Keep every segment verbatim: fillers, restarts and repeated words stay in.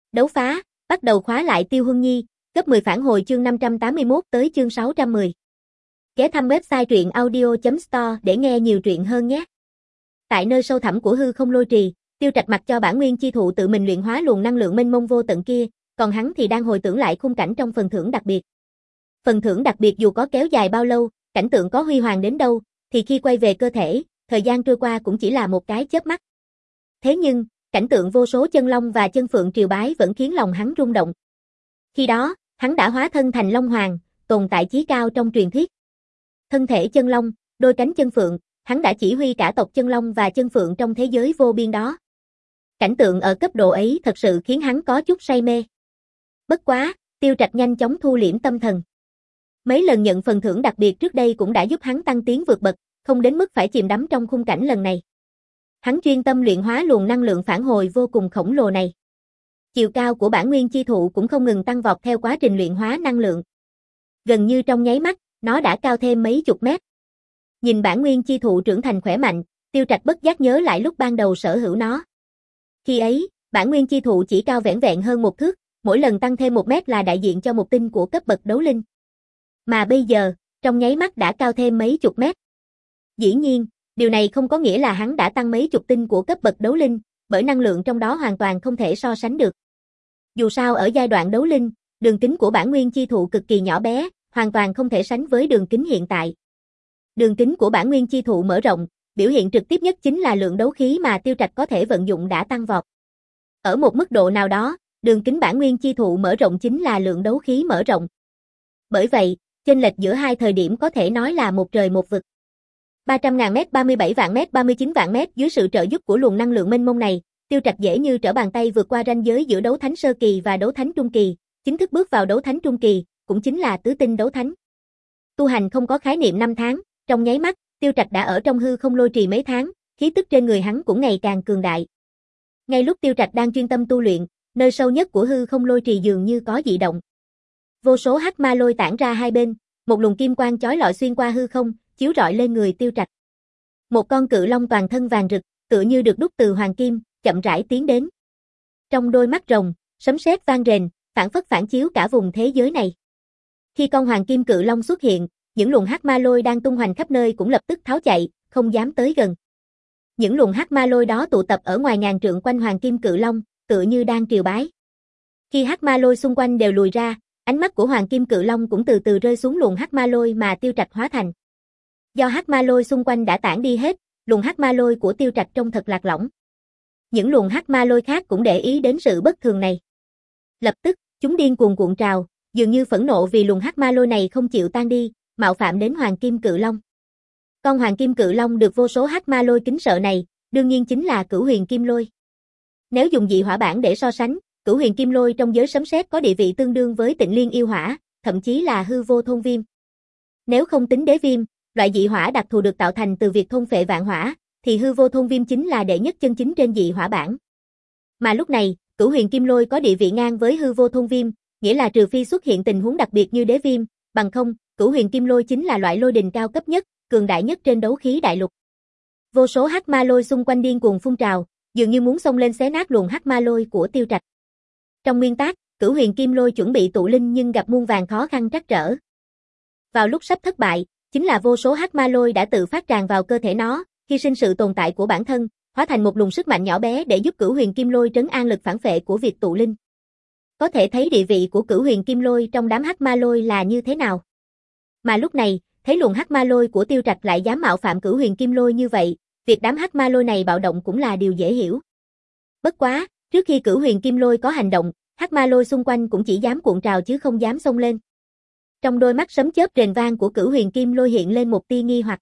Đấu phá, bắt đầu khóa lại Tiêu Huân Nhi, cấp mười phản hồi chương năm trăm tám mươi mốt tới chương sáu trăm mười. Ghé thăm website truyện audio chấm store để nghe nhiều truyện hơn nhé. Tại nơi sâu thẳm của hư không lôi trì, Tiêu Trạch mặc cho bản nguyên chi thụ tự mình luyện hóa luồng năng lượng mênh mông vô tận kia, còn hắn thì đang hồi tưởng lại khung cảnh trong phần thưởng đặc biệt. Phần thưởng đặc biệt dù có kéo dài bao lâu, cảnh tượng có huy hoàng đến đâu, thì khi quay về cơ thể, thời gian trôi qua cũng chỉ là một cái chớp mắt. Thế nhưng, cảnh tượng vô số chân long và chân phượng triều bái vẫn khiến lòng hắn rung động. Khi đó, hắn đã hóa thân thành Long Hoàng, tồn tại chí cao trong truyền thuyết. Thân thể chân long, đôi cánh chân phượng, hắn đã chỉ huy cả tộc chân long và chân phượng trong thế giới vô biên đó. Cảnh tượng ở cấp độ ấy thật sự khiến hắn có chút say mê. Bất quá, Tiêu Trạch nhanh chóng thu liễm tâm thần. Mấy lần nhận phần thưởng đặc biệt trước đây cũng đã giúp hắn tăng tiến vượt bậc, không đến mức phải chìm đắm trong khung cảnh lần này. Hắn chuyên tâm luyện hóa luồng năng lượng phản hồi vô cùng khổng lồ này. Chiều cao của bản nguyên chi thụ cũng không ngừng tăng vọt theo quá trình luyện hóa năng lượng. Gần như trong nháy mắt, nó đã cao thêm mấy chục mét. Nhìn bản nguyên chi thụ trưởng thành khỏe mạnh, Tiêu Trạch bất giác nhớ lại lúc ban đầu sở hữu nó. Khi ấy, bản nguyên chi thụ chỉ cao vẻn vẹn hơn một thước, mỗi lần tăng thêm một mét là đại diện cho một tinh của cấp bậc đấu linh. Mà bây giờ, trong nháy mắt đã cao thêm mấy chục mét. Dĩ nhiên, điều này không có nghĩa là hắn đã tăng mấy chục tinh của cấp bậc đấu linh, bởi năng lượng trong đó hoàn toàn không thể so sánh được. Dù sao ở giai đoạn đấu linh, đường kính của bản nguyên chi thụ cực kỳ nhỏ bé, hoàn toàn không thể sánh với đường kính hiện tại. Đường kính của bản nguyên chi thụ mở rộng, biểu hiện trực tiếp nhất chính là lượng đấu khí mà Tiêu Trạch có thể vận dụng đã tăng vọt. Ở một mức độ nào đó, đường kính bản nguyên chi thụ mở rộng chính là lượng đấu khí mở rộng. Bởi vậy, chênh lệch giữa hai thời điểm có thể nói là một trời một vực. ba trăm ngàn mét, ba mươi bảy vạn mét, ba mươi chín vạn mét dưới sự trợ giúp của luồng năng lượng mênh mông này, Tiêu Trạch dễ như trở bàn tay vượt qua ranh giới giữa đấu thánh sơ kỳ và đấu thánh trung kỳ, chính thức bước vào đấu thánh trung kỳ, cũng chính là tứ tinh đấu thánh. Tu hành không có khái niệm năm tháng, trong nháy mắt, Tiêu Trạch đã ở trong hư không lôi trì mấy tháng, khí tức trên người hắn cũng ngày càng cường đại. Ngay lúc Tiêu Trạch đang chuyên tâm tu luyện, nơi sâu nhất của hư không lôi trì dường như có dị động. Vô số hắc ma lôi tản ra hai bên, một luồng kim quang chói lọi xuyên qua hư không, chiếu rọi lên người Tiêu Trạch. Một con cự long toàn thân vàng rực, tựa như được đúc từ hoàng kim, chậm rãi tiến đến. Trong đôi mắt rồng, sấm sét vang rền, phản phất phản chiếu cả vùng thế giới này. Khi con hoàng kim cự long xuất hiện, những luồng hắc ma lôi đang tung hoành khắp nơi cũng lập tức tháo chạy, không dám tới gần. Những luồng hắc ma lôi đó tụ tập ở ngoài ngàn trượng quanh hoàng kim cự long, tựa như đang triều bái. Khi hắc ma lôi xung quanh đều lùi ra, ánh mắt của hoàng kim cự long cũng từ từ rơi xuống luồng hắc ma lôi mà Tiêu Trạch hóa thành. Do hắc ma lôi xung quanh đã tản đi hết, luồng hắc ma lôi của Tiêu Trạch trông thật lạc lõng. Những luồng hắc ma lôi khác cũng để ý đến sự bất thường này. Lập tức, chúng điên cuồng cuộn trào, dường như phẫn nộ vì luồng hắc ma lôi này không chịu tan đi, mạo phạm đến hoàng kim cự long. Con hoàng kim cự long được vô số hắc ma lôi kính sợ này, đương nhiên chính là Cửu Huyền Kim Lôi. Nếu dùng dị hỏa bản để so sánh, Cửu Huyền Kim Lôi trong giới sấm sét có địa vị tương đương với Tịnh Liên yêu hỏa, thậm chí là hư vô thôn viêm. Nếu không tính đế viêm, loại dị hỏa đặc thù được tạo thành từ việc thôn phệ vạn hỏa, thì hư vô thôn viêm chính là đệ nhất chân chính trên dị hỏa bản. Mà lúc này, Cửu Huyền Kim Lôi có địa vị ngang với hư vô thôn viêm, nghĩa là trừ phi xuất hiện tình huống đặc biệt như đế viêm, bằng không, Cửu Huyền Kim Lôi chính là loại lôi đình cao cấp nhất, cường đại nhất trên đấu khí đại lục. Vô số hắc ma lôi xung quanh điên cuồng phun trào, dường như muốn xông lên xé nát luồng hắc ma lôi của Tiêu Trạch. Trong nguyên tắc, Cửu Huyền Kim Lôi chuẩn bị tụ linh nhưng gặp muôn vàn khó khăn trắc trở. Vào lúc sắp thất bại, chính là vô số hắc ma lôi đã tự phát tràn vào cơ thể nó, hy sinh sự tồn tại của bản thân, hóa thành một luồng sức mạnh nhỏ bé để giúp Cửu Huyền Kim Lôi trấn an lực phản phệ của việc tụ linh. Có thể thấy địa vị của Cửu Huyền Kim Lôi trong đám hắc ma lôi là như thế nào. Mà lúc này, thấy luồng hắc ma lôi của Tiêu Trạch lại dám mạo phạm Cửu Huyền Kim Lôi như vậy, việc đám hắc ma lôi này bạo động cũng là điều dễ hiểu. Bất quá, trước khi Cửu Huyền Kim Lôi có hành động, hắc ma lôi xung quanh cũng chỉ dám cuộn trào chứ không dám xông lên. Trong đôi mắt sấm chớp rền vang của Cửu Huyền Kim Lôi hiện lên một tia nghi hoặc.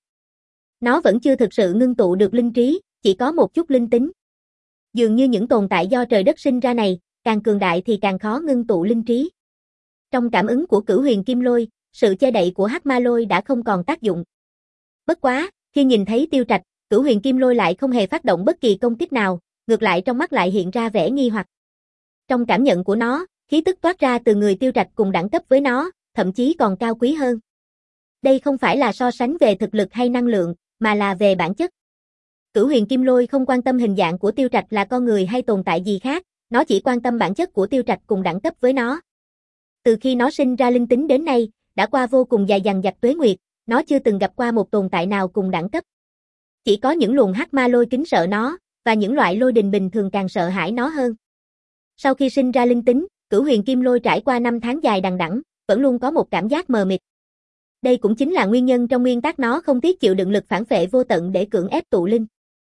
Nó vẫn chưa thực sự ngưng tụ được linh trí, chỉ có một chút linh tính. Dường như những tồn tại do trời đất sinh ra này, càng cường đại thì càng khó ngưng tụ linh trí. Trong cảm ứng của Cửu Huyền Kim Lôi, sự che đậy của hắc ma lôi đã không còn tác dụng. Bất quá, khi nhìn thấy Tiêu Trạch, Cửu Huyền Kim Lôi lại không hề phát động bất kỳ công kích nào, ngược lại trong mắt lại hiện ra vẻ nghi hoặc. Trong cảm nhận của nó, khí tức toát ra từ người Tiêu Trạch cùng đẳng cấp với nó, thậm chí còn cao quý hơn. Đây không phải là so sánh về thực lực hay năng lượng, mà là về bản chất. Cửu Huyền Kim Lôi không quan tâm hình dạng của Tiêu Trạch là con người hay tồn tại gì khác, Nó chỉ quan tâm bản chất của Tiêu Trạch cùng đẳng cấp với nó. Từ khi nó sinh ra linh tính đến nay, đã qua vô cùng dài dằng dặc tuế nguyệt, nó chưa từng gặp qua một tồn tại nào cùng đẳng cấp. Chỉ có những luồng hắc ma lôi kính sợ nó, và những loại lôi đình bình thường càng sợ hãi nó hơn. Sau khi sinh ra linh tính, Cửu Huyền Kim Lôi trải qua năm tháng dài đằng đẵng, vẫn luôn có một cảm giác mờ mịt. Đây cũng chính là nguyên nhân trong nguyên tắc nó không tiếc chịu đựng lực phản phệ vô tận để cưỡng ép tụ linh.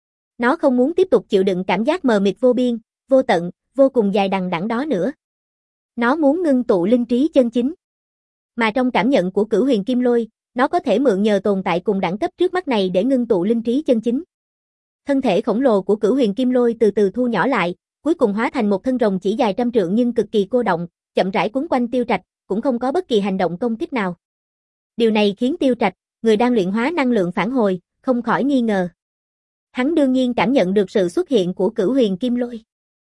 Nó không muốn tiếp tục chịu đựng cảm giác mờ mịt vô biên, vô tận, vô cùng dài đằng đẵng đó nữa. Nó muốn ngưng tụ linh trí chân chính. Mà trong cảm nhận của Cửu Huyền Kim Lôi, nó có thể mượn nhờ tồn tại cùng đẳng cấp trước mắt này để ngưng tụ linh trí chân chính. Thân thể khổng lồ của Cửu Huyền Kim Lôi từ từ thu nhỏ lại, cuối cùng hóa thành một thân rồng chỉ dài trăm trượng nhưng cực kỳ cô động, chậm rãi quấn quanh Tiêu Trạch, cũng không có bất kỳ hành động công kích nào. Điều này khiến Tiêu Trạch, người đang luyện hóa năng lượng phản hồi, không khỏi nghi ngờ. Hắn đương nhiên cảm nhận được sự xuất hiện của Cửu Huyền Kim Lôi.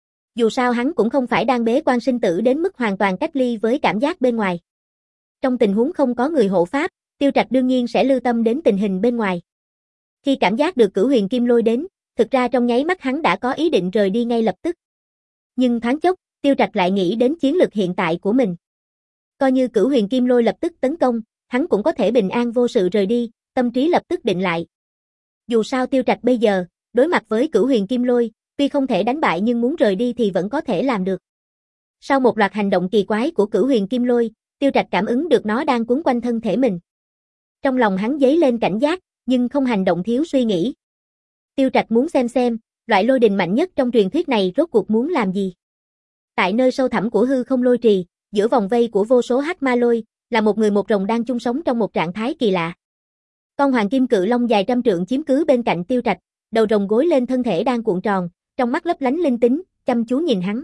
Dù sao hắn cũng không phải đang bế quan sinh tử đến mức hoàn toàn cách ly với cảm giác bên ngoài. Trong tình huống không có người hộ pháp, Tiêu Trạch đương nhiên sẽ lưu tâm đến tình hình bên ngoài. Khi cảm giác được Cửu Huyền Kim Lôi đến, thực ra trong nháy mắt hắn đã có ý định rời đi ngay lập tức. Nhưng thoáng chốc, Tiêu Trạch lại nghĩ đến chiến lực hiện tại của mình. Coi như Cửu Huyền Kim Lôi lập tức tấn công, hắn cũng có thể bình an vô sự rời đi, tâm trí lập tức định lại. Dù sao Tiêu Trạch bây giờ, đối mặt với Cửu Huyền Kim Lôi, tuy không thể đánh bại nhưng muốn rời đi thì vẫn có thể làm được. Sau một loạt hành động kỳ quái của Cửu Huyền Kim Lôi, Tiêu Trạch cảm ứng được nó đang quấn quanh thân thể mình. Trong lòng hắn dấy lên cảnh giác, nhưng không hành động thiếu suy nghĩ. Tiêu Trạch muốn xem xem, loại lôi đình mạnh nhất trong truyền thuyết này rốt cuộc muốn làm gì. Tại nơi sâu thẳm của hư không lôi trì, giữa vòng vây của vô số hắc ma lôi, là một người một rồng đang chung sống trong một trạng thái kỳ lạ. Con hoàng kim cự long dài trăm trượng chiếm cứ bên cạnh Tiêu Trạch, đầu rồng gối lên thân thể đang cuộn tròn, trong mắt lấp lánh linh tính, chăm chú nhìn hắn.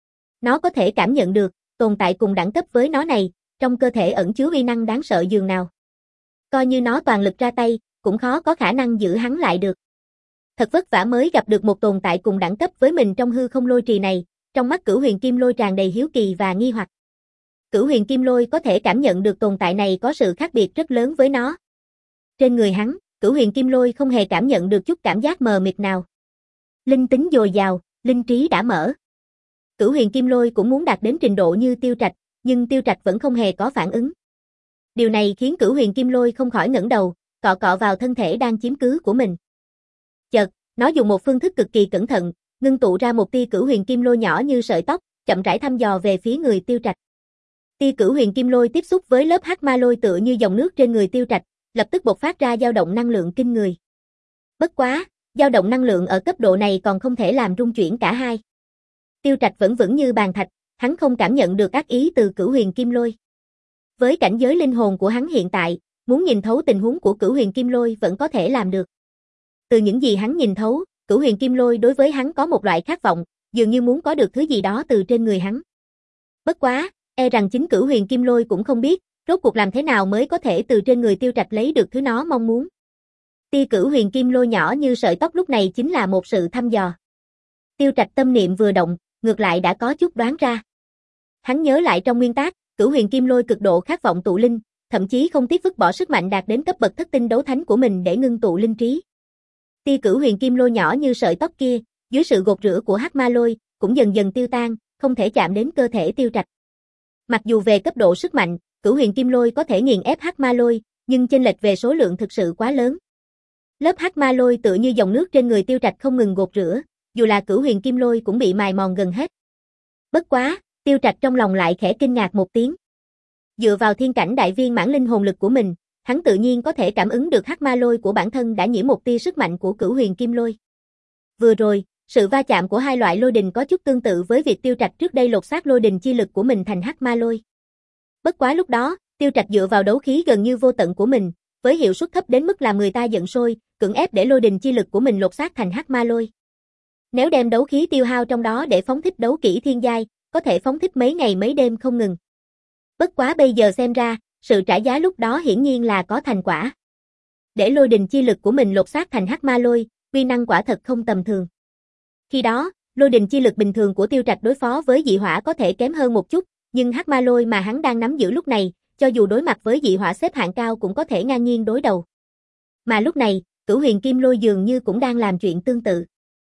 Nó có thể cảm nhận được, tồn tại cùng đẳng cấp với nó này, trong cơ thể ẩn chứa uy năng đáng sợ dường nào. Coi như nó toàn lực ra tay, cũng khó có khả năng giữ hắn lại được. Thật vất vả mới gặp được một tồn tại cùng đẳng cấp với mình trong hư không lôi trì này, trong mắt Cửu Huyền Kim Lôi tràn đầy hiếu kỳ và nghi hoặc. Cửu Huyền Kim Lôi có thể cảm nhận được tồn tại này có sự khác biệt rất lớn với nó. Trên người hắn, Cửu Huyền Kim Lôi không hề cảm nhận được chút cảm giác mờ mịt nào. Linh tính dồi dào, linh trí đã mở. Cửu Huyền Kim Lôi cũng muốn đạt đến trình độ như Tiêu Trạch, nhưng Tiêu Trạch vẫn không hề có phản ứng. Điều này khiến Cửu Huyền Kim Lôi không khỏi ngẩng đầu, cọ cọ vào thân thể đang chiếm cứ của mình. Chợt, nó dùng một phương thức cực kỳ cẩn thận, ngưng tụ ra một tia Cửu Huyền Kim Lôi nhỏ như sợi tóc, chậm rãi thăm dò về phía người Tiêu Trạch. Tia Cửu Huyền Kim Lôi tiếp xúc với lớp hắc ma lôi tựa như dòng nước trên người Tiêu Trạch, lập tức bộc phát ra dao động năng lượng kinh người. Bất quá, dao động năng lượng ở cấp độ này còn không thể làm rung chuyển cả hai. Tiêu Trạch vẫn vững như bàn thạch, hắn không cảm nhận được ác ý từ Cửu Huyền Kim Lôi. Với cảnh giới linh hồn của hắn hiện tại, muốn nhìn thấu tình huống của Cửu Huyền Kim Lôi vẫn có thể làm được. Từ những gì hắn nhìn thấu, Cửu Huyền Kim Lôi đối với hắn có một loại khát vọng, dường như muốn có được thứ gì đó từ trên người hắn. Bất quá, e rằng chính Cửu Huyền Kim Lôi cũng không biết, rốt cuộc làm thế nào mới có thể từ trên người Tiêu Trạch lấy được thứ nó mong muốn. Tia Cửu Huyền Kim Lôi nhỏ như sợi tóc lúc này chính là một sự thăm dò. Tiêu Trạch tâm niệm vừa động, ngược lại đã có chút đoán ra. Hắn nhớ lại trong nguyên tắc, Cửu Huyền Kim Lôi cực độ khát vọng tụ linh, thậm chí không tiếc vứt bỏ sức mạnh đạt đến cấp bậc thất tinh đấu thánh của mình để ngưng tụ linh trí. Tia Cửu Huyền Kim Lôi nhỏ như sợi tóc kia, dưới sự gột rửa của hắc ma lôi, cũng dần dần tiêu tan, không thể chạm đến cơ thể Tiêu Trạch. Mặc dù về cấp độ sức mạnh, Cửu Huyền Kim Lôi có thể nghiền ép hắc ma lôi, nhưng chênh lệch về số lượng thực sự quá lớn. Lớp hắc ma lôi tựa như dòng nước trên người Tiêu Trạch không ngừng gột rửa, dù là Cửu Huyền Kim Lôi cũng bị mài mòn gần hết. Bất quá, Tiêu Trạch trong lòng lại khẽ kinh ngạc một tiếng. Dựa vào thiên cảnh đại viên mãn linh hồn lực của mình, hắn tự nhiên có thể cảm ứng được hắc ma lôi của bản thân đã nhiễm một tia sức mạnh của Cửu Huyền Kim Lôi. Vừa rồi, sự va chạm của hai loại lôi đình có chút tương tự với việc Tiêu Trạch trước đây lột xác lôi đình chi lực của mình thành hắc ma lôi. Bất quá lúc đó, Tiêu Trạch dựa vào đấu khí gần như vô tận của mình, với hiệu suất thấp đến mức làm người ta giận sôi, cưỡng ép để lôi đình chi lực của mình lột xác thành hắc ma lôi. Nếu đem đấu khí tiêu hao trong đó để phóng thích đấu kỹ thiên giai, có thể phóng thích mấy ngày mấy đêm không ngừng. Bất quá bây giờ xem ra, sự trả giá lúc đó hiển nhiên là có thành quả. Để lôi đình chi lực của mình lột xác thành hắc ma lôi, uy năng quả thật không tầm thường. Khi đó, lôi đình chi lực bình thường của Tiêu Trạch đối phó với dị hỏa có thể kém hơn một chút, nhưng hắc ma lôi mà hắn đang nắm giữ lúc này, cho dù đối mặt với dị hỏa xếp hạng cao cũng có thể ngang nhiên đối đầu. Mà lúc này, Cửu Huyền Kim Lôi dường như cũng đang làm chuyện tương tự.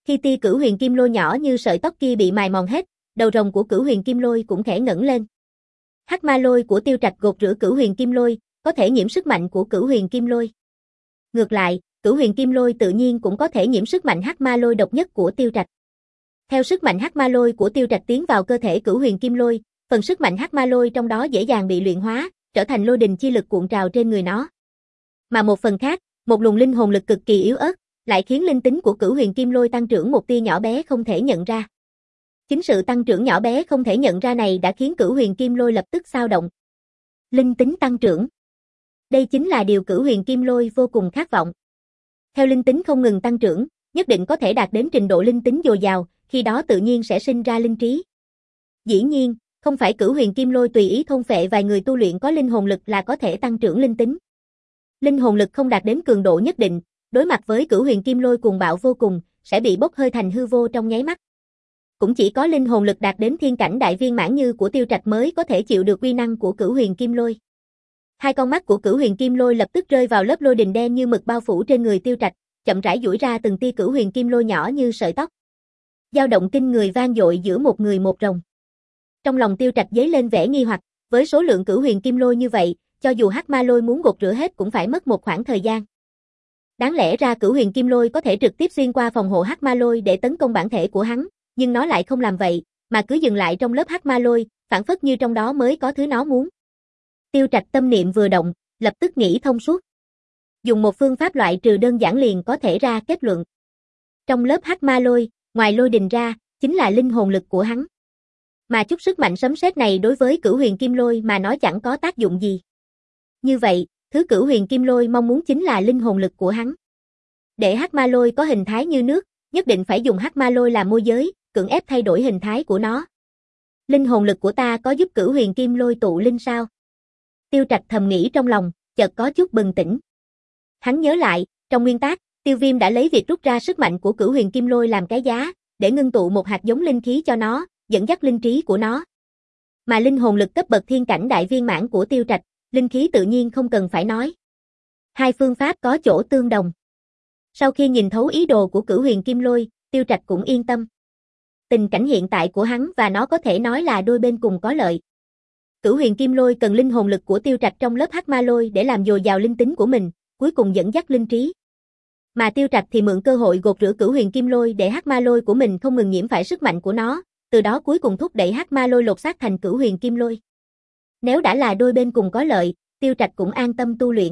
Khi tia cửu huyền kim lôi nhỏ như sợi tóc kia bị mài mòn hết, đầu rồng của cửu huyền kim lôi cũng khẽ ngẩng lên. Hắc ma lôi của Tiêu Trạch gột rửa cửu huyền kim lôi, có thể nhiễm sức mạnh của cửu huyền kim lôi. Ngược lại, cửu huyền kim lôi tự nhiên cũng có thể nhiễm sức mạnh hắc ma lôi độc nhất của Tiêu Trạch. Theo sức mạnh hắc ma lôi của Tiêu Trạch tiến vào cơ thể cửu huyền kim lôi, phần sức mạnh hắc ma lôi trong đó dễ dàng bị luyện hóa, trở thành lôi đình chi lực cuộn trào trên người nó. Mà một phần khác, một luồng linh hồn lực cực kỳ yếu ớt, lại khiến linh tính của cửu huyền kim lôi tăng trưởng một tia nhỏ bé không thể nhận ra. Chính sự tăng trưởng nhỏ bé không thể nhận ra này đã khiến cửu huyền kim lôi lập tức xao động. Linh tính tăng trưởng. Đây chính là điều cửu huyền kim lôi vô cùng khát vọng. Theo linh tính không ngừng tăng trưởng, nhất định có thể đạt đến trình độ linh tính dồi dào, khi đó tự nhiên sẽ sinh ra linh trí. Dĩ nhiên, không phải cửu huyền kim lôi tùy ý thôn phệ vài người tu luyện có linh hồn lực là có thể tăng trưởng linh tính. Linh hồn lực không đạt đến cường độ nhất định, đối mặt với cửu huyền kim lôi cuồng bạo vô cùng, sẽ bị bốc hơi thành hư vô trong nháy mắt. Cũng chỉ có linh hồn lực đạt đến thiên cảnh đại viên mãn như của Tiêu Trạch mới có thể chịu được uy năng của cửu huyền kim lôi. Hai con mắt của cửu huyền kim lôi lập tức rơi vào lớp lôi đình đen như mực bao phủ trên người Tiêu Trạch, chậm rãi duỗi ra từng tia cửu huyền kim lôi nhỏ như sợi tóc. Dao động kinh người vang dội giữa một người một rồng. Trong lòng Tiêu Trạch dấy lên vẻ nghi hoặc, với số lượng cửu huyền kim lôi như vậy, cho dù hắc ma lôi muốn gột rửa hết cũng phải mất một khoảng thời gian. Đáng lẽ ra cửu huyền kim lôi có thể trực tiếp xuyên qua phòng hộ hắc ma lôi để tấn công bản thể của hắn, nhưng nó lại không làm vậy, mà cứ dừng lại trong lớp hắc ma lôi, phảng phất như trong đó mới có thứ nó muốn. Tiêu Trạch tâm niệm vừa động, lập tức nghĩ thông suốt. Dùng một phương pháp loại trừ đơn giản liền có thể ra kết luận. Trong lớp hắc ma lôi, ngoài lôi đình ra, chính là linh hồn lực của hắn. Mà chút sức mạnh sấm sét này đối với cửu huyền kim lôi mà nói chẳng có tác dụng gì. Như vậy, thứ cửu huyền kim lôi mong muốn chính là linh hồn lực của hắn. Để hắc ma lôi có hình thái như nước, nhất định phải dùng hắc ma lôi làm môi giới, cưỡng ép thay đổi hình thái của nó. Linh hồn lực của ta có giúp cửu huyền kim lôi tụ linh sao? Tiêu Trạch thầm nghĩ trong lòng, chợt có chút bừng tỉnh. Hắn nhớ lại, trong nguyên tác, Tiêu Viêm đã lấy việc rút ra sức mạnh của cửu huyền kim lôi làm cái giá, để ngưng tụ một hạt giống linh khí cho nó, dẫn dắt linh trí của nó. Mà linh hồn lực cấp bậc thiên cảnh đại viên mãn của Tiêu Trạch, linh khí tự nhiên không cần phải nói. Hai phương pháp có chỗ tương đồng. Sau khi nhìn thấu ý đồ của cửu huyền kim lôi, Tiêu Trạch cũng yên tâm. Tình cảnh hiện tại của hắn và nó có thể nói là đôi bên cùng có lợi. Cửu huyền kim lôi cần linh hồn lực của Tiêu Trạch trong lớp hắc ma lôi để làm dồi dào linh tính của mình, cuối cùng dẫn dắt linh trí. Mà Tiêu Trạch thì mượn cơ hội gột rửa cửu huyền kim lôi để hắc ma lôi của mình không ngừng nhiễm phải sức mạnh của nó, từ đó cuối cùng thúc đẩy hắc ma lôi lột xác thành cửu huyền kim lôi. Nếu đã là đôi bên cùng có lợi, Tiêu Trạch cũng an tâm tu luyện.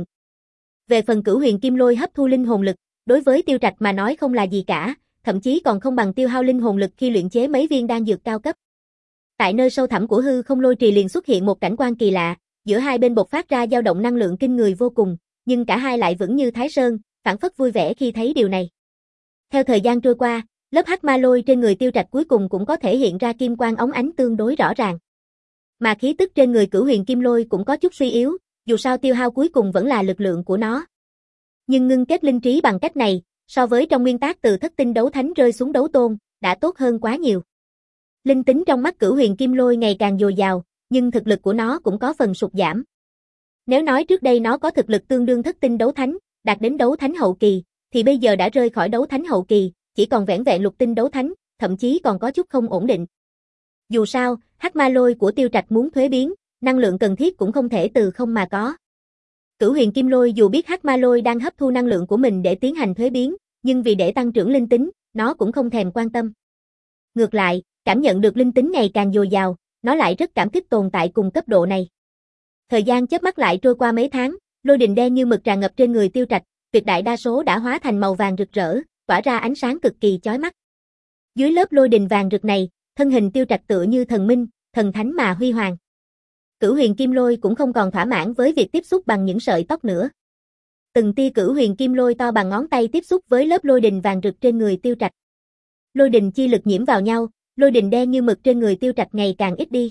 Về phần cửu huyền kim lôi hấp thu linh hồn lực, đối với Tiêu Trạch mà nói không là gì cả, thậm chí còn không bằng tiêu hao linh hồn lực khi luyện chế mấy viên đan dược cao cấp. Tại nơi sâu thẳm của hư không lôi trì liền xuất hiện một cảnh quan kỳ lạ, giữa hai bên bộc phát ra dao động năng lượng kinh người vô cùng, nhưng cả hai lại vững như Thái Sơn, phảng phất vui vẻ khi thấy điều này. Theo thời gian trôi qua, lớp hắc ma lôi trên người Tiêu Trạch cuối cùng cũng có thể hiện ra kim quang óng ánh tương đối rõ ràng. Mà khí tức trên người cửu huyền kim lôi cũng có chút suy yếu, dù sao tiêu hao cuối cùng vẫn là lực lượng của nó. Nhưng ngưng kết linh trí bằng cách này, so với trong nguyên tác từ thất tinh đấu thánh rơi xuống đấu tôn, đã tốt hơn quá nhiều. Linh tính trong mắt cửu huyền kim lôi ngày càng dồi dào, nhưng thực lực của nó cũng có phần sụt giảm. Nếu nói trước đây nó có thực lực tương đương thất tinh đấu thánh, đạt đến đấu thánh hậu kỳ, thì bây giờ đã rơi khỏi đấu thánh hậu kỳ, chỉ còn vẻn vẹn lục tinh đấu thánh, thậm chí còn có chút không ổn định. Dù sao, hắc ma lôi của Tiêu Trạch muốn thuế biến, năng lượng cần thiết cũng không thể từ không mà có. Cửu huyền kim lôi dù biết hắc ma lôi đang hấp thu năng lượng của mình để tiến hành thuế biến, nhưng vì để tăng trưởng linh tính, nó cũng không thèm quan tâm. Ngược lại, cảm nhận được linh tính ngày càng dồi dào, nó lại rất cảm kích tồn tại cùng cấp độ này. Thời gian chớp mắt lại trôi qua mấy tháng, lôi đình đen như mực tràn ngập trên người Tiêu Trạch, tuyệt đại đa số đã hóa thành màu vàng rực rỡ, tỏa ra ánh sáng cực kỳ chói mắt. Dưới lớp lôi đình vàng rực này, thân hình Tiêu Trạch tựa như thần minh, thần thánh mà huy hoàng. Cửu huyền kim lôi cũng không còn thỏa mãn với việc tiếp xúc bằng những sợi tóc nữa. Từng tia cửu huyền kim lôi to bằng ngón tay tiếp xúc với lớp lôi đình vàng rực trên người Tiêu Trạch. Lôi đình chi lực nhiễm vào nhau, lôi đình đen như mực trên người Tiêu Trạch ngày càng ít đi.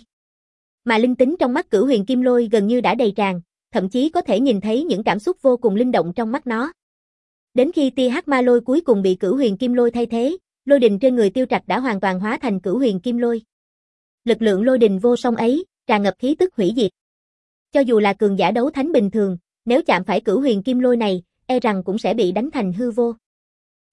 Mà linh tính trong mắt cửu huyền kim lôi gần như đã đầy tràn, thậm chí có thể nhìn thấy những cảm xúc vô cùng linh động trong mắt nó. Đến khi tia hắc ma lôi cuối cùng bị cửu huyền kim lôi thay thế, lôi đình trên người Tiêu Trạch đã hoàn toàn hóa thành cửu huyền kim lôi. Lực lượng lôi đình vô song ấy, tràn ngập khí tức hủy diệt. Cho dù là cường giả đấu thánh bình thường, nếu chạm phải cửu huyền kim lôi này, e rằng cũng sẽ bị đánh thành hư vô.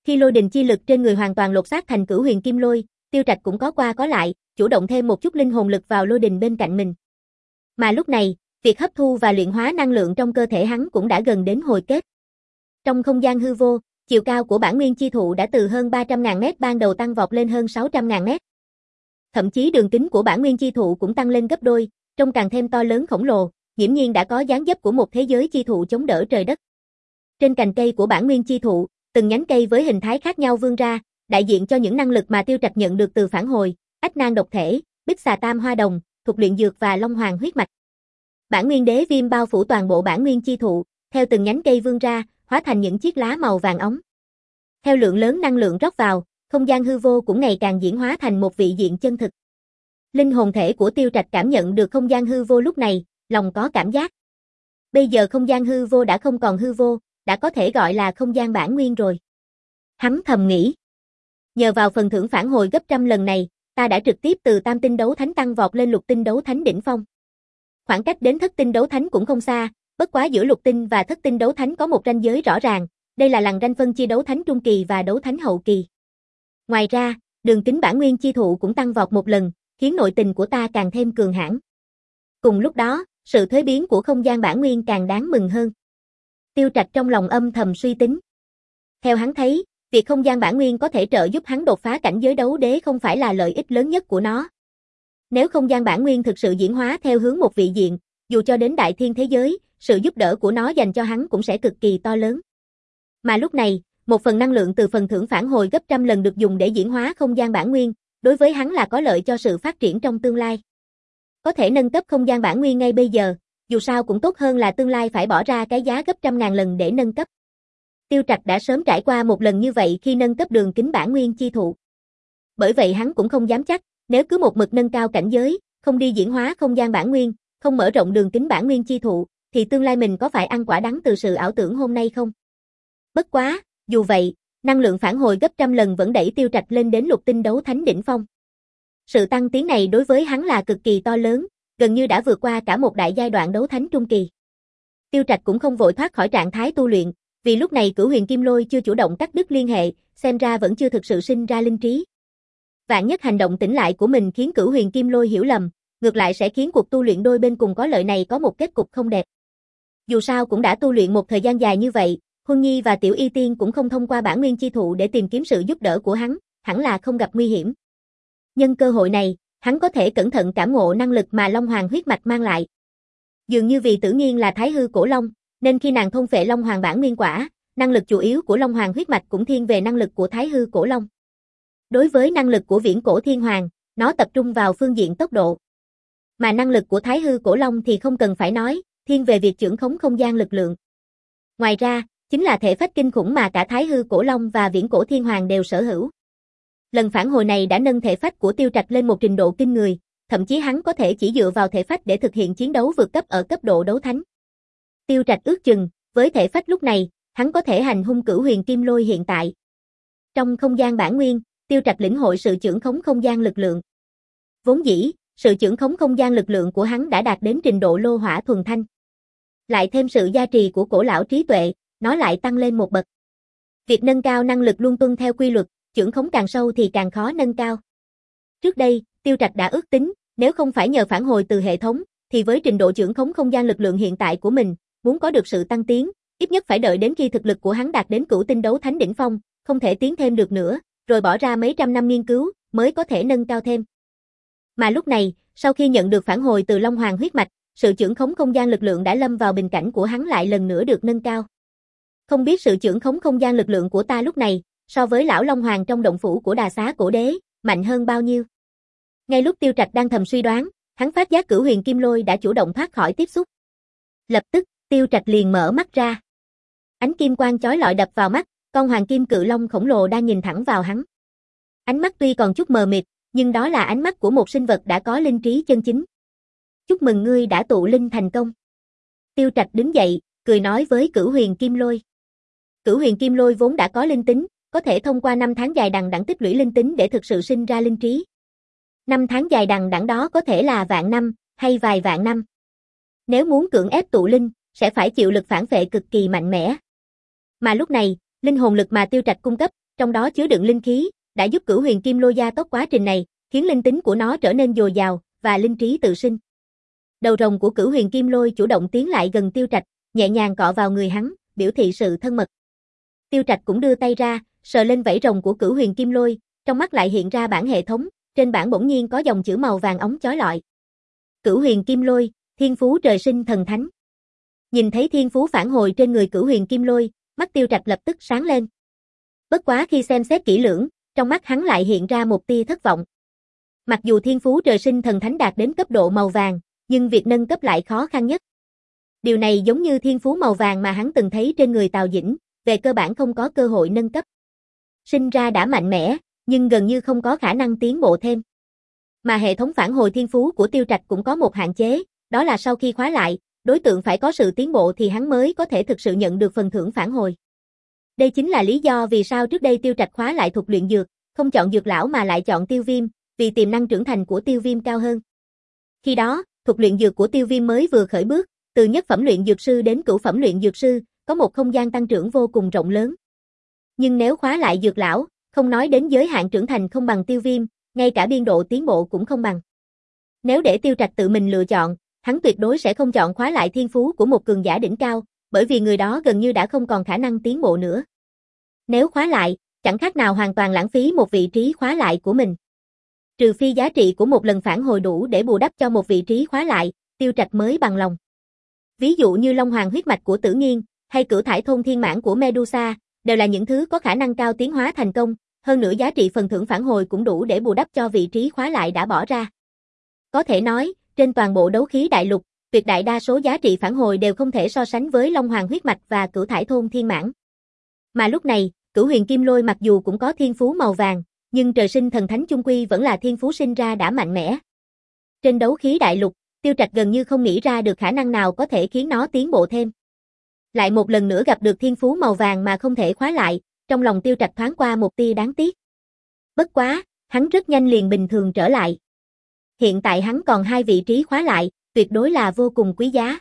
Khi lôi đình chi lực trên người hoàn toàn lột xác thành Cửu Huyền Kim Lôi, Tiêu Trạch cũng có qua có lại, chủ động thêm một chút linh hồn lực vào lôi đình bên cạnh mình. Mà lúc này, việc hấp thu và luyện hóa năng lượng trong cơ thể hắn cũng đã gần đến hồi kết. Trong không gian hư vô, chiều cao của bản nguyên chi thụ đã từ hơn ba trăm nghìn mét ban đầu tăng vọt lên hơn sáu trăm nghìn mét. Thậm chí đường kính của bản nguyên chi thụ cũng tăng lên gấp đôi, trông càng thêm to lớn khổng lồ, hiển nhiên đã có dáng dấp của một thế giới chi thụ chống đỡ trời đất. Trên cành cây của bản nguyên chi thụ, từng nhánh cây với hình thái khác nhau vươn ra, đại diện cho những năng lực mà Tiêu Trạch nhận được từ phản hồi, ách nan độc thể, bích xà tam hoa đồng, thuộc luyện dược và long hoàng huyết mạch. Bản nguyên đế viêm bao phủ toàn bộ bản nguyên chi thụ, theo từng nhánh cây vươn ra, hóa thành những chiếc lá màu vàng óng. Theo lượng lớn năng lượng rót vào, không gian hư vô cũng ngày càng diễn hóa thành một vị diện chân thực. Linh hồn thể của Tiêu Trạch cảm nhận được không gian hư vô lúc này, lòng có cảm giác. Bây giờ không gian hư vô đã không còn hư vô, đã có thể gọi là không gian bản nguyên rồi. Hắn thầm nghĩ. Nhờ vào phần thưởng phản hồi gấp trăm lần này, ta đã trực tiếp từ tam tinh đấu thánh tăng vọt lên lục tinh đấu thánh đỉnh phong. Khoảng cách đến thất tinh đấu thánh cũng không xa, bất quá giữa lục tinh và thất tinh đấu thánh có một ranh giới rõ ràng, đây là lằn ranh phân chia đấu thánh trung kỳ và đấu thánh hậu kỳ. Ngoài ra, đường kính bản nguyên chi thụ cũng tăng vọt một lần, khiến nội tình của ta càng thêm cường hãn. Cùng lúc đó, sự thuế biến của không gian bản nguyên càng đáng mừng hơn. Tiêu Trạch trong lòng âm thầm suy tính. Theo hắn thấy, việc không gian bản nguyên có thể trợ giúp hắn đột phá cảnh giới đấu đế không phải là lợi ích lớn nhất của nó. Nếu không gian bản nguyên thực sự diễn hóa theo hướng một vị diện, dù cho đến đại thiên thế giới, sự giúp đỡ của nó dành cho hắn cũng sẽ cực kỳ to lớn. Mà lúc này, một phần năng lượng từ phần thưởng phản hồi gấp trăm lần được dùng để diễn hóa không gian bản nguyên, đối với hắn là có lợi cho sự phát triển trong tương lai. Có thể nâng cấp không gian bản nguyên ngay bây giờ, dù sao cũng tốt hơn là tương lai phải bỏ ra cái giá gấp trăm ngàn lần để nâng cấp. Tiêu Trạch đã sớm trải qua một lần như vậy khi nâng cấp đường kính bản nguyên chi thụ. Bởi vậy hắn cũng không dám chắc, nếu cứ một mực nâng cao cảnh giới, không đi diễn hóa không gian bản nguyên, không mở rộng đường kính bản nguyên chi thụ, thì tương lai mình có phải ăn quả đắng từ sự ảo tưởng hôm nay không? Bất quá, dù vậy, năng lượng phản hồi gấp trăm lần vẫn đẩy Tiêu Trạch lên đến lục tinh đấu thánh đỉnh phong. Sự tăng tiến này đối với hắn là cực kỳ to lớn, gần như đã vượt qua cả một đại giai đoạn đấu thánh trung kỳ. Tiêu Trạch cũng không vội thoát khỏi trạng thái tu luyện, vì lúc này Cửu Huyền Kim Lôi chưa chủ động cắt đứt liên hệ, xem ra vẫn chưa thực sự sinh ra linh trí. Vạn nhất hành động tỉnh lại của mình khiến Cửu Huyền Kim Lôi hiểu lầm, ngược lại sẽ khiến cuộc tu luyện đôi bên cùng có lợi này có một kết cục không đẹp. Dù sao cũng đã tu luyện một thời gian dài như vậy, Huân Nhi và Tiểu Y Tiên cũng không thông qua bản nguyên chi thụ để tìm kiếm sự giúp đỡ của hắn, hẳn là không gặp nguy hiểm. Nhân cơ hội này, hắn có thể cẩn thận cảm ngộ năng lực mà Long Hoàng huyết mạch mang lại. Dường như vì Tử Nghiên là Thái hư cổ long, nên khi nàng thôn phệ Long Hoàng bản nguyên quả, năng lực chủ yếu của Long Hoàng huyết mạch cũng thiên về năng lực của Thái hư cổ long. Đối với năng lực của Viễn Cổ Thiên Hoàng, nó tập trung vào phương diện tốc độ. Mà năng lực của Thái hư cổ long thì không cần phải nói, thiên về việc trưởng khống không gian lực lượng. Ngoài ra, chính là thể phách kinh khủng mà cả Thái hư cổ long và Viễn Cổ Thiên Hoàng đều sở hữu. Lần phản hồi này đã nâng thể phách của Tiêu Trạch lên một trình độ kinh người, thậm chí hắn có thể chỉ dựa vào thể phách để thực hiện chiến đấu vượt cấp ở cấp độ đấu thánh. Tiêu Trạch ước chừng, với thể phách lúc này, hắn có thể hành hung Cửu Huyền Kim Lôi hiện tại. Trong không gian bản nguyên, Tiêu Trạch lĩnh hội sự trưởng khống không gian lực lượng. Vốn dĩ, sự trưởng khống không gian lực lượng của hắn đã đạt đến trình độ lô hỏa thuần thanh. Lại thêm sự gia trì của cổ lão trí tuệ, nó lại tăng lên một bậc. Việc nâng cao năng lực luôn tuân theo quy luật, trưởng khống càng sâu thì càng khó nâng cao. Trước đây, Tiêu Trạch đã ước tính, nếu không phải nhờ phản hồi từ hệ thống, thì với trình độ trưởng khống không gian lực lượng hiện tại của mình, muốn có được sự tăng tiến, ít nhất phải đợi đến khi thực lực của hắn đạt đến cửu tinh đấu thánh đỉnh phong, không thể tiến thêm được nữa, rồi bỏ ra mấy trăm năm nghiên cứu, mới có thể nâng cao thêm. Mà lúc này, sau khi nhận được phản hồi từ Long Hoàng huyết mạch, sự trưởng khống không gian lực lượng đã lâm vào bình cảnh của hắn lại lần nữa được nâng cao. Không biết sự trưởng khống không gian lực lượng của ta lúc này, so với lão Long Hoàng trong động phủ của Đà Xá Cổ Đế, mạnh hơn bao nhiêu? Ngay lúc Tiêu Trạch đang thầm suy đoán, hắn phát giác Cửu Huyền Kim Lôi đã chủ động thoát khỏi tiếp xúc. Lập tức, Tiêu Trạch liền mở mắt ra. Ánh kim quang chói lọi đập vào mắt, con hoàng kim cự long khổng lồ đang nhìn thẳng vào hắn. Ánh mắt tuy còn chút mờ mịt, nhưng đó là ánh mắt của một sinh vật đã có linh trí chân chính. Chúc mừng ngươi đã tụ linh thành công. Tiêu Trạch đứng dậy, cười nói với Cửu Huyền Kim Lôi. Cửu Huyền Kim Lôi vốn đã có linh tính, có thể thông qua năm tháng dài đằng đẵng tích lũy linh tính để thực sự sinh ra linh trí. Năm tháng dài đằng đẵng đó có thể là vạn năm, hay vài vạn năm. Nếu muốn cưỡng ép tụ linh, sẽ phải chịu lực phản phệ cực kỳ mạnh mẽ. Mà lúc này, linh hồn lực mà Tiêu Trạch cung cấp, trong đó chứa đựng linh khí, đã giúp Cửu Huyền Kim Lôi gia tốc quá trình này, khiến linh tính của nó trở nên dồi dào và linh trí tự sinh. Đầu rồng của Cửu Huyền Kim Lôi chủ động tiến lại gần Tiêu Trạch, nhẹ nhàng cọ vào người hắn, biểu thị sự thân mật. Tiêu Trạch cũng đưa tay ra, sờ lên vảy rồng của Cửu Huyền Kim Lôi, trong mắt lại hiện ra bảng hệ thống, trên bảng bỗng nhiên có dòng chữ màu vàng óng chói lọi. Cửu Huyền Kim Lôi, thiên phú trời sinh thần thánh. Nhìn thấy thiên phú phản hồi trên người Cửu Huyền Kim Lôi, mắt Tiêu Trạch lập tức sáng lên. Bất quá khi xem xét kỹ lưỡng, trong mắt hắn lại hiện ra một tia thất vọng. Mặc dù thiên phú trời sinh thần thánh đạt đến cấp độ màu vàng, nhưng việc nâng cấp lại khó khăn nhất. Điều này giống như thiên phú màu vàng mà hắn từng thấy trên người Tào Dĩnh, về cơ bản không có cơ hội nâng cấp. Sinh ra đã mạnh mẽ, nhưng gần như không có khả năng tiến bộ thêm. Mà hệ thống phản hồi thiên phú của Tiêu Trạch cũng có một hạn chế, đó là sau khi khóa lại, đối tượng phải có sự tiến bộ thì hắn mới có thể thực sự nhận được phần thưởng phản hồi. Đây chính là lý do vì sao trước đây Tiêu Trạch khóa lại thuật luyện dược, không chọn dược lão mà lại chọn Tiêu Viêm, vì tiềm năng trưởng thành của Tiêu Viêm cao hơn. Khi đó, thuật luyện dược của Tiêu Viêm mới vừa khởi bước, từ nhất phẩm luyện dược sư đến cửu phẩm luyện dược sư, có một không gian tăng trưởng vô cùng rộng lớn. Nhưng nếu khóa lại dược lão, không nói đến giới hạn trưởng thành không bằng Tiêu Viêm, ngay cả biên độ tiến bộ cũng không bằng. Nếu để Tiêu Trạch tự mình lựa chọn, hắn tuyệt đối sẽ không chọn khóa lại thiên phú của một cường giả đỉnh cao, bởi vì người đó gần như đã không còn khả năng tiến bộ nữa. Nếu khóa lại, chẳng khác nào hoàn toàn lãng phí một vị trí khóa lại của mình. Trừ phi giá trị của một lần phản hồi đủ để bù đắp cho một vị trí khóa lại, Tiêu Trạch mới bằng lòng. Ví dụ như Long Hoàng huyết mạch của Tử Nghiên, hay Cửu Thải Thôn Thiên Mãn của Medusa, đều là những thứ có khả năng cao tiến hóa thành công, hơn nữa giá trị phần thưởng phản hồi cũng đủ để bù đắp cho vị trí khóa lại đã bỏ ra. Có thể nói, trên toàn bộ đấu khí đại lục, tuyệt đại đa số giá trị phản hồi đều không thể so sánh với Long Hoàng huyết mạch và Cửu Thải Thôn Thiên Mãn. Mà lúc này, Cửu Huyền Kim Lôi mặc dù cũng có thiên phú màu vàng, nhưng trời sinh thần thánh chung quy vẫn là thiên phú sinh ra đã mạnh mẽ. Trên đấu khí đại lục, Tiêu Trạch gần như không nghĩ ra được khả năng nào có thể khiến nó tiến bộ thêm. Lại một lần nữa gặp được thiên phú màu vàng mà không thể khóa lại, trong lòng Tiêu Trạch thoáng qua một tia đáng tiếc. Bất quá, hắn rất nhanh liền bình thường trở lại. Hiện tại hắn còn hai vị trí khóa lại, tuyệt đối là vô cùng quý giá.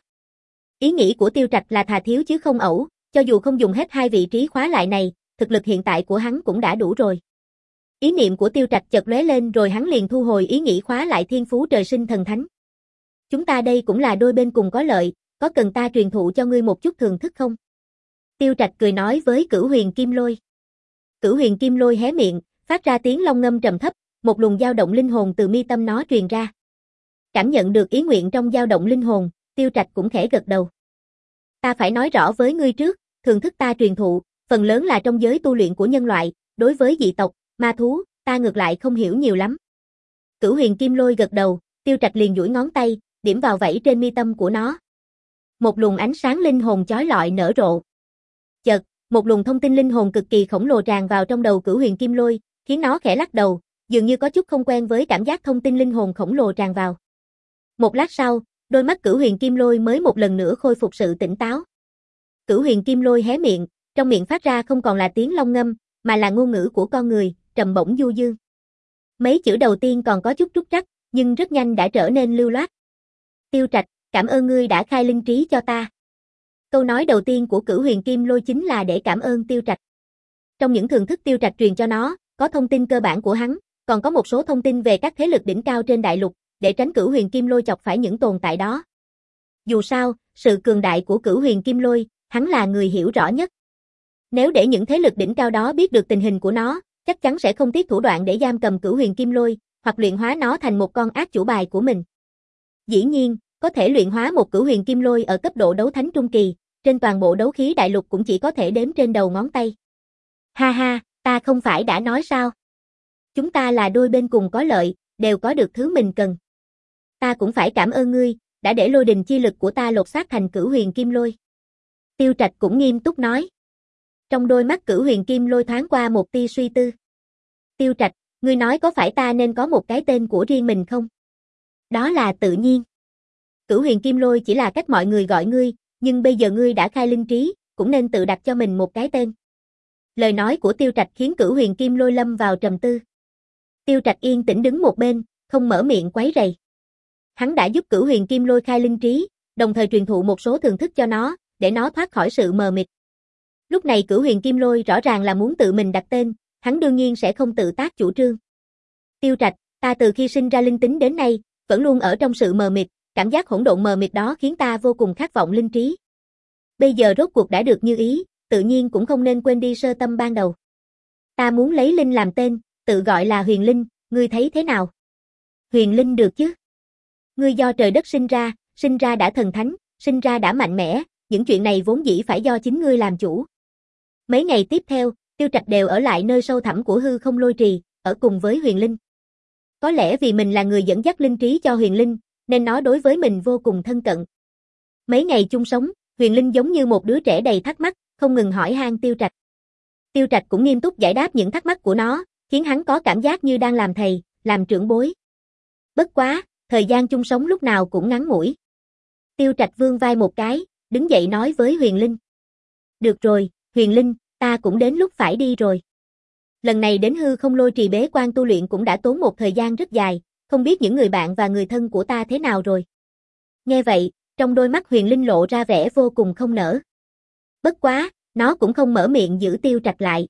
Ý nghĩ của Tiêu Trạch là thà thiếu chứ không ẩu, cho dù không dùng hết hai vị trí khóa lại này, thực lực hiện tại của hắn cũng đã đủ rồi. Ý niệm của Tiêu Trạch chợt lóe lên rồi hắn liền thu hồi ý nghĩ khóa lại thiên phú trời sinh thần thánh. Chúng ta đây cũng là đôi bên cùng có lợi, có cần ta truyền thụ cho ngươi một chút thường thức không? Tiêu Trạch cười nói với Cửu Huyền Kim Lôi. Cửu Huyền Kim Lôi hé miệng, phát ra tiếng long ngâm trầm thấp, một luồng dao động linh hồn từ mi tâm nó truyền ra. Cảm nhận được ý nguyện trong dao động linh hồn, Tiêu Trạch cũng khẽ gật đầu. Ta phải nói rõ với ngươi trước, thường thức ta truyền thụ, phần lớn là trong giới tu luyện của nhân loại, đối với dị tộc, ma thú, ta ngược lại không hiểu nhiều lắm. Cửu Huyền Kim Lôi gật đầu, Tiêu Trạch liền duỗi ngón tay, điểm vào vảy trên mi tâm của nó. Một luồng ánh sáng linh hồn chói lọi nở rộ. Chợt, một luồng thông tin linh hồn cực kỳ khổng lồ tràn vào trong đầu Cửu Huyền Kim Lôi, khiến nó khẽ lắc đầu, dường như có chút không quen với cảm giác thông tin linh hồn khổng lồ tràn vào. Một lát sau, đôi mắt Cửu Huyền Kim Lôi mới một lần nữa khôi phục sự tỉnh táo. Cửu Huyền Kim Lôi hé miệng, trong miệng phát ra không còn là tiếng long ngâm, mà là ngôn ngữ của con người, trầm bổng du dương. Mấy chữ đầu tiên còn có chút trúc trắc, nhưng rất nhanh đã trở nên lưu loát. Tiêu Trạch, cảm ơn ngươi đã khai linh trí cho ta. Câu nói đầu tiên của Cửu Huyền Kim Lôi chính là để cảm ơn Tiêu Trạch. Trong những thường thức Tiêu Trạch truyền cho nó, có thông tin cơ bản của hắn, còn có một số thông tin về các thế lực đỉnh cao trên đại lục, để tránh Cửu Huyền Kim Lôi chọc phải những tồn tại đó. Dù sao, sự cường đại của Cửu Huyền Kim Lôi, hắn là người hiểu rõ nhất. Nếu để những thế lực đỉnh cao đó biết được tình hình của nó, chắc chắn sẽ không tiếc thủ đoạn để giam cầm Cửu Huyền Kim Lôi, hoặc luyện hóa nó thành một con ác chủ bài của mình. Dĩ nhiên, có thể luyện hóa một Cửu Huyền Kim Lôi ở cấp độ đấu thánh trung kỳ, trên toàn bộ đấu khí đại lục cũng chỉ có thể đếm trên đầu ngón tay. Ha ha, ta không phải đã nói sao? Chúng ta là đôi bên cùng có lợi, đều có được thứ mình cần. Ta cũng phải cảm ơn ngươi, đã để lôi đình chi lực của ta lột xác thành Cửu Huyền Kim Lôi. Tiêu Trạch cũng nghiêm túc nói. Trong đôi mắt Cửu Huyền Kim Lôi thoáng qua một tia suy tư. Tiêu Trạch, ngươi nói có phải ta nên có một cái tên của riêng mình không? Đó là tự nhiên. Cửu Huyền Kim Lôi chỉ là cách mọi người gọi ngươi, nhưng bây giờ ngươi đã khai linh trí, cũng nên tự đặt cho mình một cái tên. Lời nói của Tiêu Trạch khiến Cửu Huyền Kim Lôi lâm vào trầm tư. Tiêu Trạch yên tĩnh đứng một bên, không mở miệng quấy rầy. Hắn đã giúp Cửu Huyền Kim Lôi khai linh trí, đồng thời truyền thụ một số thường thức cho nó, để nó thoát khỏi sự mờ mịt. Lúc này Cửu Huyền Kim Lôi rõ ràng là muốn tự mình đặt tên, hắn đương nhiên sẽ không tự tác chủ trương. Tiêu Trạch, ta từ khi sinh ra linh tính đến nay, vẫn luôn ở trong sự mờ mịt, cảm giác hỗn độn mờ mịt đó khiến ta vô cùng khát vọng linh trí. Bây giờ rốt cuộc đã được như ý, tự nhiên cũng không nên quên đi sơ tâm ban đầu. Ta muốn lấy linh làm tên, tự gọi là Huyền Linh, ngươi thấy thế nào? Huyền Linh được chứ? Ngươi do trời đất sinh ra, sinh ra đã thần thánh, sinh ra đã mạnh mẽ, những chuyện này vốn dĩ phải do chính ngươi làm chủ. Mấy ngày tiếp theo, Tiêu Trạch đều ở lại nơi sâu thẳm của hư không lôi trì, ở cùng với Huyền Linh. Có lẽ vì mình là người dẫn dắt linh trí cho Huyền Linh, nên nó đối với mình vô cùng thân cận. Mấy ngày chung sống, Huyền Linh giống như một đứa trẻ đầy thắc mắc, không ngừng hỏi han Tiêu Trạch. Tiêu Trạch cũng nghiêm túc giải đáp những thắc mắc của nó, khiến hắn có cảm giác như đang làm thầy, làm trưởng bối. Bất quá, thời gian chung sống lúc nào cũng ngắn ngủi. Tiêu Trạch vươn vai một cái, đứng dậy nói với Huyền Linh. Được rồi, Huyền Linh, ta cũng đến lúc phải đi rồi. Lần này đến hư không lôi trì bế quan tu luyện cũng đã tốn một thời gian rất dài, không biết những người bạn và người thân của ta thế nào rồi. Nghe vậy, trong đôi mắt Huyền Linh lộ ra vẻ vô cùng không nỡ. Bất quá, nó cũng không mở miệng giữ Tiêu Trạch lại.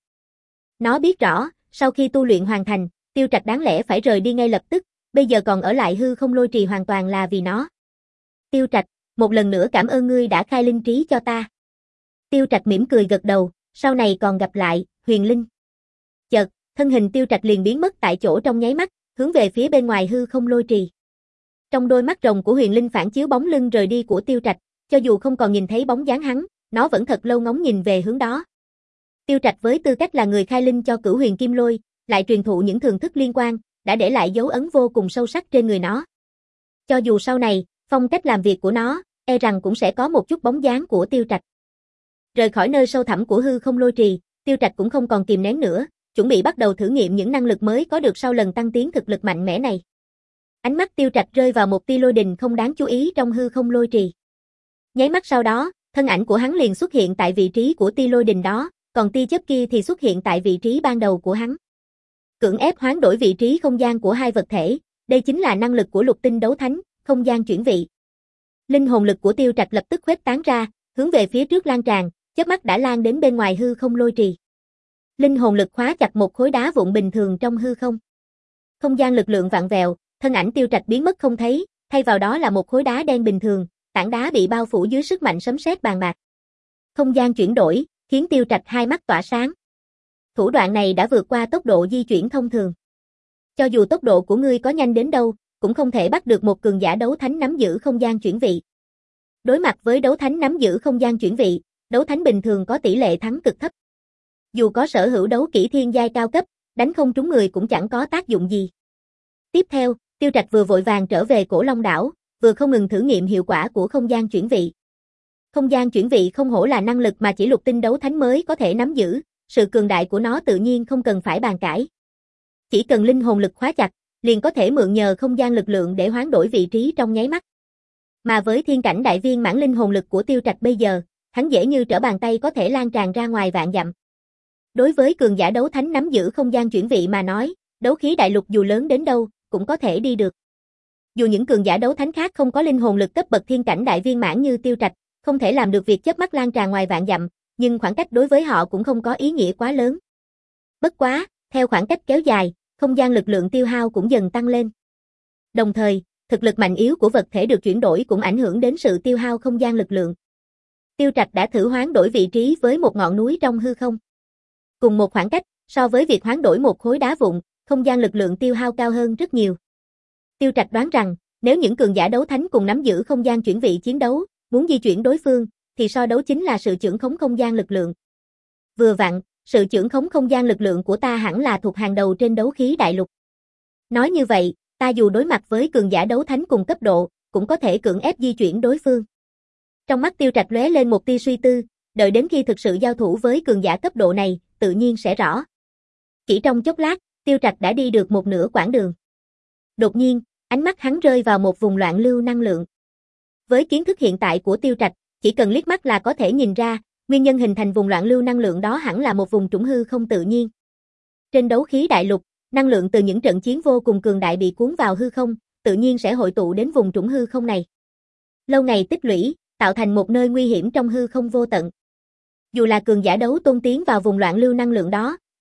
Nó biết rõ, sau khi tu luyện hoàn thành, Tiêu Trạch đáng lẽ phải rời đi ngay lập tức, bây giờ còn ở lại hư không lôi trì hoàn toàn là vì nó. Tiêu Trạch, một lần nữa cảm ơn ngươi đã khai linh trí cho ta. Tiêu Trạch mỉm cười gật đầu, sau này còn gặp lại, Huyền Linh. Chợt, thân hình Tiêu Trạch liền biến mất tại chỗ trong nháy mắt, hướng về phía bên ngoài hư không lôi trì. Trong đôi mắt rồng của Huyền Linh phản chiếu bóng lưng rời đi của Tiêu Trạch, cho dù không còn nhìn thấy bóng dáng hắn, nó vẫn thật lâu ngóng nhìn về hướng đó. Tiêu Trạch với tư cách là người khai linh cho Cửu Huyền Kim Lôi, lại truyền thụ những thường thức liên quan, đã để lại dấu ấn vô cùng sâu sắc trên người nó. Cho dù sau này, phong cách làm việc của nó, e rằng cũng sẽ có một chút bóng dáng của Tiêu Trạch. Rời khỏi nơi sâu thẳm của hư không lôi trì, Tiêu Trạch cũng không còn kìm nén nữa, chuẩn bị bắt đầu thử nghiệm những năng lực mới có được sau lần tăng tiến thực lực mạnh mẽ này. Ánh mắt Tiêu Trạch rơi vào một tia lôi đình không đáng chú ý trong hư không lôi trì. Nháy mắt sau đó, thân ảnh của hắn liền xuất hiện tại vị trí của tia lôi đình đó, còn tia chớp kia thì xuất hiện tại vị trí ban đầu của hắn. Cưỡng ép hoán đổi vị trí không gian của hai vật thể, đây chính là năng lực của lục tinh đấu thánh, không gian chuyển vị. Linh hồn lực của Tiêu Trạch lập tức khuếch tán ra, hướng về phía trước lan tràn, chớp mắt đã lan đến bên ngoài hư không lôi trì. Linh hồn lực khóa chặt một khối đá vụn bình thường trong hư không. Không gian lực lượng vặn vẹo, thân ảnh Tiêu Trạch biến mất không thấy, thay vào đó là một khối đá đen bình thường, tảng đá bị bao phủ dưới sức mạnh sấm sét bàn bạc. Không gian chuyển đổi, khiến Tiêu Trạch hai mắt tỏa sáng. Thủ đoạn này đã vượt qua tốc độ di chuyển thông thường. Cho dù tốc độ của ngươi có nhanh đến đâu, cũng không thể bắt được một cường giả đấu thánh nắm giữ không gian chuyển vị. Đối mặt với đấu thánh nắm giữ không gian chuyển vị, đấu thánh bình thường có tỷ lệ thắng cực thấp. Dù có sở hữu đấu kỹ thiên giai cao cấp, đánh không trúng người cũng chẳng có tác dụng gì. Tiếp theo, Tiêu Trạch vừa vội vàng trở về Cổ Long đảo, vừa không ngừng thử nghiệm hiệu quả của không gian chuyển vị. Không gian chuyển vị không hổ là năng lực mà chỉ lục tinh đấu thánh mới có thể nắm giữ, sự cường đại của nó tự nhiên không cần phải bàn cãi. Chỉ cần linh hồn lực khóa chặt, liền có thể mượn nhờ không gian lực lượng để hoán đổi vị trí trong nháy mắt. Mà với thiên cảnh đại viên mãn linh hồn lực của Tiêu Trạch bây giờ, hắn dễ như trở bàn tay có thể lan tràn ra ngoài vạn dặm. Đối với cường giả đấu thánh nắm giữ không gian chuyển vị mà nói, đấu khí đại lục dù lớn đến đâu, cũng có thể đi được. Dù những cường giả đấu thánh khác không có linh hồn lực cấp bậc thiên cảnh đại viên mãn như Tiêu Trạch, không thể làm được việc chớp mắt lan tràn ngoài vạn dặm, nhưng khoảng cách đối với họ cũng không có ý nghĩa quá lớn. Bất quá, theo khoảng cách kéo dài, không gian lực lượng tiêu hao cũng dần tăng lên. Đồng thời, thực lực mạnh yếu của vật thể được chuyển đổi cũng ảnh hưởng đến sự tiêu hao không gian lực lượng. Tiêu Trạch đã thử hoán đổi vị trí với một ngọn núi trong hư không. Cùng một khoảng cách, so với việc hoán đổi một khối đá vụn, không gian lực lượng tiêu hao cao hơn rất nhiều. Tiêu Trạch đoán rằng, nếu những cường giả đấu thánh cùng nắm giữ không gian chuyển vị chiến đấu, muốn di chuyển đối phương, thì so đấu chính là sự chưởng khống không gian lực lượng. Vừa vặn, sự chưởng khống không gian lực lượng của ta hẳn là thuộc hàng đầu trên đấu khí đại lục. Nói như vậy, ta dù đối mặt với cường giả đấu thánh cùng cấp độ, cũng có thể cưỡng ép di chuyển đối phương. Trong mắt Tiêu Trạch lóe lên một tia suy tư, đợi đến khi thực sự giao thủ với cường giả cấp độ này, tự nhiên sẽ rõ. Chỉ trong chốc lát, Tiêu Trạch đã đi được một nửa quãng đường. Đột nhiên, ánh mắt hắn rơi vào một vùng loạn lưu năng lượng. Với kiến thức hiện tại của Tiêu Trạch, chỉ cần liếc mắt là có thể nhìn ra, nguyên nhân hình thành vùng loạn lưu năng lượng đó hẳn là một vùng trũng hư không tự nhiên. Trên đấu khí đại lục, năng lượng từ những trận chiến vô cùng cường đại bị cuốn vào hư không, tự nhiên sẽ hội tụ đến vùng trũng hư không này. Lâu ngày tích lũy, tạo thành một nơi nguy hiểm trong hư không vô tận. Dù là cường giả đấu tôn tiến vào vùng loạn lưu năng lượng đó,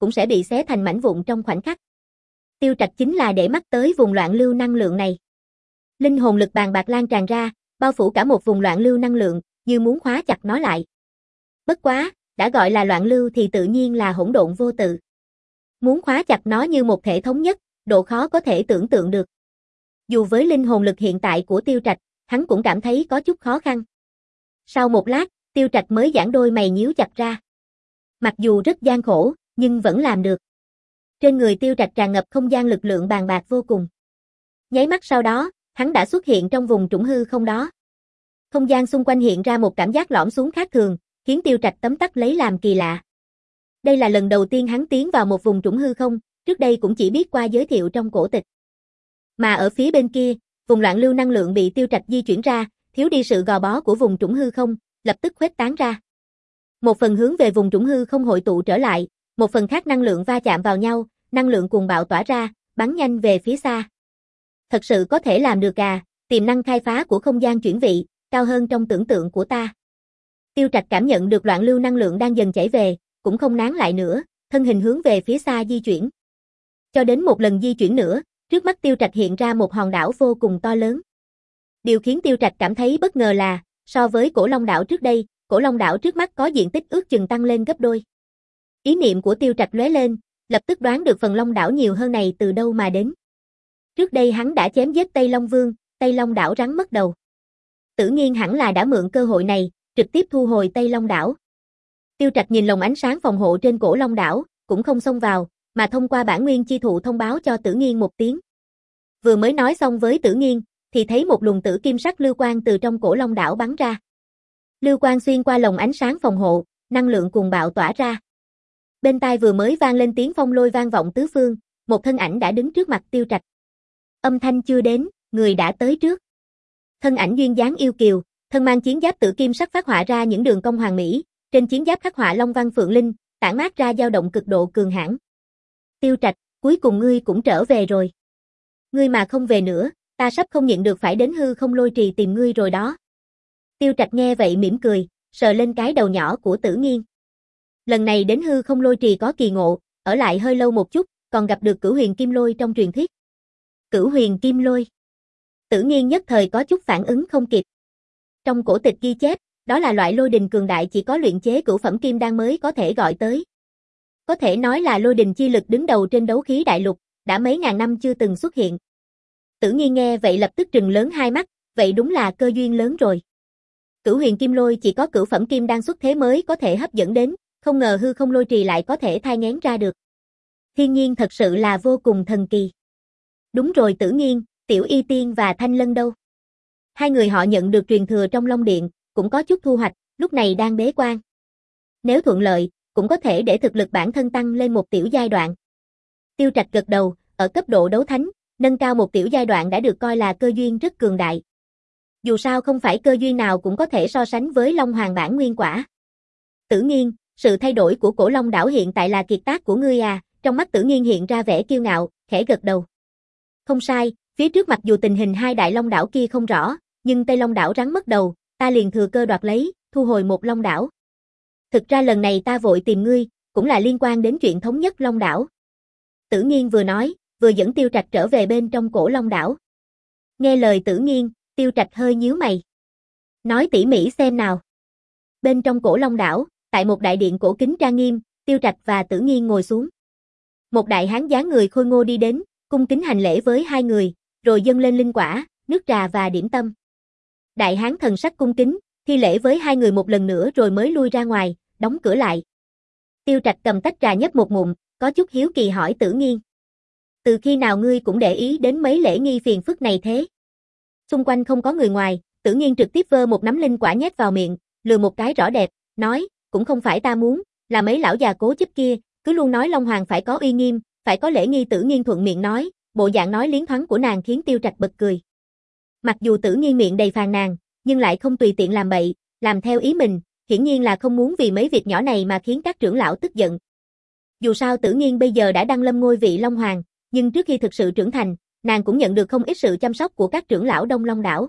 cũng sẽ bị xé thành mảnh vụn trong khoảnh khắc. Tiêu Trạch chính là để mắt tới vùng loạn lưu năng lượng này. Linh hồn lực bàn bạc lan tràn ra, bao phủ cả một vùng loạn lưu năng lượng, như muốn khóa chặt nó lại. Bất quá, đã gọi là loạn lưu thì tự nhiên là hỗn độn vô tự. Muốn khóa chặt nó như một thể thống nhất, độ khó có thể tưởng tượng được. Dù với linh hồn lực hiện tại của Tiêu Trạch, hắn cũng cảm thấy có chút khó khăn. Sau một lát, Tiêu Trạch mới giãn đôi mày nhíu chặt ra. Mặc dù rất gian khổ, nhưng vẫn làm được. Trên người Tiêu Trạch tràn ngập không gian lực lượng bàn bạc vô cùng. Nháy mắt sau đó, hắn đã xuất hiện trong vùng trũng hư không đó. Không gian xung quanh hiện ra một cảm giác lõm xuống khác thường, khiến Tiêu Trạch tấm tắc lấy làm kỳ lạ. Đây là lần đầu tiên hắn tiến vào một vùng trũng hư không, trước đây cũng chỉ biết qua giới thiệu trong cổ tịch. Mà ở phía bên kia, vùng loạn lưu năng lượng bị Tiêu Trạch di chuyển ra, thiếu đi sự gò bó của vùng trũng hư không, lập tức khuếch tán ra. Một phần hướng về vùng trũng hư không hội tụ trở lại, một phần khác năng lượng va chạm vào nhau, năng lượng cuồng bạo tỏa ra, bắn nhanh về phía xa. Thật sự có thể làm được à, tiềm năng khai phá của không gian chuyển vị, cao hơn trong tưởng tượng của ta. Tiêu Trạch cảm nhận được loạn lưu năng lượng đang dần chảy về, cũng không nán lại nữa, thân hình hướng về phía xa di chuyển. Cho đến một lần di chuyển nữa, trước mắt Tiêu Trạch hiện ra một hòn đảo vô cùng to lớn. Điều khiến Tiêu Trạch cảm thấy bất ngờ là, so với Cổ Long đảo trước đây, Cổ Long đảo trước mắt có diện tích ước chừng tăng lên gấp đôi. Ý niệm của Tiêu Trạch lóe lên, lập tức đoán được phần Long đảo nhiều hơn này từ đâu mà đến. Trước đây hắn đã chém giết Tây Long Vương, Tây Long đảo rắn mất đầu. Tử Nghiên hẳn là đã mượn cơ hội này, trực tiếp thu hồi Tây Long đảo. Tiêu Trạch nhìn lồng ánh sáng phòng hộ trên Cổ Long đảo, cũng không xông vào, mà thông qua bản nguyên chi thụ thông báo cho Tử Nghiên một tiếng. Vừa mới nói xong với Tử Nghiên, thì thấy một luồng tử kim sắc lưu quang từ trong Cổ Long đảo bắn ra. Lưu quang xuyên qua lồng ánh sáng phòng hộ, năng lượng cuồng bạo tỏa ra. Bên tai vừa mới vang lên tiếng phong lôi vang vọng tứ phương, một thân ảnh đã đứng trước mặt Tiêu Trạch. Âm thanh chưa đến, người đã tới trước. Thân ảnh duyên dáng yêu kiều, thân mang chiến giáp tử kim sắc phát họa ra những đường cong hoàn mỹ, trên chiến giáp khắc họa long văn phượng linh, tản mát ra dao động cực độ cường hãn. Tiêu Trạch, cuối cùng ngươi cũng trở về rồi. Ngươi mà không về nữa, ta sắp không nhịn được phải đến hư không lôi trì tìm ngươi rồi đó. Tiêu Trạch nghe vậy mỉm cười, sờ lên cái đầu nhỏ của Tử Nghiên. Lần này đến hư không lôi trì có kỳ ngộ, ở lại hơi lâu một chút, còn gặp được Cửu Huyền Kim Lôi trong truyền thuyết. Cửu Huyền Kim Lôi. Tử Nghiên nhất thời có chút phản ứng không kịp. Trong cổ tịch ghi chép, đó là loại lôi đình cường đại chỉ có luyện chế cửu phẩm kim đan mới có thể gọi tới. Có thể nói là lôi đình chi lực đứng đầu trên đấu khí đại lục, đã mấy ngàn năm chưa từng xuất hiện. Tử Nghiên nghe vậy lập tức trừng lớn hai mắt, vậy đúng là cơ duyên lớn rồi. Cửu Huyền Kim Lôi chỉ có cửu phẩm kim đan xuất thế mới có thể hấp dẫn đến, không ngờ hư không lôi trì lại có thể thai nghén ra được. Thiên nhiên thật sự là vô cùng thần kỳ. Đúng rồi Tử Nghiên, Tiểu Y Tiên và Thanh Lân đâu? Hai người họ nhận được truyền thừa trong Long Điện, cũng có chút thu hoạch, lúc này đang bế quan. Nếu thuận lợi, cũng có thể để thực lực bản thân tăng lên một tiểu giai đoạn. Tiêu Trạch gật đầu, ở cấp độ đấu thánh, nâng cao một tiểu giai đoạn đã được coi là cơ duyên rất cường đại. Dù sao không phải cơ duyên nào cũng có thể so sánh với Long Hoàng bản nguyên quả. Tử Nghiên, sự thay đổi của Cổ Long đảo hiện tại là kiệt tác của ngươi à? Trong mắt Tử Nghiên hiện ra vẻ kiêu ngạo, khẽ gật đầu. Không sai, phía trước mặc dù tình hình hai đại long đảo kia không rõ, nhưng Tây Long đảo rắn mất đầu, ta liền thừa cơ đoạt lấy, thu hồi một long đảo. Thực ra lần này ta vội tìm ngươi, cũng là liên quan đến chuyện thống nhất Long đảo. Tử Nghiên vừa nói, vừa dẫn Tiêu Trạch trở về bên trong Cổ Long đảo. Nghe lời Tử Nghiên, Tiêu Trạch hơi nhíu mày. Nói tỉ mỉ xem nào. Bên trong Cổ Long đảo, tại một đại điện cổ kính trang nghiêm, Tiêu Trạch và Tử Nghiên ngồi xuống. Một đại hán dáng người khôi ngô đi đến, cung kính hành lễ với hai người, rồi dâng lên linh quả, nước trà và điểm tâm. Đại hán thần sắc cung kính, thi lễ với hai người một lần nữa rồi mới lui ra ngoài, đóng cửa lại. Tiêu Trạch cầm tách trà nhấp một ngụm, có chút hiếu kỳ hỏi Tử Nghiên. Từ khi nào ngươi cũng để ý đến mấy lễ nghi phiền phức này thế? Xung quanh không có người ngoài, Tử Nghiên trực tiếp vơ một nắm linh quả nhét vào miệng, lừa một cái rõ đẹp, nói, cũng không phải ta muốn, là mấy lão già cố chấp kia, cứ luôn nói Long Hoàng phải có uy nghiêm, phải có lễ nghi. Tử Nghiên thuận miệng nói, bộ dạng nói liến thoáng của nàng khiến Tiêu Trạch bật cười. Mặc dù Tử Nghiên miệng đầy phàn nàn, nhưng lại không tùy tiện làm bậy, làm theo ý mình, hiển nhiên là không muốn vì mấy việc nhỏ này mà khiến các trưởng lão tức giận. Dù sao Tử Nghiên bây giờ đã đăng lâm ngôi vị Long Hoàng, nhưng trước khi thực sự trưởng thành, nàng cũng nhận được không ít sự chăm sóc của các trưởng lão Đông Long đảo.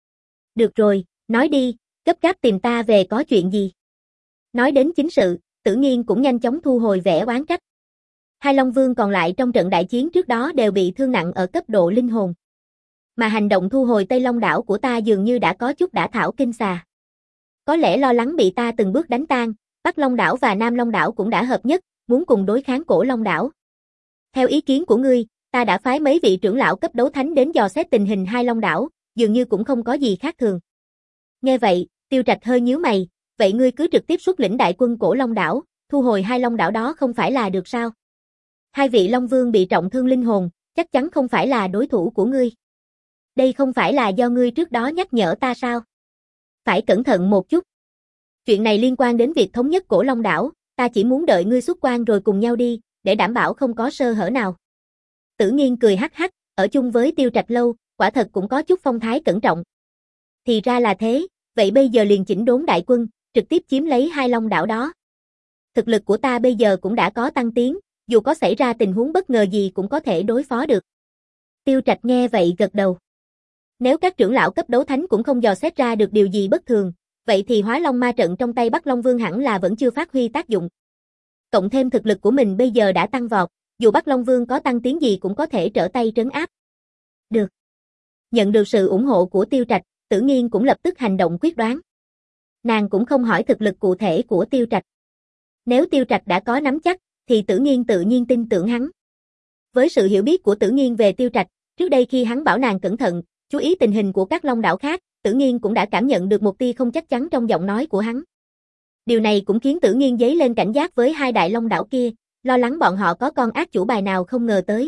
Được rồi, nói đi, gấp gáp tìm ta về có chuyện gì? Nói đến chính sự, Tử Nghiên cũng nhanh chóng thu hồi vẻ oán trách. Hai Long Vương còn lại trong trận đại chiến trước đó đều bị thương nặng ở cấp độ linh hồn. Mà hành động thu hồi Tây Long đảo của ta dường như đã có chút đả thảo kinh xà. Có lẽ lo lắng bị ta từng bước đánh tan, Bắc Long đảo và Nam Long đảo cũng đã hợp nhất, muốn cùng đối kháng Cổ Long đảo. Theo ý kiến của ngươi, ta đã phái mấy vị trưởng lão cấp đấu thánh đến dò xét tình hình hai Long đảo, dường như cũng không có gì khác thường. Nghe vậy, Tiêu Trạch hơi nhíu mày, vậy ngươi cứ trực tiếp xuất lĩnh đại quân Cổ Long đảo, thu hồi hai Long đảo đó không phải là được sao? Hai vị Long Vương bị trọng thương linh hồn, chắc chắn không phải là đối thủ của ngươi. Đây không phải là do ngươi trước đó nhắc nhở ta sao? Phải cẩn thận một chút. Chuyện này liên quan đến việc thống nhất Cổ Long đảo, ta chỉ muốn đợi ngươi xuất quan rồi cùng nhau đi, để đảm bảo không có sơ hở nào. Tử Nghiên cười hắc hắc, ở chung với Tiêu Trạch lâu, quả thật cũng có chút phong thái cẩn trọng. Thì ra là thế, vậy bây giờ liền chỉnh đốn đại quân, trực tiếp chiếm lấy hai Long đảo đó. Thực lực của ta bây giờ cũng đã có tăng tiến, dù có xảy ra tình huống bất ngờ gì cũng có thể đối phó được. Tiêu Trạch nghe vậy gật đầu. Nếu các trưởng lão cấp đấu thánh cũng không dò xét ra được điều gì bất thường, vậy thì Hóa Long ma trận trong tay Bắc Long Vương hẳn là vẫn chưa phát huy tác dụng. Cộng thêm thực lực của mình bây giờ đã tăng vọt, dù Bắc Long Vương có tăng tiến gì cũng có thể trở tay trấn áp. Được. Nhận được sự ủng hộ của Tiêu Trạch, Tử Nghiên cũng lập tức hành động quyết đoán. Nàng cũng không hỏi thực lực cụ thể của Tiêu Trạch. Nếu Tiêu Trạch đã có nắm chắc, thì Tử Nghiên tự nhiên tin tưởng hắn. Với sự hiểu biết của Tử Nghiên về Tiêu Trạch, trước đây khi hắn bảo nàng cẩn thận, chú ý tình hình của các Long đảo khác, Tử Nghiên cũng đã cảm nhận được một tia không chắc chắn trong giọng nói của hắn. Điều này cũng khiến Tử Nghiên dấy lên cảnh giác với hai đại Long đảo kia, lo lắng bọn họ có con ác chủ bài nào không ngờ tới.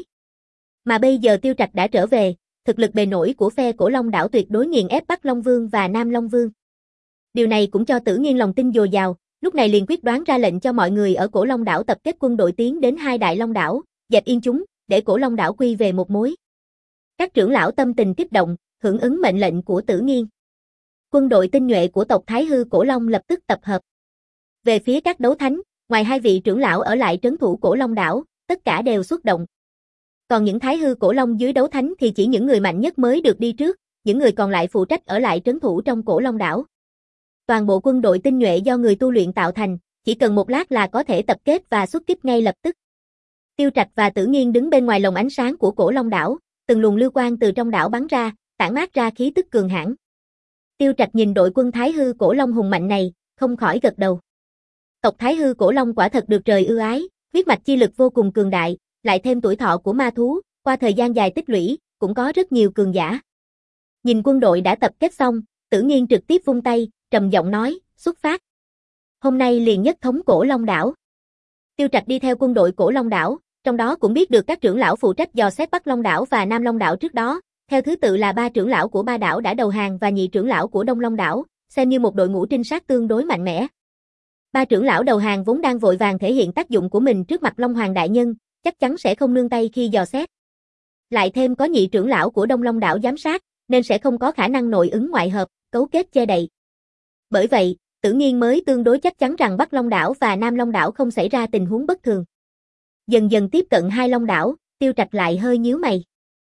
Mà bây giờ Tiêu Trạch đã trở về, thực lực bề nổi của phe Cổ Long đảo tuyệt đối nghiền ép Bắc Long Vương và Nam Long Vương. Điều này cũng cho Tử Nghiên lòng tin dồi dào, lúc này liền quyết đoán ra lệnh cho mọi người ở Cổ Long đảo tập kết quân đội tiến đến hai đại Long đảo, dẹp yên chúng, để Cổ Long đảo quy về một mối. Các trưởng lão tâm tình kích động, hưởng ứng mệnh lệnh của Tử Nghiên. Quân đội tinh nhuệ của tộc Thái Hư Cổ Long lập tức tập hợp. Về phía các đấu thánh, ngoài hai vị trưởng lão ở lại trấn thủ Cổ Long đảo, tất cả đều xuất động. Còn những Thái Hư Cổ Long dưới đấu thánh thì chỉ những người mạnh nhất mới được đi trước, những người còn lại phụ trách ở lại trấn thủ trong Cổ Long đảo. Toàn bộ quân đội tinh nhuệ do người tu luyện tạo thành, chỉ cần một lát là có thể tập kết và xuất kích ngay lập tức. Tiêu Trạch và Tử Nghiên đứng bên ngoài lồng ánh sáng của Cổ Long đảo, từng luồng lưu quang từ trong đảo bắn ra, tản mát ra khí tức cường hãn. Tiêu Trạch nhìn đội quân Thái Hư Cổ Long hùng mạnh này, không khỏi gật đầu. Tộc Thái Hư Cổ Long quả thật được trời ưu ái, huyết mạch chi lực vô cùng cường đại, lại thêm tuổi thọ của ma thú, qua thời gian dài tích lũy, cũng có rất nhiều cường giả. Nhìn quân đội đã tập kết xong, Tử Nghiên trực tiếp vung tay, trầm giọng nói, xuất phát. Hôm nay liền nhất thống Cổ Long đảo. Tiêu Trạch đi theo quân đội Cổ Long đảo, trong đó cũng biết được các trưởng lão phụ trách dò xét Bắc Long đảo và Nam Long đảo trước đó, theo thứ tự là ba trưởng lão của ba đảo đã đầu hàng và nhị trưởng lão của Đông Long đảo, xem như một đội ngũ trinh sát tương đối mạnh mẽ. Ba trưởng lão đầu hàng vốn đang vội vàng thể hiện tác dụng của mình trước mặt Long Hoàng đại nhân, chắc chắn sẽ không nương tay khi dò xét. Lại thêm có nhị trưởng lão của Đông Long đảo giám sát, nên sẽ không có khả năng nội ứng ngoại hợp, cấu kết che đậy. Bởi vậy, Tử Nghiên mới tương đối chắc chắn rằng Bắc Long đảo và Nam Long đảo không xảy ra tình huống bất thường. Dần dần tiếp cận hai Long đảo, Tiêu Trạch lại hơi nhíu mày.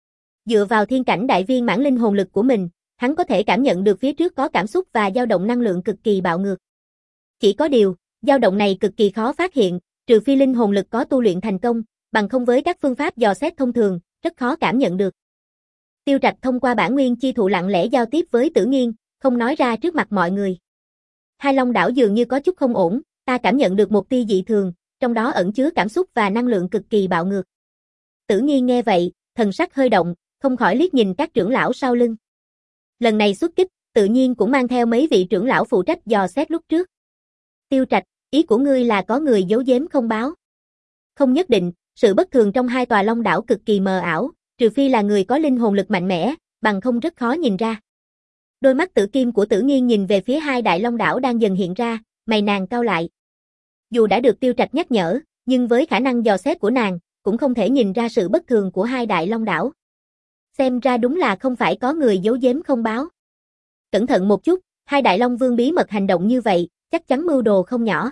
Dựa vào thiên cảnh đại viên mãn linh hồn lực của mình, hắn có thể cảm nhận được phía trước có cảm xúc và dao động năng lượng cực kỳ bạo ngược. Chỉ có điều, dao động này cực kỳ khó phát hiện, trừ phi linh hồn lực có tu luyện thành công, bằng không với các phương pháp dò xét thông thường, rất khó cảm nhận được. Tiêu Trạch thông qua bản nguyên chi thụ lặng lẽ giao tiếp với Tử Nghiên, không nói ra trước mặt mọi người. Hai Long đảo dường như có chút không ổn, ta cảm nhận được một tia dị thường, trong đó ẩn chứa cảm xúc và năng lượng cực kỳ bạo ngược. Tử Nghiên nghe vậy, thần sắc hơi động, không khỏi liếc nhìn các trưởng lão sau lưng. Lần này xuất kích, tự nhiên cũng mang theo mấy vị trưởng lão phụ trách dò xét lúc trước. Tiêu Trạch, ý của ngươi là có người giấu giếm không báo? Không nhất định, sự bất thường trong hai tòa Long đảo cực kỳ mờ ảo, trừ phi là người có linh hồn lực mạnh mẽ, bằng không rất khó nhìn ra. Đôi mắt tử kim của Tử Nghiên nhìn về phía hai đại Long đảo đang dần hiện ra, mày nàng cau lại. Dù đã được Tiêu Trạch nhắc nhở, nhưng với khả năng dò xét của nàng, cũng không thể nhìn ra sự bất thường của hai đại Long đảo. Xem ra đúng là không phải có người giấu giếm không báo. Cẩn thận một chút, hai đại Long Vương bí mật hành động như vậy, chắc chắn mưu đồ không nhỏ.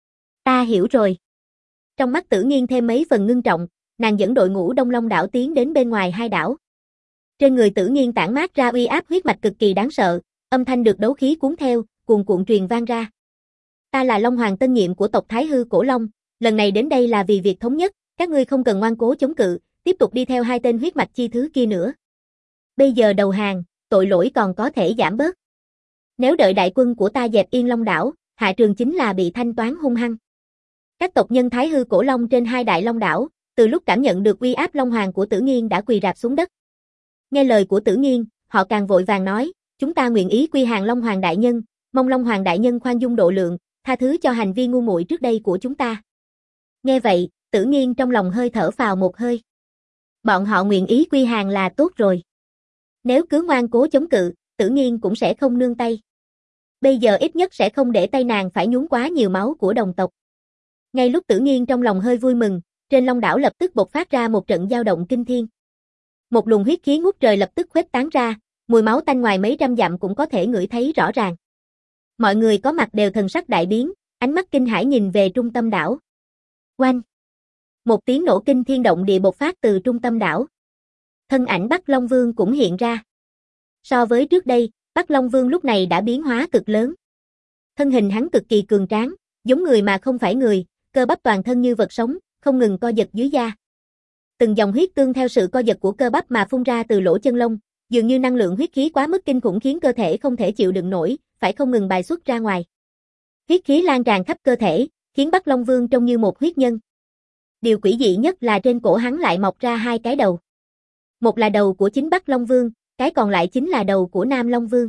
Ta hiểu rồi. Trong mắt Tử Nghiên thêm mấy phần ngưng trọng, nàng dẫn đội ngũ Đông Long đảo tiến đến bên ngoài hai đảo. Trên người Tử Nghiên tản mát ra uy áp huyết mạch cực kỳ đáng sợ, âm thanh được đấu khí cuốn theo, cuồn cuộn truyền vang ra. Ta là Long Hoàng tân nhiệm của tộc Thái Hư Cổ Long, lần này đến đây là vì việc thống nhất, Các ngươi không cần ngoan cố chống cự, tiếp tục đi theo hai tên huyết mạch chi thứ kia nữa. Bây giờ đầu hàng, tội lỗi còn có thể giảm bớt. Nếu đợi đại quân của ta dẹp yên Long đảo, hạ trường chính là bị thanh toán hung hăng. Các tộc nhân Thái Hư Cổ Long trên hai đại Long đảo, từ lúc cảm nhận được uy áp Long Hoàng của Tử Nghiên đã quỳ rạp xuống đất. Nghe lời của Tử Nghiên, họ càng vội vàng nói, chúng ta nguyện ý quy hàng Long Hoàng đại nhân, mong Long Hoàng đại nhân khoan dung độ lượng, tha thứ cho hành vi ngu muội trước đây của chúng ta. Nghe vậy, Tử Nghiên trong lòng hơi thở phào một hơi. Bọn họ nguyện ý quy hàng là tốt rồi. Nếu cứ ngoan cố chống cự, Tử Nghiên cũng sẽ không nương tay. Bây giờ ít nhất sẽ không để tay nàng phải nhuốm quá nhiều máu của đồng tộc. Ngay lúc Tử Nghiên trong lòng hơi vui mừng, trên Long đảo lập tức bộc phát ra một trận dao động kinh thiên. Một luồng huyết khí ngút trời lập tức khuếch tán ra, mùi máu tanh ngoài mấy trăm dặm cũng có thể ngửi thấy rõ ràng. Mọi người có mặt đều thần sắc đại biến, ánh mắt kinh hãi nhìn về trung tâm đảo. Oanh! Một tiếng nổ kinh thiên động địa bộc phát từ trung tâm đảo. Thân ảnh Bắc Long Vương cũng hiện ra. So với trước đây, Bắc Long Vương lúc này đã biến hóa cực lớn. Thân hình hắn cực kỳ cường tráng, giống người mà không phải người, cơ bắp toàn thân như vật sống, không ngừng co giật dưới da. Từng dòng huyết tương theo sự co giật của cơ bắp mà phun ra từ lỗ chân lông, dường như năng lượng huyết khí quá mức kinh khủng khiến cơ thể không thể chịu đựng nổi, phải không ngừng bài xuất ra ngoài. Huyết khí lan tràn khắp cơ thể, khiến Bắc Long Vương trông như một huyết nhân. Điều quỷ dị nhất là trên cổ hắn lại mọc ra hai cái đầu. Một là đầu của chính Bắc Long Vương, cái còn lại chính là đầu của Nam Long Vương.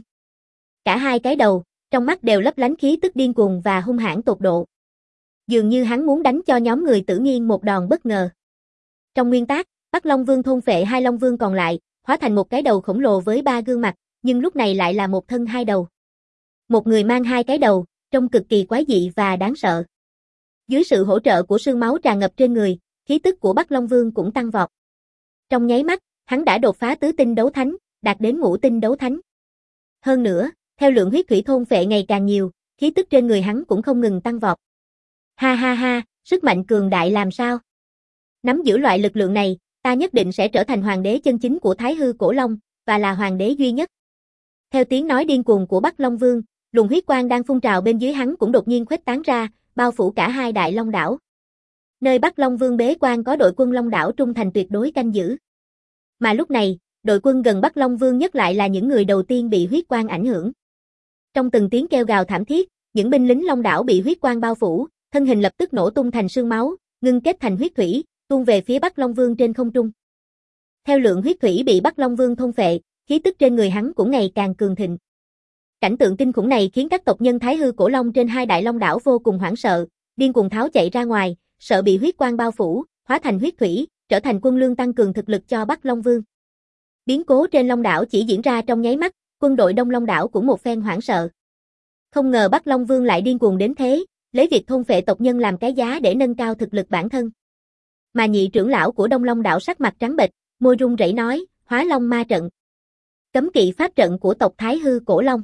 Cả hai cái đầu, trong mắt đều lấp lánh khí tức điên cuồng và hung hãn tột độ. Dường như hắn muốn đánh cho nhóm người Tử Nghiên một đòn bất ngờ. Trong nguyên tắc, Bắc Long Vương thôn phệ hai Long Vương còn lại, hóa thành một cái đầu khổng lồ với ba gương mặt, nhưng lúc này lại là một thân hai đầu. Một người mang hai cái đầu, trông cực kỳ quái dị và đáng sợ. Dưới sự hỗ trợ của sương máu tràn ngập trên người, khí tức của Bắc Long Vương cũng tăng vọt. Trong nháy mắt, hắn đã đột phá tứ tinh đấu thánh, đạt đến ngũ tinh đấu thánh. Hơn nữa, theo lượng huyết thủy thôn phệ ngày càng nhiều, khí tức trên người hắn cũng không ngừng tăng vọt. Ha ha ha, sức mạnh cường đại làm sao? Nắm giữ loại lực lượng này, ta nhất định sẽ trở thành hoàng đế chân chính của Thái Hư Cổ Long, và là hoàng đế duy nhất. Theo tiếng nói điên cuồng của Bắc Long Vương, luồng huyết quang đang phun trào bên dưới hắn cũng đột nhiên khuếch tán ra, bao phủ cả hai đại Long đảo. Nơi Bắc Long Vương bế quan có đội quân Long đảo trung thành tuyệt đối canh giữ. Mà lúc này, đội quân gần Bắc Long Vương nhất lại là những người đầu tiên bị huyết quang ảnh hưởng. Trong từng tiếng kêu gào thảm thiết, những binh lính Long đảo bị huyết quang bao phủ, thân hình lập tức nổ tung thành sương máu, ngưng kết thành huyết thủy, tuôn về phía Bắc Long Vương trên không trung. Theo lượng huyết thủy bị Bắc Long Vương thôn phệ, khí tức trên người hắn cũng ngày càng cường thịnh. Cảnh tượng kinh khủng này khiến các tộc nhân Thái Hư Cổ Long trên hai đại Long đảo vô cùng hoảng sợ, điên cuồng tháo chạy ra ngoài, sợ bị huyết quang bao phủ, hóa thành huyết thủy, trở thành quân lương tăng cường thực lực cho Bắc Long Vương. Biến cố trên Long đảo chỉ diễn ra trong nháy mắt, quân đội Đông Long đảo cũng một phen hoảng sợ. Không ngờ Bắc Long Vương lại điên cuồng đến thế, lấy việc thôn phệ tộc nhân làm cái giá để nâng cao thực lực bản thân. Mà nhị trưởng lão của Đông Long đảo sắc mặt trắng bệch, môi run rẩy nói, Hóa Long ma trận. Cấm kỵ pháp trận của tộc Thái Hư Cổ Long.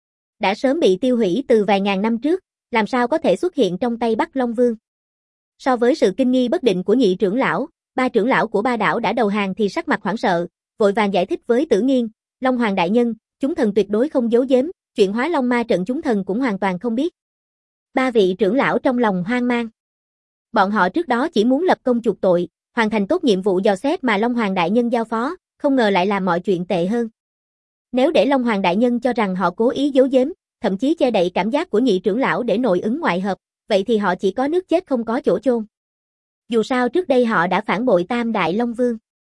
Đã sớm bị tiêu hủy từ vài ngàn năm trước, làm sao có thể xuất hiện trong tay Bắc Long Vương. So với sự kinh nghi bất định của nhị trưởng lão, ba trưởng lão của ba đảo đã đầu hàng thì sắc mặt hoảng sợ, vội vàng giải thích với Tử Nghiên, Long Hoàng đại nhân, chúng thần tuyệt đối không giấu giếm, chuyện Hóa Long ma trận chúng thần cũng hoàn toàn không biết. Ba vị trưởng lão trong lòng hoang mang. Bọn họ trước đó chỉ muốn lập công chuộc tội, hoàn thành tốt nhiệm vụ dò xét mà Long Hoàng đại nhân giao phó, không ngờ lại làm mọi chuyện tệ hơn. Nếu để Long Hoàng đại nhân cho rằng họ cố ý giấu giếm, thậm chí che đậy cảm giác của nhị trưởng lão để nội ứng ngoại hợp, vậy thì họ chỉ có nước chết không có chỗ chôn. Dù sao trước đây họ đã phản bội Tam Đại Long Vương.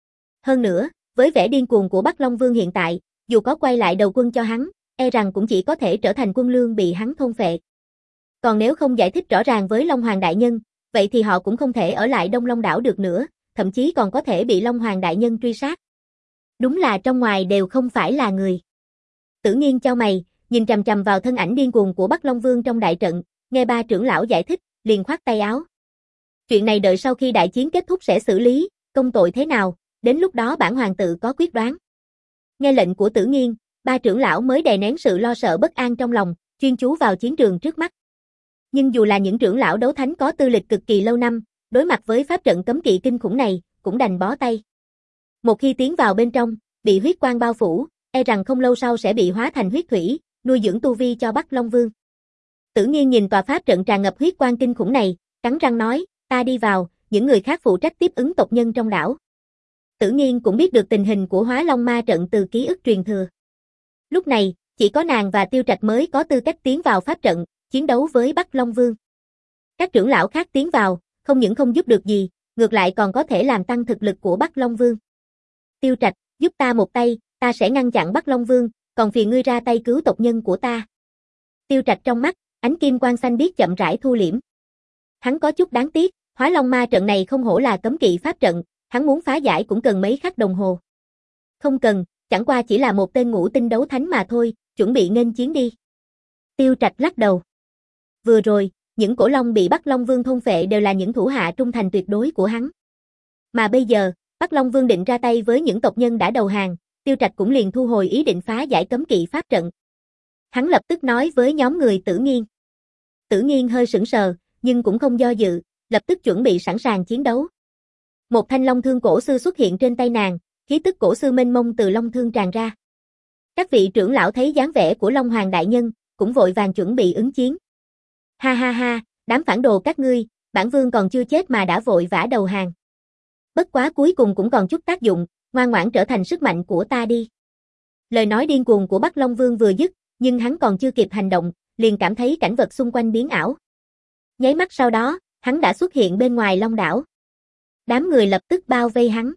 Hơn nữa, với vẻ điên cuồng của Bắc Long Vương hiện tại, dù có quay lại đầu quân cho hắn, e rằng cũng chỉ có thể trở thành quân lương bị hắn thôn phệ. Còn nếu không giải thích rõ ràng với Long Hoàng đại nhân, vậy thì họ cũng không thể ở lại Đông Long đảo được nữa, thậm chí còn có thể bị Long Hoàng đại nhân truy sát. Đúng là trong ngoài đều không phải là người. Tử Nghiên chau mày, nhìn chằm chằm vào thân ảnh điên cuồng của Bắc Long Vương trong đại trận, nghe ba trưởng lão giải thích, liền khoát tay áo. Chuyện này đợi sau khi đại chiến kết thúc sẽ xử lý, công tội thế nào, đến lúc đó bản hoàng tự có quyết đoán. Nghe lệnh của Tử Nghiên, ba trưởng lão mới đè nén sự lo sợ bất an trong lòng, chuyên chú vào chiến trường trước mắt. Nhưng dù là những trưởng lão đấu thánh có tư lịch cực kỳ lâu năm, đối mặt với pháp trận cấm kỵ kinh khủng này, cũng đành bó tay. Một khi tiến vào bên trong, bị huyết quang bao phủ, e rằng không lâu sau sẽ bị hóa thành huyết thủy, nuôi dưỡng tu vi cho Bắc Long Vương. Tử Nghiên nhìn tòa pháp trận tràn ngập huyết quang kinh khủng này, cắn răng nói, ta đi vào, những người khác phụ trách tiếp ứng tộc nhân trong đảo. Tử Nghiên cũng biết được tình hình của Hóa Long Ma trận từ ký ức truyền thừa. Lúc này, chỉ có nàng và Tiêu Trạch mới có tư cách tiến vào pháp trận, chiến đấu với Bắc Long Vương. Các trưởng lão khác tiến vào, không những không giúp được gì, ngược lại còn có thể làm tăng thực lực của Bắc Long Vương. Tiêu Trạch, giúp ta một tay, ta sẽ ngăn chặn Bắc Long Vương, còn phiền ngươi ra tay cứu tộc nhân của ta. Tiêu Trạch trong mắt, ánh kim quang xanh biếc chậm rãi thu liễm. Hắn có chút đáng tiếc, Hóa Long Ma trận này không hổ là cấm kỵ pháp trận, hắn muốn phá giải cũng cần mấy khắc đồng hồ. Không cần, chẳng qua chỉ là một tên ngũ tinh đấu thánh mà thôi, chuẩn bị nghênh chiến đi. Tiêu Trạch lắc đầu. Vừa rồi, những cổ long bị Bắc Long Vương thôn phệ đều là những thủ hạ trung thành tuyệt đối của hắn. Mà bây giờ, Bắc Long Vương định ra tay với những tộc nhân đã đầu hàng, Tiêu Trạch cũng liền thu hồi ý định phá giải cấm kỵ pháp trận. Hắn lập tức nói với nhóm người Tử Nghiên. Tử Nghiên hơi sững sờ, nhưng cũng không do dự, lập tức chuẩn bị sẵn sàng chiến đấu. Một thanh long thương cổ xưa xuất hiện trên tay nàng, khí tức cổ xưa mênh mông từ long thương tràn ra. Các vị trưởng lão thấy dáng vẻ của Long Hoàng đại nhân, cũng vội vàng chuẩn bị ứng chiến. Ha ha ha, đám phản đồ các ngươi, bản vương còn chưa chết mà đã vội vã đầu hàng. Bất quá cuối cùng cũng còn chút tác dụng, ngoan ngoãn trở thành sức mạnh của ta đi. Lời nói điên cuồng của Bắc Long Vương vừa dứt, nhưng hắn còn chưa kịp hành động, liền cảm thấy cảnh vật xung quanh biến ảo. Nháy mắt sau đó, hắn đã xuất hiện bên ngoài Long đảo. Đám người lập tức bao vây hắn.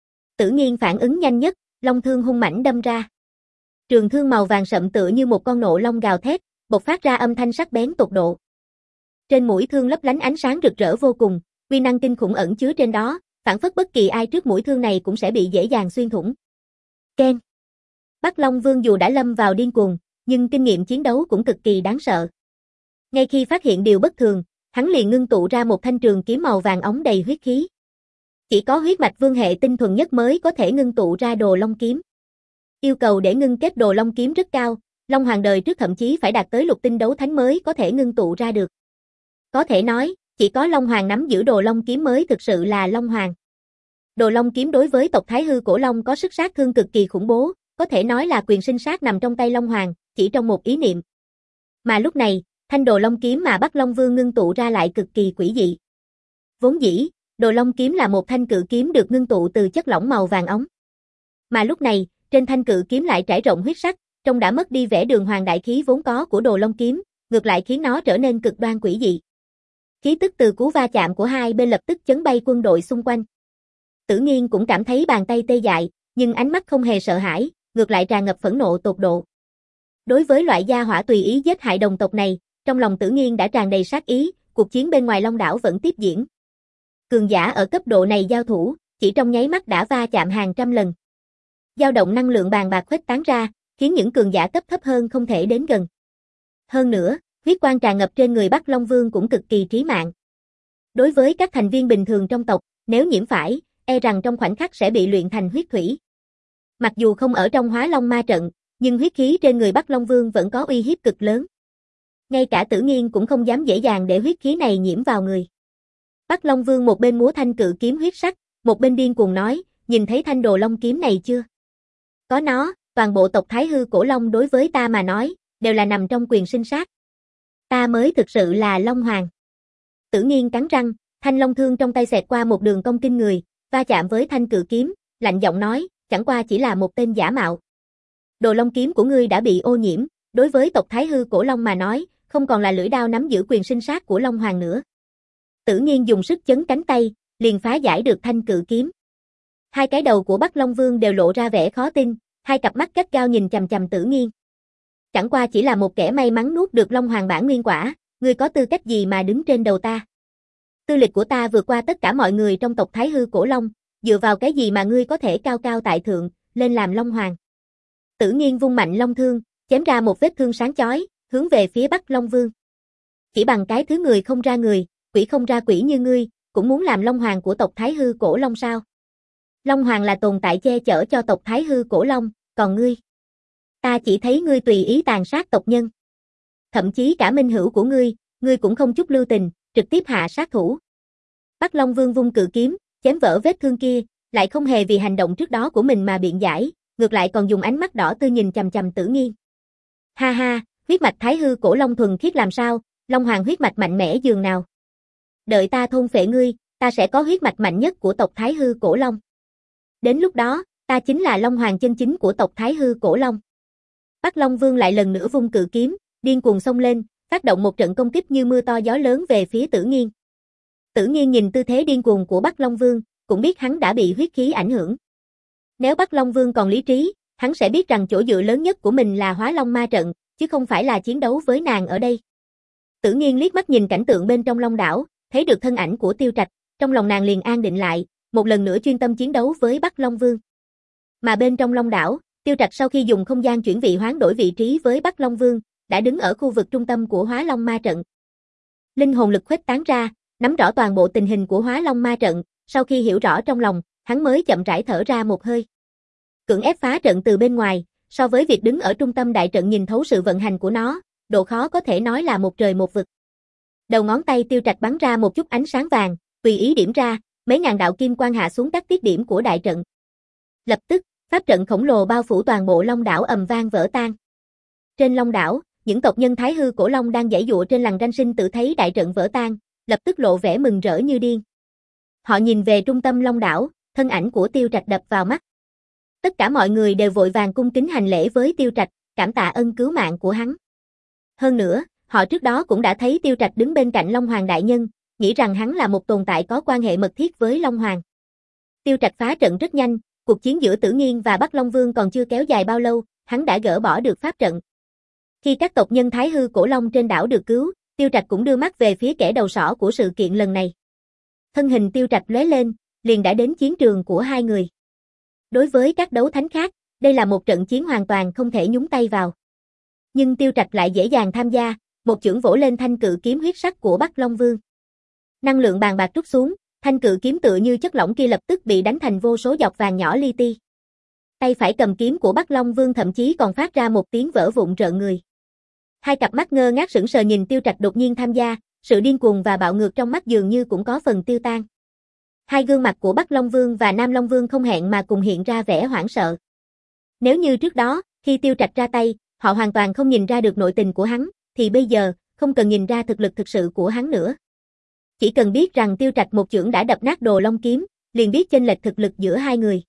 Tử Nghiên phản ứng nhanh nhất, long thương hung mãnh đâm ra. Trường thương màu vàng sậm tựa như một con nộ long gào thét, bộc phát ra âm thanh sắc bén tột độ. Trên mũi thương lấp lánh ánh sáng rực rỡ vô cùng, uy năng kinh khủng ẩn chứa trên đó, phản phất bất kỳ ai trước mũi thương này cũng sẽ bị dễ dàng xuyên thủng. Keng. Bắc Long Vương dù đã lâm vào điên cuồng, nhưng kinh nghiệm chiến đấu cũng cực kỳ đáng sợ. Ngay khi phát hiện điều bất thường, hắn liền ngưng tụ ra một thanh trường kiếm màu vàng óng đầy huyết khí. Chỉ có huyết mạch vương hệ tinh thuần nhất mới có thể ngưng tụ ra đồ long kiếm. Yêu cầu để ngưng kết đồ long kiếm rất cao, Long Hoàng đời trước thậm chí phải đạt tới lục tinh đấu thánh mới có thể ngưng tụ ra được. Có thể nói, chỉ có Long Hoàng nắm giữ đồ long kiếm mới thực sự là Long Hoàng. Đồ long kiếm đối với tộc Thái Hư Cổ Long có sức sát thương cực kỳ khủng bố, có thể nói là quyền sinh sát nằm trong tay Long Hoàng, chỉ trong một ý niệm. Mà lúc này, thanh đồ long kiếm mà Bắc Long Vương ngưng tụ ra lại cực kỳ quỷ dị. Vốn dĩ, đồ long kiếm là một thanh cự kiếm được ngưng tụ từ chất lỏng màu vàng óng. Mà lúc này, trên thanh cự kiếm lại trải rộng huyết sắc, trông đã mất đi vẻ đường hoàng đại khí vốn có của đồ long kiếm, ngược lại khiến nó trở nên cực đoan quỷ dị. Khí tức từ cú va chạm của hai bên lập tức chấn bay quân đội xung quanh. Tử Nghiên cũng cảm thấy bàn tay tê dại, nhưng ánh mắt không hề sợ hãi, ngược lại tràn ngập phẫn nộ tột độ. Đối với loại gia hỏa tùy ý giết hại đồng tộc này, trong lòng Tử Nghiên đã tràn đầy sát ý, cuộc chiến bên ngoài Long đảo vẫn tiếp diễn. Cường giả ở cấp độ này giao thủ, chỉ trong nháy mắt đã va chạm hàng trăm lần. Dao động năng lượng bàn bạc khuếch tán ra, khiến những cường giả cấp thấp hơn không thể đến gần. Hơn nữa, huyết quang tràn ngập trên người Bắc Long Vương cũng cực kỳ trí mạng. Đối với các thành viên bình thường trong tộc, nếu nhiễm phải, e rằng trong khoảnh khắc sẽ bị luyện thành huyết thủy. Mặc dù không ở trong Hóa Long Ma trận, nhưng huyết khí trên người Bắc Long Vương vẫn có uy hiếp cực lớn. Ngay cả Tử Nghiên cũng không dám dễ dàng để huyết khí này nhiễm vào người. Bắc Long Vương một bên múa thanh cự kiếm huyết sắc, một bên điên cuồng nói, nhìn thấy thanh đồ long kiếm này chưa? Có nó, toàn bộ tộc Thái Hư Cổ Long đối với ta mà nói, đều là nằm trong quyền sinh sát. Ta mới thực sự là Long Hoàng. Tử Nghiên cắn răng, thanh long thương trong tay xẹt qua một đường cong kinh người, va chạm với thanh cự kiếm, lạnh giọng nói, chẳng qua chỉ là một tên giả mạo. Đồ long kiếm của ngươi đã bị ô nhiễm, đối với tộc Thái Hư Cổ Long mà nói, không còn là lưỡi đao nắm giữ quyền sinh sát của Long Hoàng nữa. Tử Nghiên dùng sức chấn cánh tay, liền phá giải được thanh cự kiếm. Hai cái đầu của Bắc Long Vương đều lộ ra vẻ khó tin, hai cặp mắt gắt gao nhìn chằm chằm Tử Nghiên. Chẳng qua chỉ là một kẻ may mắn nuốt được Long Hoàng bản nguyên quả, ngươi có tư cách gì mà đứng trên đầu ta? Tư lịch của ta vượt qua tất cả mọi người trong tộc Thái Hư Cổ Long, dựa vào cái gì mà ngươi có thể cao cao tại thượng, lên làm Long Hoàng? Tử Nghiên vung mạnh long thương, chém ra một vết thương sáng chói, hướng về phía Bắc Long Vương. Chỉ bằng cái thứ người không ra người, quỷ không ra quỷ như ngươi, cũng muốn làm Long Hoàng của tộc Thái Hư Cổ Long sao? Long Hoàng là tồn tại che chở cho tộc Thái Hư Cổ Long, còn ngươi? Ta chỉ thấy ngươi tùy ý tàn sát tộc nhân. Thậm chí cả minh hữu của ngươi, ngươi cũng không chút lưu tình, trực tiếp hạ sát thủ. Bắc Long Vương vung cự kiếm, chém vỡ vết thương kia, lại không hề vì hành động trước đó của mình mà biện giải, ngược lại còn dùng ánh mắt đỏ tươi nhìn chằm chằm Tử Nghiên. Ha ha, huyết mạch Thái Hư Cổ Long thuần khiết làm sao, Long Hoàng huyết mạch mạnh mẽ dường nào. Đợi ta thôn phệ ngươi, ta sẽ có huyết mạch mạnh nhất của tộc Thái Hư Cổ Long. Đến lúc đó, ta chính là Long Hoàng chân chính của tộc Thái Hư Cổ Long. Bắc Long Vương lại lần nữa vung cự kiếm, điên cuồng xông lên, phát động một trận công kích như mưa to gió lớn về phía Tử Nghiên. Tử Nghiên nhìn tư thế điên cuồng của Bắc Long Vương, cũng biết hắn đã bị huyết khí ảnh hưởng. Nếu Bắc Long Vương còn lý trí, hắn sẽ biết rằng chỗ dựa lớn nhất của mình là Hóa Long Ma trận, chứ không phải là chiến đấu với nàng ở đây. Tử Nghiên liếc mắt nhìn cảnh tượng bên trong Long đảo, thấy được thân ảnh của Tiêu Trạch, trong lòng nàng liền an định lại, một lần nữa chuyên tâm chiến đấu với Bắc Long Vương. Mà bên trong Long đảo, Tiêu Trạch sau khi dùng không gian chuyển vị hoán đổi vị trí với Bắc Long Vương, đã đứng ở khu vực trung tâm của Hóa Long Ma trận. Linh hồn lực khuếch tán ra, nắm rõ toàn bộ tình hình của Hóa Long Ma trận, sau khi hiểu rõ trong lòng, hắn mới chậm rãi thở ra một hơi. Cưỡng ép phá trận từ bên ngoài, so với việc đứng ở trung tâm đại trận nhìn thấu sự vận hành của nó, độ khó có thể nói là một trời một vực. Đầu ngón tay Tiêu Trạch bắn ra một chút ánh sáng vàng, tùy ý điểm ra, mấy ngàn đạo kim quang hạ xuống các tiết điểm của đại trận. Lập tức, pháp trận khổng lồ bao phủ toàn bộ Long đảo ầm vang vỡ tan. Trên Long đảo, những tộc nhân Thái Hư Cổ Long đang giãy giụa trên lằn ranh sinh tử thấy đại trận vỡ tan, lập tức lộ vẻ mừng rỡ như điên. Họ nhìn về trung tâm Long đảo, thân ảnh của Tiêu Trạch đập vào mắt. Tất cả mọi người đều vội vàng cung kính hành lễ với Tiêu Trạch, cảm tạ ân cứu mạng của hắn. Hơn nữa, họ trước đó cũng đã thấy Tiêu Trạch đứng bên cạnh Long Hoàng đại nhân, nghĩ rằng hắn là một tồn tại có quan hệ mật thiết với Long Hoàng. Tiêu Trạch phá trận rất nhanh, cuộc chiến giữa Tử Nghiên và Bắc Long Vương còn chưa kéo dài bao lâu, hắn đã gỡ bỏ được pháp trận. Khi các tộc nhân Thái Hư Cổ Long trên đảo được cứu, Tiêu Trạch cũng đưa mắt về phía kẻ đầu sỏ của sự kiện lần này. Thân hình Tiêu Trạch lóe lên, liền đã đến chiến trường của hai người. Đối với các đấu thánh khác, đây là một trận chiến hoàn toàn không thể nhúng tay vào. Nhưng Tiêu Trạch lại dễ dàng tham gia, một chưởng vỗ lên thanh cự kiếm huyết sắc của Bắc Long Vương. Năng lượng bàn bạc trút xuống, thanh cự kiếm tựa như chất lỏng kia lập tức bị đánh thành vô số giọt vàng nhỏ li ti. Tay phải cầm kiếm của Bắc Long Vương thậm chí còn phát ra một tiếng vỡ vụn rợn người. Hai cặp mắt ngơ ngác sững sờ nhìn Tiêu Trạch đột nhiên tham gia, sự điên cuồng và bạo ngược trong mắt dường như cũng có phần tiêu tan. Hai gương mặt của Bắc Long Vương và Nam Long Vương không hẹn mà cùng hiện ra vẻ hoảng sợ. Nếu như trước đó, khi Tiêu Trạch ra tay, họ hoàn toàn không nhìn ra được nội tình của hắn, thì bây giờ, không cần nhìn ra thực lực thực sự của hắn nữa. Chỉ cần biết rằng Tiêu Trạch một chưởng đã đập nát Đồ Long kiếm, liền biết chênh lệch thực lực giữa hai người.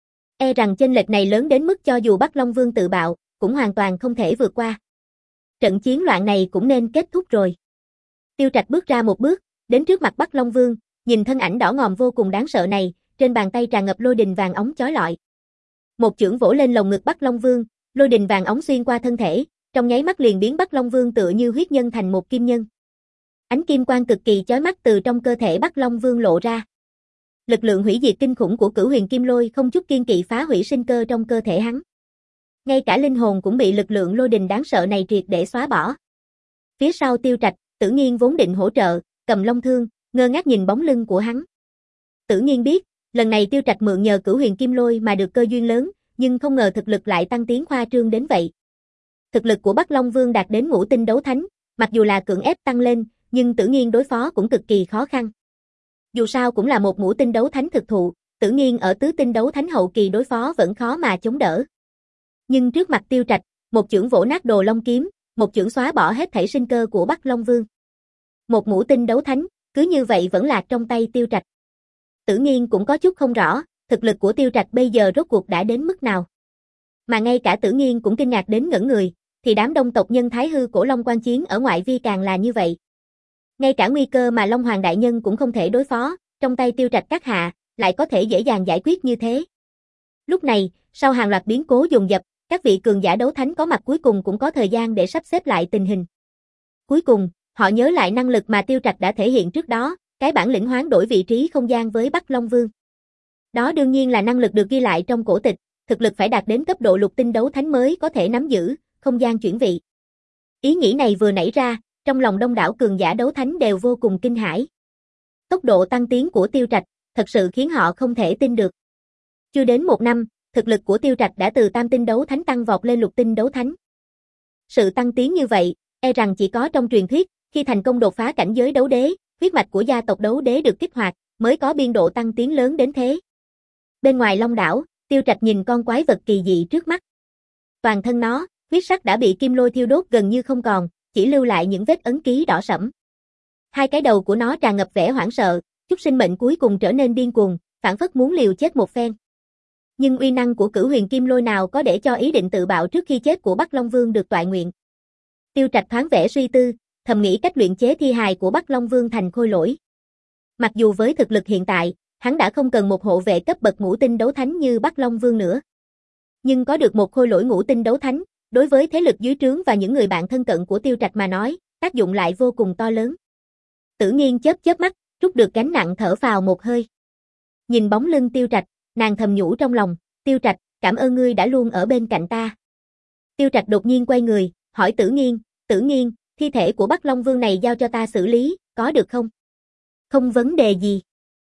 E rằng chênh lệch này lớn đến mức cho dù Bắc Long Vương tự bạo, cũng hoàn toàn không thể vượt qua. Trận chiến loạn này cũng nên kết thúc rồi. Tiêu Trạch bước ra một bước, đến trước mặt Bắc Long Vương, nhìn thân ảnh đỏ ngòm vô cùng đáng sợ này, trên bàn tay tràn ngập lôi đình vàng óng chói lọi. Một chưởng vỗ lên lồng ngực Bắc Long Vương, lôi đình vàng óng xuyên qua thân thể, trong nháy mắt liền biến Bắc Long Vương tựa như huyết nhân thành một kim nhân. Ánh kim quang cực kỳ chói mắt từ trong cơ thể Bắc Long Vương lộ ra. Lực lượng hủy diệt kinh khủng của Cửu Huyền Kim Lôi không chút kiêng kỵ phá hủy sinh cơ trong cơ thể hắn. Ngay cả linh hồn cũng bị lực lượng lôi đình đáng sợ này triệt để xóa bỏ. Phía sau Tiêu Trạch, Tử Nghiên vốn định hỗ trợ, cầm long thương, ngơ ngác nhìn bóng lưng của hắn. Tử Nghiên biết, lần này Tiêu Trạch mượn nhờ Cửu Huyền Kim Lôi mà được cơ duyên lớn, nhưng không ngờ thực lực lại tăng tiến khoa trương đến vậy. Thực lực của Bắc Long Vương đạt đến ngũ tinh đấu thánh, mặc dù là cưỡng ép tăng lên, nhưng Tử Nghiên đối phó cũng cực kỳ khó khăn. Dù sao cũng là một ngũ tinh đấu thánh thực thụ, Tử Nghiên ở tứ tinh đấu thánh hậu kỳ đối phó vẫn khó mà chống đỡ. Nhưng trước mặt Tiêu Trạch, một chưởng vỗ nát Đồ Long kiếm, một chưởng xóa bỏ hết thảy sinh cơ của Bắc Long Vương. Một ngũ tinh đấu thánh, cứ như vậy vẫn lạc trong tay Tiêu Trạch. Tử Nghiên cũng có chút không rõ, thực lực của Tiêu Trạch bây giờ rốt cuộc đã đến mức nào. Mà ngay cả Tử Nghiên cũng kinh ngạc đến ngẩn người, thì đám đông tộc nhân Thái Hư Cổ Long quan chiến ở ngoại vi càng là như vậy. Ngay cả nguy cơ mà Long Hoàng đại nhân cũng không thể đối phó, trong tay Tiêu Trạch các hạ, lại có thể dễ dàng giải quyết như thế. Lúc này, sau hàng loạt biến cố dồn dập, các vị cường giả đấu thánh có mặt cuối cùng cũng có thời gian để sắp xếp lại tình hình. Cuối cùng, họ nhớ lại năng lực mà Tiêu Trạch đã thể hiện trước đó, cái bản lĩnh hoán đổi vị trí không gian với Bắc Long Vương. Đó đương nhiên là năng lực được ghi lại trong cổ tịch, thực lực phải đạt đến cấp độ lục tinh đấu thánh mới có thể nắm giữ không gian chuyển vị. Ý nghĩ này vừa nảy ra, trong lòng đông đảo cường giả đấu thánh đều vô cùng kinh hãi. Tốc độ tăng tiến của Tiêu Trạch, thật sự khiến họ không thể tin được. Chưa đến một năm, thực lực của Tiêu Trạch đã từ tam tinh đấu thánh tăng vọt lên lục tinh đấu thánh. Sự tăng tiến như vậy, e rằng chỉ có trong truyền thuyết, khi thành công đột phá cảnh giới đấu đế, huyết mạch của gia tộc đấu đế được kích hoạt, mới có biên độ tăng tiến lớn đến thế. Bên ngoài Long đảo, Tiêu Trạch nhìn con quái vật kỳ dị trước mắt. Toàn thân nó, huyết sắc đã bị kim lôi thiêu đốt gần như không còn, chỉ lưu lại những vết ấn ký đỏ sẫm. Hai cái đầu của nó tràn ngập vẻ hoảng sợ, Chút sinh mệnh cuối cùng trở nên điên cuồng, phản phất muốn liều chết một phen. Nhưng uy năng của Cửu Huyền Kim Lôi nào có để cho ý định tự bạo trước khi chết của Bắc Long Vương được toại nguyện. Tiêu Trạch thoáng vẻ suy tư, thầm nghĩ cách luyện chế thi hài của Bắc Long Vương thành khôi lỗi. Mặc dù với thực lực hiện tại, hắn đã không cần một hộ vệ cấp bậc ngũ tinh đấu thánh như Bắc Long Vương nữa. Nhưng có được một khôi lỗi ngũ tinh đấu thánh, đối với thế lực dưới trướng và những người bạn thân cận của Tiêu Trạch mà nói, tác dụng lại vô cùng to lớn. Tử Nghiên chớp chớp mắt, rút được gánh nặng thở phào một hơi. Nhìn bóng lưng Tiêu Trạch, nàng thầm nhủ trong lòng, Tiêu Trạch, cảm ơn ngươi đã luôn ở bên cạnh ta. Tiêu Trạch đột nhiên quay người, hỏi Tử Nghiên, Tử Nghiên, thi thể của Bắc Long Vương này giao cho ta xử lý, có được không? Không vấn đề gì.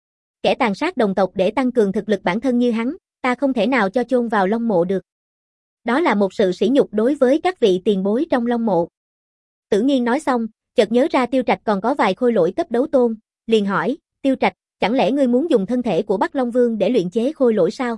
Kẻ tàn sát đồng tộc để tăng cường thực lực bản thân như hắn, ta không thể nào cho chôn vào Long Mộ được. Đó là một sự sỉ nhục đối với các vị tiền bối trong Long Mộ. Tử Nghiên nói xong, chợt nhớ ra Tiêu Trạch còn có vài khôi lỗi cấp đấu tôn, liền hỏi, Tiêu Trạch, chẳng lẽ ngươi muốn dùng thân thể của Bắc Long Vương để luyện chế khôi lỗi sao?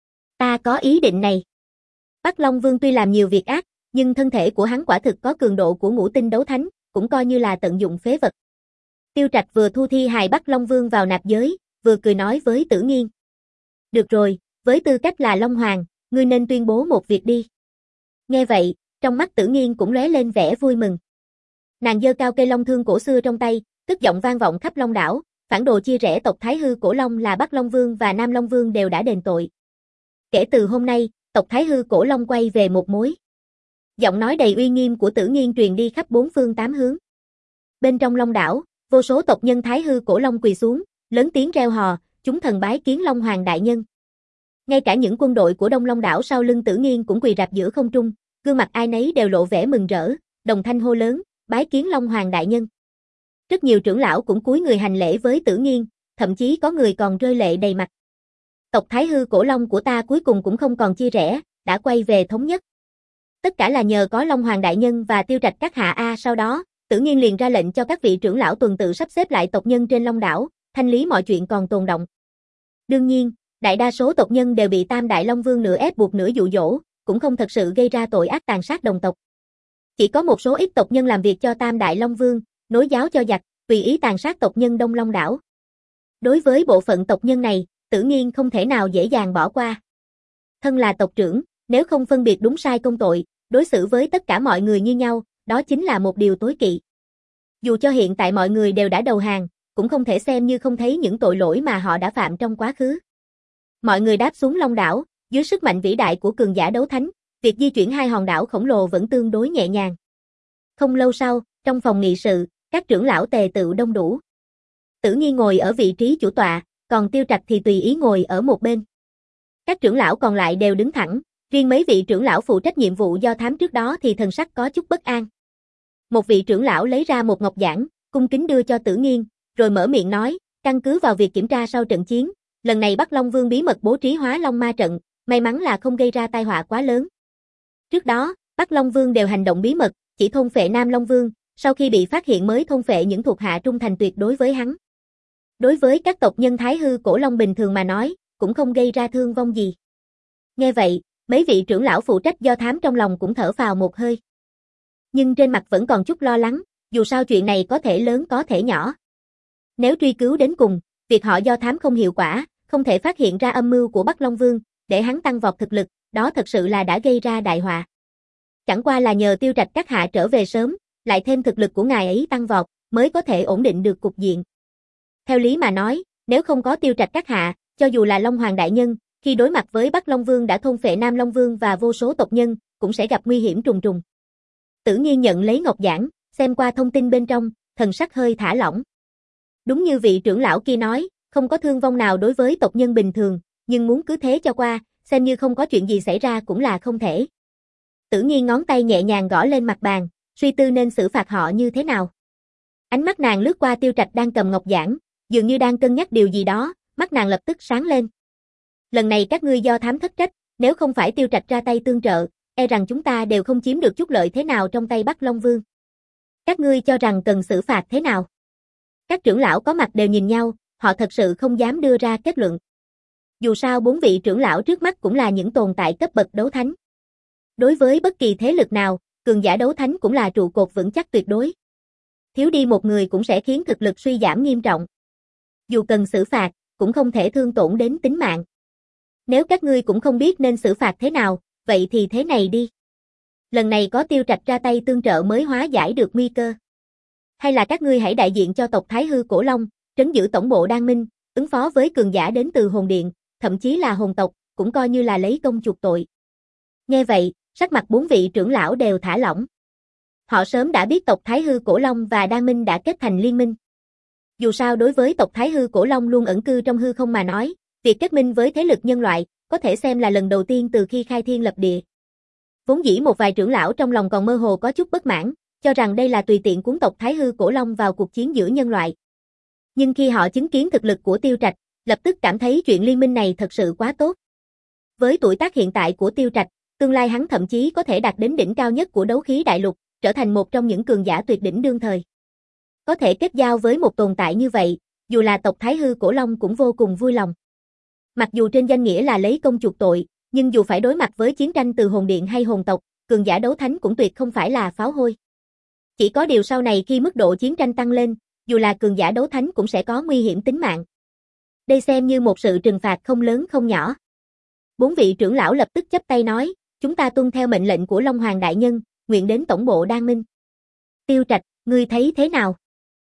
Ta có ý định này. Bắc Long Vương tuy làm nhiều việc ác, nhưng thân thể của hắn quả thực có cường độ của ngũ tinh đấu thánh, cũng coi như là tận dụng phế vật. Tiêu Trạch vừa thu thi hài Bắc Long Vương vào nạp giới, vừa cười nói với Tử Nghiên. Được rồi, với tư cách là Long Hoàng, ngươi nên tuyên bố một việc đi. Nghe vậy, trong mắt Tử Nghiên cũng lóe lên vẻ vui mừng. Nàng giơ cao cây long thương cổ xưa trong tay, cất giọng vang vọng khắp Long đảo, phản đồ chia rẽ tộc Thái Hư Cổ Long là Bắc Long Vương và Nam Long Vương đều đã đền tội. Kể từ hôm nay, tộc Thái Hư Cổ Long quay về một mối. Giọng nói đầy uy nghiêm của Tử Nghiên truyền đi khắp bốn phương tám hướng. Bên trong Long đảo, vô số tộc nhân Thái Hư Cổ Long quỳ xuống, lớn tiếng reo hò, chúng thần bái kiến Long Hoàng đại nhân. Ngay cả những quân đội của Đông Long đảo sau lưng Tử Nghiên cũng quỳ rạp giữa không trung, gương mặt ai nấy đều lộ vẻ mừng rỡ, đồng thanh hô lớn, bái kiến Long Hoàng đại nhân. Rất nhiều trưởng lão cũng cúi người hành lễ với Tử Nghiên, thậm chí có người còn rơi lệ đầy mặt. Tộc Thái Hư Cổ Long của ta cuối cùng cũng không còn chia rẽ, đã quay về thống nhất. Tất cả là nhờ có Long Hoàng đại nhân và Tiêu Trạch các hạ a. Sau đó, Tử Nghiên liền ra lệnh cho các vị trưởng lão tuần tự sắp xếp lại tộc nhân trên Long đảo, thanh lý mọi chuyện còn tồn đọng. Đương nhiên, đại đa số tộc nhân đều bị Tam Đại Long Vương nửa ép buộc nửa dụ dỗ, cũng không thật sự gây ra tội ác tàn sát đồng tộc. Chỉ có một số ít tộc nhân làm việc cho Tam Đại Long Vương, nối giáo cho giặc, tùy ý tàn sát tộc nhân Đông Long đảo. Đối với bộ phận tộc nhân này, Tử Nghiên không thể nào dễ dàng bỏ qua. Thân là tộc trưởng, nếu không phân biệt đúng sai công tội, đối xử với tất cả mọi người như nhau, đó chính là một điều tối kỵ. Dù cho hiện tại mọi người đều đã đầu hàng, cũng không thể xem như không thấy những tội lỗi mà họ đã phạm trong quá khứ. Mọi người đáp xuống Long đảo, dưới sức mạnh vĩ đại của cường giả đấu thánh, việc di chuyển hai hòn đảo khổng lồ vẫn tương đối nhẹ nhàng. Không lâu sau, trong phòng nghị sự, các trưởng lão tề tựu đông đủ. Tử Nghiên ngồi ở vị trí chủ tọa, còn Tiêu Trạch thì tùy ý ngồi ở một bên. Các trưởng lão còn lại đều đứng thẳng, riêng mấy vị trưởng lão phụ trách nhiệm vụ do thám trước đó thì thần sắc có chút bất an. Một vị trưởng lão lấy ra một ngọc giản, cung kính đưa cho Tử Nghiên, rồi mở miệng nói, căn cứ vào việc kiểm tra sau trận chiến, lần này Bắc Long Vương bí mật bố trí Hóa Long Ma trận, may mắn là không gây ra tai họa quá lớn. Trước đó, Bắc Long Vương đều hành động bí mật, chỉ thôn phệ Nam Long Vương, sau khi bị phát hiện mới thôn phệ những thuộc hạ trung thành tuyệt đối với hắn. Đối với các tộc nhân Thái Hư Cổ Long bình thường mà nói, cũng không gây ra thương vong gì. Nghe vậy, mấy vị trưởng lão phụ trách do thám trong lòng cũng thở phào một hơi. Nhưng trên mặt vẫn còn chút lo lắng, dù sao chuyện này có thể lớn có thể nhỏ. Nếu truy cứu đến cùng, việc họ do thám không hiệu quả, không thể phát hiện ra âm mưu của Bắc Long Vương, để hắn tăng vọt thực lực, đó thật sự là đã gây ra đại họa. Chẳng qua là nhờ Tiêu Trạch các hạ trở về sớm, lại thêm thực lực của ngài ấy tăng vọt, mới có thể ổn định được cục diện. Theo lý mà nói, nếu không có Tiêu Trạch các hạ, cho dù là Long Hoàng đại nhân, khi đối mặt với Bắc Long Vương đã thôn phệ Nam Long Vương và vô số tộc nhân, cũng sẽ gặp nguy hiểm trùng trùng. Tử Nghiên nhận lấy ngọc giản, xem qua thông tin bên trong, thần sắc hơi thả lỏng. Đúng như vị trưởng lão kia nói, không có thương vong nào đối với tộc nhân bình thường, nhưng muốn cứ thế cho qua, xem như không có chuyện gì xảy ra cũng là không thể. Tử Nghiên ngón tay nhẹ nhàng gõ lên mặt bàn, suy tư nên xử phạt họ như thế nào. Ánh mắt nàng lướt qua Tiêu Trạch đang cầm ngọc giản, dường như đang cân nhắc điều gì đó, mắt nàng lập tức sáng lên. Lần này các ngươi do thám thất trách, nếu không phải Tiêu Trạch ra tay tương trợ, e rằng chúng ta đều không chiếm được chút lợi thế nào trong tay Bắc Long Vương. Các ngươi cho rằng cần xử phạt thế nào? Các trưởng lão có mặt đều nhìn nhau, họ thật sự không dám đưa ra kết luận. Dù sao bốn vị trưởng lão trước mắt cũng là những tồn tại cấp bậc đấu thánh. Đối với bất kỳ thế lực nào, cường giả đấu thánh cũng là trụ cột vững chắc tuyệt đối. Thiếu đi một người cũng sẽ khiến thực lực suy giảm nghiêm trọng. Dù cần xử phạt, cũng không thể thương tổn đến tính mạng. Nếu các ngươi cũng không biết nên xử phạt thế nào, vậy thì thế này đi. Lần này có Tiêu Trạch ra tay tương trợ mới hóa giải được nguy cơ. Hay là các ngươi hãy đại diện cho tộc Thái Hư Cổ Long, trấn giữ tổng bộ Đan Minh, ứng phó với cường giả đến từ hồn điện, thậm chí là hồn tộc, cũng coi như là lấy công chuộc tội. Nghe vậy, sắc mặt bốn vị trưởng lão đều thả lỏng. Họ sớm đã biết tộc Thái Hư Cổ Long và Đan Minh đã kết thành liên minh. Dù sao đối với tộc Thái Hư Cổ Long luôn ẩn cư trong hư không mà nói, việc kết minh với thế lực nhân loại, có thể xem là lần đầu tiên từ khi khai thiên lập địa. Vốn dĩ một vài trưởng lão trong lòng còn mơ hồ có chút bất mãn, cho rằng đây là tùy tiện cuốn tộc Thái Hư Cổ Long vào cuộc chiến giữa nhân loại. Nhưng khi họ chứng kiến thực lực của Tiêu Trạch, lập tức cảm thấy chuyện liên minh này thật sự quá tốt. Với tuổi tác hiện tại của Tiêu Trạch, tương lai hắn thậm chí có thể đạt đến đỉnh cao nhất của đấu khí đại lục, trở thành một trong những cường giả tuyệt đỉnh đương thời. Có thể kết giao với một tồn tại như vậy, dù là tộc Thái Hư Cổ Long cũng vô cùng vui lòng. Mặc dù trên danh nghĩa là lấy công chuộc tội, nhưng dù phải đối mặt với chiến tranh từ hồn điện hay hồn tộc, cường giả đấu thánh cũng tuyệt không phải là pháo hôi. Chỉ có điều sau này khi mức độ chiến tranh tăng lên, dù là cường giả đấu thánh cũng sẽ có nguy hiểm tính mạng. Đây xem như một sự trừng phạt không lớn không nhỏ. Bốn vị trưởng lão lập tức chắp tay nói, chúng ta tuân theo mệnh lệnh của Long Hoàng đại nhân, nguyện đến tổng bộ Đan Minh. Tiêu Trạch, ngươi thấy thế nào?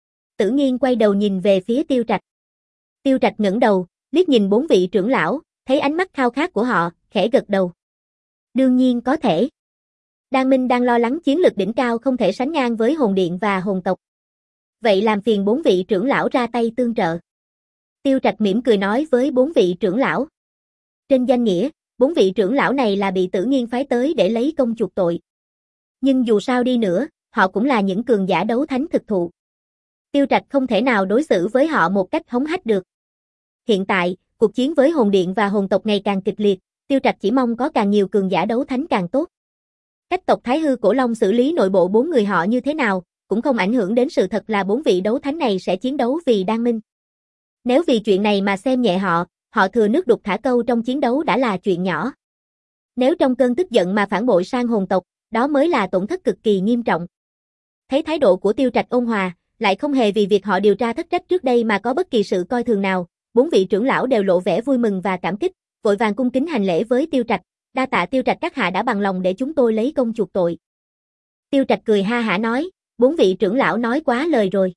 Tử Nghiên quay đầu nhìn về phía Tiêu Trạch. Tiêu Trạch ngẩng đầu, liếc nhìn bốn vị trưởng lão, thấy ánh mắt khao khát của họ, khẽ gật đầu. Đương nhiên có thể. Đan Minh đang lo lắng chiến lực đỉnh cao không thể sánh ngang với hồn điện và hồn tộc. Vậy làm phiền bốn vị trưởng lão ra tay tương trợ. Tiêu Trạch mỉm cười nói với bốn vị trưởng lão. Trên danh nghĩa, bốn vị trưởng lão này là bị Tử Nghiên phái tới để lấy công chuộc tội. Nhưng dù sao đi nữa, họ cũng là những cường giả đấu thánh thực thụ. Tiêu Trạch không thể nào đối xử với họ một cách hống hách được. Hiện tại, cuộc chiến với hồn điện và hồn tộc ngày càng kịch liệt, Tiêu Trạch chỉ mong có càng nhiều cường giả đấu thánh càng tốt. Cách tộc Thái Hư Cổ Long xử lý nội bộ bốn người họ như thế nào, cũng không ảnh hưởng đến sự thật là bốn vị đấu thánh này sẽ chiến đấu vì Đan Minh. Nếu vì chuyện này mà xem nhẹ họ, họ thừa nước đục thả câu trong chiến đấu đã là chuyện nhỏ. Nếu trong cơn tức giận mà phản bội sang hồn tộc, đó mới là tổn thất cực kỳ nghiêm trọng. Thấy thái độ của Tiêu Trạch ôn hòa, lại không hề vì việc họ điều tra thất trách trước đây mà có bất kỳ sự coi thường nào, bốn vị trưởng lão đều lộ vẻ vui mừng và cảm kích, vội vàng cung kính hành lễ với Tiêu Trạch, đa tạ Tiêu Trạch các hạ đã bằng lòng để chúng tôi lấy công chuộc tội. Tiêu Trạch cười ha hả nói, bốn vị trưởng lão nói quá lời rồi.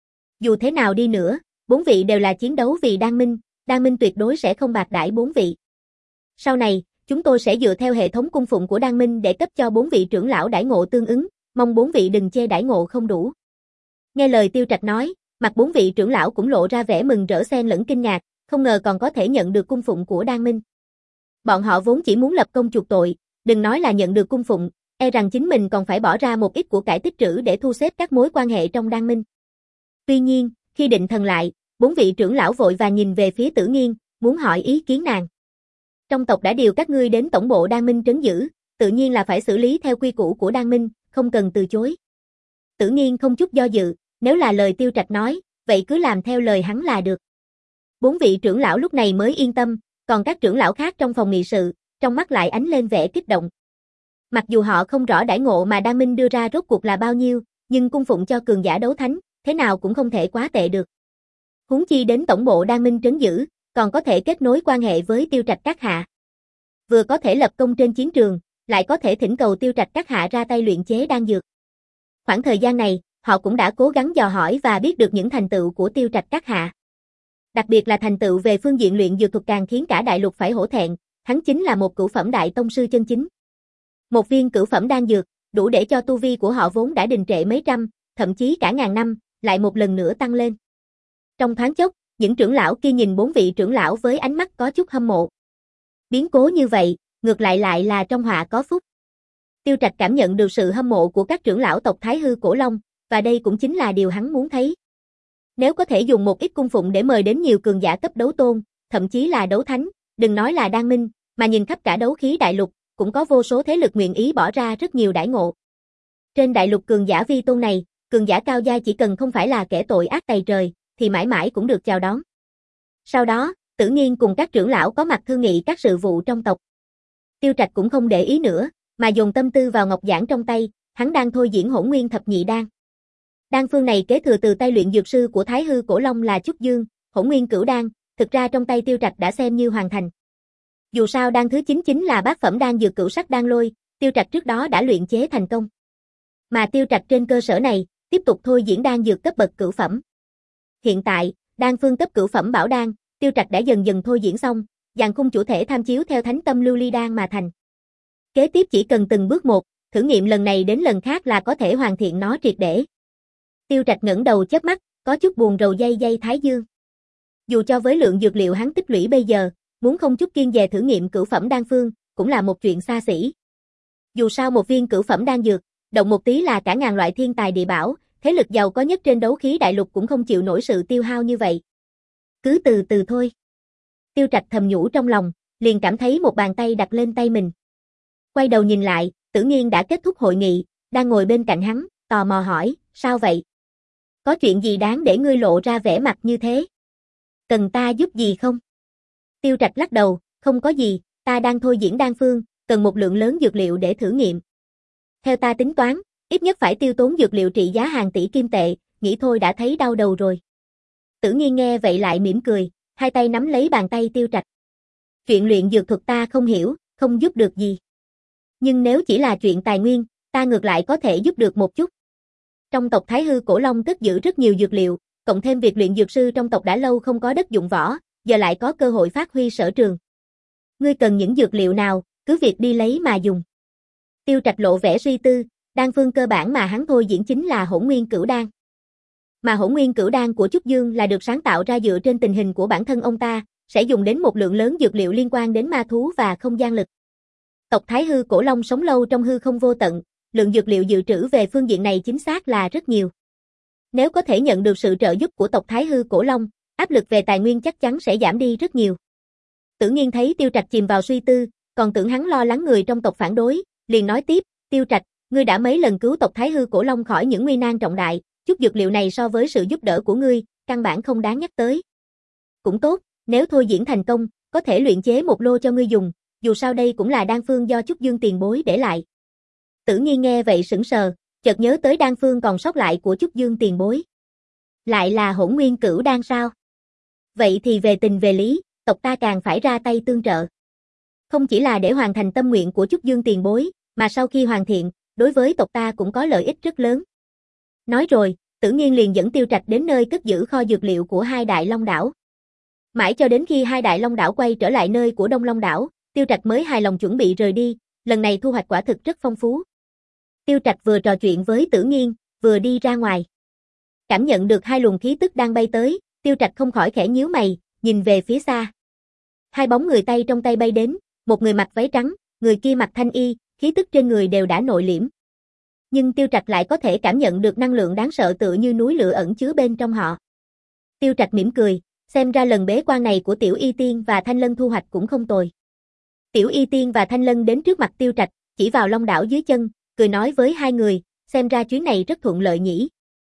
Dù thế nào đi nữa, bốn vị đều là chiến đấu vì Đan Minh, Đan Minh tuyệt đối sẽ không bạc đãi bốn vị. Sau này, chúng tôi sẽ dựa theo hệ thống cung phụng của Đan Minh để cấp cho bốn vị trưởng lão đãi ngộ tương ứng, mong bốn vị đừng chê đãi ngộ không đủ. Nghe lời Tiêu Trạch nói, mặt bốn vị trưởng lão cũng lộ ra vẻ mừng rỡ xen lẫn kinh ngạc, không ngờ còn có thể nhận được cung phụng của Đan Minh. Bọn họ vốn chỉ muốn lập công chuộc tội, đừng nói là nhận được cung phụng, e rằng chính mình còn phải bỏ ra một ít của cải tích trữ để thu xếp các mối quan hệ trong Đan Minh. Tuy nhiên, khi định thần lại, bốn vị trưởng lão vội vàng nhìn về phía Tử Nghiên, muốn hỏi ý kiến nàng. Trong tộc đã điều các ngươi đến tổng bộ Đan Minh trấn giữ, tự nhiên là phải xử lý theo quy củ của Đan Minh, không cần từ chối. Tử Nghiên không chút do dự, nếu là lời Tiêu Trạch nói, vậy cứ làm theo lời hắn là được. Bốn vị trưởng lão lúc này mới yên tâm, còn các trưởng lão khác trong phòng nghị sự, trong mắt lại ánh lên vẻ kích động. Mặc dù họ không rõ đãi ngộ mà Đan Minh đưa ra rốt cuộc là bao nhiêu, nhưng cung phụng cho cường giả đấu thánh, thế nào cũng không thể quá tệ được. Huống chi đến tổng bộ Đan Minh trấn giữ, còn có thể kết nối quan hệ với Tiêu Trạch các hạ. Vừa có thể lập công trên chiến trường, lại có thể thỉnh cầu Tiêu Trạch các hạ ra tay luyện chế đan dược. Khoảng thời gian này, họ cũng đã cố gắng dò hỏi và biết được những thành tựu của Tiêu Trạch các hạ. Đặc biệt là thành tựu về phương diện luyện dược thuật càng khiến cả đại lục phải hổ thẹn, hắn chính là một cửu phẩm đại tông sư chân chính. Một viên cửu phẩm đan dược, đủ để cho tu vi của họ vốn đã đình trệ mấy trăm, thậm chí cả ngàn năm, lại một lần nữa tăng lên. Trong thoáng chốc, những trưởng lão kia nhìn bốn vị trưởng lão với ánh mắt có chút hâm mộ. Biến cố như vậy, ngược lại lại là trong họa có phúc. Tiêu Trạch cảm nhận được sự hâm mộ của các trưởng lão tộc Thái Hư Cổ Long, và đây cũng chính là điều hắn muốn thấy. Nếu có thể dùng một ít cung phụng để mời đến nhiều cường giả cấp đấu tôn, thậm chí là đấu thánh, đừng nói là Đan Minh, mà nhìn khắp cả đấu khí đại lục, cũng có vô số thế lực nguyện ý bỏ ra rất nhiều đãi ngộ. Trên đại lục cường giả vi tôn này, cường giả cao giai chỉ cần không phải là kẻ tội ác tày trời, thì mãi mãi cũng được chào đón. Sau đó, Tử Nghiên cùng các trưởng lão có mặt thương nghị các sự vụ trong tộc. Tiêu Trạch cũng không để ý nữa, mà dồn tâm tư vào ngọc giản trong tay, hắn đang thôi diễn Hỗn Nguyên Thập Nhị Đan. Đan phương này kế thừa từ tay luyện dược sư của Thái Hư Cổ Long là Trúc Dương, Hỗn Nguyên Cửu Đan, thực ra trong tay Tiêu Trạch đã xem như hoàn thành. Dù sao đan thứ chín chính là bát phẩm đan dược Cửu Sắc Đan Lôi, Tiêu Trạch trước đó đã luyện chế thành công. Mà Tiêu Trạch trên cơ sở này, tiếp tục thôi diễn đan dược cấp bậc cửu phẩm. Hiện tại, đan phương cấp cửu phẩm bảo đan, Tiêu Trạch đã dần dần thôi diễn xong, dàn khung chủ thể tham chiếu theo Thánh Tâm Lưu Ly đan mà thành. Kế tiếp chỉ cần từng bước một, thử nghiệm lần này đến lần khác là có thể hoàn thiện nó triệt để. Tiêu Trạch ngẩng đầu chớp mắt, có chút buồn rầu dây dây thái dương. Dù cho với lượng dược liệu hắn tích lũy bây giờ, muốn không chút kiêng dè thử nghiệm cửu phẩm đan phương, cũng là một chuyện xa xỉ. Dù sao một viên cửu phẩm đan dược, động một tí là cả ngàn loại thiên tài địa bảo, thế lực giàu có nhất trên đấu khí đại lục cũng không chịu nổi sự tiêu hao như vậy. Cứ từ từ thôi. Tiêu Trạch thầm nhủ trong lòng, liền cảm thấy một bàn tay đặt lên tay mình. Quay đầu nhìn lại, Tử Nghiên đã kết thúc hội nghị, đang ngồi bên cạnh hắn, tò mò hỏi, sao vậy? Có chuyện gì đáng để ngươi lộ ra vẻ mặt như thế? Cần ta giúp gì không? Tiêu Trạch lắc đầu, không có gì, ta đang thôi diễn đan phương, cần một lượng lớn dược liệu để thử nghiệm. Theo ta tính toán, ít nhất phải tiêu tốn dược liệu trị giá hàng tỷ kim tệ, nghĩ thôi đã thấy đau đầu rồi. Tử Nghiên nghe vậy lại mỉm cười, hai tay nắm lấy bàn tay Tiêu Trạch. Chuyện luyện dược thuật ta không hiểu, không giúp được gì. Nhưng nếu chỉ là chuyện tài nguyên, ta ngược lại có thể giúp được một chút. Trong tộc Thái Hư Cổ Long cất giữ rất nhiều dược liệu, cộng thêm việc luyện dược sư trong tộc đã lâu không có đất dụng võ, giờ lại có cơ hội phát huy sở trường. Ngươi cần những dược liệu nào, cứ việc đi lấy mà dùng. Tiêu Trạch lộ vẻ suy tư, đan phương cơ bản mà hắn thôi diễn chính là Hỗn Nguyên Cửu Đan. Mà Hỗn Nguyên Cửu Đan của Trúc Dương là được sáng tạo ra dựa trên tình hình của bản thân ông ta, sẽ dùng đến một lượng lớn dược liệu liên quan đến ma thú và không gian lực. Tộc Thái Hư Cổ Long sống lâu trong hư không vô tận, lượng dược liệu dự trữ về phương diện này chính xác là rất nhiều. Nếu có thể nhận được sự trợ giúp của tộc Thái Hư Cổ Long, áp lực về tài nguyên chắc chắn sẽ giảm đi rất nhiều. Tử Nghiên thấy Tiêu Trạch chìm vào suy tư, còn tưởng hắn lo lắng người trong tộc phản đối, liền nói tiếp, Tiêu Trạch, ngươi đã mấy lần cứu tộc Thái Hư Cổ Long khỏi những nguy nan trọng đại, chút dược liệu này so với sự giúp đỡ của ngươi, căn bản không đáng nhắc tới. Cũng tốt, nếu thôi diễn thành công, có thể luyện chế một lô cho ngươi dùng, dù sao đây cũng là đan phương do Trúc Dương tiền bối để lại. Tử Nghiên nghe vậy sững sờ, chợt nhớ tới đan phương còn sót lại của Trúc Dương tiền bối. Lại là Hỗn Nguyên Cửu Đan sao? Vậy thì về tình về lý, tộc ta càng phải ra tay tương trợ. Không chỉ là để hoàn thành tâm nguyện của Trúc Dương tiền bối, mà sau khi hoàn thiện, đối với tộc ta cũng có lợi ích rất lớn. Nói rồi, Tử Nghiên liền dẫn Tiêu Trạch đến nơi cất giữ kho dược liệu của hai đại Long đảo. Mãi cho đến khi hai đại Long đảo quay trở lại nơi của Đông Long đảo, Tiêu Trạch mới hài lòng chuẩn bị rời đi, lần này thu hoạch quả thực rất phong phú. Tiêu Trạch vừa trò chuyện với Tử Nghiên, vừa đi ra ngoài. Cảm nhận được hai luồng khí tức đang bay tới, Tiêu Trạch không khỏi khẽ nhíu mày, nhìn về phía xa. Hai bóng người tay trong tay bay đến, một người mặc váy trắng, người kia mặc thanh y, khí tức trên người đều đã nội liễm. Nhưng Tiêu Trạch lại có thể cảm nhận được năng lượng đáng sợ tựa như núi lửa ẩn chứa bên trong họ. Tiêu Trạch mỉm cười, xem ra lần bế quan này của Tiểu Y Tiên và Thanh Lân thu hoạch cũng không tồi. Tiểu Y Tiên và Thanh Lân đến trước mặt Tiêu Trạch, chỉ vào Long đảo dưới chân, cười nói với hai người, xem ra chuyến này rất thuận lợi nhỉ.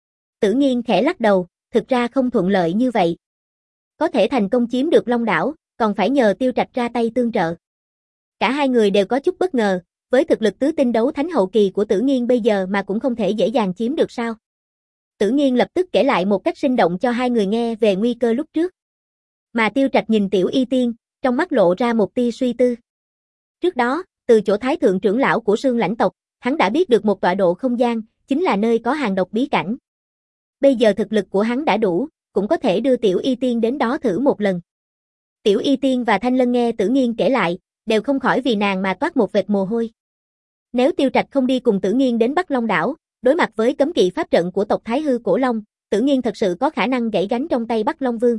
Tử Nghiên khẽ lắc đầu, thực ra không thuận lợi như vậy. Có thể thành công chiếm được Long đảo, còn phải nhờ Tiêu Trạch ra tay tương trợ. Cả hai người đều có chút bất ngờ, với thực lực tứ tinh đấu thánh hậu kỳ của Tử Nghiên bây giờ mà cũng không thể dễ dàng chiếm được sao. Tử Nghiên lập tức kể lại một cách sinh động cho hai người nghe về nguy cơ lúc trước. Mà Tiêu Trạch nhìn Tiểu Y Tiên, trong mắt lộ ra một tia suy tư. Trước đó, từ chỗ Thái Thượng trưởng lão của Sương Lãnh tộc, hắn đã biết được một tọa độ không gian, chính là nơi có hàng độc bí cảnh. Bây giờ thực lực của hắn đã đủ, cũng có thể đưa Tiểu Y Tiên đến đó thử một lần. Tiểu Y Tiên và Thanh Lân nghe Tử Nghiên kể lại, đều không khỏi vì nàng mà toát một vệt mồ hôi. Nếu Tiêu Trạch không đi cùng Tử Nghiên đến Bắc Long đảo, đối mặt với cấm kỵ pháp trận của tộc Thái Hư Cổ Long, Tử Nghiên thật sự có khả năng gãy gánh trong tay Bắc Long Vương.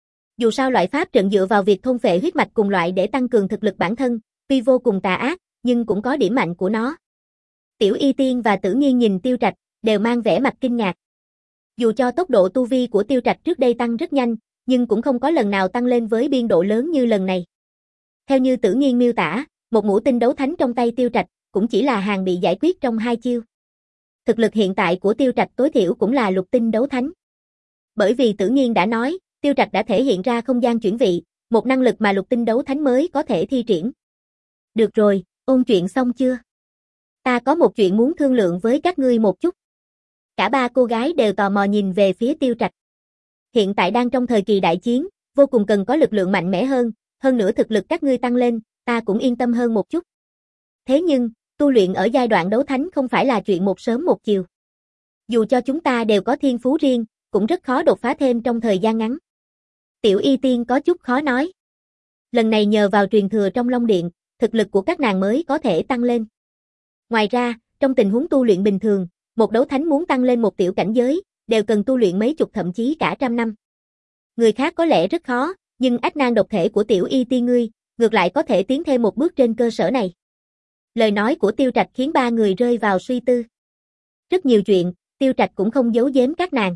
Dù sao loại pháp trận dựa vào việc thôn phệ huyết mạch cùng loại để tăng cường thực lực bản thân, tuy vô cùng tà ác, nhưng cũng có điểm mạnh của nó. Tiểu Y Tiên và Tử Nghiên nhìn Tiêu Trạch, đều mang vẻ mặt kinh ngạc. Dù cho tốc độ tu vi của Tiêu Trạch trước đây tăng rất nhanh, nhưng cũng không có lần nào tăng lên với biên độ lớn như lần này. Theo như Tử Nghiên miêu tả, một ngũ tinh đấu thánh trong tay Tiêu Trạch, cũng chỉ là hàng bị giải quyết trong hai chiêu. Thực lực hiện tại của Tiêu Trạch tối thiểu cũng là lục tinh đấu thánh. Bởi vì Tử Nghiên đã nói, Tiêu Trạch đã thể hiện ra không gian chuyển vị, một năng lực mà lục tinh đấu thánh mới có thể thi triển. Được rồi, ôn chuyện xong chưa? Ta có một chuyện muốn thương lượng với các ngươi một chút. Cả ba cô gái đều tò mò nhìn về phía Tiêu Trạch. Hiện tại đang trong thời kỳ đại chiến, vô cùng cần có lực lượng mạnh mẽ hơn, hơn nữa thực lực các ngươi tăng lên, ta cũng yên tâm hơn một chút. Thế nhưng, tu luyện ở giai đoạn đấu thánh không phải là chuyện một sớm một chiều. Dù cho chúng ta đều có thiên phú riêng, cũng rất khó đột phá thêm trong thời gian ngắn. Tiểu Y Tiên có chút khó nói. Lần này nhờ vào truyền thừa trong Long Điện, thực lực của các nàng mới có thể tăng lên. Ngoài ra, trong tình huống tu luyện bình thường, một đấu thánh muốn tăng lên một tiểu cảnh giới, đều cần tu luyện mấy chục thậm chí cả trăm năm. Người khác có lẽ rất khó, nhưng ách nan độc thể của Tiểu Y Tiên ngươi, ngược lại có thể tiến thêm một bước trên cơ sở này. Lời nói của Tiêu Trạch khiến ba người rơi vào suy tư. Rất nhiều chuyện, Tiêu Trạch cũng không giấu giếm các nàng.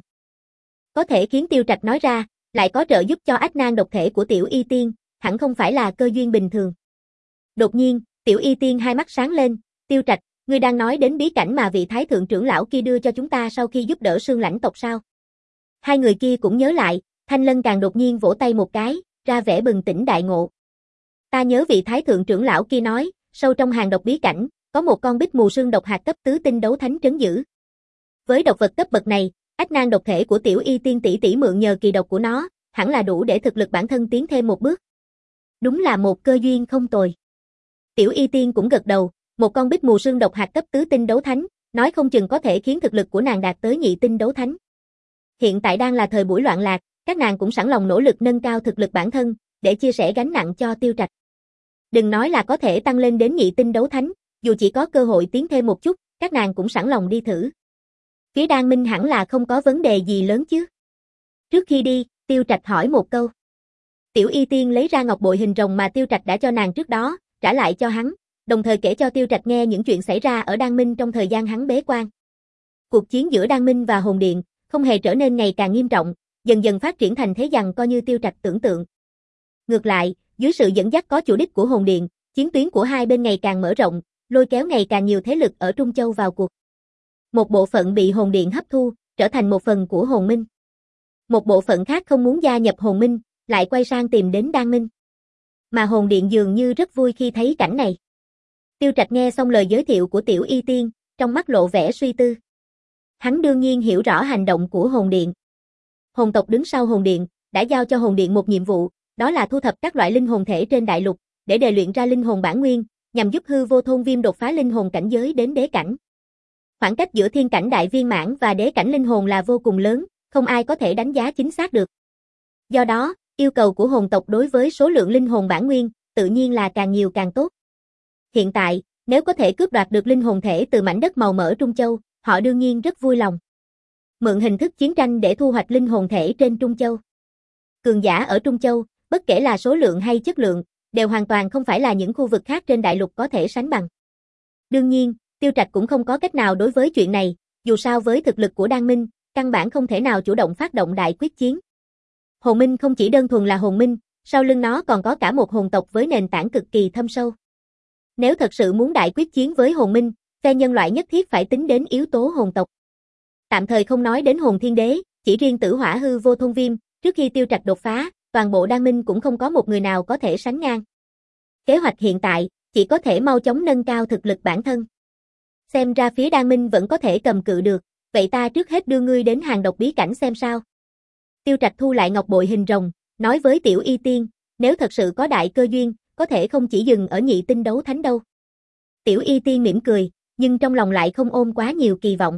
Có thể khiến Tiêu Trạch nói ra, lại có trợ giúp cho ách nan độc thể của Tiểu Y Tiên, hẳn không phải là cơ duyên bình thường. Đột nhiên, Tiểu Y Tiên hai mắt sáng lên, Tiêu Trạch, ngươi đang nói đến bí cảnh mà vị thái thượng trưởng lão kia đưa cho chúng ta sau khi giúp đỡ Sương Lãnh tộc sao? Hai người kia cũng nhớ lại, Thanh Lân càng đột nhiên vỗ tay một cái, ra vẻ bừng tỉnh đại ngộ. Ta nhớ vị thái thượng trưởng lão kia nói, sâu trong hàng độc bí cảnh, có một con bích mù sương độc hạt cấp tứ tinh đấu thánh trấn giữ. Với độc vật cấp bậc này, ách nan độc thể của Tiểu Y Tiên tỷ tỷ mượn nhờ kỳ độc của nó, hẳn là đủ để thực lực bản thân tiến thêm một bước. Đúng là một cơ duyên không tồi. Tiểu Y Tiên cũng gật đầu, một con bích mù sương độc hạt cấp tứ tinh đấu thánh, nói không chừng có thể khiến thực lực của nàng đạt tới nhị tinh đấu thánh. Hiện tại đang là thời buổi loạn lạc, các nàng cũng sẵn lòng nỗ lực nâng cao thực lực bản thân, để chia sẻ gánh nặng cho Tiêu Trạch. Đừng nói là có thể tăng lên đến nhị tinh đấu thánh, dù chỉ có cơ hội tiến thêm một chút, các nàng cũng sẵn lòng đi thử. Phía Đan Minh hẳn là không có vấn đề gì lớn chứ. Trước khi đi, Tiêu Trạch hỏi một câu. Tiểu Y Tiên lấy ra ngọc bội hình rồng mà Tiêu Trạch đã cho nàng trước đó, trả lại cho hắn, đồng thời kể cho Tiêu Trạch nghe những chuyện xảy ra ở Đan Minh trong thời gian hắn bế quan. Cuộc chiến giữa Đan Minh và Hồn Điện không hề trở nên ngày càng nghiêm trọng, dần dần phát triển thành thế giằng co như Tiêu Trạch tưởng tượng. Ngược lại, dưới sự dẫn dắt có chủ đích của Hồn Điện, chiến tuyến của hai bên ngày càng mở rộng, lôi kéo ngày càng nhiều thế lực ở Trung Châu vào cuộc. Một bộ phận bị Hồn Điện hấp thu, trở thành một phần của Hồn Minh. Một bộ phận khác không muốn gia nhập Hồn Minh, lại quay sang tìm đến Đan Minh. Mà Hồn Điện dường như rất vui khi thấy cảnh này. Tiêu Trạch nghe xong lời giới thiệu của Tiểu Y Tiên, trong mắt lộ vẻ suy tư. Hắn đương nhiên hiểu rõ hành động của Hồn Điện. Hồn tộc đứng sau Hồn Điện, đã giao cho Hồn Điện một nhiệm vụ, đó là thu thập các loại linh hồn thể trên đại lục, để đề luyện ra linh hồn bản nguyên, nhằm giúp Hư Vô Thôn Viêm đột phá linh hồn cảnh giới đến đế cảnh. Khoảng cách giữa thiên cảnh đại viên mãn và đế cảnh linh hồn là vô cùng lớn, không ai có thể đánh giá chính xác được. Do đó, yêu cầu của hồn tộc đối với số lượng linh hồn bản nguyên, tự nhiên là càng nhiều càng tốt. Hiện tại, nếu có thể cướp đoạt được linh hồn thể từ mảnh đất màu mỡ Trung Châu, họ đương nhiên rất vui lòng. Mượn hình thức chiến tranh để thu hoạch linh hồn thể trên Trung Châu. Cường giả ở Trung Châu, bất kể là số lượng hay chất lượng, đều hoàn toàn không phải là những khu vực khác trên đại lục có thể sánh bằng. Đương nhiên, Tiêu Trạch cũng không có cách nào đối với chuyện này, dù sao với thực lực của Đan Minh, căn bản không thể nào chủ động phát động đại quyết chiến. Hồn Minh không chỉ đơn thuần là hồn minh, sau lưng nó còn có cả một hồn tộc với nền tảng cực kỳ thâm sâu. Nếu thật sự muốn đại quyết chiến với hồn minh, phe nhân loại nhất thiết phải tính đến yếu tố hồn tộc. Tạm thời không nói đến hồn thiên đế, chỉ riêng Tử Hỏa Hư Vô Thôn Viêm, trước khi Tiêu Trạch đột phá, toàn bộ Đan Minh cũng không có một người nào có thể sánh ngang. Kế hoạch hiện tại, chỉ có thể mau chóng nâng cao thực lực bản thân. Xem ra phía Đan Minh vẫn có thể cầm cự được, vậy ta trước hết đưa ngươi đến hàng độc bí cảnh xem sao. Tiêu Trạch thu lại ngọc bội hình rồng, nói với Tiểu Y Tiên, nếu thật sự có đại cơ duyên, có thể không chỉ dừng ở nhị tinh đấu thánh đâu. Tiểu Y Tiên mỉm cười, nhưng trong lòng lại không ôm quá nhiều kỳ vọng.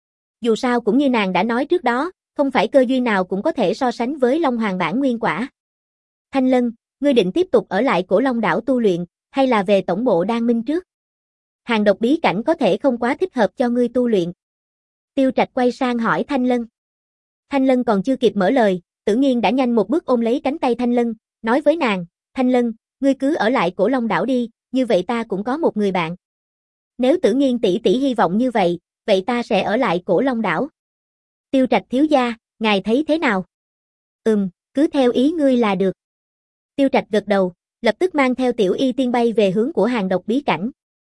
Dù sao cũng như nàng đã nói trước đó, không phải cơ duyên nào cũng có thể so sánh với Long Hoàng bản nguyên quả. Thanh Lân, ngươi định tiếp tục ở lại Cổ Long đảo tu luyện, hay là về tổng bộ Đan Minh trước? Hàng độc bí cảnh có thể không quá thích hợp cho ngươi tu luyện. Tiêu Trạch quay sang hỏi Thanh Lân. Thanh Lân còn chưa kịp mở lời, Tử Nghiên đã nhanh một bước ôm lấy cánh tay Thanh Lân, nói với nàng, Thanh Lân, ngươi cứ ở lại Cổ Long đảo đi, như vậy ta cũng có một người bạn. Nếu Tử Nghiên tỷ tỷ hy vọng như vậy, vậy ta sẽ ở lại Cổ Long đảo. Tiêu Trạch thiếu gia, ngài thấy thế nào? Ừm, cứ theo ý ngươi là được. Tiêu Trạch gật đầu, lập tức mang theo Tiểu Y Tiên bay về hướng của hàng độc bí cảnh.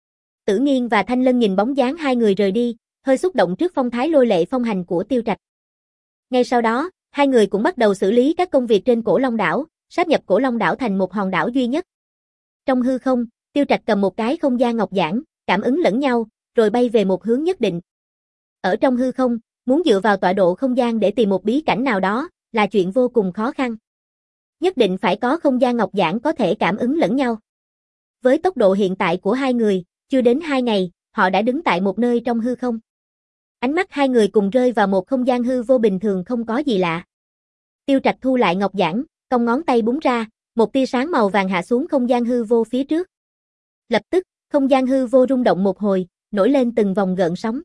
Tử Nghiên và Thanh Lân nhìn bóng dáng hai người rời đi, hơi xúc động trước phong thái lôi lệ phong hành của Tiêu Trạch. Ngay sau đó, hai người cũng bắt đầu xử lý các công việc trên Cổ Long đảo, sáp nhập Cổ Long đảo thành một hòn đảo duy nhất. Trong hư không, Tiêu Trạch cầm một cái không gian ngọc giản, cảm ứng lẫn nhau, rồi bay về một hướng nhất định. Ở trong hư không, muốn dựa vào tọa độ không gian để tìm một bí cảnh nào đó, là chuyện vô cùng khó khăn. Nhất định phải có không gian ngọc giản có thể cảm ứng lẫn nhau. Với tốc độ hiện tại của hai người, chưa đến hai ngày, họ đã đứng tại một nơi trong hư không. Ánh mắt hai người cùng rơi vào một không gian hư vô bình thường không có gì lạ. Tiêu Trạch thu lại ngọc giản, cong ngón tay búng ra, một tia sáng màu vàng hạ xuống không gian hư vô phía trước. Lập tức, không gian hư vô rung động một hồi, nổi lên từng vòng gợn sóng.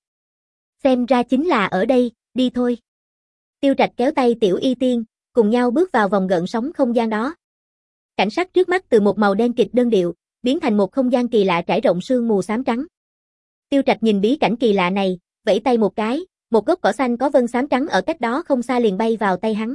Xem ra chính là ở đây, đi thôi. Tiêu Trạch kéo tay Tiểu Y Tiên, cùng nhau bước vào vòng gợn sóng không gian đó. Cảnh sắc trước mắt từ một màu đen kịt đơn điệu, biến thành một không gian kỳ lạ trải rộng sương mù xám trắng. Tiêu Trạch nhìn bí cảnh kỳ lạ này, vẫy tay một cái, một gốc cỏ xanh có vân xám trắng ở cách đó không xa liền bay vào tay hắn.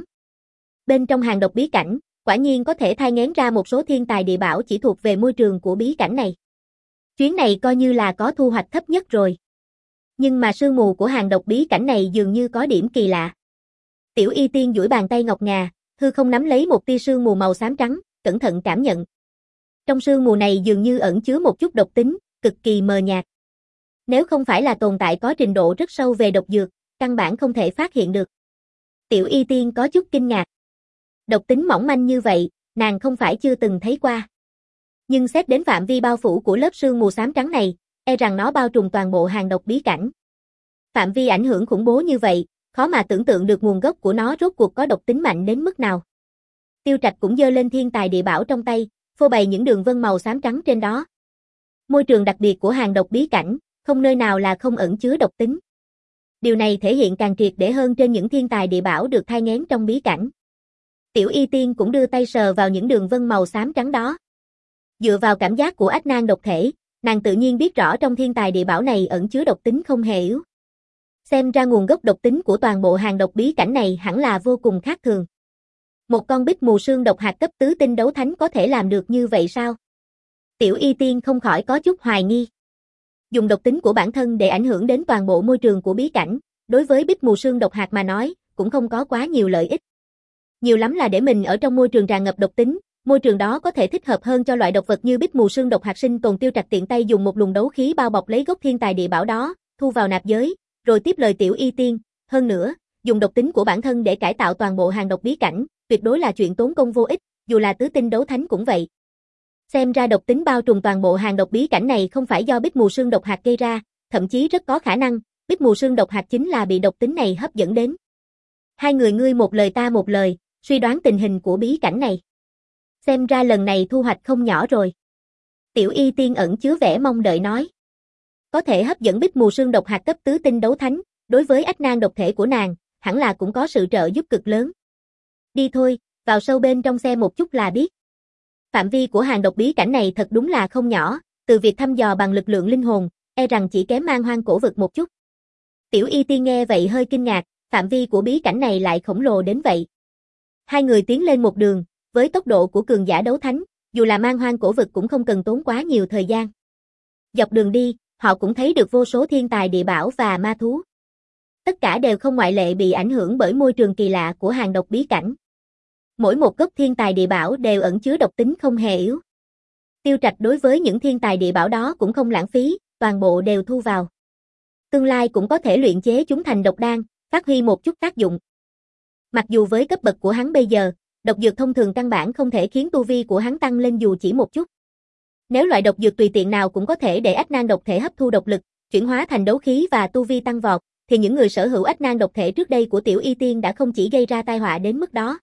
Bên trong hàng độc bí cảnh, quả nhiên có thể thai nghén ra một số thiên tài địa bảo chỉ thuộc về môi trường của bí cảnh này. Chuyến này coi như là có thu hoạch thấp nhất rồi. Nhưng mà sương mù của hàng độc bí cảnh này dường như có điểm kỳ lạ. Tiểu Y Tiên duỗi bàn tay ngọc ngà, hư không nắm lấy một tia sương mù màu xám trắng, cẩn thận cảm nhận. Trong sương mù này dường như ẩn chứa một chút độc tính, cực kỳ mờ nhạt. Nếu không phải là tồn tại có trình độ rất sâu về độc dược, căn bản không thể phát hiện được. Tiểu Y Tiên có chút kinh ngạc. Độc tính mỏng manh như vậy, nàng không phải chưa từng thấy qua. Nhưng xét đến phạm vi bao phủ của lớp sương mù xám trắng này, e rằng nó bao trùm toàn bộ hàng độc bí cảnh. Phạm vi ảnh hưởng khủng bố như vậy, khó mà tưởng tượng được nguồn gốc của nó rốt cuộc có độc tính mạnh đến mức nào. Tiêu Trạch cũng giơ lên thiên tài địa bảo trong tay, phô bày những đường vân màu xám trắng trên đó. Môi trường đặc biệt của hàng độc bí cảnh, không nơi nào là không ẩn chứa độc tính. Điều này thể hiện càng triệt để hơn trên những thiên tài địa bảo được thai nghén trong bí cảnh. Tiểu Y Tiên cũng đưa tay sờ vào những đường vân màu xám trắng đó. Dựa vào cảm giác của ách nan độc thể, nàng tự nhiên biết rõ trong thiên tài địa bảo này ẩn chứa độc tính không hề yếu. Xem ra nguồn gốc độc tính của toàn bộ hàng độc bí cảnh này hẳn là vô cùng khác thường. Một con bích mù sương độc hạt cấp tứ tinh đấu thánh có thể làm được như vậy sao? Tiểu Y Tiên không khỏi có chút hoài nghi. Dùng độc tính của bản thân để ảnh hưởng đến toàn bộ môi trường của bí cảnh, đối với bích mù sương độc hạt mà nói, cũng không có quá nhiều lợi ích. Nhiều lắm là để mình ở trong môi trường tràn ngập độc tính, môi trường đó có thể thích hợp hơn cho loại độc vật như bích mù sương độc hạt sinh tồn. Tiêu Trạch tiện tay dùng một luồng đấu khí bao bọc lấy gốc thiên tài địa bảo đó, thu vào nạp giới, rồi tiếp lời Tiểu Y Tiên, hơn nữa, dùng độc tính của bản thân để cải tạo toàn bộ hàng độc bí cảnh, tuyệt đối là chuyện tốn công vô ích, dù là tứ tinh đấu thánh cũng vậy. Xem ra độc tính bao trùm toàn bộ hàng độc bí cảnh này không phải do bích mù sương độc hạt gây ra, thậm chí rất có khả năng, bích mù sương độc hạt chính là bị độc tính này hấp dẫn đến. Hai người ngươi một lời ta một lời, suy đoán tình hình của bí cảnh này. Xem ra lần này thu hoạch không nhỏ rồi. Tiểu Y Tiên ẩn chứa vẻ mong đợi nói. Có thể hấp dẫn bích mù sương độc hạt cấp tứ tinh đấu thánh, đối với ách nan độc thể của nàng, hẳn là cũng có sự trợ giúp cực lớn. Đi thôi, vào sâu bên trong xe một chút là biết. Phạm vi của hàng độc bí cảnh này thật đúng là không nhỏ, từ việc thăm dò bằng lực lượng linh hồn, e rằng chỉ kém Man Hoang cổ vực một chút. Tiểu Y Tiên nghe vậy hơi kinh ngạc, phạm vi của bí cảnh này lại khổng lồ đến vậy. Hai người tiến lên một đường, với tốc độ của cường giả đấu thánh, dù là Man Hoang cổ vực cũng không cần tốn quá nhiều thời gian. Dọc đường đi, họ cũng thấy được vô số thiên tài địa bảo và ma thú. Tất cả đều không ngoại lệ bị ảnh hưởng bởi môi trường kỳ lạ của hàng độc bí cảnh. Mỗi một gốc thiên tài địa bảo đều ẩn chứa độc tính không hề yếu. Tiêu Trạch đối với những thiên tài địa bảo đó cũng không lãng phí, toàn bộ đều thu vào. Tương lai cũng có thể luyện chế chúng thành độc đan, phát huy một chút tác dụng. Mặc dù với cấp bậc của hắn bây giờ, độc dược thông thường căn bản không thể khiến tu vi của hắn tăng lên dù chỉ một chút. Nếu loại độc dược tùy tiện nào cũng có thể để ách nan độc thể hấp thu độc lực, chuyển hóa thành đấu khí và tu vi tăng vọt, thì những người sở hữu ách nan độc thể trước đây của Tiểu Y Tiên đã không chỉ gây ra tai họa đến mức đó.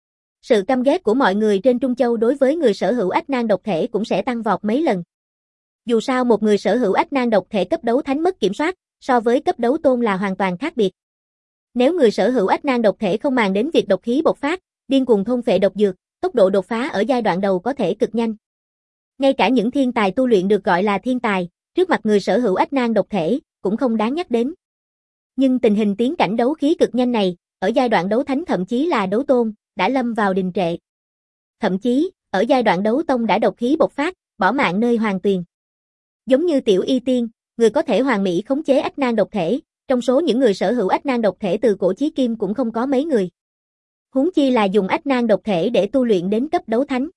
Sự căm ghét của mọi người trên Trung Châu đối với người sở hữu ách nan độc thể cũng sẽ tăng vọt mấy lần. Dù sao một người sở hữu ách nan độc thể cấp đấu thánh mất kiểm soát, so với cấp đấu tôn là hoàn toàn khác biệt. Nếu người sở hữu ách nan độc thể không màng đến việc độc khí bộc phát, điên cuồng thôn phệ độc dược, tốc độ đột phá ở giai đoạn đầu có thể cực nhanh. Ngay cả những thiên tài tu luyện được gọi là thiên tài, trước mặt người sở hữu ách nan độc thể, cũng không đáng nhắc đến. Nhưng tình hình tiến cảnh đấu khí cực nhanh này, ở giai đoạn đấu thánh thậm chí là đấu tôn, đã lâm vào đình trệ. Thậm chí, ở giai đoạn đấu tông đã độc khí bộc phát, bỏ mạng nơi hoàng tuyền. Giống như Tiểu Y Tiên, người có thể hoàn mỹ khống chế ách nan độc thể, trong số những người sở hữu ách nan độc thể từ cổ chí kim cũng không có mấy người. Huống chi là dùng ách nan độc thể để tu luyện đến cấp đấu thánh.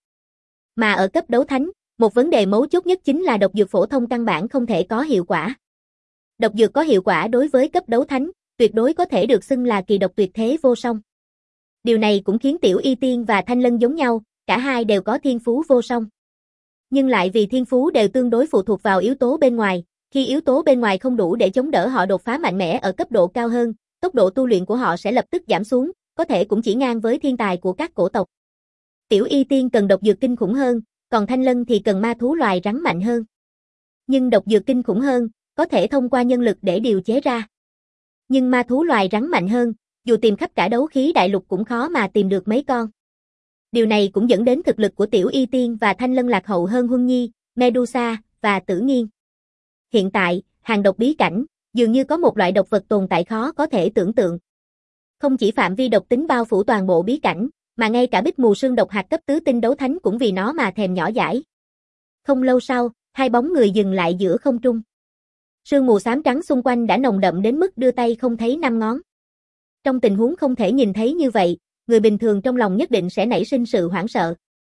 Mà ở cấp đấu thánh, một vấn đề mấu chốt nhất chính là độc dược phổ thông căn bản không thể có hiệu quả. Độc dược có hiệu quả đối với cấp đấu thánh, tuyệt đối có thể được xưng là kỳ độc tuyệt thế vô song. Điều này cũng khiến Tiểu Y Tiên và Thanh Lân giống nhau, cả hai đều có thiên phú vô song. Nhưng lại vì thiên phú đều tương đối phụ thuộc vào yếu tố bên ngoài, khi yếu tố bên ngoài không đủ để chống đỡ họ đột phá mạnh mẽ ở cấp độ cao hơn, tốc độ tu luyện của họ sẽ lập tức giảm xuống, có thể cũng chỉ ngang với thiên tài của các cổ tộc. Tiểu Y Tiên cần độc dược kinh khủng hơn, còn Thanh Lân thì cần ma thú loài rắn mạnh hơn. Nhưng độc dược kinh khủng hơn, có thể thông qua nhân lực để điều chế ra. Nhưng ma thú loài rắn mạnh hơn, dù tìm khắp cả đấu khí đại lục cũng khó mà tìm được mấy con. Điều này cũng dẫn đến thực lực của Tiểu Y Tiên và Thanh Lân lạc hậu hơn Huân Nhi, Medusa và Tử Nghiên. Hiện tại, hàng độc bí cảnh, dường như có một loại độc vật tồn tại khó có thể tưởng tượng. Không chỉ phạm vi độc tính bao phủ toàn bộ bí cảnh, mà ngay cả Bích Mù Sương độc hạt cấp tứ tinh đấu thánh cũng vì nó mà thèm nhỏ dãi. Không lâu sau, hai bóng người dừng lại giữa không trung. Sương mù xám trắng xung quanh đã nồng đậm đến mức đưa tay không thấy năm ngón. Trong tình huống không thể nhìn thấy như vậy, người bình thường trong lòng nhất định sẽ nảy sinh sự hoảng sợ.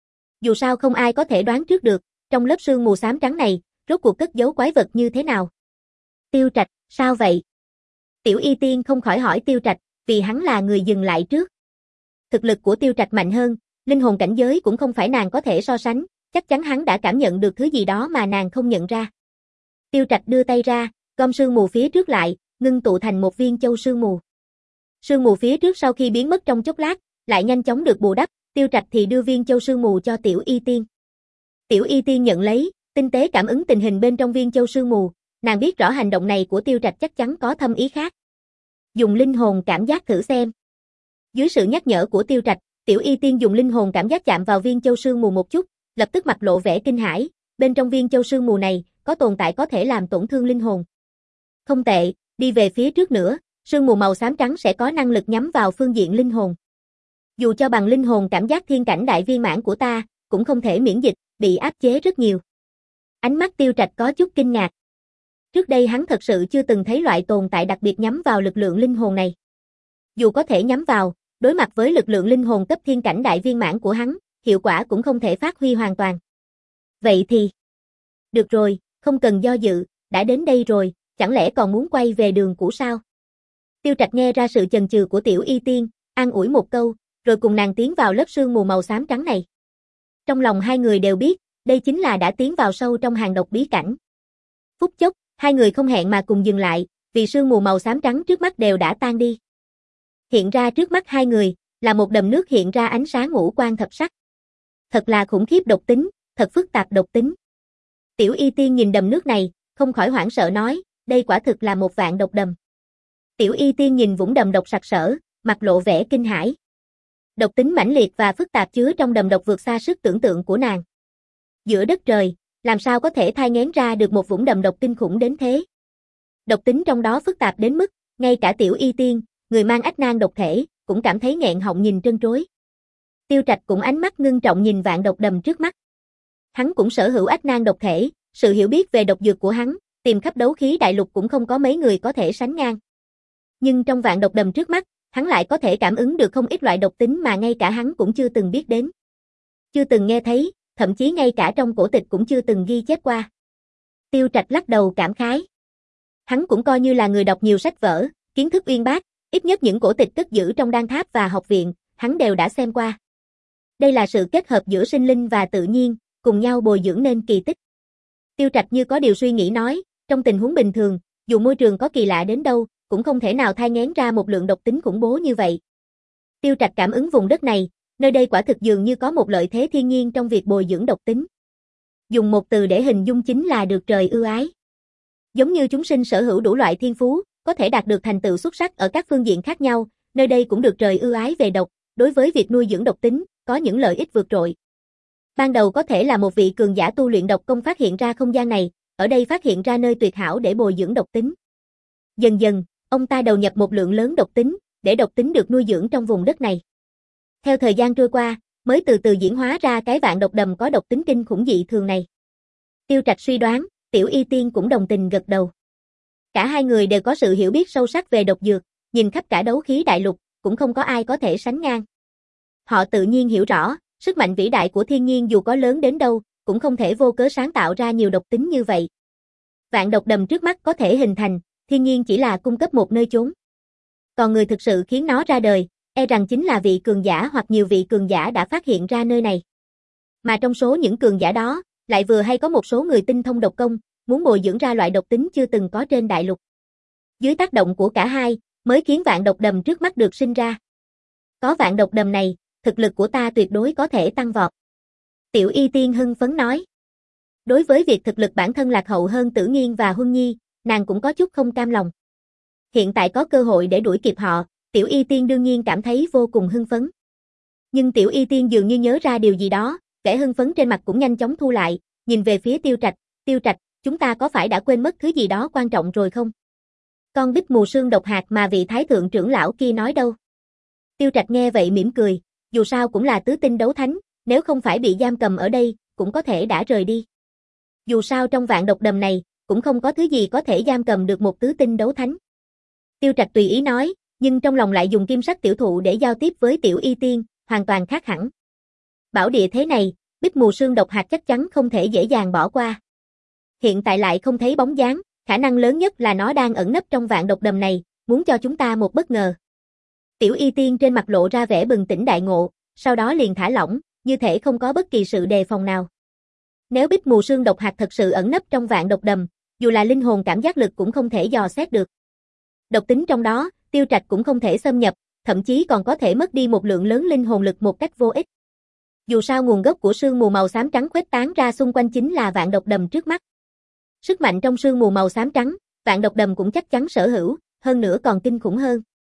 Dù sao không ai có thể đoán trước được, trong lớp sương mù xám trắng này, rốt cuộc cất giấu quái vật như thế nào. Tiêu Trạch, sao vậy? Tiểu Y Tiên không khỏi hỏi Tiêu Trạch, vì hắn là người dừng lại trước. Thực lực của Tiêu Trạch mạnh hơn, linh hồn cảnh giới cũng không phải nàng có thể so sánh, chắc chắn hắn đã cảm nhận được thứ gì đó mà nàng không nhận ra. Tiêu Trạch đưa tay ra, gom sương mù phía trước lại, ngưng tụ thành một viên châu sương mù. Sương mù phía trước sau khi biến mất trong chốc lát, lại nhanh chóng được bù đắp, Tiêu Trạch thì đưa viên châu sương mù cho Tiểu Y Tiên. Tiểu Y Tiên nhận lấy, tinh tế cảm ứng tình hình bên trong viên châu sương mù, nàng biết rõ hành động này của Tiêu Trạch chắc chắn có thâm ý khác. Dùng linh hồn cảm giác thử xem. Dưới sự nhắc nhở của Tiêu Trạch, Tiểu Y Tiên dùng linh hồn cảm giác chạm vào viên châu sương mù một chút, lập tức mặt lộ vẻ kinh hãi, bên trong viên châu sương mù này, có tồn tại có thể làm tổn thương linh hồn. Không tệ, đi về phía trước nữa, sương mù màu xám trắng sẽ có năng lực nhắm vào phương diện linh hồn. Dù cho bằng linh hồn cảm giác thiên cảnh đại viên mãn của ta, cũng không thể miễn dịch, bị áp chế rất nhiều. Ánh mắt Tiêu Trạch có chút kinh ngạc. Trước đây hắn thật sự chưa từng thấy loại tồn tại đặc biệt nhắm vào lực lượng linh hồn này. Dù có thể nhắm vào, đối mặt với lực lượng linh hồn cấp thiên cảnh đại viên mãn của hắn, hiệu quả cũng không thể phát huy hoàn toàn. Vậy thì... Được rồi, không cần do dự, đã đến đây rồi, chẳng lẽ còn muốn quay về đường cũ sao? Tiêu Trạch nghe ra sự chần chừ của Tiểu Y Tiên, an ủi một câu, rồi cùng nàng tiến vào lớp sương mù màu xám trắng này. Trong lòng hai người đều biết, đây chính là đã tiến vào sâu trong hàng độc bí cảnh. Phút chốc, hai người không hẹn mà cùng dừng lại, vì sương mù màu xám trắng trước mắt đều đã tan đi. Hiện ra trước mắt hai người, là một đầm nước hiện ra ánh sáng ngũ quang thập sắc. Thật là khủng khiếp độc tính, thật phức tạp độc tính. Tiểu Y Tiên nhìn đầm nước này, không khỏi hoảng sợ nói, đây quả thực là một vạn độc đầm. Tiểu Y Tiên nhìn vũng đầm độc sặc sỡ, mặt lộ vẻ kinh hãi. Độc tính mãnh liệt và phức tạp chứa trong đầm độc vượt xa sức tưởng tượng của nàng. Giữa đất trời, làm sao có thể thai nghén ra được một vũng đầm độc kinh khủng đến thế? Độc tính trong đó phức tạp đến mức, ngay cả Tiểu Y Tiên, người mang ách nan độc thể, cũng cảm thấy nghẹn họng nhìn trân trối. Tiêu Trạch cũng ánh mắt ngưng trọng nhìn vạn độc đầm trước mắt. Hắn cũng sở hữu ách nan độc thể, sự hiểu biết về độc dược của hắn, tìm khắp đấu khí đại lục cũng không có mấy người có thể sánh ngang. Nhưng trong vạn độc đầm trước mắt, hắn lại có thể cảm ứng được không ít loại độc tính mà ngay cả hắn cũng chưa từng biết đến. Chưa từng nghe thấy, thậm chí ngay cả trong cổ tịch cũng chưa từng ghi chép qua. Tiêu Trạch lắc đầu cảm khái. Hắn cũng coi như là người đọc nhiều sách vở, kiến thức uyên bác, ít nhất những cổ tịch cất giữ trong đan tháp và học viện, hắn đều đã xem qua. Đây là sự kết hợp giữa sinh linh và tự nhiên, cùng nhau bồi dưỡng nên kỳ tích. Tiêu Trạch như có điều suy nghĩ nói, trong tình huống bình thường, dù môi trường có kỳ lạ đến đâu, cũng không thể nào thai nghén ra một lượng độc tính khủng bố như vậy. Tiêu Trạch cảm ứng vùng đất này, nơi đây quả thực dường như có một lợi thế thiên nhiên trong việc bồi dưỡng độc tính. Dùng một từ để hình dung chính là được trời ưu ái. Giống như chúng sinh sở hữu đủ loại thiên phú, có thể đạt được thành tựu xuất sắc ở các phương diện khác nhau, nơi đây cũng được trời ưu ái về độc, đối với việc nuôi dưỡng độc tính, có những lợi ích vượt trội. Ban đầu có thể là một vị cường giả tu luyện độc công phát hiện ra không gian này, ở đây phát hiện ra nơi tuyệt hảo để bồi dưỡng độc tính. Dần dần, ông ta đầu nhập một lượng lớn độc tính, để độc tính được nuôi dưỡng trong vùng đất này. Theo thời gian trôi qua, mới từ từ diễn hóa ra cái vạn độc đầm có độc tính kinh khủng dị thường này. Tiêu Trạch suy đoán, Tiểu Y Tiên cũng đồng tình gật đầu. Cả hai người đều có sự hiểu biết sâu sắc về độc dược, nhìn khắp cả đấu khí đại lục, cũng không có ai có thể sánh ngang. Họ tự nhiên hiểu rõ, sức mạnh vĩ đại của thiên nhiên dù có lớn đến đâu, cũng không thể vô cớ sáng tạo ra nhiều độc tính như vậy. Vạn độc đầm trước mắt có thể hình thành, thiên nhiên chỉ là cung cấp một nơi chốn. Còn người thực sự khiến nó ra đời, e rằng chính là vị cường giả hoặc nhiều vị cường giả đã phát hiện ra nơi này. Mà trong số những cường giả đó, lại vừa hay có một số người tinh thông độc công, muốn bồi dưỡng ra loại độc tính chưa từng có trên đại lục. Dưới tác động của cả hai, mới khiến vạn độc đầm trước mắt được sinh ra. Có vạn độc đầm này, thực lực của ta tuyệt đối có thể tăng vọt. Tiểu Y Tiên hưng phấn nói. Đối với việc thực lực bản thân lạc hậu hơn Tử Nghiên và Huân Nhi, nàng cũng có chút không cam lòng. Hiện tại có cơ hội để đuổi kịp họ, Tiểu Y Tiên đương nhiên cảm thấy vô cùng hưng phấn. Nhưng Tiểu Y Tiên dường như nhớ ra điều gì đó, vẻ hưng phấn trên mặt cũng nhanh chóng thu lại, nhìn về phía Tiêu Trạch, Tiêu Trạch, chúng ta có phải đã quên mất thứ gì đó quan trọng rồi không? Con bích mù sương độc hạt mà vị thái thượng trưởng lão kia nói đâu? Tiêu Trạch nghe vậy mỉm cười, dù sao cũng là tứ tinh đấu thánh, nếu không phải bị giam cầm ở đây, cũng có thể đã rời đi. Dù sao trong vạn độc đầm này, cũng không có thứ gì có thể giam cầm được một tứ tinh đấu thánh. Tiêu Trạch tùy ý nói, nhưng trong lòng lại dùng kim sắc tiểu thụ để giao tiếp với Tiểu Y Tiên, hoàn toàn khác hẳn. Bảo địa thế này, bích mù sương độc hạt chắc chắn không thể dễ dàng bỏ qua. Hiện tại lại không thấy bóng dáng, khả năng lớn nhất là nó đang ẩn nấp trong vạn độc đầm này, muốn cho chúng ta một bất ngờ. Tiểu Y Tiên trên mặt lộ ra vẻ bừng tỉnh đại ngộ, sau đó liền thả lỏng, như thể không có bất kỳ sự đề phòng nào. Nếu bích mù sương độc hạt thật sự ẩn nấp trong vạn độc đầm, dù là linh hồn cảm giác lực cũng không thể dò xét được. Độc tính trong đó, Tiêu Trạch cũng không thể xâm nhập, thậm chí còn có thể mất đi một lượng lớn linh hồn lực một cách vô ích. Dù sao nguồn gốc của sương mù màu xám trắng khuếch tán ra xung quanh chính là vạn độc đầm trước mắt. Sức mạnh trong sương mù màu xám trắng, vạn độc đầm cũng chắc chắn sở hữu, hơn nữa còn kinh khủng hơn.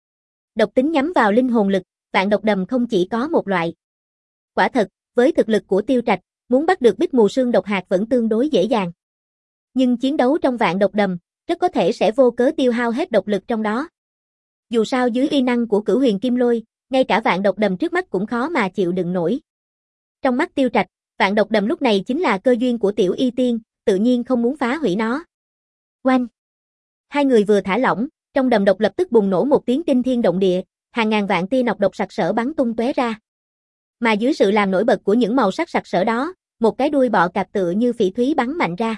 Độc tính nhắm vào linh hồn lực, vạn độc đầm không chỉ có một loại. Quả thật, với thực lực của Tiêu Trạch, muốn bắt được bích mù sương độc hạt vẫn tương đối dễ dàng. Nhưng chiến đấu trong vạn độc đầm, rất có thể sẽ vô cớ tiêu hao hết độc lực trong đó. Dù sao dưới uy năng của Cửu Huyền Kim Lôi, ngay cả vạn độc đầm trước mắt cũng khó mà chịu đựng nổi. Trong mắt Tiêu Trạch, vạn độc đầm lúc này chính là cơ duyên của Tiểu Y Tiên, tự nhiên không muốn phá hủy nó. Oanh! Hai người vừa thả lỏng, trong đầm độc lập tức bùng nổ một tiếng kinh thiên động địa, hàng ngàn vạn tia nọc độc sặc sỡ bắn tung tóe ra. Mà dưới sự làm nổi bật của những màu sắc sặc sỡ đó, một cái đuôi bọ cạp tựa như phỉ thúy bắn mạnh ra.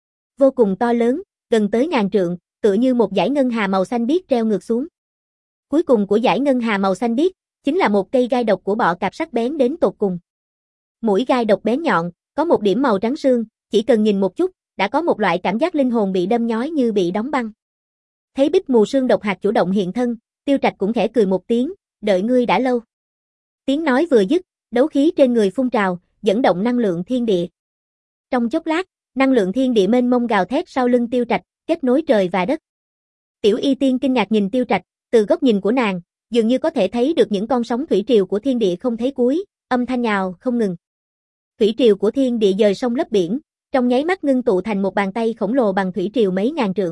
Vô cùng to lớn, gần tới ngàn trượng, tựa như một dải ngân hà màu xanh biếc treo ngược xuống. Cuối cùng của dải ngân hà màu xanh biếc, chính là một cây gai độc của bọ cạp sắc bén đến tột cùng. Mũi gai độc bén nhọn, có một điểm màu trắng sương, chỉ cần nhìn một chút, đã có một loại cảm giác linh hồn bị đâm nhói như bị đóng băng. Thấy bích mù sương độc hạt chủ động hiện thân, Tiêu Trạch cũng khẽ cười một tiếng, đợi ngươi đã lâu. Tiếng nói vừa dứt, đấu khí trên người phun trào, dẫn động năng lượng thiên địa. Trong chốc lát, năng lượng thiên địa mênh mông gào thét sau lưng Tiêu Trạch, kết nối trời và đất. Tiểu Y Tiên kinh ngạc nhìn Tiêu Trạch, từ góc nhìn của nàng, dường như có thể thấy được những con sóng thủy triều của thiên địa không thấy cuối, âm thanh nhào không ngừng. Thủy triều của thiên địa dời sông lấp biển, trong nháy mắt ngưng tụ thành một bàn tay khổng lồ bằng thủy triều mấy ngàn trượng.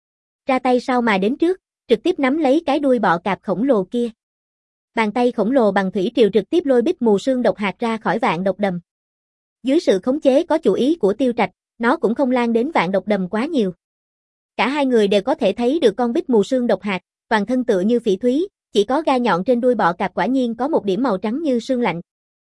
Ra tay sau mà đến trước, trực tiếp nắm lấy cái đuôi bọ cạp khổng lồ kia. Bàn tay khổng lồ bằng thủy triều trực tiếp lôi bích mù sương độc hạt ra khỏi vạn độc đầm. Dưới sự khống chế có chủ ý của Tiêu Trạch, nó cũng không lan đến vạn độc đầm quá nhiều. Cả hai người đều có thể thấy được con bích mù sương độc hạt, toàn thân tựa như phỉ thúy, chỉ có gai nhọn trên đuôi bọ cạp quả nhiên có một điểm màu trắng như sương lạnh.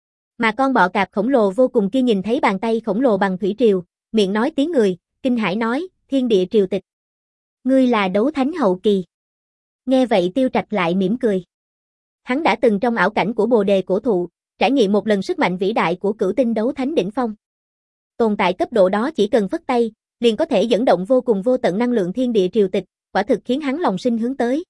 Mà con bọ cạp khổng lồ vô cùng kia nhìn thấy bàn tay khổng lồ bằng thủy triều, miệng nói tiếng người, kinh hãi nói, thiên địa triều tịch. Ngươi là đấu thánh hậu kỳ. Nghe vậy Tiêu Trạch lại mỉm cười. Hắn đã từng trong ảo cảnh của Bồ Đề cổ thụ, trải nghiệm một lần sức mạnh vĩ đại của cửu tinh đấu thánh đỉnh phong. Tồn tại cấp độ đó chỉ cần phất tay, liền có thể dẫn động vô cùng vô tận năng lượng thiên địa triều tịch, quả thực khiến hắn lòng sinh hướng tới.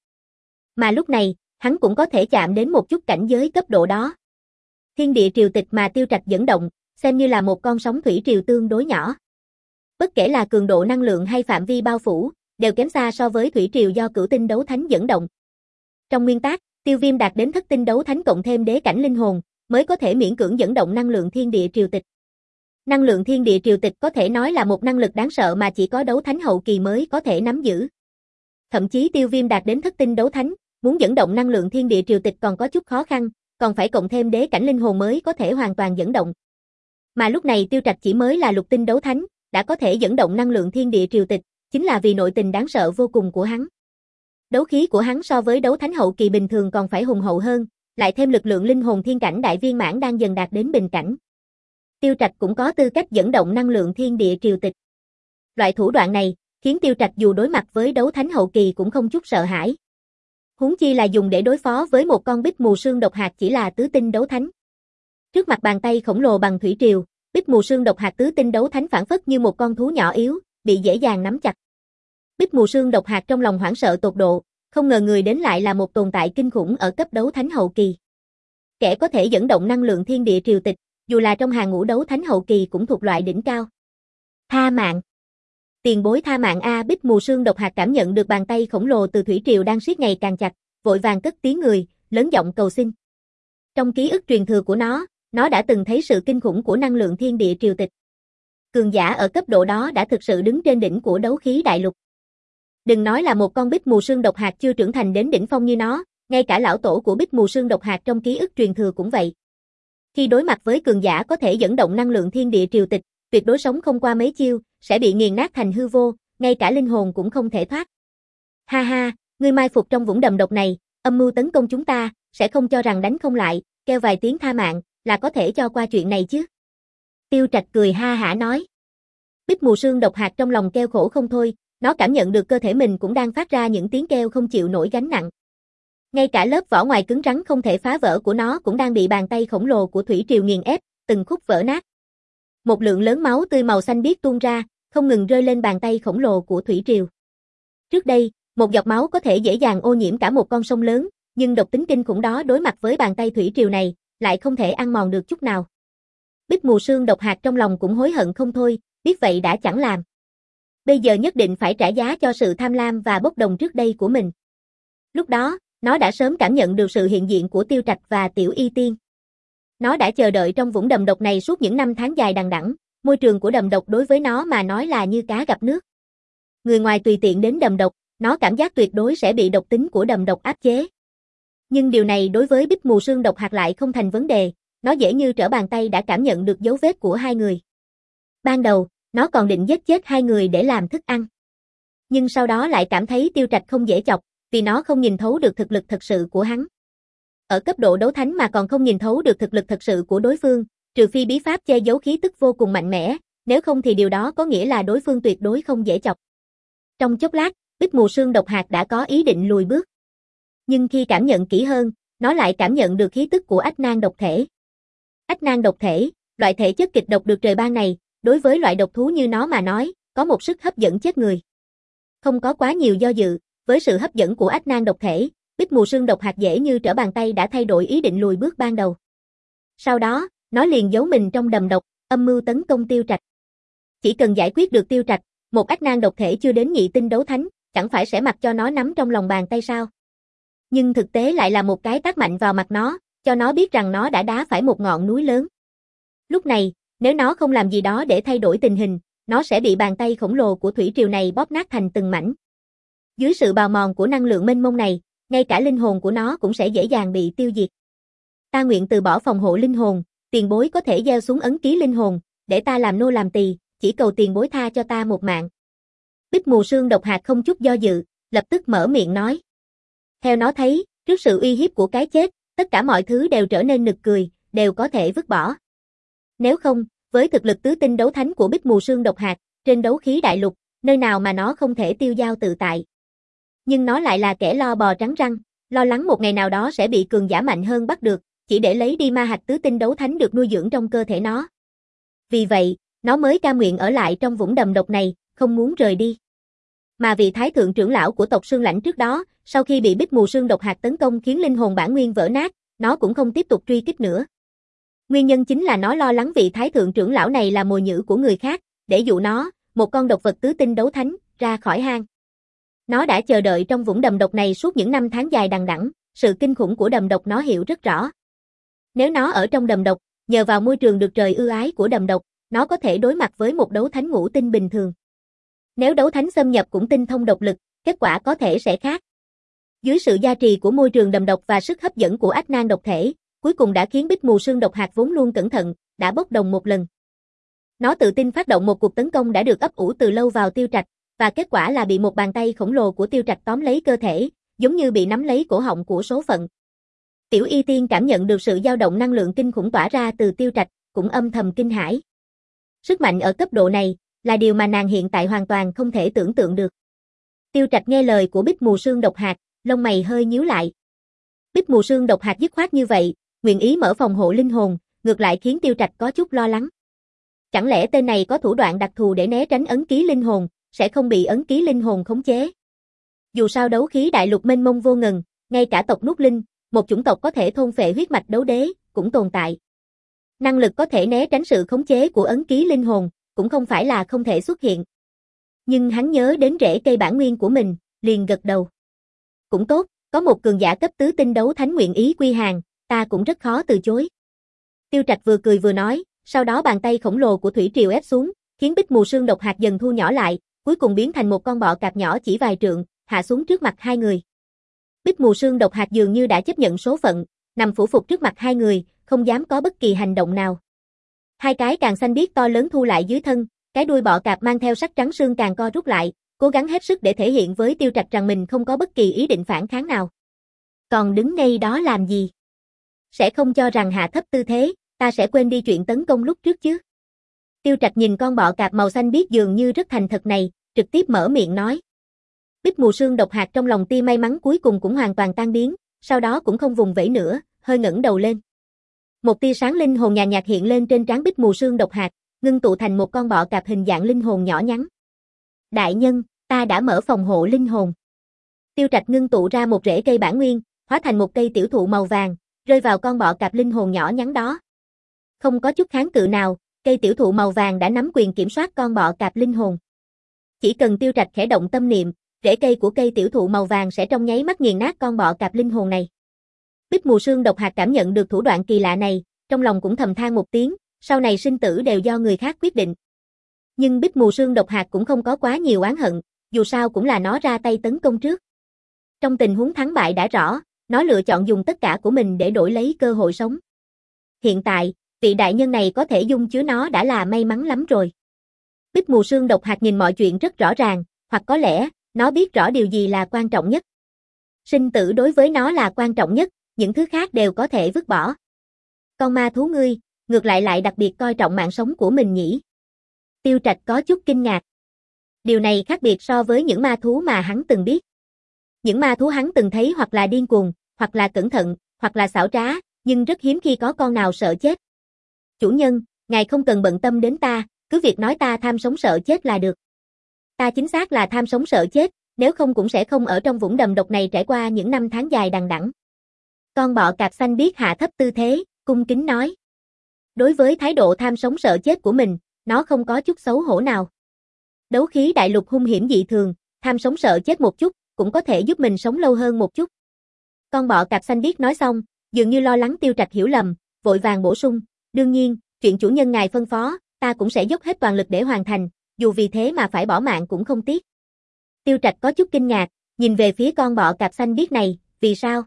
Mà lúc này, hắn cũng có thể chạm đến một chút cảnh giới cấp độ đó. Thiên địa triều tịch mà Tiêu Trạch dẫn động, xem như là một con sóng thủy triều tương đối nhỏ. Bất kể là cường độ năng lượng hay phạm vi bao phủ, đều kém xa so với thủy triều do cửu tinh đấu thánh dẫn động. Trong nguyên tắc, Tiêu Viêm đạt đến thất tinh đấu thánh cộng thêm đế cảnh linh hồn, mới có thể miễn cưỡng dẫn động năng lượng thiên địa triều tịch. Năng lượng thiên địa triều tịch có thể nói là một năng lực đáng sợ mà chỉ có đấu thánh hậu kỳ mới có thể nắm giữ. Thậm chí Tiêu Viêm đạt đến thất tinh đấu thánh, muốn dẫn động năng lượng thiên địa triều tịch còn có chút khó khăn, còn phải cộng thêm đế cảnh linh hồn mới có thể hoàn toàn dẫn động. Mà lúc này Tiêu Trạch chỉ mới là lục tinh đấu thánh, đã có thể dẫn động năng lượng thiên địa triều tịch, chính là vì nội tình đáng sợ vô cùng của hắn. Đấu khí của hắn so với đấu thánh hậu kỳ bình thường còn phải hùng hậu hơn, lại thêm lực lượng linh hồn thiên cảnh đại viên mãn đang dần đạt đến bình cảnh. Tiêu Trạch cũng có tư cách dẫn động năng lượng thiên địa triều tịch. Loại thủ đoạn này, khiến Tiêu Trạch dù đối mặt với đấu thánh hậu kỳ cũng không chút sợ hãi. Huống chi là dùng để đối phó với một con bích mù sương độc hạt chỉ là tứ tinh đấu thánh. Trước mặt bàn tay khổng lồ bằng thủy triều, bích mù sương độc hạt tứ tinh đấu thánh phản phất như một con thú nhỏ yếu, bị dễ dàng nắm chặt. Bích mù sương độc hạt trong lòng hoảng sợ tột độ, không ngờ người đến lại là một tồn tại kinh khủng ở cấp đấu thánh hậu kỳ. Kẻ có thể dẫn động năng lượng thiên địa triều tịch, dù là trong hàng ngũ đấu thánh hậu kỳ cũng thuộc loại đỉnh cao. Tha mạng. Tiền bối tha mạng a, bích mù sương độc hạt cảm nhận được bàn tay khổng lồ từ thủy triều đang siết ngày càng chặt, vội vàng cất tiếng người, lớn giọng cầu xin. Trong ký ức truyền thừa của nó, nó đã từng thấy sự kinh khủng của năng lượng thiên địa triều tịch. Cường giả ở cấp độ đó đã thực sự đứng trên đỉnh của đấu khí đại lục. Đừng nói là một con bích mù sương độc hạt chưa trưởng thành đến đỉnh phong như nó, ngay cả lão tổ của bích mù sương độc hạt trong ký ức truyền thừa cũng vậy. Khi đối mặt với cường giả có thể dẫn động năng lượng thiên địa triều tịch, tuyệt đối sống không qua mấy chiêu, sẽ bị nghiền nát thành hư vô, ngay cả linh hồn cũng không thể thoát. Ha ha, ngươi mai phục trong vũng đầm độc này, âm mưu tấn công chúng ta, sẽ không cho rằng đánh không lại, kêu vài tiếng tha mạng, là có thể cho qua chuyện này chứ. Tiêu Trạch cười ha hả nói. Bích mù sương độc hạt trong lòng kêu khổ không thôi, nó cảm nhận được cơ thể mình cũng đang phát ra những tiếng kêu không chịu nổi gánh nặng. Ngay cả lớp vỏ ngoài cứng rắn không thể phá vỡ của nó cũng đang bị bàn tay khổng lồ của thủy triều nghiền ép, từng khúc vỡ nát. Một lượng lớn máu tươi màu xanh biếc tuôn ra, không ngừng rơi lên bàn tay khổng lồ của thủy triều. Trước đây, một giọt máu có thể dễ dàng ô nhiễm cả một con sông lớn, nhưng độc tính kinh khủng đó đối mặt với bàn tay thủy triều này, lại không thể ăn mòn được chút nào. Bích mù sương độc hạt trong lòng cũng hối hận không thôi, biết vậy đã chẳng làm. Bây giờ nhất định phải trả giá cho sự tham lam và bốc đồng trước đây của mình. Lúc đó, nó đã sớm cảm nhận được sự hiện diện của Tiêu Trạch và Tiểu Y Tiên. Nó đã chờ đợi trong vũng đầm độc này suốt những năm tháng dài đằng đẵng, môi trường của đầm độc đối với nó mà nói là như cá gặp nước. Người ngoài tùy tiện đến đầm độc, nó cảm giác tuyệt đối sẽ bị độc tính của đầm độc áp chế. Nhưng điều này đối với bích mù sương độc hạt lại không thành vấn đề, nó dễ như trở bàn tay đã cảm nhận được dấu vết của hai người. Ban đầu, nó còn định giết chết hai người để làm thức ăn. Nhưng sau đó lại cảm thấy Tiêu Trạch không dễ chọc, vì nó không nhìn thấu được thực lực thật sự của hắn. Ở cấp độ đấu thánh mà còn không nhìn thấu được thực lực thật sự của đối phương, trừ phi bí pháp che giấu khí tức vô cùng mạnh mẽ, nếu không thì điều đó có nghĩa là đối phương tuyệt đối không dễ chọc. Trong chốc lát, bích mù sương độc hạt đã có ý định lùi bước. Nhưng khi cảm nhận kỹ hơn, nó lại cảm nhận được khí tức của ách nan độc thể. Ách nan độc thể, loại thể chất kịch độc được trời ban này, đối với loại độc thú như nó mà nói, có một sức hấp dẫn chết người. Không có quá nhiều do dự, với sự hấp dẫn của ách nan độc thể, bích mù sương độc hạt dễ như trở bàn tay đã thay đổi ý định lùi bước ban đầu. Sau đó, nó liền giấu mình trong đầm độc, âm mưu tấn công Tiêu Trạch. Chỉ cần giải quyết được Tiêu Trạch, một ách nan độc thể chưa đến nhị tinh đấu thánh, chẳng phải sẽ mặc cho nó nắm trong lòng bàn tay sao? Nhưng thực tế lại là một cái tát mạnh vào mặt nó, cho nó biết rằng nó đã đá phải một ngọn núi lớn. Lúc này, nếu nó không làm gì đó để thay đổi tình hình, nó sẽ bị bàn tay khổng lồ của thủy triều này bóp nát thành từng mảnh. Dưới sự bào mòn của năng lượng mênh mông này, ngay cả linh hồn của nó cũng sẽ dễ dàng bị tiêu diệt. Ta nguyện từ bỏ phòng hộ linh hồn, tiền bối có thể gieo xuống ấn ký linh hồn, để ta làm nô làm tỳ, chỉ cầu tiền bối tha cho ta một mạng. Bích mù sương độc hạt không chút do dự, lập tức mở miệng nói. Theo nó thấy, trước sự uy hiếp của cái chết, tất cả mọi thứ đều trở nên nực cười, đều có thể vứt bỏ. Nếu không, với thực lực tứ tinh đấu thánh của bích mù sương độc hạt, trên đấu khí đại lục, nơi nào mà nó không thể tiêu dao tự tại. Nhưng nó lại là kẻ lo bò trắng răng, lo lắng một ngày nào đó sẽ bị cường giả mạnh hơn bắt được, chỉ để lấy đi ma hạch tứ tinh đấu thánh được nuôi dưỡng trong cơ thể nó. Vì vậy, nó mới cam nguyện ở lại trong vũng đầm độc này, không muốn rời đi. Mà vị thái thượng trưởng lão của tộc Sương Lãnh trước đó, sau khi bị bích mù sương độc hạt tấn công khiến linh hồn bản nguyên vỡ nát, nó cũng không tiếp tục truy kích nữa. Nguyên nhân chính là nó lo lắng vị thái thượng trưởng lão này là mồi nhử của người khác, để dụ nó, một con độc vật tứ tinh đấu thánh, ra khỏi hang. Nó đã chờ đợi trong vũng đầm độc này suốt những năm tháng dài đằng đẵng, sự kinh khủng của đầm độc nó hiểu rất rõ. Nếu nó ở trong đầm độc, nhờ vào môi trường được trời ưu ái của đầm độc, nó có thể đối mặt với một đấu thánh ngũ tinh bình thường. Nếu đấu thánh xâm nhập cũng tinh thông độc lực, kết quả có thể sẽ khác. Dưới sự gia trì của môi trường đầm độc và sức hấp dẫn của ách nan độc thể, cuối cùng đã khiến bích mù sương độc hạt vốn luôn cẩn thận, đã bốc đồng một lần. Nó tự tin phát động một cuộc tấn công đã được ấp ủ từ lâu vào Tiêu Trạch, và kết quả là bị một bàn tay khổng lồ của Tiêu Trạch tóm lấy cơ thể, giống như bị nắm lấy cổ họng của số phận. Tiểu Y Tiên cảm nhận được sự dao động năng lượng kinh khủng tỏa ra từ Tiêu Trạch, cũng âm thầm kinh hãi. Sức mạnh ở cấp độ này là điều mà nàng hiện tại hoàn toàn không thể tưởng tượng được. Tiêu Trạch nghe lời của bích mù sương độc hạt, lông mày hơi nhíu lại. Bích Mù Sương độc hạt dứt khoát như vậy, nguyện ý mở phòng hộ linh hồn, ngược lại khiến Tiêu Trạch có chút lo lắng. Chẳng lẽ tên này có thủ đoạn đặc thù để né tránh ấn ký linh hồn, sẽ không bị ấn ký linh hồn khống chế? Dù sao đấu khí đại lục mênh mông vô ngần, ngay cả tộc Nút Linh, một chủng tộc có thể thôn phệ huyết mạch đấu đế, cũng tồn tại. Năng lực có thể né tránh sự khống chế của ấn ký linh hồn, cũng không phải là không thể xuất hiện. Nhưng hắn nhớ đến rễ cây bản nguyên của mình, liền gật đầu. Cũng tốt, có một cường giả cấp tứ tinh đấu thánh nguyện ý quy hàng, ta cũng rất khó từ chối. Tiêu Trạch vừa cười vừa nói, sau đó bàn tay khổng lồ của thủy triều ép xuống, khiến Bích Mù Sương độc hạt dần thu nhỏ lại, cuối cùng biến thành một con bọ cạp nhỏ chỉ vài trượng, hạ xuống trước mặt hai người. Bích Mù Sương độc hạt dường như đã chấp nhận số phận, nằm phủ phục trước mặt hai người, không dám có bất kỳ hành động nào. Hai cái càng xanh biếc to lớn thu lại dưới thân, cái đuôi bọ cạp mang theo sắc trắng xương càng co rút lại, cố gắng hết sức để thể hiện với Tiêu Trạch rằng mình không có bất kỳ ý định phản kháng nào. Còn đứng ngay đó làm gì? Sẽ không cho rằng hạ thấp tư thế, ta sẽ quên đi chuyện tấn công lúc trước chứ? Tiêu Trạch nhìn con bọ cạp màu xanh biếc dường như rất thành thật này, trực tiếp mở miệng nói. Bích Mù Sương độc hạt trong lòng tia may mắn cuối cùng cũng hoàn toàn tan biến, sau đó cũng không vùng vẫy nữa, hơi ngẩng đầu lên. Một tia sáng linh hồn nhàn nhạt hiện lên trên trán Bích Mù Sương độc hạt, ngưng tụ thành một con bọ cạp hình dạng linh hồn nhỏ nhắn. Đại nhân, ta đã mở phòng hộ linh hồn. Tiêu Trạch ngưng tụ ra một rễ cây bản nguyên, hóa thành một cây tiểu thụ màu vàng, rơi vào con bọ cạp linh hồn nhỏ nhắn đó. Không có chút kháng cự nào, cây tiểu thụ màu vàng đã nắm quyền kiểm soát con bọ cạp linh hồn. Chỉ cần Tiêu Trạch khẽ động tâm niệm, rễ cây của cây tiểu thụ màu vàng sẽ trong nháy mắt nghiền nát con bọ cạp linh hồn này. Bích Mù Sương độc hạt cảm nhận được thủ đoạn kỳ lạ này, trong lòng cũng thầm than một tiếng, sau này sinh tử đều do người khác quyết định. Nhưng Bích Mù Sương độc hạt cũng không có quá nhiều oán hận, dù sao cũng là nó ra tay tấn công trước. Trong tình huống thắng bại đã rõ, nó lựa chọn dùng tất cả của mình để đổi lấy cơ hội sống. Hiện tại, vị đại nhân này có thể dung chứa nó đã là may mắn lắm rồi. Bích Mù Sương độc hạt nhìn mọi chuyện rất rõ ràng, hoặc có lẽ, nó biết rõ điều gì là quan trọng nhất. Sinh tử đối với nó là quan trọng nhất, những thứ khác đều có thể vứt bỏ. Con ma thú ngươi, ngược lại lại đặc biệt coi trọng mạng sống của mình nhỉ? Tiêu Trạch có chút kinh ngạc. Điều này khác biệt so với những ma thú mà hắn từng biết. Những ma thú hắn từng thấy hoặc là điên cuồng, hoặc là cẩn thận, hoặc là xảo trá, nhưng rất hiếm khi có con nào sợ chết. Chủ nhân, ngài không cần bận tâm đến ta, cứ việc nói ta tham sống sợ chết là được. Ta chính xác là tham sống sợ chết, nếu không cũng sẽ không ở trong vũng đầm độc này trải qua những năm tháng dài đằng đẵng. Con bọ cạp xanh biếc hạ thấp tư thế, cung kính nói. Đối với thái độ tham sống sợ chết của mình, nó không có chút xấu hổ nào. Đấu khí đại lục hung hiểm dị thường, tham sống sợ chết một chút, cũng có thể giúp mình sống lâu hơn một chút. Con bọ cạp xanh biếc nói xong, dường như lo lắng Tiêu Trạch hiểu lầm, vội vàng bổ sung, đương nhiên, chuyện chủ nhân ngài phân phó, ta cũng sẽ dốc hết toàn lực để hoàn thành, dù vì thế mà phải bỏ mạng cũng không tiếc. Tiêu Trạch có chút kinh ngạc, nhìn về phía con bọ cạp xanh biếc này, vì sao?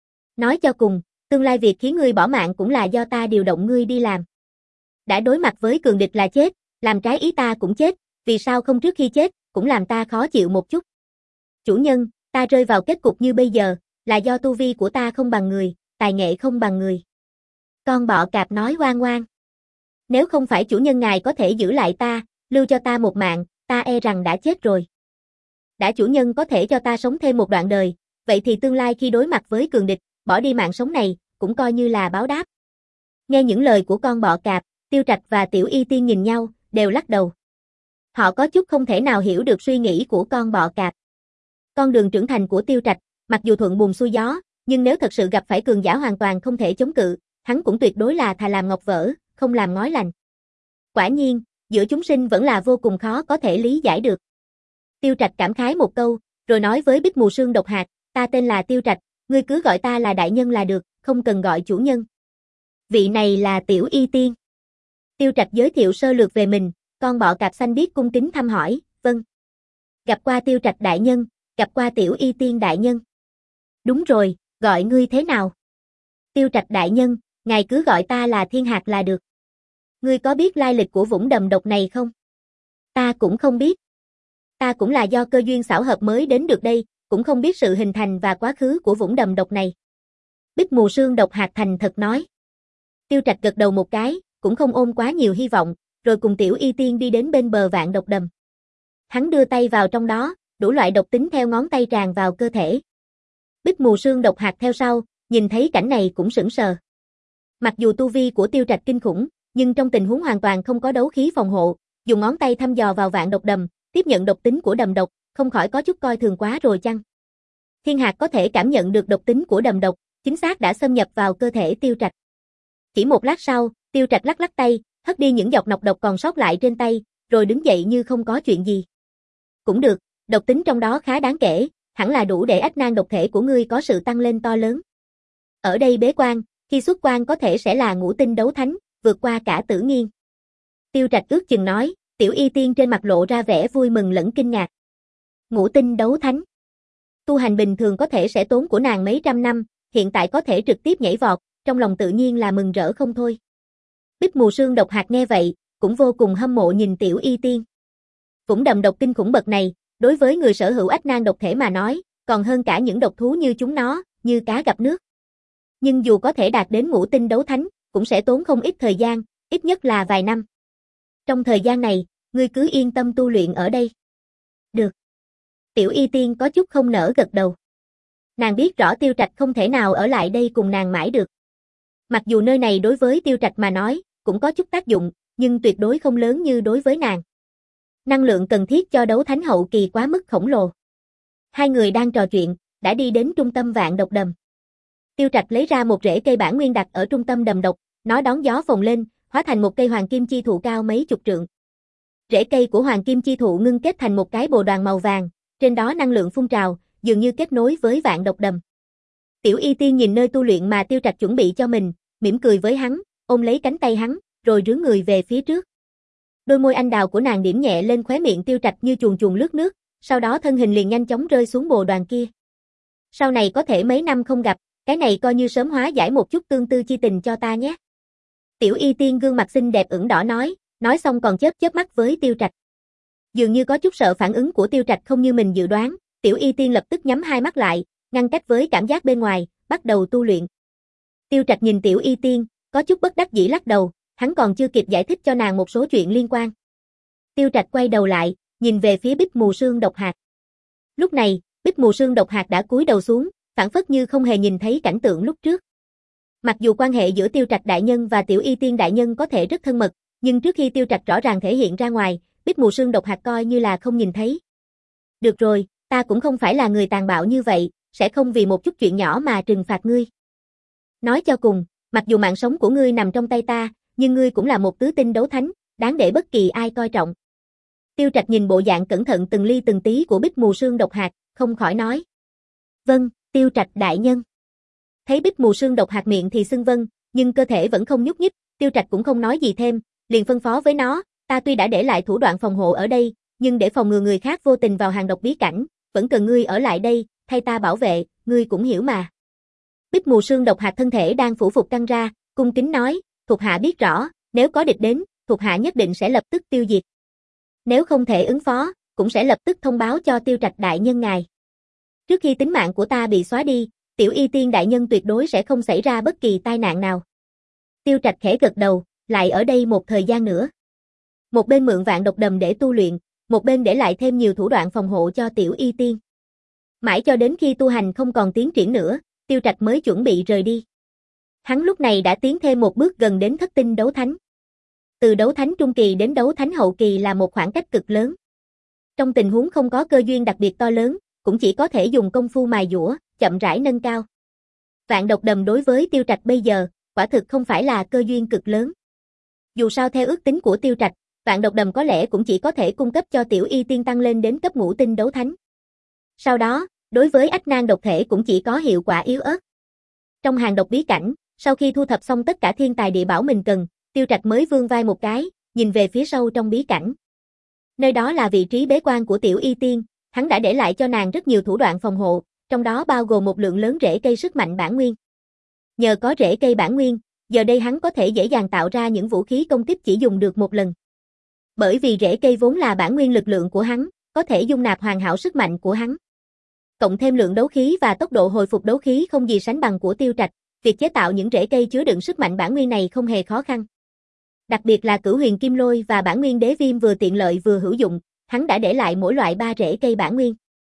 Nói cho cùng, tương lai việc khiến ngươi bỏ mạng cũng là do ta điều động ngươi đi làm. Đã đối mặt với cường địch là chết, làm trái ý ta cũng chết, vì sao không trước khi chết, cũng làm ta khó chịu một chút. Chủ nhân, ta rơi vào kết cục như bây giờ, là do tu vi của ta không bằng người, tài nghệ không bằng người. Con bọ cạp nói oan oan. Nếu không phải chủ nhân ngài có thể giữ lại ta, lưu cho ta một mạng, ta e rằng đã chết rồi. Đã chủ nhân có thể cho ta sống thêm một đoạn đời, vậy thì tương lai khi đối mặt với cường địch, bỏ đi mạng sống này, cũng coi như là báo đáp. Nghe những lời của con bọ cạp, Tiêu Trạch và Tiểu Y Tiên nhìn nhau, đều lắc đầu. Họ có chút không thể nào hiểu được suy nghĩ của con bọ cạp. Con đường trưởng thành của Tiêu Trạch, mặc dù thuận buồm xuôi gió, nhưng nếu thật sự gặp phải cường giả hoàn toàn không thể chống cự, hắn cũng tuyệt đối là thà làm ngọc vỡ, không làm ngói lành. Quả nhiên, giữa chúng sinh vẫn là vô cùng khó có thể lý giải được. Tiêu Trạch cảm khái một câu, rồi nói với Bích Mù Sương độc hạt, ta tên là Tiêu Trạch, ngươi cứ gọi ta là đại nhân là được, không cần gọi chủ nhân. Vị này là Tiểu Y Tiên. Tiêu Trạch giới thiệu sơ lược về mình, con bọ cạp xanh biếc cung kính thăm hỏi, vâng. Gặp qua Tiêu Trạch đại nhân, gặp qua Tiểu Y Tiên đại nhân. Đúng rồi, gọi ngươi thế nào? Tiêu Trạch đại nhân, ngài cứ gọi ta là Thiên Hạc là được. Ngươi có biết lai lịch của vũng đầm độc này không? Ta cũng không biết. Ta cũng là do cơ duyên xảo hợp mới đến được đây, cũng không biết sự hình thành và quá khứ của vũng đầm độc này. Bích Mù Sương độc hạt thành thật nói. Tiêu Trạch gật đầu một cái, cũng không ôm quá nhiều hy vọng, rồi cùng Tiểu Y Tiên đi đến bên bờ vạn độc đầm. Hắn đưa tay vào trong đó, đủ loại độc tính theo ngón tay tràn vào cơ thể. Bích Mù Sương Độc Hạt theo sau, nhìn thấy cảnh này cũng sững sờ. Mặc dù tu vi của Tiêu Trạch kinh khủng, nhưng trong tình huống hoàn toàn không có đấu khí phòng hộ, dùng ngón tay thăm dò vào vạn độc đầm, tiếp nhận độc tính của đầm độc, không khỏi có chút coi thường quá rồi chăng? Thiên hạt có thể cảm nhận được độc tính của đầm độc, chính xác đã xâm nhập vào cơ thể Tiêu Trạch. Chỉ một lát sau, Tiêu Trạch lắc lắc tay, hất đi những giọt nọc độc còn sót lại trên tay, rồi đứng dậy như không có chuyện gì. Cũng được, độc tính trong đó khá đáng kể, hẳn là đủ để ách nan độc thể của ngươi có sự tăng lên to lớn. Ở đây bế quan, khi xuất quan có thể sẽ là ngũ tinh đấu thánh, vượt qua cả Tử Nghiên. Tiêu Trạch ước chừng nói, Tiểu Y Tiên trên mặt lộ ra vẻ vui mừng lẫn kinh ngạc. Ngũ tinh đấu thánh. Tu hành bình thường có thể sẽ tốn của nàng mấy trăm năm, hiện tại có thể trực tiếp nhảy vọt, trong lòng tự nhiên là mừng rỡ không thôi. Bích Mù Sương Độc Hạt nghe vậy, cũng vô cùng hâm mộ nhìn Tiểu Y Tiên. Cũng đầm độc kinh khủng bậc này, đối với người sở hữu ách nan độc thể mà nói, còn hơn cả những độc thú như chúng nó, như cá gặp nước. Nhưng dù có thể đạt đến ngũ tinh đấu thánh, cũng sẽ tốn không ít thời gian, ít nhất là vài năm. Trong thời gian này, ngươi cứ yên tâm tu luyện ở đây. Được. Tiểu Y Tiên có chút không nỡ gật đầu. Nàng biết rõ Tiêu Trạch không thể nào ở lại đây cùng nàng mãi được. Mặc dù nơi này đối với Tiêu Trạch mà nói, cũng có chút tác dụng, nhưng tuyệt đối không lớn như đối với nàng. Năng lượng cần thiết cho đấu thánh hậu kỳ quá mức khổng lồ. Hai người đang trò chuyện, đã đi đến trung tâm vạn độc đầm. Tiêu Trạch lấy ra một rễ cây bản nguyên đặt ở trung tâm đầm độc, nó đón gió phồng lên, hóa thành một cây hoàng kim chi thụ cao mấy chục trượng. Rễ cây của hoàng kim chi thụ ngưng kết thành một cái bồ đoàn màu vàng, trên đó năng lượng phun trào, dường như kết nối với vạn độc đầm. Tiểu Y Tiên nhìn nơi tu luyện mà Tiêu Trạch chuẩn bị cho mình, mỉm cười với hắn, ôm lấy cánh tay hắn, rồi rướn người về phía trước. Đôi môi anh đào của nàng điểm nhẹ lên khóe miệng Tiêu Trạch như chuồn chuồn lướt nước, sau đó thân hình liền nhanh chóng rơi xuống bồ đoàn kia. Sau này có thể mấy năm không gặp, cái này coi như sớm hóa giải một chút tương tư chi tình cho ta nhé. Tiểu Y Tiên gương mặt xinh đẹp ửng đỏ nói, nói xong còn chớp chớp mắt với Tiêu Trạch. Dường như có chút sợ phản ứng của Tiêu Trạch không như mình dự đoán, Tiểu Y Tiên lập tức nhắm hai mắt lại, ngăn cách với cảm giác bên ngoài, bắt đầu tu luyện. Tiêu Trạch nhìn Tiểu Y Tiên, có chút bất đắc dĩ lắc đầu, hắn còn chưa kịp giải thích cho nàng một số chuyện liên quan. Tiêu Trạch quay đầu lại, nhìn về phía Bích Mù Sương Độc Hạt. Lúc này, Bích Mù Sương Độc Hạt đã cúi đầu xuống, phảng phất như không hề nhìn thấy cảnh tượng lúc trước. Mặc dù quan hệ giữa Tiêu Trạch đại nhân và Tiểu Y Tiên đại nhân có thể rất thân mật, nhưng trước khi Tiêu Trạch rõ ràng thể hiện ra ngoài, Bích Mù Sương Độc Hạt coi như là không nhìn thấy. Được rồi, ta cũng không phải là người tàn bạo như vậy, sẽ không vì một chút chuyện nhỏ mà trừng phạt ngươi. Nói cho cùng, mặc dù mạng sống của ngươi nằm trong tay ta, nhưng ngươi cũng là một tứ tinh đấu thánh, đáng để bất kỳ ai coi trọng. Tiêu Trạch nhìn bộ dạng cẩn thận từng ly từng tí của Bích Mù Sương Độc Hạt, không khỏi nói. Vâng, Tiêu Trạch đại nhân. Thấy Bích Mù Sương Độc Hạt miệng thì xưng vâng, nhưng cơ thể vẫn không nhúc nhích, Tiêu Trạch cũng không nói gì thêm, liền phân phó với nó, ta tuy đã để lại thủ đoạn phòng hộ ở đây, nhưng để phòng ngừa người khác vô tình vào hàng độc bí cảnh, vẫn cần ngươi ở lại đây, thay ta bảo vệ, ngươi cũng hiểu mà. Bích Mù Sương Độc Hạt thân thể đang phủ phục căng ra, cung kính nói, thuộc hạ biết rõ, nếu có địch đến, thuộc hạ nhất định sẽ lập tức tiêu diệt. Nếu không thể ứng phó, cũng sẽ lập tức thông báo cho Tiêu Trạch đại nhân ngài. Trước khi tính mạng của ta bị xóa đi, Tiểu Y Tiên đại nhân tuyệt đối sẽ không xảy ra bất kỳ tai nạn nào. Tiêu Trạch khẽ gật đầu, lại ở đây một thời gian nữa. Một bên mượn vạn độc đầm để tu luyện, một bên để lại thêm nhiều thủ đoạn phòng hộ cho Tiểu Y Tiên. Mãi cho đến khi tu hành không còn tiến triển nữa, Tiêu Trạch mới chuẩn bị rời đi. Hắn lúc này đã tiến thêm một bước gần đến thất tinh đấu thánh. Từ đấu thánh trung kỳ đến đấu thánh hậu kỳ là một khoảng cách cực lớn. Trong tình huống không có cơ duyên đặc biệt to lớn, cũng chỉ có thể dùng công phu mài dũa, chậm rãi nâng cao. Vạn độc đầm đối với Tiêu Trạch bây giờ, quả thực không phải là cơ duyên cực lớn. Dù sao theo ước tính của Tiêu Trạch, vạn độc đầm có lẽ cũng chỉ có thể cung cấp cho Tiểu Y Tiên tăng lên đến cấp ngũ tinh đấu thánh. Sau đó, đối với ách nan độc thể cũng chỉ có hiệu quả yếu ớt. Trong hàng độc bí cảnh, sau khi thu thập xong tất cả thiên tài địa bảo mình cần, Tiêu Trạch mới vươn vai một cái, nhìn về phía sâu trong bí cảnh. Nơi đó là vị trí bế quan của Tiểu Y Tiên, hắn đã để lại cho nàng rất nhiều thủ đoạn phòng hộ, trong đó bao gồm một lượng lớn rễ cây sức mạnh bản nguyên. Nhờ có rễ cây bản nguyên, giờ đây hắn có thể dễ dàng tạo ra những vũ khí công kích chỉ dùng được một lần. Bởi vì rễ cây vốn là bản nguyên lực lượng của hắn, có thể dung nạp hoàn hảo sức mạnh của hắn. Cộng thêm lượng đấu khí và tốc độ hồi phục đấu khí không gì sánh bằng của Tiêu Trạch, việc chế tạo những rễ cây chứa đựng sức mạnh bản nguyên này không hề khó khăn. Đặc biệt là Cửu Huyền Kim Lôi và Bản Nguyên Đế Viêm vừa tiện lợi vừa hữu dụng, hắn đã để lại mỗi loại ba rễ cây bản nguyên.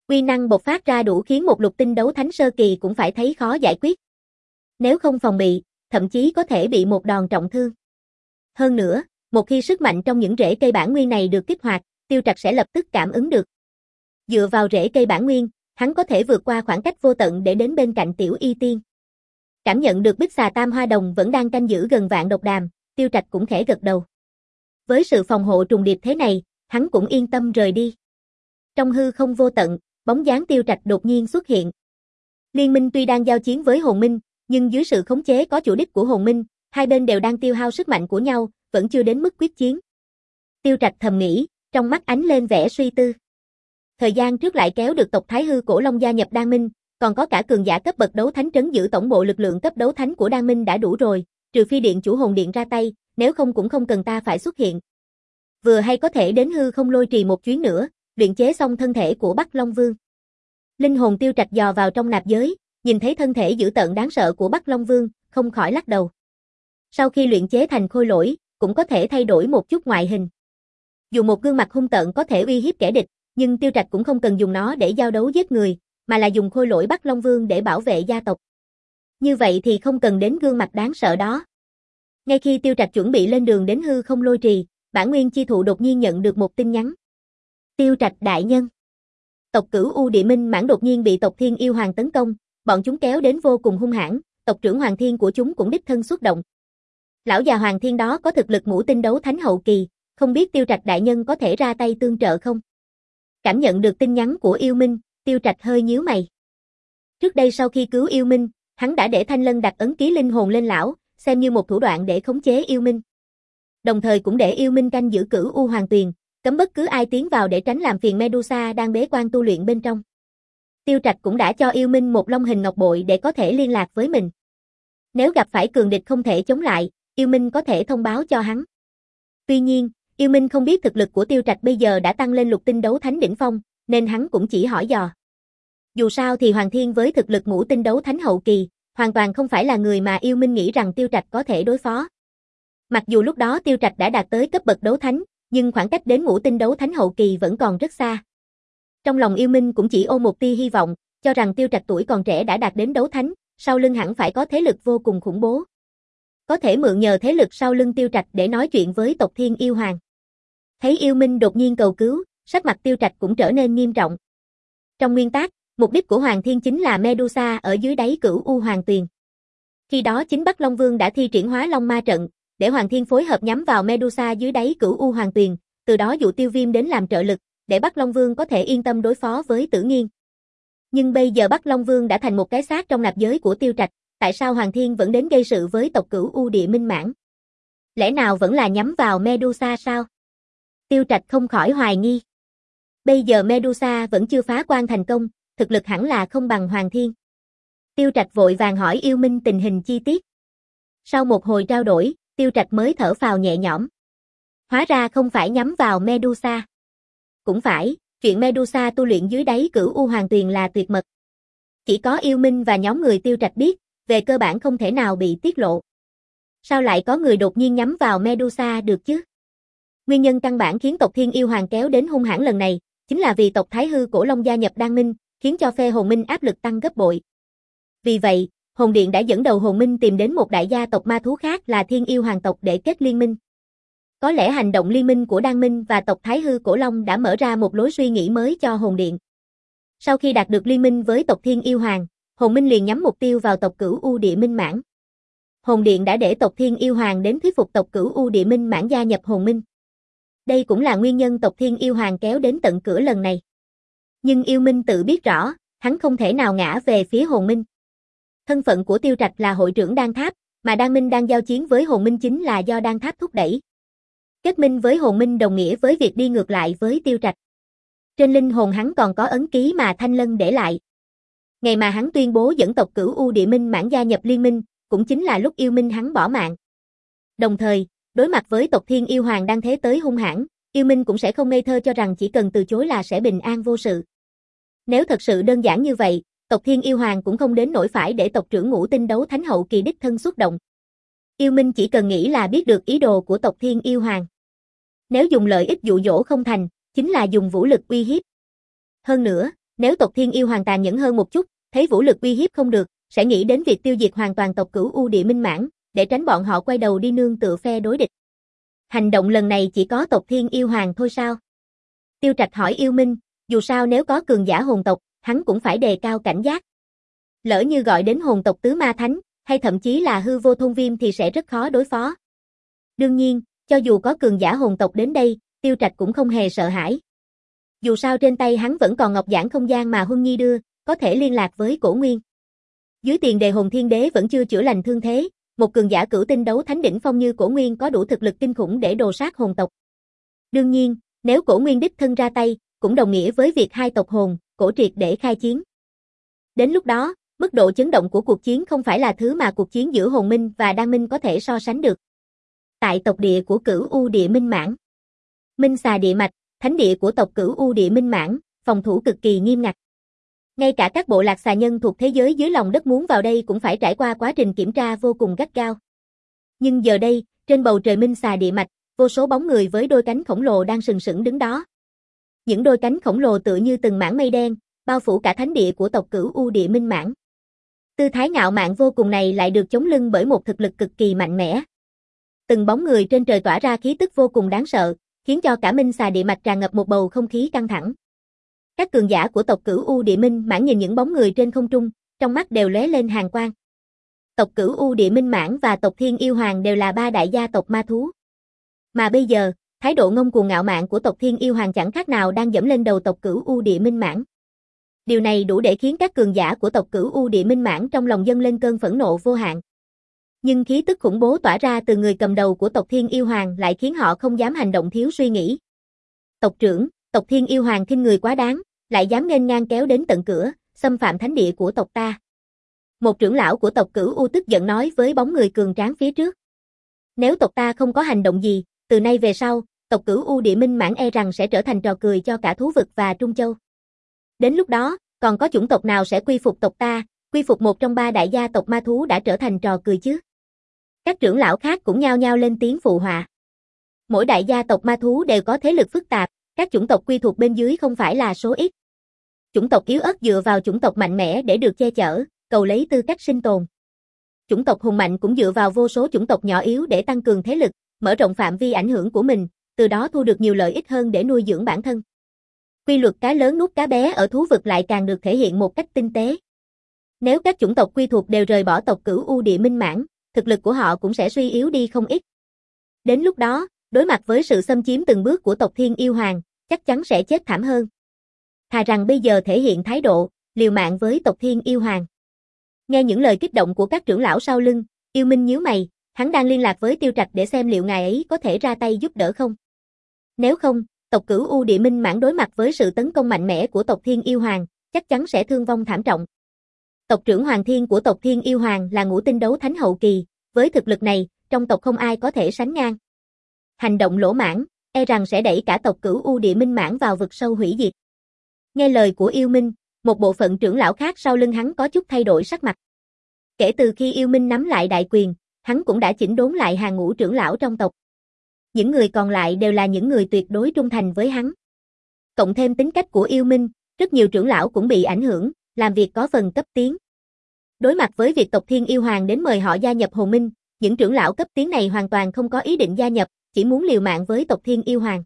Uy năng bộc phát ra đủ khiến một lục tinh đấu thánh sơ kỳ cũng phải thấy khó giải quyết. Nếu không phòng bị, thậm chí có thể bị một đòn trọng thương. Hơn nữa, một khi sức mạnh trong những rễ cây bản nguyên này được kích hoạt, Tiêu Trạch sẽ lập tức cảm ứng được. Dựa vào rễ cây bản nguyên, hắn có thể vượt qua khoảng cách vô tận để đến bên cạnh Tiểu Y Tiên. Cảm nhận được bích xà tam hoa đồng vẫn đang canh giữ gần vạn độc đàm, Tiêu Trạch cũng khẽ gật đầu. Với sự phòng hộ trùng điệp thế này, hắn cũng yên tâm rời đi. Trong hư không vô tận, bóng dáng Tiêu Trạch đột nhiên xuất hiện. Liên minh tuy đang giao chiến với Hồn Minh, nhưng dưới sự khống chế có chủ đích của Hồn Minh, hai bên đều đang tiêu hao sức mạnh của nhau, vẫn chưa đến mức quyết chiến. Tiêu Trạch thầm nghĩ, trong mắt ánh lên vẻ suy tư. Thời gian trước lại kéo được tộc Thái Hư Cổ Long gia nhập Đan Minh, còn có cả cường giả cấp bậc đấu thánh trấn giữ tổng bộ lực lượng cấp đấu thánh của Đan Minh đã đủ rồi, trừ phi điện chủ Hồn Điện ra tay, nếu không cũng không cần ta phải xuất hiện. Vừa hay có thể đến hư không lôi trì một chuyến nữa, luyện chế xong thân thể của Bắc Long Vương. Linh hồn Tiêu Trạch dò vào trong nạp giới, nhìn thấy thân thể dữ tợn đáng sợ của Bắc Long Vương, không khỏi lắc đầu. Sau khi luyện chế thành khôi lỗi, cũng có thể thay đổi một chút ngoại hình. Dù một gương mặt hung tợn có thể uy hiếp kẻ địch, nhưng Tiêu Trạch cũng không cần dùng nó để giao đấu giết người, mà là dùng khôi lỗi Bắc Long Vương để bảo vệ gia tộc. Như vậy thì không cần đến gương mặt đáng sợ đó. Ngay khi Tiêu Trạch chuẩn bị lên đường đến hư không lôi trì, Bản Nguyên Chi Thụ đột nhiên nhận được một tin nhắn. Tiêu Trạch đại nhân. Tộc Cửu U Địa Minh Mãn đột nhiên bị tộc Thiên Yêu Hoàng tấn công, bọn chúng kéo đến vô cùng hung hãn, tộc trưởng Hoàng Thiên của chúng cũng đích thân xuất động. Lão già Hoàng Thiên đó có thực lực ngũ tinh đấu thánh hậu kỳ, không biết Tiêu Trạch đại nhân có thể ra tay tương trợ không? Cảm nhận được tin nhắn của Yêu Minh, Tiêu Trạch hơi nhíu mày. Trước đây sau khi cứu Yêu Minh, hắn đã để Thanh Lân đặt ấn ký linh hồn lên lão, xem như một thủ đoạn để khống chế Yêu Minh. Đồng thời cũng để Yêu Minh canh giữ Cửu U Hoàng Tuyền, cấm bất cứ ai tiến vào để tránh làm phiền Medusa đang bế quan tu luyện bên trong. Tiêu Trạch cũng đã cho Yêu Minh một long hình ngọc bội để có thể liên lạc với mình. Nếu gặp phải cường địch không thể chống lại, Yêu Minh có thể thông báo cho hắn. Tuy nhiên, Yêu Minh không biết thực lực của Tiêu Trạch bây giờ đã tăng lên lục tinh đấu thánh đỉnh phong, nên hắn cũng chỉ hỏi dò. Dù sao thì Hoàng Thiên với thực lực ngũ tinh đấu thánh hậu kỳ, hoàn toàn không phải là người mà Yêu Minh nghĩ rằng Tiêu Trạch có thể đối phó. Mặc dù lúc đó Tiêu Trạch đã đạt tới cấp bậc đấu thánh, nhưng khoảng cách đến ngũ tinh đấu thánh hậu kỳ vẫn còn rất xa. Trong lòng Yêu Minh cũng chỉ ôm một tia hy vọng, cho rằng Tiêu Trạch tuổi còn trẻ đã đạt đến đấu thánh, sau lưng hẳn phải có thế lực vô cùng khủng bố. Có thể mượn nhờ thế lực sau lưng Tiêu Trạch để nói chuyện với tộc Thiên Yêu Hoàng. Thấy Yêu Minh đột nhiên cầu cứu, sắc mặt Tiêu Trạch cũng trở nên nghiêm trọng. Trong nguyên tắc, mục đích của Hoàng Thiên chính là Medusa ở dưới đáy Cửu U Hoàng Tuyền. Khi đó chính Bắc Long Vương đã thi triển Hóa Long Ma trận, để Hoàng Thiên phối hợp nhắm vào Medusa dưới đáy Cửu U Hoàng Tuyền, từ đó dụ Tiêu Viêm đến làm trợ lực, để Bắc Long Vương có thể yên tâm đối phó với Tử Nghiên. Nhưng bây giờ Bắc Long Vương đã thành một cái xác trong nạp giới của Tiêu Trạch, tại sao Hoàng Thiên vẫn đến gây sự với tộc Cửu U Địa Minh Mãn? Lẽ nào vẫn là nhắm vào Medusa sao? Tiêu Trạch không khỏi hoài nghi. Bây giờ Medusa vẫn chưa phá quan thành công, thực lực hẳn là không bằng Hoàng Thiên. Tiêu Trạch vội vàng hỏi Yêu Minh tình hình chi tiết. Sau một hồi trao đổi, Tiêu Trạch mới thở phào nhẹ nhõm. Hóa ra không phải nhắm vào Medusa. Cũng phải, chuyện Medusa tu luyện dưới đáy Cửu U Hoàng Tuyền là tuyệt mật. Chỉ có Yêu Minh và nhóm người Tiêu Trạch biết, về cơ bản không thể nào bị tiết lộ. Sao lại có người đột nhiên nhắm vào Medusa được chứ? Nguyên nhân căn bản khiến tộc Thiên Yêu Hoàng kéo đến hung hãn lần này, chính là vì tộc Thái Hư Cổ Long gia nhập Đan Minh, khiến cho phe Hồn Minh áp lực tăng gấp bội. Vì vậy, Hồn Điện đã dẫn đầu Hồn Minh tìm đến một đại gia tộc ma thú khác là Thiên Yêu Hoàng tộc để kết liên minh. Có lẽ hành động liên minh của Đan Minh và tộc Thái Hư Cổ Long đã mở ra một lối suy nghĩ mới cho Hồn Điện. Sau khi đạt được liên minh với tộc Thiên Yêu Hoàng, Hồn Minh liền nhắm mục tiêu vào tộc Cửu U Địa Minh Mãn. Hồn Điện đã để tộc Thiên Yêu Hoàng đến thuyết phục tộc Cửu U Địa Minh Mãn gia nhập Hồn Minh. Đây cũng là nguyên nhân tộc Thiên Yêu Hoàng kéo đến tận cửa lần này. Nhưng Yêu Minh tự biết rõ, hắn không thể nào ngã về phía Hồn Minh. Thân phận của Tiêu Trạch là hội trưởng Đan Tháp, mà Đan Minh đang giao chiến với Hồn Minh chính là do Đan Tháp thúc đẩy. Kết minh với Hồn Minh đồng nghĩa với việc đi ngược lại với Tiêu Trạch. Trên linh hồn hắn còn có ấn ký mà Thanh Lân để lại. Ngày mà hắn tuyên bố dẫn tộc Cửu U Địa Minh Mãn gia nhập liên minh, cũng chính là lúc Yêu Minh hắn bỏ mạng. Đồng thời, đối mặt với tộc Thiên Yêu Hoàng đang thế tới hung hãn, Yêu Minh cũng sẽ không ngây thơ cho rằng chỉ cần từ chối là sẽ bình an vô sự. Nếu thật sự đơn giản như vậy, tộc Thiên Yêu Hoàng cũng không đến nỗi phải để tộc trưởng ngũ tinh đấu thánh hậu kỳ đích thân xuất động. Yêu Minh chỉ cần nghĩ là biết được ý đồ của tộc Thiên Yêu Hoàng. Nếu dùng lợi ích dụ dỗ không thành, chính là dùng vũ lực uy hiếp. Hơn nữa, Nếu tộc Thiên Yêu Hoàng tàn nhẫn hơn một chút, thấy vũ lực uy hiếp không được, sẽ nghĩ đến việc tiêu diệt hoàn toàn tộc Cửu U Địa Minh Mãn, để tránh bọn họ quay đầu đi nương tựa phe đối địch. Hành động lần này chỉ có tộc Thiên Yêu Hoàng thôi sao? Tiêu Trạch hỏi Yêu Minh, dù sao nếu có cường giả hồn tộc, hắn cũng phải đề cao cảnh giác. Lỡ như gọi đến hồn tộc Tứ Ma Thánh, hay thậm chí là hư vô thôn viêm thì sẽ rất khó đối phó. Đương nhiên, cho dù có cường giả hồn tộc đến đây, Tiêu Trạch cũng không hề sợ hãi. Dù sao trên tay hắn vẫn còn ngọc giản không gian mà Huân Nhi đưa, có thể liên lạc với Cổ Nguyên. Dưới tiền đề Hồn Thiên Đế vẫn chưa chữa lành thương thế, một cường giả cửu tinh đấu thánh đỉnh phong như Cổ Nguyên có đủ thực lực kinh khủng để đồ sát hồn tộc. Đương nhiên, nếu Cổ Nguyên đích thân ra tay, cũng đồng nghĩa với việc hai tộc hồn, cổ triệt để khai chiến. Đến lúc đó, mức độ chấn động của cuộc chiến không phải là thứ mà cuộc chiến giữa Hồn Minh và Đan Minh có thể so sánh được. Tại tộc địa của Cửu U Địa Minh Mãn, Minh Xà Địa Mạch, thánh địa của tộc Cửu U Địa Minh Mãn, phòng thủ cực kỳ nghiêm ngặt. Ngay cả các bộ lạc xà nhân thuộc thế giới dưới lòng đất muốn vào đây cũng phải trải qua quá trình kiểm tra vô cùng gắt gao. Nhưng giờ đây, trên bầu trời Minh Xà Địa Mạch, vô số bóng người với đôi cánh khổng lồ đang sừng sững đứng đó. Những đôi cánh khổng lồ tựa như từng mảng mây đen, bao phủ cả thánh địa của tộc Cửu U Địa Minh Mãn. Tư thái ngạo mạn vô cùng này lại được chống lưng bởi một thực lực cực kỳ mạnh mẽ. Từng bóng người trên trời tỏa ra khí tức vô cùng đáng sợ, khiến cho cả Minh Xà Địa Mạch tràn ngập một bầu không khí căng thẳng. Các cường giả của tộc Cửu U Địa Minh Mãn nhìn những bóng người trên không trung, trong mắt đều lóe lên hàn quang. Tộc Cửu U Địa Minh Mãn và tộc Thiên Yêu Hoàng đều là ba đại gia tộc ma thú. Mà bây giờ, thái độ ngông cuồng ngạo mạn của tộc Thiên Yêu Hoàng chẳng khác nào đang dẫm lên đầu tộc Cửu U Địa Minh Mãn. Điều này đủ để khiến các cường giả của tộc Cửu U Địa Minh Mãn trong lòng dâng lên cơn phẫn nộ vô hạn. Nhưng khí tức khủng bố tỏa ra từ người cầm đầu của tộc Thiên Yêu Hoàng lại khiến họ không dám hành động thiếu suy nghĩ. Tộc trưởng, tộc Thiên Yêu Hoàng khinh người quá đáng, lại dám nghênh ngang kéo đến tận cửa, xâm phạm thánh địa của tộc ta. Một trưởng lão của tộc Cửu U tức giận nói với bóng người cường tráng phía trước. Nếu tộc ta không có hành động gì, từ nay về sau, tộc Cửu U Địa Minh Mãn e rằng sẽ trở thành trò cười cho cả thú vực và Trung Châu. Đến lúc đó, còn có chủng tộc nào sẽ quy phục tộc ta, quy phục một trong ba đại gia tộc ma thú đã trở thành trò cười chứ? Các trưởng lão khác cũng nhao nhao lên tiếng phụ họa. Mỗi đại gia tộc ma thú đều có thế lực phức tạp, các chủng tộc quy thuộc bên dưới không phải là số ít. Chủng tộc yếu ớt dựa vào chủng tộc mạnh mẽ để được che chở, cầu lấy tư cách sinh tồn. Chủng tộc hùng mạnh cũng dựa vào vô số chủng tộc nhỏ yếu để tăng cường thế lực, mở rộng phạm vi ảnh hưởng của mình, từ đó thu được nhiều lợi ích hơn để nuôi dưỡng bản thân. Quy luật cá lớn nuốt cá bé ở thú vực lại càng được thể hiện một cách tinh tế. Nếu các chủng tộc quy thuộc đều rời bỏ tộc Cửu U Địa Minh Mãn, thực lực của họ cũng sẽ suy yếu đi không ít. Đến lúc đó, đối mặt với sự xâm chiếm từng bước của tộc Thiên Yêu Hoàng, chắc chắn sẽ chết thảm hơn. Thà rằng bây giờ thể hiện thái độ, liều mạng với tộc Thiên Yêu Hoàng. Nghe những lời kích động của các trưởng lão sau lưng, Yêu Minh nhíu mày, hắn đang liên lạc với Tiêu Trạch để xem liệu ngài ấy có thể ra tay giúp đỡ không. Nếu không, tộc Cửu U Địa Minh Mãn đối mặt với sự tấn công mạnh mẽ của tộc Thiên Yêu Hoàng, chắc chắn sẽ thương vong thảm trọng. Tộc trưởng Hoàng Thiên của tộc Thiên Yêu Hoàng là ngũ tinh đấu thánh hậu kỳ, với thực lực này, trong tộc không ai có thể sánh ngang. Hành động lỗ mãng, e rằng sẽ đẩy cả tộc Cửu U Địa Minh Mãn vào vực sâu hủy diệt. Nghe lời của Yêu Minh, một bộ phận trưởng lão khác sau lưng hắn có chút thay đổi sắc mặt. Kể từ khi Yêu Minh nắm lại đại quyền, hắn cũng đã chỉnh đốn lại hàng ngũ trưởng lão trong tộc. Những người còn lại đều là những người tuyệt đối trung thành với hắn. Cộng thêm tính cách của Yêu Minh, rất nhiều trưởng lão cũng bị ảnh hưởng, làm việc có phần cấp tiến. Đối mặt với việc tộc Thiên Yêu Hoàng đến mời họ gia nhập Hồn Minh, những trưởng lão cấp tiến này hoàn toàn không có ý định gia nhập, chỉ muốn liều mạng với tộc Thiên Yêu Hoàng.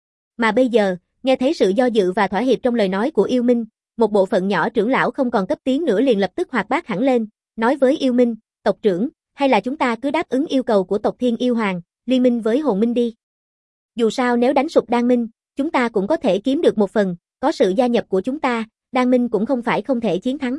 Mà bây giờ, nghe thấy sự do dự và thỏa hiệp trong lời nói của Yêu Minh, một bộ phận nhỏ trưởng lão không còn cấp tiến nữa liền lập tức hoạt bát hẳn lên, nói với Yêu Minh, tộc trưởng, hay là chúng ta cứ đáp ứng yêu cầu của tộc Thiên Yêu Hoàng, liên minh với Hồn Minh đi. Dù sao nếu đánh sụp Đan Minh, chúng ta cũng có thể kiếm được một phần, có sự gia nhập của chúng ta, Đan Minh cũng không phải không thể chiến thắng.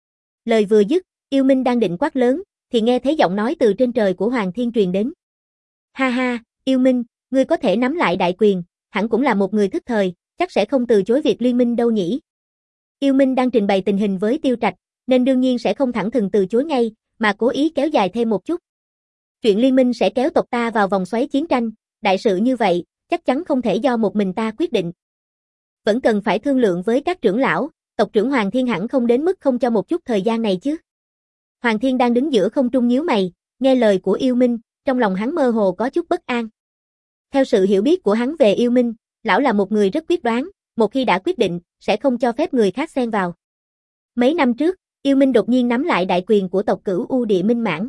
Lời vừa dứt, Yêu Minh đang định quát lớn, thì nghe thấy giọng nói từ trên trời của Hoàng Thiên truyền đến. Ha ha, Yêu Minh, ngươi có thể nắm lại đại quyền, hẳn cũng là một người thức thời, chắc sẽ không từ chối việc liên minh đâu nhỉ. Yêu Minh đang trình bày tình hình với Tiêu Trạch, nên đương nhiên sẽ không thẳng thừng từ chối ngay, mà cố ý kéo dài thêm một chút. Chuyện liên minh sẽ kéo tộc ta vào vòng xoáy chiến tranh, đại sự như vậy, chắc chắn không thể do một mình ta quyết định. Vẫn cần phải thương lượng với các trưởng lão, tộc trưởng Hoàng Thiên hẳn không đến mức không cho một chút thời gian này chứ. Hoàng Thiên đang đứng giữa không trung nhíu mày, nghe lời của Yêu Minh, trong lòng hắn mơ hồ có chút bất an. Theo sự hiểu biết của hắn về Yêu Minh, lão là một người rất quyết đoán, một khi đã quyết định, sẽ không cho phép người khác xen vào. Mấy năm trước, Yêu Minh đột nhiên nắm lại đại quyền của tộc Cửu U Địa Minh Mãn.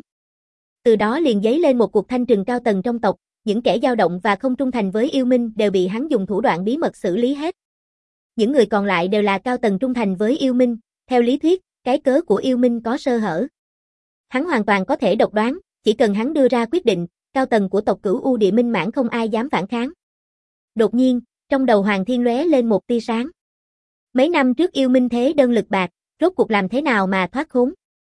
Từ đó liền dấy lên một cuộc thanh trừng cao tầng trong tộc, những kẻ dao động và không trung thành với Yêu Minh đều bị hắn dùng thủ đoạn bí mật xử lý hết. Những người còn lại đều là cao tầng trung thành với Yêu Minh, theo lý thuyết, cái cớ của Yêu Minh có sơ hở. Hắn hoàn toàn có thể độc đoán, chỉ cần hắn đưa ra quyết định, cao tầng của tộc Cửu U Địa Minh Mãn không ai dám phản kháng. Đột nhiên, trong đầu Hoàng Thiên lóe lên một tia sáng. Mấy năm trước Yêu Minh thế đơn lực bạc, rốt cuộc làm thế nào mà thoát khốn?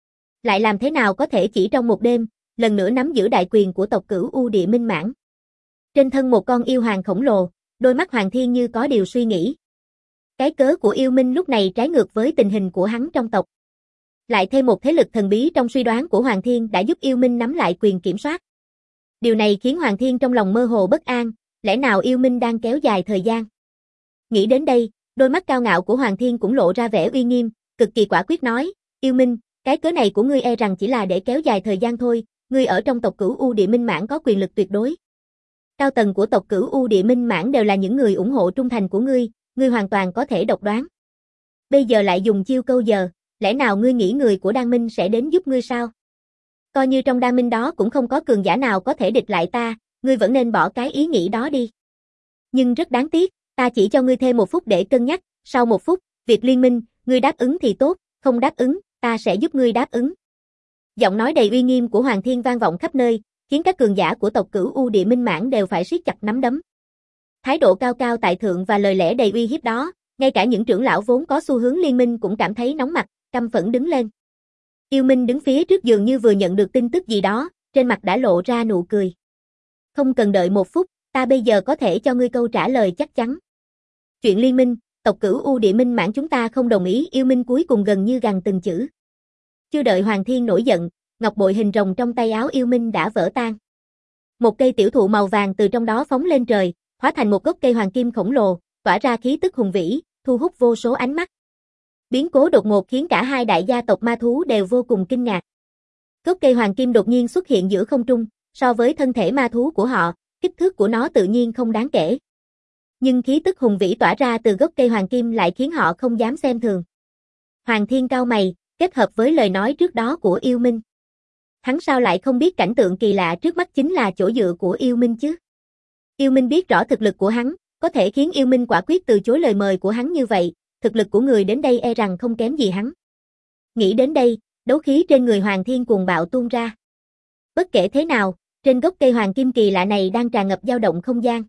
Lại làm thế nào có thể chỉ trong một đêm, lần nữa nắm giữ đại quyền của tộc Cửu U Địa Minh Mãn? Trên thân một con yêu hoàng khổng lồ, đôi mắt Hoàng Thiên như có điều suy nghĩ. Cái cớ của Yêu Minh lúc này trái ngược với tình hình của hắn trong tộc. Lại thêm một thế lực thần bí trong suy đoán của Hoàng Thiên đã giúp Yêu Minh nắm lại quyền kiểm soát. Điều này khiến Hoàng Thiên trong lòng mơ hồ bất an, lẽ nào Yêu Minh đang kéo dài thời gian? Nghĩ đến đây, đôi mắt cao ngạo của Hoàng Thiên cũng lộ ra vẻ uy nghiêm, cực kỳ quả quyết nói, Yêu Minh, cái cớ này của ngươi e rằng chỉ là để kéo dài thời gian thôi, ngươi ở trong tộc Cửu U Địa Minh Mãn có quyền lực tuyệt đối. Cao tầng của tộc Cửu U Địa Minh Mãn đều là những người ủng hộ trung thành của ngươi, ngươi hoàn toàn có thể độc đoán. Bây giờ lại dùng chiêu câu giờ, lẽ nào ngươi nghĩ người của Đan Minh sẽ đến giúp ngươi sao? Coi như trong Đan Minh đó cũng không có cường giả nào có thể địch lại ta, ngươi vẫn nên bỏ cái ý nghĩ đó đi. Nhưng rất đáng tiếc, ta chỉ cho ngươi thêm một phút để cân nhắc, sau một phút, việc liên minh, ngươi đáp ứng thì tốt, không đáp ứng, ta sẽ giúp ngươi đáp ứng. Giọng nói đầy uy nghiêm của Hoàng Thiên vang vọng khắp nơi, khiến các cường giả của tộc Cửu U Địa Minh Mãn đều phải siết chặt nắm đấm. Thái độ cao cao tại thượng và lời lẽ đầy uy hiếp đó, ngay cả những trưởng lão vốn có xu hướng liên minh cũng cảm thấy nóng mặt, căm phẫn đứng lên. Yêu Minh đứng phía trước dường như vừa nhận được tin tức gì đó, trên mặt đã lộ ra nụ cười. Không cần đợi một phút, ta bây giờ có thể cho ngươi câu trả lời chắc chắn. Chuyện liên minh, tộc Cửu U Địa Minh Mãn chúng ta không đồng ý. Yêu Minh cuối cùng gần như gằn từng chữ. Chưa đợi Hoàng Thiên nổi giận, ngọc bội hình rồng trong tay áo Yêu Minh đã vỡ tan. Một cây tiểu thụ màu vàng từ trong đó phóng lên trời, hóa thành một gốc cây hoàng kim khổng lồ, tỏa ra khí tức hùng vĩ, thu hút vô số ánh mắt. Biến cố đột ngột khiến cả hai đại gia tộc ma thú đều vô cùng kinh ngạc. Gốc cây hoàng kim đột nhiên xuất hiện giữa không trung, so với thân thể ma thú của họ, kích thước của nó tự nhiên không đáng kể. Nhưng khí tức hùng vĩ tỏa ra từ gốc cây hoàng kim lại khiến họ không dám xem thường. Hoàng Thiên cau mày, kết hợp với lời nói trước đó của Yêu Minh. Hắn sao lại không biết cảnh tượng kỳ lạ trước mắt chính là chỗ dựa của Yêu Minh chứ? Yêu Minh biết rõ thực lực của hắn, có thể khiến Yêu Minh quả quyết từ chối lời mời của hắn như vậy, thực lực của người đến đây e rằng không kém gì hắn. Nghĩ đến đây, đấu khí trên người Hoàng Thiên cuồng bạo tuôn ra. Bất kể thế nào, trên gốc cây hoàng kim kỳ lạ này đang tràn ngập dao động không gian.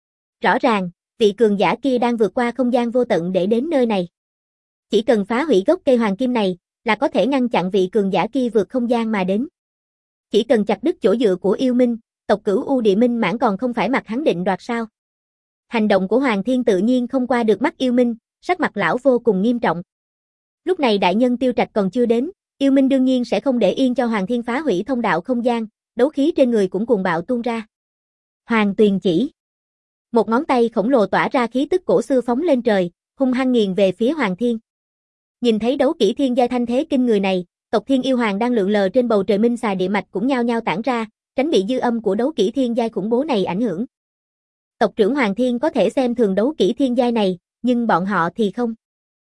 Rõ ràng, vị cường giả kia đang vượt qua không gian vô tận để đến nơi này. Chỉ cần phá hủy gốc cây hoàng kim này, là có thể ngăn chặn vị cường giả kia vượt không gian mà đến. Chỉ cần chặt đứt chỗ dựa của Yêu Minh, tộc Cửu U Địa Minh Mãn còn không phải mặt hắn định đoạt sao? Hành động của Hoàng Thiên tự nhiên không qua được mắt Yêu Minh, sắc mặt lão vô cùng nghiêm trọng. Lúc này đại nhân Tiêu Trạch còn chưa đến, Yêu Minh đương nhiên sẽ không để yên cho Hoàng Thiên phá hủy thông đạo không gian, đấu khí trên người cũng cuồng bạo tuôn ra. Hoàng Tuyền chỉ. Một ngón tay khổng lồ tỏa ra khí tức cổ xưa phóng lên trời, hung hăng nghiền về phía Hoàng Thiên. Nhìn thấy đấu kỹ thiên giai thanh thế kinh người này, tộc Thiên Yêu Hoàng đang lượn lờ trên bầu trời minh xà địa mạch cũng nhao nhao tản ra, tránh bị dư âm của đấu kỹ thiên giai khủng bố này ảnh hưởng. Tộc trưởng Hoàng Thiên có thể xem thường đấu kỹ thiên giai này, nhưng bọn họ thì không.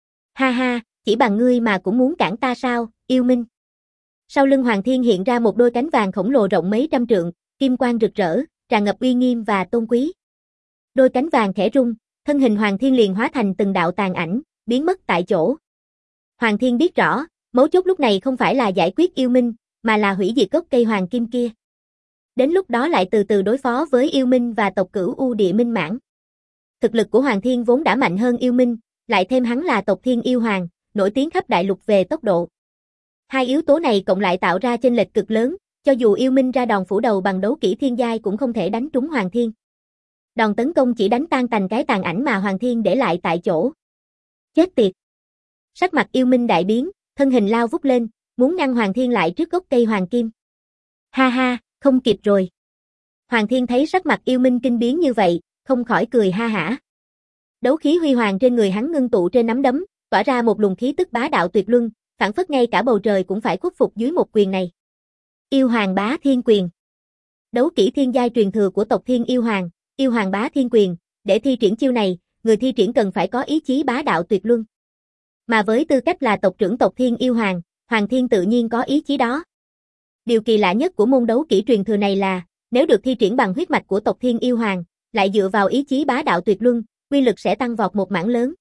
Ha ha, chỉ bằng ngươi mà cũng muốn cản ta sao, Yêu Minh. Sau lưng Hoàng Thiên hiện ra một đôi cánh vàng khổng lồ rộng mấy trăm trượng, kim quang rực rỡ, tràn ngập uy nghiêm và tôn quý. Đôi cánh vàng khẽ rung, thân hình Hoàng Thiên liền hóa thành từng đạo tàn ảnh, biến mất tại chỗ. Hoàng Thiên biết rõ, mấu chốt lúc này không phải là giải quyết Yêu Minh, mà là hủy diệt gốc cây hoàng kim kia. Đến lúc đó lại từ từ đối phó với Yêu Minh và tộc Cửu U Địa Minh Mãn. Thực lực của Hoàng Thiên vốn đã mạnh hơn Yêu Minh, lại thêm hắn là tộc Thiên Yêu Hoàng, nổi tiếng khắp đại lục về tốc độ. Hai yếu tố này cộng lại tạo ra chênh lệch cực lớn, cho dù Yêu Minh ra đòn phủ đầu bằng đấu kỹ thiên giai cũng không thể đánh trúng Hoàng Thiên. Đòn tấn công chỉ đánh tan tành cái tàn ảnh mà Hoàng Thiên để lại tại chỗ. Chết tiệt! Sắc mặt Yêu Minh đại biến, thân hình lao vút lên, muốn ngăn Hoàng Thiên lại trước gốc cây hoàng kim. Ha ha, không kịp rồi. Hoàng Thiên thấy sắc mặt Yêu Minh kinh biến như vậy, không khỏi cười ha hả. Đấu khí huy hoàng trên người hắn ngưng tụ trên nắm đấm, tỏa ra một luồng khí tức bá đạo tuyệt luân, phảng phất ngay cả bầu trời cũng phải khuất phục dưới một quyền này. Yêu Hoàng Bá Thiên Quyền. Đấu kỹ thiên giai truyền thừa của tộc Thiên Yêu Hoàng, Yêu Hoàng Bá Thiên Quyền, để thi triển chiêu này, người thi triển cần phải có ý chí bá đạo tuyệt luân. Mà với tư cách là tộc trưởng tộc Thiên Yêu Hoàng, Hoàng Thiên tự nhiên có ý chí đó. Điều kỳ lạ nhất của môn đấu kỹ truyền thừa này là, nếu được thi triển bằng huyết mạch của tộc Thiên Yêu Hoàng, lại dựa vào ý chí bá đạo tuyệt luân, uy lực sẽ tăng vọt một mảng lớn.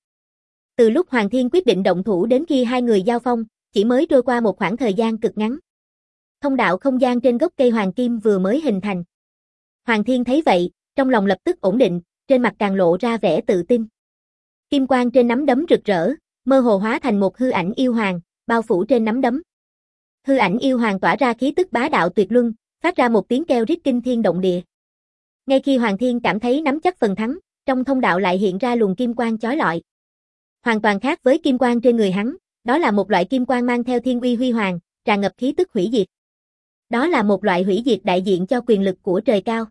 Từ lúc Hoàng Thiên quyết định động thủ đến khi hai người giao phong, chỉ mới trôi qua một khoảng thời gian cực ngắn. Thông đạo không gian trên gốc cây hoàng kim vừa mới hình thành. Hoàng Thiên thấy vậy, trong lòng lập tức ổn định, trên mặt càng lộ ra vẻ tự tin. Kim quang trên nắm đấm rực rỡ, mơ hồ hóa thành một hư ảnh yêu hoàng, bao phủ trên nắm đấm. Hư ảnh yêu hoàng tỏa ra khí tức bá đạo tuyệt luân, phát ra một tiếng kêu rít kinh thiên động địa. Ngay khi Hoàng Thiên cảm thấy nắm chắc phần thắng, trong thông đạo lại hiện ra luồng kim quang chói lọi. Hoàn toàn khác với kim quang trên người hắn, đó là một loại kim quang mang theo thiên uy huy hoàng, tràn ngập khí tức hủy diệt. Đó là một loại hủy diệt đại diện cho quyền lực của trời cao.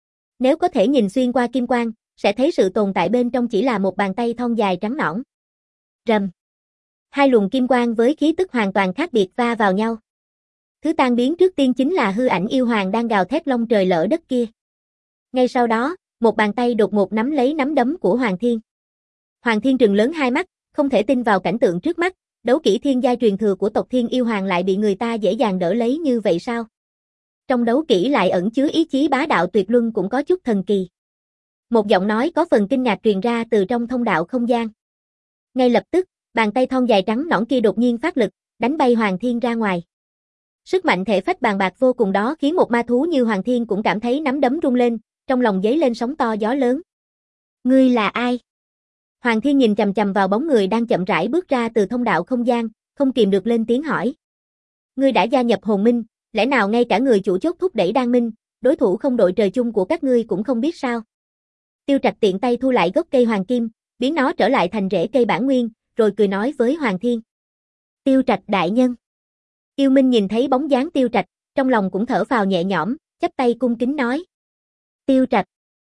Nếu có thể nhìn xuyên qua kim quang, sẽ thấy sự tồn tại bên trong chỉ là một bàn tay thon dài trắng nõn. Rầm. Hai luồng kim quang với khí tức hoàn toàn khác biệt va vào nhau. Thứ tan biến trước tiên chính là hư ảnh yêu hoàng đang gào thét long trời lở đất kia. Ngay sau đó, một bàn tay đột ngột nắm lấy nắm đấm của Hoàng Thiên. Hoàng Thiên trừng lớn hai mắt, không thể tin vào cảnh tượng trước mắt, đấu kỹ thiên giai truyền thừa của tộc Thiên Yêu Hoàng lại bị người ta dễ dàng đỡ lấy như vậy sao? Trong đấu kỹ lại ẩn chứa ý chí bá đạo tuyệt luân cũng có chút thần kỳ. Một giọng nói có phần kinh ngạc truyền ra từ trong thông đạo không gian. Ngay lập tức, bàn tay thon dài trắng nõn kia đột nhiên phát lực, đánh bay Hoàng Thiên ra ngoài. Sức mạnh thể phách bàn bạc vô cùng đó khiến một ma thú như Hoàng Thiên cũng cảm thấy nắm đấm rung lên, trong lòng dấy lên sóng to gió lớn. Ngươi là ai? Hoàng Thiên nhìn chằm chằm vào bóng người đang chậm rãi bước ra từ thông đạo không gian, không kìm được lên tiếng hỏi. Ngươi đã gia nhập hồn minh, lẽ nào ngay cả người chủ chốt thúc đẩy đan minh, đối thủ không đội trời chung của các ngươi cũng không biết sao? Tiêu Trạch tiện tay thu lại gốc cây hoàng kim, biến nó trở lại thành rễ cây bản nguyên, rồi cười nói với Hoàng Thiên. Tiêu Trạch đại nhân. Yêu Minh nhìn thấy bóng dáng Tiêu Trạch, trong lòng cũng thở phào nhẹ nhõm, chắp tay cung kính nói. Tiêu Trạch.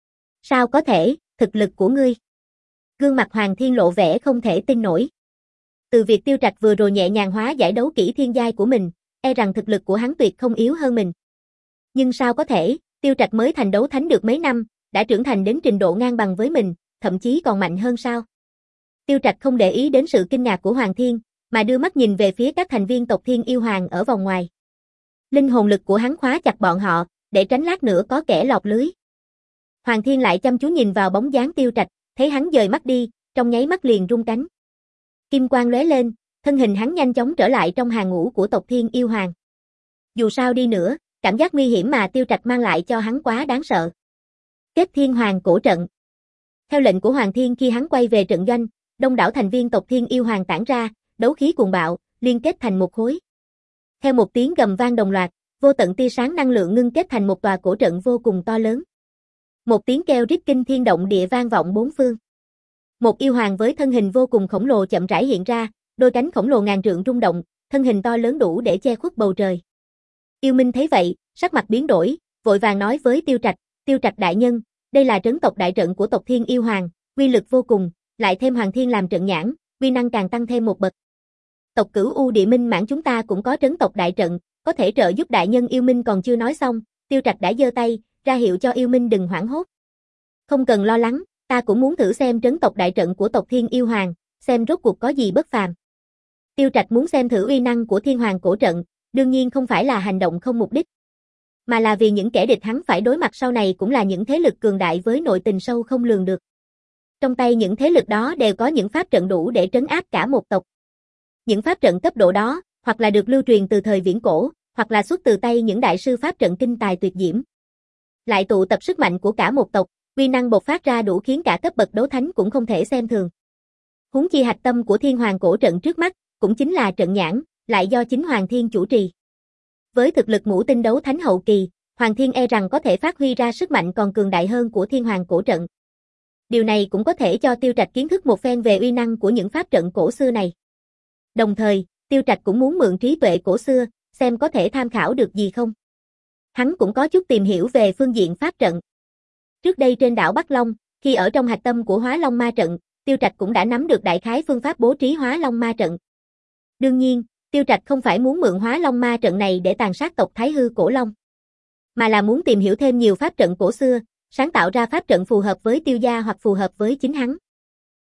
Sao có thể, thực lực của ngươi? Gương mặt Hoàng Thiên lộ vẻ không thể tin nổi. Từ việc Tiêu Trạch vừa rồi nhẹ nhàng hóa giải đấu kỹ thiên giai của mình, e rằng thực lực của hắn tuyệt không yếu hơn mình. Nhưng sao có thể, Tiêu Trạch mới thành đấu thánh được mấy năm, đã trưởng thành đến trình độ ngang bằng với mình, thậm chí còn mạnh hơn sao? Tiêu Trạch không để ý đến sự kinh ngạc của Hoàng Thiên, mà đưa mắt nhìn về phía các thành viên tộc Thiên Yêu Hoàng ở vòng ngoài. Linh hồn lực của hắn khóa chặt bọn họ, để tránh lát nữa có kẻ lọt lưới. Hoàng Thiên lại chăm chú nhìn vào bóng dáng Tiêu Trạch, thấy hắn dời mắt đi, trong nháy mắt liền rung cánh. Kim quang lóe lên, thân hình hắn nhanh chóng trở lại trong hàng ngũ của tộc Thiên Yêu Hoàng. Dù sao đi nữa, cảm giác nguy hiểm mà Tiêu Trạch mang lại cho hắn quá đáng sợ. Kết Thiên Hoàng cổ trận. Theo lệnh của Hoàng Thiên khi hắn quay về trận doanh, đông đảo thành viên tộc Thiên Yêu Hoàng tản ra, đấu khí cuồng bạo, liên kết thành một khối. Theo một tiếng gầm vang đồng loạt, vô tận tia sáng năng lượng ngưng kết thành một tòa cổ trận vô cùng to lớn. Một tiếng kêu rít kinh thiên động địa vang vọng bốn phương. Một yêu hoàng với thân hình vô cùng khổng lồ chậm rãi hiện ra, đôi cánh khổng lồ ngàn trượng rung động, thân hình to lớn đủ để che khuất bầu trời. Yêu Minh thấy vậy, sắc mặt biến đổi, vội vàng nói với Tiêu Trạch, Tiêu Trạch đại nhân, đây là trấn tộc đại trận của tộc Thiên Yêu Hoàng, uy lực vô cùng, lại thêm Hoàng Thiên làm trận nhãn, uy năng càng tăng thêm một bậc. Tộc Cửu U Địa Minh Mãn chúng ta cũng có trấn tộc đại trận, có thể trợ giúp đại nhân. Yêu Minh còn chưa nói xong, Tiêu Trạch đã giơ tay, ra hiệu cho Yêu Minh đừng hoảng hốt. Không cần lo lắng, ta cũng muốn thử xem trấn tộc đại trận của tộc Thiên Yêu Hoàng, xem rốt cuộc có gì bất phàm. Tiêu Trạch muốn xem thử uy năng của Thiên Hoàng cổ trận, đương nhiên không phải là hành động không mục đích, mà là vì những kẻ địch hắn phải đối mặt sau này cũng là những thế lực cường đại với nội tình sâu không lường được. Trong tay những thế lực đó đều có những pháp trận đủ để trấn áp cả một tộc. Những pháp trận cấp độ đó, hoặc là được lưu truyền từ thời viễn cổ, hoặc là xuất từ tay những đại sư pháp trận kinh tài tuyệt diễm. Lại tụ tập sức mạnh của cả một tộc, uy năng bộc phát ra đủ khiến cả cấp bậc đấu thánh cũng không thể xem thường. Huống chi hạch tâm của Thiên Hoàng cổ trận trước mắt, cũng chính là trận nhãn, lại do chính Hoàng Thiên chủ trì. Với thực lực ngũ tinh đấu thánh hậu kỳ, Hoàng Thiên e rằng có thể phát huy ra sức mạnh còn cường đại hơn của Thiên Hoàng cổ trận. Điều này cũng có thể cho Tiêu Trạch kiến thức một phen về uy năng của những pháp trận cổ xưa này. Đồng thời, Tiêu Trạch cũng muốn mượn trí tuệ cổ xưa, xem có thể tham khảo được gì không. Hắn cũng có chút tìm hiểu về phương diện pháp trận. Trước đây trên đảo Bắc Long, khi ở trong hạch tâm của Hóa Long Ma trận, Tiêu Trạch cũng đã nắm được đại khái phương pháp bố trí Hóa Long Ma trận. Đương nhiên, Tiêu Trạch không phải muốn mượn Hóa Long Ma trận này để tàn sát tộc Thái Hư Cổ Long, mà là muốn tìm hiểu thêm nhiều pháp trận cổ xưa, sáng tạo ra pháp trận phù hợp với Tiêu gia hoặc phù hợp với chính hắn.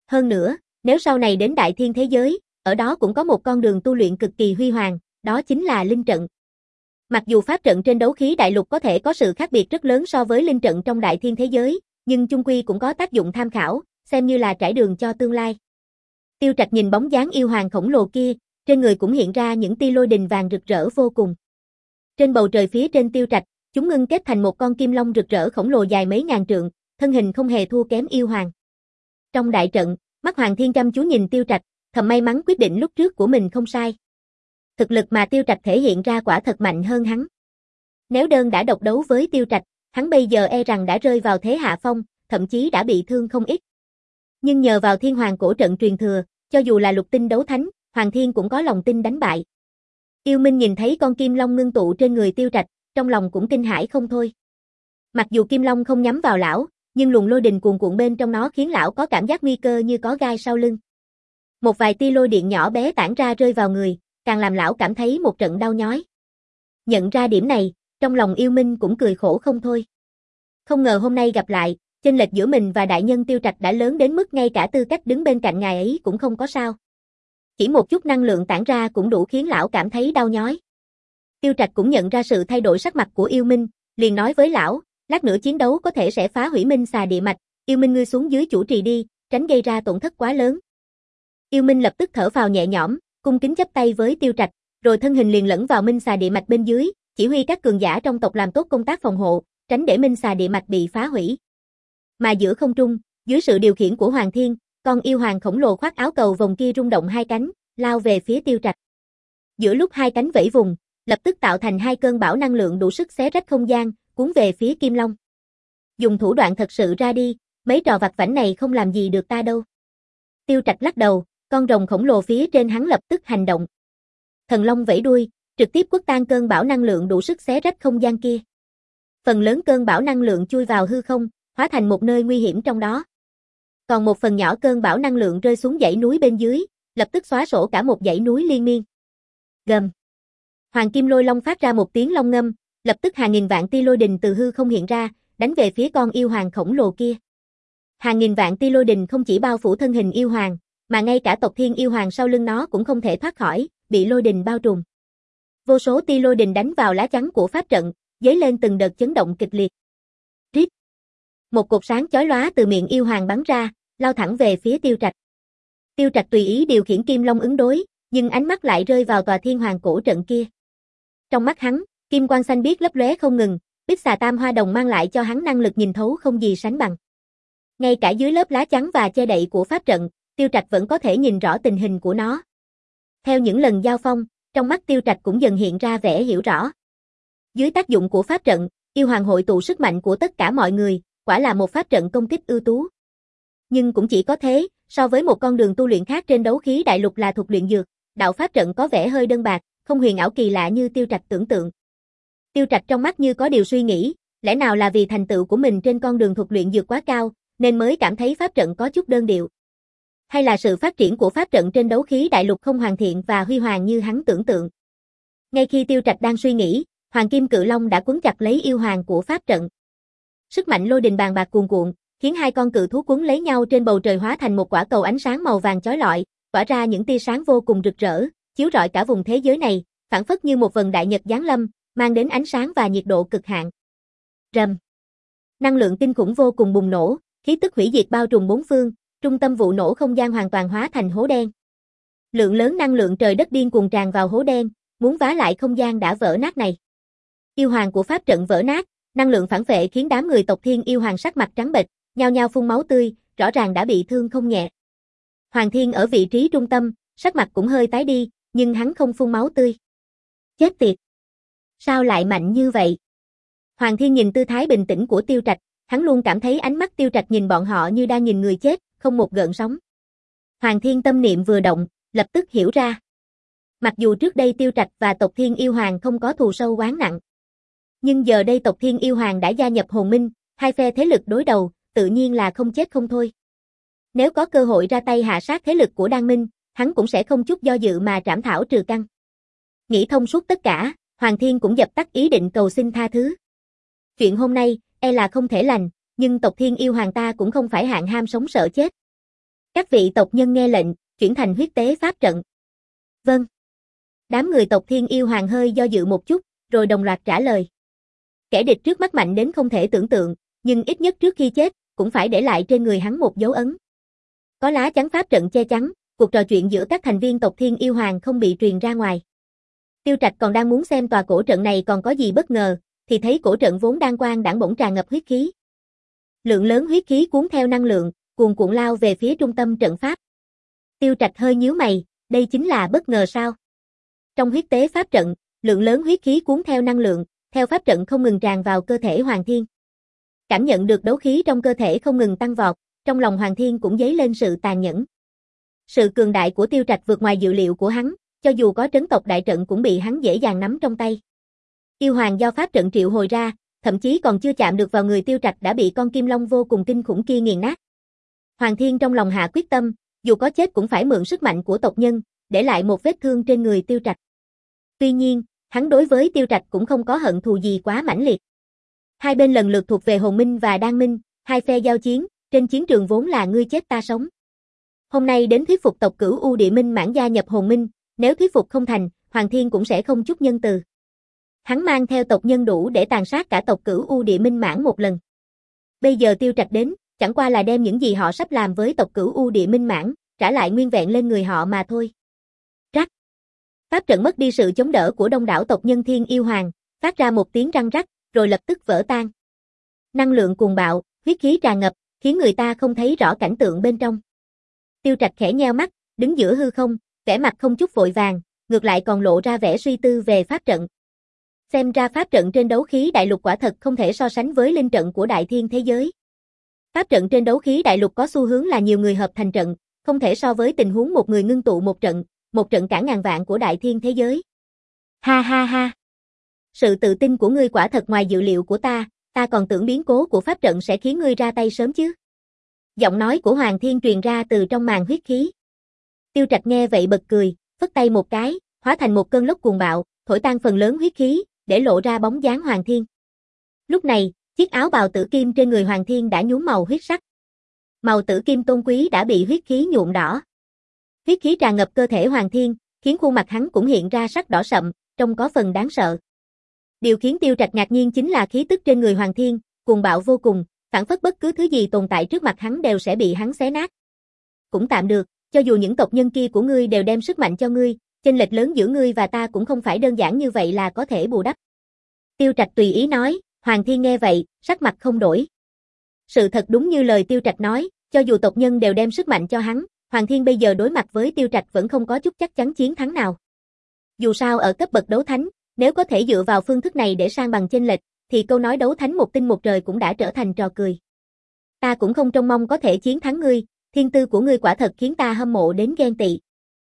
Hơn nữa, nếu sau này đến đại thiên thế giới, ở đó cũng có một con đường tu luyện cực kỳ huy hoàng, đó chính là linh trận. Mặc dù pháp trận trên đấu khí đại lục có thể có sự khác biệt rất lớn so với linh trận trong đại thiên thế giới, nhưng chung quy cũng có tác dụng tham khảo, xem như là trải đường cho tương lai. Tiêu Trạch nhìn bóng dáng yêu hoàng khổng lồ kia, trên người cũng hiện ra những tia lôi đình vàng rực rỡ vô cùng. Trên bầu trời phía trên Tiêu Trạch, chúng ngưng kết thành một con kim long rực rỡ khổng lồ dài mấy ngàn trượng, thân hình không hề thua kém yêu hoàng. Trong đại trận, mắt Hoàng Thiên chăm chú nhìn Tiêu Trạch, thầm may mắn quyết định lúc trước của mình không sai. Thực lực mà Tiêu Trạch thể hiện ra quả thật mạnh hơn hắn. Nếu đơn đã độc đấu với Tiêu Trạch, hắn bây giờ e rằng đã rơi vào thế hạ phong, thậm chí đã bị thương không ít. Nhưng nhờ vào Thiên Hoàng cổ trận truyền thừa, cho dù là lục tinh đấu thánh, Hoàng Thiên cũng có lòng tin đánh bại. Yêu Minh nhìn thấy con kim long ngưng tụ trên người Tiêu Trạch, trong lòng cũng kinh hãi không thôi. Mặc dù kim long không nhắm vào lão, nhưng luồng lôi đình cuồn cuộn bên trong nó khiến lão có cảm giác nguy cơ như có gai sau lưng. Một vài tia lôi điện nhỏ bé tản ra rơi vào người, càng làm lão cảm thấy một trận đau nhói. Nhận ra điểm này, trong lòng Yêu Minh cũng cười khổ không thôi. Không ngờ hôm nay gặp lại, chênh lệch giữa mình và đại nhân Tiêu Trạch đã lớn đến mức ngay cả tư cách đứng bên cạnh ngài ấy cũng không có sao. Chỉ một chút năng lượng tản ra cũng đủ khiến lão cảm thấy đau nhói. Tiêu Trạch cũng nhận ra sự thay đổi sắc mặt của Yêu Minh, liền nói với lão, lát nữa chiến đấu có thể sẽ phá hủy Minh Xà địa mạch, Yêu Minh ngươi xuống dưới chủ trì đi, tránh gây ra tổn thất quá lớn. Yêu Minh lập tức thở phào nhẹ nhõm, cung kính chắp tay với Tiêu Trạch, rồi thân hình liền lẫn vào Minh Xà địa mạch bên dưới, chỉ huy các cường giả trong tộc làm tốt công tác phòng hộ, tránh để Minh Xà địa mạch bị phá hủy. Mà giữa không trung, dưới sự điều khiển của Hoàng Thiên, con yêu hoàng khổng lồ khoác áo cầu vồng kia rung động hai cánh, lao về phía Tiêu Trạch. Giữa lúc hai cánh vẫy vùng, lập tức tạo thành hai cơn bão năng lượng đủ sức xé rách không gian, cuốn về phía Kim Long. Dùng thủ đoạn thật sự ra đi, mấy trò vặt vãnh này không làm gì được ta đâu. Tiêu Trạch lắc đầu, con rồng khổng lồ phía trên hắn lập tức hành động. Thần Long vẫy đuôi, trực tiếp quất tan cơn bão năng lượng đủ sức xé rách không gian kia. Phần lớn cơn bão năng lượng chui vào hư không, hóa thành một nơi nguy hiểm trong đó. Còn một phần nhỏ cơn bão năng lượng rơi xuống dãy núi bên dưới, lập tức xóa sổ cả một dãy núi liên miên. Gầm. Hoàng Kim Lôi Long phát ra một tiếng long ngâm, lập tức hàng nghìn vạn tia lôi đình từ hư không hiện ra, đánh về phía con yêu hoàng khổng lồ kia. Hàng nghìn vạn tia lôi đình không chỉ bao phủ thân hình yêu hoàng, mà ngay cả tộc thiên yêu hoàng sau lưng nó cũng không thể thoát khỏi, bị lôi đình bao trùm. Vô số tia lôi đình đánh vào lá chắn của pháp trận, dấy lên từng đợt chấn động kịch liệt. Rít. Một cột sáng chói lóa từ miệng yêu hoàng bắn ra, lao thẳng về phía Tiêu Trạch. Tiêu Trạch tùy ý điều khiển Kim Long ứng đối, nhưng ánh mắt lại rơi vào tòa thiên hoàng cổ trận kia. Trong mắt hắn, kim quang xanh biếc lấp lóe không ngừng, Bích Xà Tam Hoa Đồng mang lại cho hắn năng lực nhìn thấu không gì sánh bằng. Ngay cả dưới lớp lá chắn và che đậy của pháp trận, Tiêu Trạch vẫn có thể nhìn rõ tình hình của nó. Theo những lần giao phong, trong mắt Tiêu Trạch cũng dần hiện ra vẻ hiểu rõ. Dưới tác dụng của pháp trận, yêu hoàng hội tụ sức mạnh của tất cả mọi người, quả là một pháp trận công kích ưu tú. Nhưng cũng chỉ có thế, so với một con đường tu luyện khác trên đấu khí đại lục là thuộc luyện dược, đạo pháp trận có vẻ hơi đơn bạc, không huyền ảo kỳ lạ như Tiêu Trạch tưởng tượng. Tiêu Trạch trong mắt như có điều suy nghĩ, lẽ nào là vì thành tựu của mình trên con đường thuộc luyện dược quá cao, nên mới cảm thấy pháp trận có chút đơn điệu. Hay là sự phát triển của pháp trận trên đấu khí đại lục không hoàn thiện và huy hoàng như hắn tưởng tượng. Ngay khi Tiêu Trạch đang suy nghĩ, Hoàng Kim Cự Long đã quấn chặt lấy yêu hoàng của pháp trận. Sức mạnh lôi đình bàn bạc cuồn cuộn, khiến hai con cự thú quấn lấy nhau trên bầu trời hóa thành một quả cầu ánh sáng màu vàng chói lọi, tỏa ra những tia sáng vô cùng rực rỡ, chiếu rọi cả vùng thế giới này, phảng phất như một vầng đại nhật giáng lâm, mang đến ánh sáng và nhiệt độ cực hạn. Rầm. Năng lượng kinh khủng vô cùng bùng nổ, khí tức hủy diệt bao trùm bốn phương, trung tâm vụ nổ không gian hoàn toàn hóa thành hố đen. Lượng lớn năng lượng trời đất điên cuồng tràn vào hố đen, muốn vá lại không gian đã vỡ nát này. Yêu hoàng của pháp trận vỡ nát, năng lượng phản vệ khiến đám người tộc thiên yêu hoàng sắc mặt trắng bệch, nhao nhao phun máu tươi, rõ ràng đã bị thương không nhẹ. Hoàng Thiên ở vị trí trung tâm, sắc mặt cũng hơi tái đi, nhưng hắn không phun máu tươi. Chết tiệt! Sao lại mạnh như vậy? Hoàng Thiên nhìn tư thái bình tĩnh của Tiêu Trạch, hắn luôn cảm thấy ánh mắt Tiêu Trạch nhìn bọn họ như đang nhìn người chết, không một gợn sóng. Hoàng Thiên tâm niệm vừa động, lập tức hiểu ra. Mặc dù trước đây Tiêu Trạch và tộc Thiên Yêu Hoàng không có thù sâu oán nặng, nhưng giờ đây tộc Thiên Yêu Hoàng đã gia nhập Hồn Minh, hai phe thế lực đối đầu, tự nhiên là không chết không thôi. Nếu có cơ hội ra tay hạ sát thế lực của Đan Minh, hắn cũng sẽ không chút do dự mà trảm thảo trừ căn. Nghĩ thông suốt tất cả, Hoàng Thiên cũng dập tắt ý định cầu xin tha thứ. Chuyện hôm nay, e là không thể lành, nhưng tộc Thiên Yêu Hoàng ta cũng không phải hạng ham sống sợ chết. Các vị tộc nhân nghe lệnh, chuyển thành huyết tế pháp trận. Vâng. Đám người tộc Thiên Yêu Hoàng hơi do dự một chút, rồi đồng loạt trả lời. Kẻ địch trước mắt mạnh đến không thể tưởng tượng, nhưng ít nhất trước khi chết, cũng phải để lại trên người hắn một dấu ấn. Có lá chắn pháp trận che chắn, cuộc trò chuyện giữa các thành viên tộc Thiên Yêu Hoàng không bị truyền ra ngoài. Tiêu Trạch còn đang muốn xem tòa cổ trận này còn có gì bất ngờ, thì thấy cổ trận vốn đang quang đãng bỗng tràn ngập huyết khí. Lượng lớn huyết khí cuốn theo năng lượng, cuồn cuộn lao về phía trung tâm trận pháp. Tiêu Trạch hơi nhíu mày, đây chính là bất ngờ sao? Trong huyết tế pháp trận, lượng lớn huyết khí cuốn theo năng lượng, theo pháp trận không ngừng tràn vào cơ thể Hoàng Thiên. Cảm nhận được đấu khí trong cơ thể không ngừng tăng vọt, trong lòng Hoàng Thiên cũng dấy lên sự tàn nhẫn. Sự cường đại của Tiêu Trạch vượt ngoài dự liệu của hắn, cho dù có trấn tộc đại trận cũng bị hắn dễ dàng nắm trong tay. Yêu hoàng do pháp trận triệu hồi ra, thậm chí còn chưa chạm được vào người Tiêu Trạch đã bị con kim long vô cùng kinh khủng kia nghiền nát. Hoàng Thiên trong lòng hạ quyết tâm, dù có chết cũng phải mượn sức mạnh của tộc nhân, để lại một vết thương trên người Tiêu Trạch. Tuy nhiên, hắn đối với Tiêu Trạch cũng không có hận thù gì quá mãnh liệt. Hai bên lần lượt thuộc về Hồn Minh và Đan Minh, hai phe giao chiến, trên chiến trường vốn là ngươi chết ta sống. Hôm nay đến thuyết phục tộc Cửu U Địa Minh mãn gia nhập Hồn Minh, nếu thuyết phục không thành, Hoàng Thiên cũng sẽ không chút nhân từ. Hắn mang theo tộc nhân đủ để tàn sát cả tộc Cửu U Địa Minh mãn một lần. Bây giờ Tiêu Trạch đến, chẳng qua là đem những gì họ sắp làm với tộc Cửu U Địa Minh mãn, trả lại nguyên vẹn lên người họ mà thôi. Rắc. Pháp trận mất đi sự chống đỡ của đông đảo tộc nhân Thiên Yêu Hoàng, phát ra một tiếng răng rắc, rồi lập tức vỡ tan. Năng lượng cuồng bạo, huyết khí tràn ngập, khiến người ta không thấy rõ cảnh tượng bên trong. Tiêu Trạch khẽ nheo mắt, đứng giữa hư không, vẻ mặt không chút vội vàng, ngược lại còn lộ ra vẻ suy tư về pháp trận. Xem ra pháp trận trên đấu khí đại lục quả thật không thể so sánh với linh trận của đại thiên thế giới. Pháp trận trên đấu khí đại lục có xu hướng là nhiều người hợp thành trận, không thể so với tình huống một người ngưng tụ một trận, một trận cả ngàn vạn của đại thiên thế giới. Ha ha ha. Sự tự tin của ngươi quả thật ngoài dự liệu của ta, ta còn tưởng biến cố của pháp trận sẽ khiến ngươi ra tay sớm chứ. Giọng nói của Hoàng Thiên truyền ra từ trong màn huyết khí. Tiêu Trạch nghe vậy bật cười, phất tay một cái, hóa thành một cơn lốc cuồng bạo, thổi tan phần lớn huyết khí, để lộ ra bóng dáng Hoàng Thiên. Lúc này, chiếc áo bào tử kim trên người Hoàng Thiên đã nhuốm màu huyết sắc. Màu tử kim tôn quý đã bị huyết khí nhuộm đỏ. Huyết khí tràn ngập cơ thể Hoàng Thiên, khiến khuôn mặt hắn cũng hiện ra sắc đỏ sậm, trông có phần đáng sợ. Điều khiến Tiêu Trạch ngạc nhiên chính là khí tức trên người Hoàng Thiên, cuồng bạo vô cùng, phản phất bất cứ thứ gì tồn tại trước mặt hắn đều sẽ bị hắn xé nát. Cũng tạm được, cho dù những tộc nhân kia của ngươi đều đem sức mạnh cho ngươi, chênh lệch lớn giữa ngươi và ta cũng không phải đơn giản như vậy là có thể bù đắp. Tiêu Trạch tùy ý nói, Hoàng Thiên nghe vậy, sắc mặt không đổi. Sự thật đúng như lời Tiêu Trạch nói, cho dù tộc nhân đều đem sức mạnh cho hắn, Hoàng Thiên bây giờ đối mặt với Tiêu Trạch vẫn không có chút chắc chắn chiến thắng nào. Dù sao ở cấp bậc đấu thánh, nếu có thể dựa vào phương thức này để san bằng chênh lệch, thì câu nói đấu thánh một tinh một trời cũng đã trở thành trò cười. Ta cũng không trông mong có thể chiến thắng ngươi, thiên tư của ngươi quả thật khiến ta hâm mộ đến ghen tị.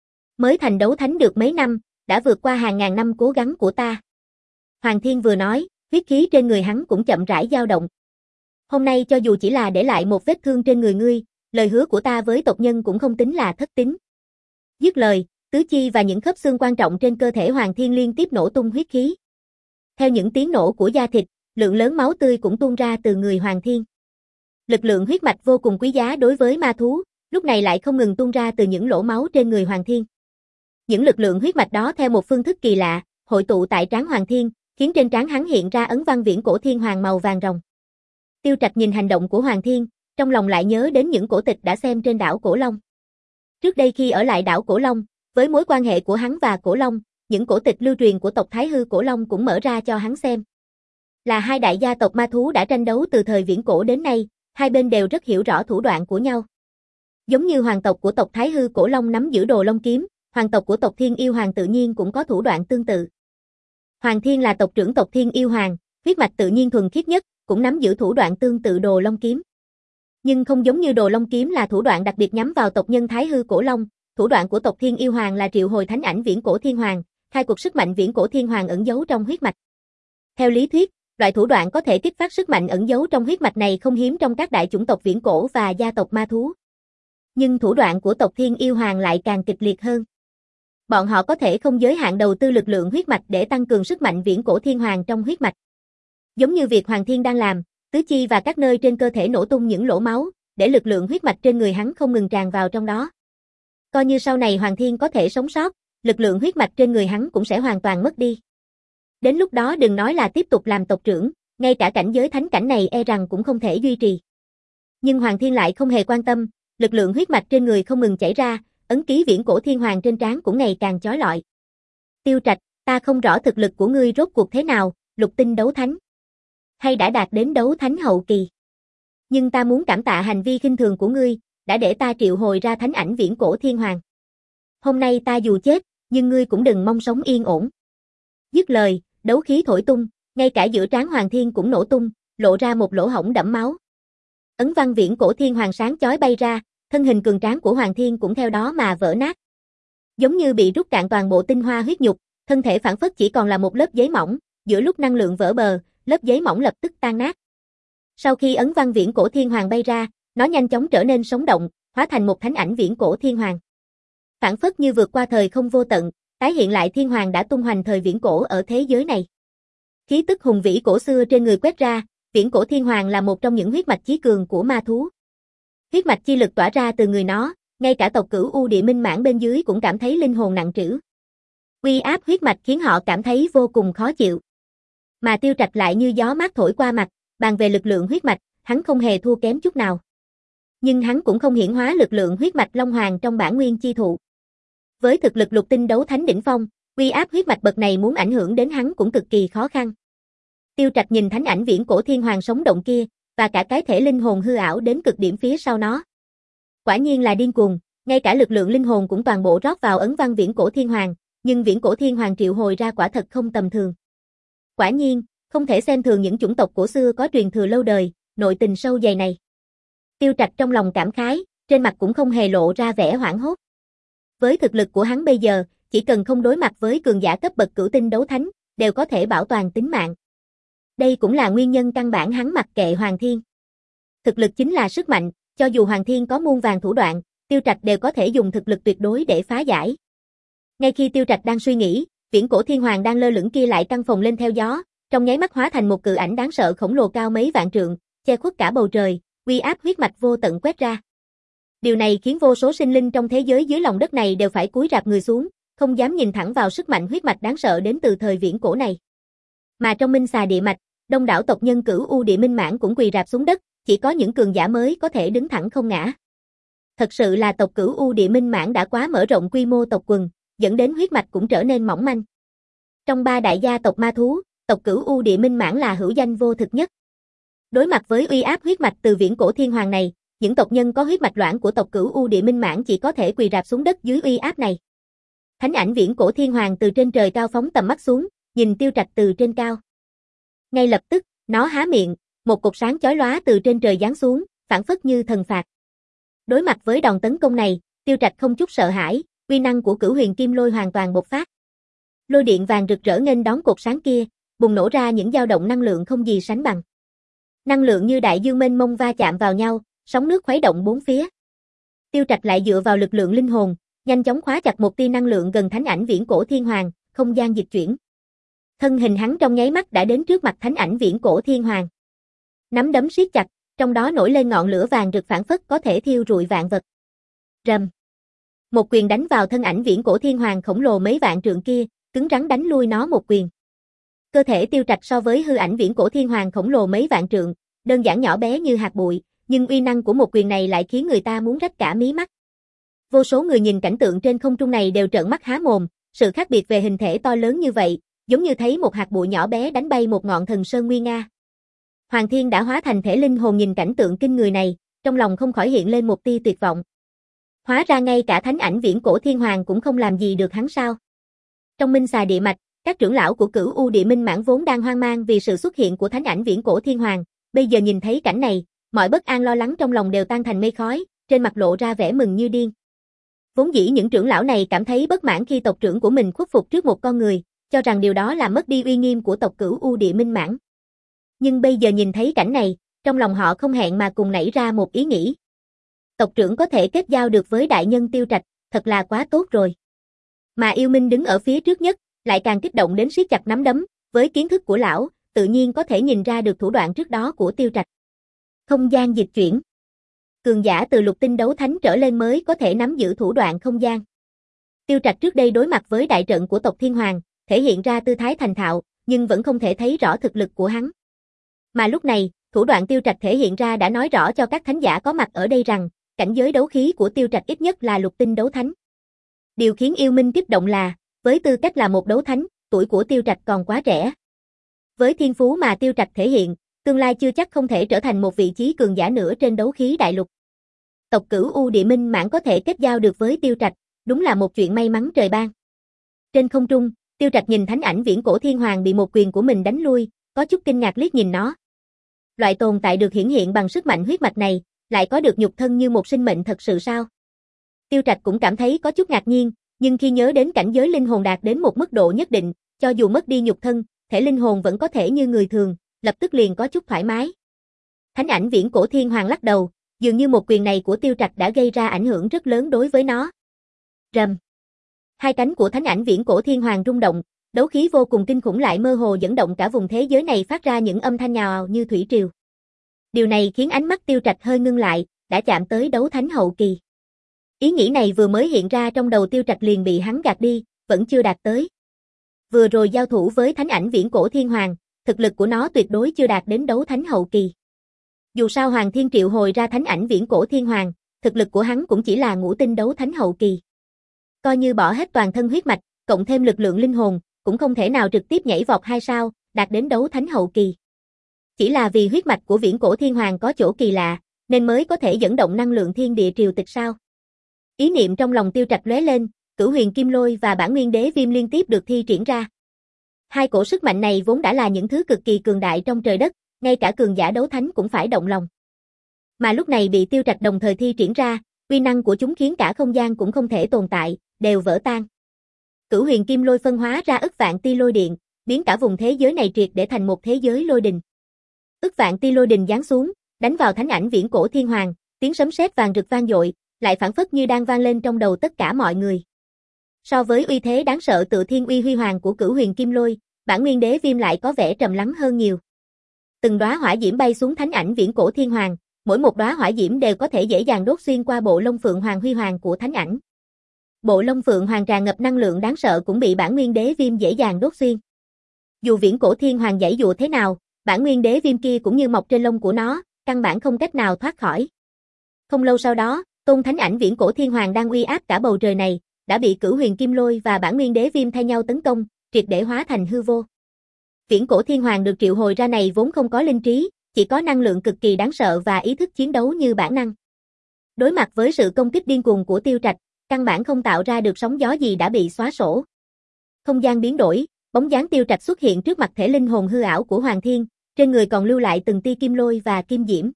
Mới thành đấu thánh được mấy năm, đã vượt qua hàng ngàn năm cố gắng của ta. Hoàng Thiên vừa nói, huyết khí trên người hắn cũng chậm rãi dao động. Hôm nay cho dù chỉ là để lại một vết thương trên người ngươi, lời hứa của ta với tộc nhân cũng không tính là thất tín. Dứt lời, tứ chi và những khớp xương quan trọng trên cơ thể Hoàng Thiên liên tiếp nổ tung huyết khí. Theo những tiếng nổ của da thịt, lượng lớn máu tươi cũng tuôn ra từ người Hoàng Thiên. Lực lượng huyết mạch vô cùng quý giá đối với ma thú, lúc này lại không ngừng tuôn ra từ những lỗ máu trên người Hoàng Thiên. Những lực lượng huyết mạch đó theo một phương thức kỳ lạ, hội tụ tại trán Hoàng Thiên, khiến trên trán hắn hiện ra ấn văn viễn cổ thiên hoàng màu vàng rồng. Tiêu Trạch nhìn hành động của Hoàng Thiên, trong lòng lại nhớ đến những cổ tịch đã xem trên đảo Cổ Long. Trước đây khi ở lại đảo Cổ Long, với mối quan hệ của hắn và Cổ Long, những cổ tịch lưu truyền của tộc Thái Hư Cổ Long cũng mở ra cho hắn xem. Là hai đại gia tộc ma thú đã tranh đấu từ thời viễn cổ đến nay, hai bên đều rất hiểu rõ thủ đoạn của nhau. Giống như hoàng tộc của tộc Thái Hư Cổ Long nắm giữ Đồ Long kiếm, hoàng tộc của tộc Thiên Yêu Hoàng tự nhiên cũng có thủ đoạn tương tự. Hoàng Thiên là tộc trưởng tộc Thiên Yêu Hoàng, huyết mạch tự nhiên thuần khiết nhất, cũng nắm giữ thủ đoạn tương tự Đồ Long kiếm. Nhưng không giống như Đồ Long kiếm là thủ đoạn đặc biệt nhắm vào tộc nhân Thái Hư Cổ Long, thủ đoạn của tộc Thiên Yêu Hoàng là triệu hồi thánh ảnh viễn cổ thiên hoàng, khai cuộc sức mạnh viễn cổ thiên hoàng ẩn giấu trong huyết mạch. Theo lý thuyết, loại thủ đoạn có thể kích phát sức mạnh ẩn giấu trong huyết mạch này không hiếm trong các đại chủng tộc viễn cổ và gia tộc ma thú. Nhưng thủ đoạn của tộc Thiên Yêu Hoàng lại càng kịch liệt hơn. Bọn họ có thể không giới hạn đầu tư lực lượng huyết mạch để tăng cường sức mạnh viễn cổ thiên hoàng trong huyết mạch. Giống như việc Hoàng Thiên đang làm, tứ chi và các nơi trên cơ thể nổ tung những lỗ máu, để lực lượng huyết mạch trên người hắn không ngừng tràn vào trong đó. Coi như sau này Hoàng Thiên có thể sống sót, lực lượng huyết mạch trên người hắn cũng sẽ hoàn toàn mất đi. Đến lúc đó đừng nói là tiếp tục làm tộc trưởng, ngay cả cảnh giới thánh cảnh này e rằng cũng không thể duy trì. Nhưng Hoàng Thiên lại không hề quan tâm, lực lượng huyết mạch trên người không ngừng chảy ra, ấn ký viễn cổ thiên hoàng trên trán cũng ngày càng chói lọi. Tiêu Trạch, ta không rõ thực lực của ngươi rốt cuộc thế nào, lục tinh đấu thánh, hay đã đạt đến đấu thánh hậu kỳ. Nhưng ta muốn cảm tạ hành vi khinh thường của ngươi, đã để ta triệu hồi ra thánh ảnh viễn cổ thiên hoàng. Hôm nay ta dù chết, nhưng ngươi cũng đừng mong sống yên ổn. Dứt lời, đấu khí thổi tung, ngay cả giữa trán Hoàng Thiên cũng nổ tung, lộ ra một lỗ hổng đẫm máu. Ấn văn viễn cổ thiên hoàng sáng chói bay ra, thân hình cường tráng của Hoàng Thiên cũng theo đó mà vỡ nát. Giống như bị rút cạn toàn bộ tinh hoa huyết nhục, thân thể phản phất chỉ còn là một lớp giấy mỏng, giữa lúc năng lượng vỡ bờ, lớp giấy mỏng lập tức tan nát. Sau khi ấn văn viễn cổ thiên hoàng bay ra, nó nhanh chóng trở nên sống động, hóa thành một thánh ảnh viễn cổ thiên hoàng. Phản phất như vượt qua thời không vô tận, tái hiện lại thiên hoàng đã tung hoành thời viễn cổ ở thế giới này. Khí tức hùng vĩ cổ xưa trên người quét ra, viễn cổ thiên hoàng là một trong những huyết mạch chí cường của ma thú. Huyết mạch chi lực tỏa ra từ người nó, ngay cả tộc cửu U Địa Minh Mãn bên dưới cũng cảm thấy linh hồn nặng trĩu. Uy áp huyết mạch khiến họ cảm thấy vô cùng khó chịu. Mà Tiêu Trạch lại như gió mát thổi qua mặt, bàn về lực lượng huyết mạch, hắn không hề thua kém chút nào. Nhưng hắn cũng không hiển hóa lực lượng huyết mạch Long Hoàng trong bản nguyên chi thụ. Với thực lực lục tinh đấu thánh đỉnh phong, uy áp huyết mạch bậc này muốn ảnh hưởng đến hắn cũng cực kỳ khó khăn. Tiêu Trạch nhìn thánh ảnh viễn cổ thiên hoàng sống động kia, và cả cái thể linh hồn hư ảo đến cực điểm phía sau nó. Quả nhiên là điên cuồng, ngay cả lực lượng linh hồn cũng toàn bộ rót vào ấn văn viễn cổ thiên hoàng, nhưng viễn cổ thiên hoàng triệu hồi ra quả thật không tầm thường. Quả nhiên, không thể xem thường những chủng tộc cổ xưa có truyền thừa lâu đời, nội tình sâu dày này. Tiêu Trạch trong lòng cảm khái, trên mặt cũng không hề lộ ra vẻ hoảng hốt. Với thực lực của hắn bây giờ, chỉ cần không đối mặt với cường giả cấp bậc cửu tinh đấu thánh, đều có thể bảo toàn tính mạng. Đây cũng là nguyên nhân căn bản hắn mặc kệ Hoàng Thiên. Thực lực chính là sức mạnh, cho dù Hoàng Thiên có muôn vàn thủ đoạn, Tiêu Trạch đều có thể dùng thực lực tuyệt đối để phá giải. Ngay khi Tiêu Trạch đang suy nghĩ, viễn cổ thiên hoàng đang lơ lửng kia lại căng phồng lên theo gió, trong nháy mắt hóa thành một cự ảnh đáng sợ khổng lồ cao mấy vạn trượng, che khuất cả bầu trời, uy áp huyết mạch vô tận quét ra. Điều này khiến vô số sinh linh trong thế giới dưới lòng đất này đều phải cúi rạp người xuống, không dám nhìn thẳng vào sức mạnh huyết mạch đáng sợ đến từ thời viễn cổ này. Mà trong Minh Xà địa mạch, đông đảo tộc nhân cửu U Địa Minh Mãn cũng quỳ rạp xuống đất, chỉ có những cường giả mới có thể đứng thẳng không ngã. Thật sự là tộc cửu U Địa Minh Mãn đã quá mở rộng quy mô tộc quần, dẫn đến huyết mạch cũng trở nên mỏng manh. Trong ba đại gia tộc ma thú, tộc cửu U Địa Minh Mãn là hữu danh vô thực nhất. Đối mặt với uy áp huyết mạch từ viễn cổ thiên hoàng này, những tộc nhân có huyết mạch loãng của tộc cửu U Địa Minh Mãn chỉ có thể quỳ rạp xuống đất dưới uy áp này. Thánh ảnh viễn cổ thiên hoàng từ trên trời cao phóng tầm mắt xuống, nhìn Tiêu Trạch từ trên cao. Ngay lập tức, nó há miệng, một cột sáng chói lóa từ trên trời giáng xuống, phảng phất như thần phạt. Đối mặt với đòn tấn công này, Tiêu Trạch không chút sợ hãi, uy năng của Cửu Huyền Kim Lôi hoàn toàn bộc phát. Lôi điện vàng rực rỡ nghênh đón cột sáng kia, bùng nổ ra những dao động năng lượng không gì sánh bằng. Năng lượng như đại dương mênh mông va chạm vào nhau, sóng nước khuấy động bốn phía. Tiêu Trạch lại dựa vào lực lượng linh hồn, nhanh chóng khóa chặt một tia năng lượng gần thánh ảnh viễn cổ thiên hoàng, không gian dịch chuyển. Thân hình hắn trong nháy mắt đã đến trước mặt thánh ảnh viễn cổ thiên hoàng. Nắm đấm siết chặt, trong đó nổi lên ngọn lửa vàng rực phảng phất có thể thiêu rụi vạn vật. Rầm. Một quyền đánh vào thân ảnh viễn cổ thiên hoàng khổng lồ mấy vạn trượng kia, cứng rắn đánh lui nó một quyền. Cơ thể Tiêu Trạch so với hư ảnh viễn cổ thiên hoàng khổng lồ mấy vạn trượng, đơn giản nhỏ bé như hạt bụi, nhưng uy năng của một quyền này lại khiến người ta muốn rách cả mí mắt. Vô số người nhìn cảnh tượng trên không trung này đều trợn mắt há mồm, sự khác biệt về hình thể to lớn như vậy, giống như thấy một hạt bụi nhỏ bé đánh bay một ngọn thần sơn nguy nga. Hoàng Thiên đã hóa thành thể linh hồn nhìn cảnh tượng kinh người này, trong lòng không khỏi hiện lên một tia tuyệt vọng. Hóa ra ngay cả thánh ảnh viễn cổ thiên hoàng cũng không làm gì được hắn sao? Trong Minh Xà địa mạch, các trưởng lão của Cửu U Địa Minh Mãn vốn đang hoang mang vì sự xuất hiện của thánh ảnh viễn cổ thiên hoàng, bây giờ nhìn thấy cảnh này, mọi bất an lo lắng trong lòng đều tan thành mây khói, trên mặt lộ ra vẻ mừng như điên. Vốn dĩ những trưởng lão này cảm thấy bất mãn khi tộc trưởng của mình khuất phục trước một con người, cho rằng điều đó làm mất đi uy nghiêm của tộc Cửu U Địa Minh Mãn. Nhưng bây giờ nhìn thấy cảnh này, trong lòng họ không hẹn mà cùng nảy ra một ý nghĩ. Tộc trưởng có thể kết giao được với đại nhân Tiêu Trạch, thật là quá tốt rồi. Mà Yêu Minh đứng ở phía trước nhất, lại càng kích động đến siết chặt nắm đấm, với kiến thức của lão, tự nhiên có thể nhìn ra được thủ đoạn trước đó của Tiêu Trạch. Không gian dịch chuyển. cường giả từ lục tinh đấu thánh trở lên mới có thể nắm giữ thủ đoạn không gian. Tiêu Trạch trước đây đối mặt với đại trận của tộc Thiên Hoàng, thể hiện ra tư thái thành thạo, nhưng vẫn không thể thấy rõ thực lực của hắn. Mà lúc này, thủ đoạn Tiêu Trạch thể hiện ra đã nói rõ cho các thánh giả có mặt ở đây rằng, cảnh giới đấu khí của Tiêu Trạch ít nhất là lục tinh đấu thánh. Điều khiến yêu minh kích động là, với tư cách là một đấu thánh, tuổi của Tiêu Trạch còn quá trẻ. Với thiên phú mà Tiêu Trạch thể hiện, tương lai chưa chắc không thể trở thành một vị trí cường giả nữa trên đấu khí đại lục. Tộc Cửu U Địa Minh Mãn có thể kết giao được với Tiêu Trạch, đúng là một chuyện may mắn trời ban. Trên không trung, Tiêu Trạch nhìn thánh ảnh viễn cổ thiên hoàng bị một quyền của mình đánh lui, có chút kinh ngạc liếc nhìn nó. Loại tồn tại được hiển hiện bằng sức mạnh huyết mạch này, lại có được nhục thân như một sinh mệnh thật sự sao? Tiêu Trạch cũng cảm thấy có chút ngạc nhiên, nhưng khi nhớ đến cảnh giới linh hồn đạt đến một mức độ nhất định, cho dù mất đi nhục thân, thể linh hồn vẫn có thể như người thường, lập tức liền có chút thoải mái. Thánh ảnh viễn cổ thiên hoàng lắc đầu, dường như một quyền này của Tiêu Trạch đã gây ra ảnh hưởng rất lớn đối với nó. Rầm. Hai cánh của thánh ảnh viễn cổ thiên hoàng rung động, đấu khí vô cùng kinh khủng lại mơ hồ dẫn động cả vùng thế giới này phát ra những âm thanh nhào như thủy triều. Điều này khiến ánh mắt Tiêu Trạch hơi ngưng lại, đã chạm tới đấu thánh hậu kỳ. Ý nghĩ này vừa mới hiện ra trong đầu Tiêu Trạch liền bị hắn gạt đi, vẫn chưa đạt tới. Vừa rồi giao thủ với thánh ảnh viễn cổ thiên hoàng, thực lực của nó tuyệt đối chưa đạt đến đấu thánh hậu kỳ. Dù sao Hoàng Thiên triệu hồi ra thánh ảnh viễn cổ thiên hoàng, thực lực của hắn cũng chỉ là ngũ tinh đấu thánh hậu kỳ. Coi như bỏ hết toàn thân huyết mạch, cộng thêm lực lượng linh hồn, cũng không thể nào trực tiếp nhảy vọt hai sao, đạt đến đấu thánh hậu kỳ. Chỉ là vì huyết mạch của viễn cổ thiên hoàng có chỗ kỳ lạ, nên mới có thể dẫn động năng lượng thiên địa triều tịch sao. Ý niệm trong lòng Tiêu Trạch lóe lên, Cửu Huyền Kim Lôi và Bản Nguyên Đế Viêm liên tiếp được thi triển ra. Hai cổ sức mạnh này vốn đã là những thứ cực kỳ cường đại trong trời đất, ngay cả cường giả đấu thánh cũng phải động lòng. Mà lúc này bị Tiêu Trạch đồng thời thi triển ra, uy năng của chúng khiến cả không gian cũng không thể tồn tại, đều vỡ tan. Cửu Huyền Kim Lôi phân hóa ra ức vạn tia lôi điện, biến cả vùng thế giới này triệt để thành một thế giới lôi đình. Ức vạn tia lôi đình giáng xuống, đánh vào thánh ảnh viễn cổ thiên hoàng, tiếng sấm sét vàng rực vang dội, lại phảng phất như đang vang lên trong đầu tất cả mọi người. So với uy thế đáng sợ tự thiên uy huy hoàng của Cửu Huyền Kim Lôi, Bản Nguyên Đế Viêm lại có vẻ trầm lắng hơn nhiều. Từng đóa hỏa diễm bay xuống thánh ảnh viễn cổ thiên hoàng, mỗi một đóa hỏa diễm đều có thể dễ dàng đốt xuyên qua bộ lông phượng hoàng huy hoàng của thánh ảnh. Bộ lông phượng hoàng tràn ngập năng lượng đáng sợ cũng bị Bản Nguyên Đế Viêm dễ dàng đốt xuyên. Dù viễn cổ thiên hoàng giãy dụa thế nào, Bản Nguyên Đế Viêm kia cũng như mọc trên lông của nó, căn bản không cách nào thoát khỏi. Không lâu sau đó, tôn thánh ảnh viễn cổ thiên hoàng đang uy áp cả bầu trời này, đã bị Cửu Huyền Kim Lôi và Bản Nguyên Đế Viêm thay nhau tấn công, triệt để hóa thành hư vô. Viễn cổ thiên hoàng được triệu hồi ra này vốn không có linh trí, chỉ có năng lượng cực kỳ đáng sợ và ý thức chiến đấu như bản năng. Đối mặt với sự công kích điên cuồng của Tiêu Trạch, căn bản không tạo ra được sóng gió gì đã bị xóa sổ. Không gian biến đổi, bóng dáng Tiêu Trạch xuất hiện trước mặt thể linh hồn hư ảo của Hoàng Thiên, trên người còn lưu lại từng tia kim lôi và kim diễm.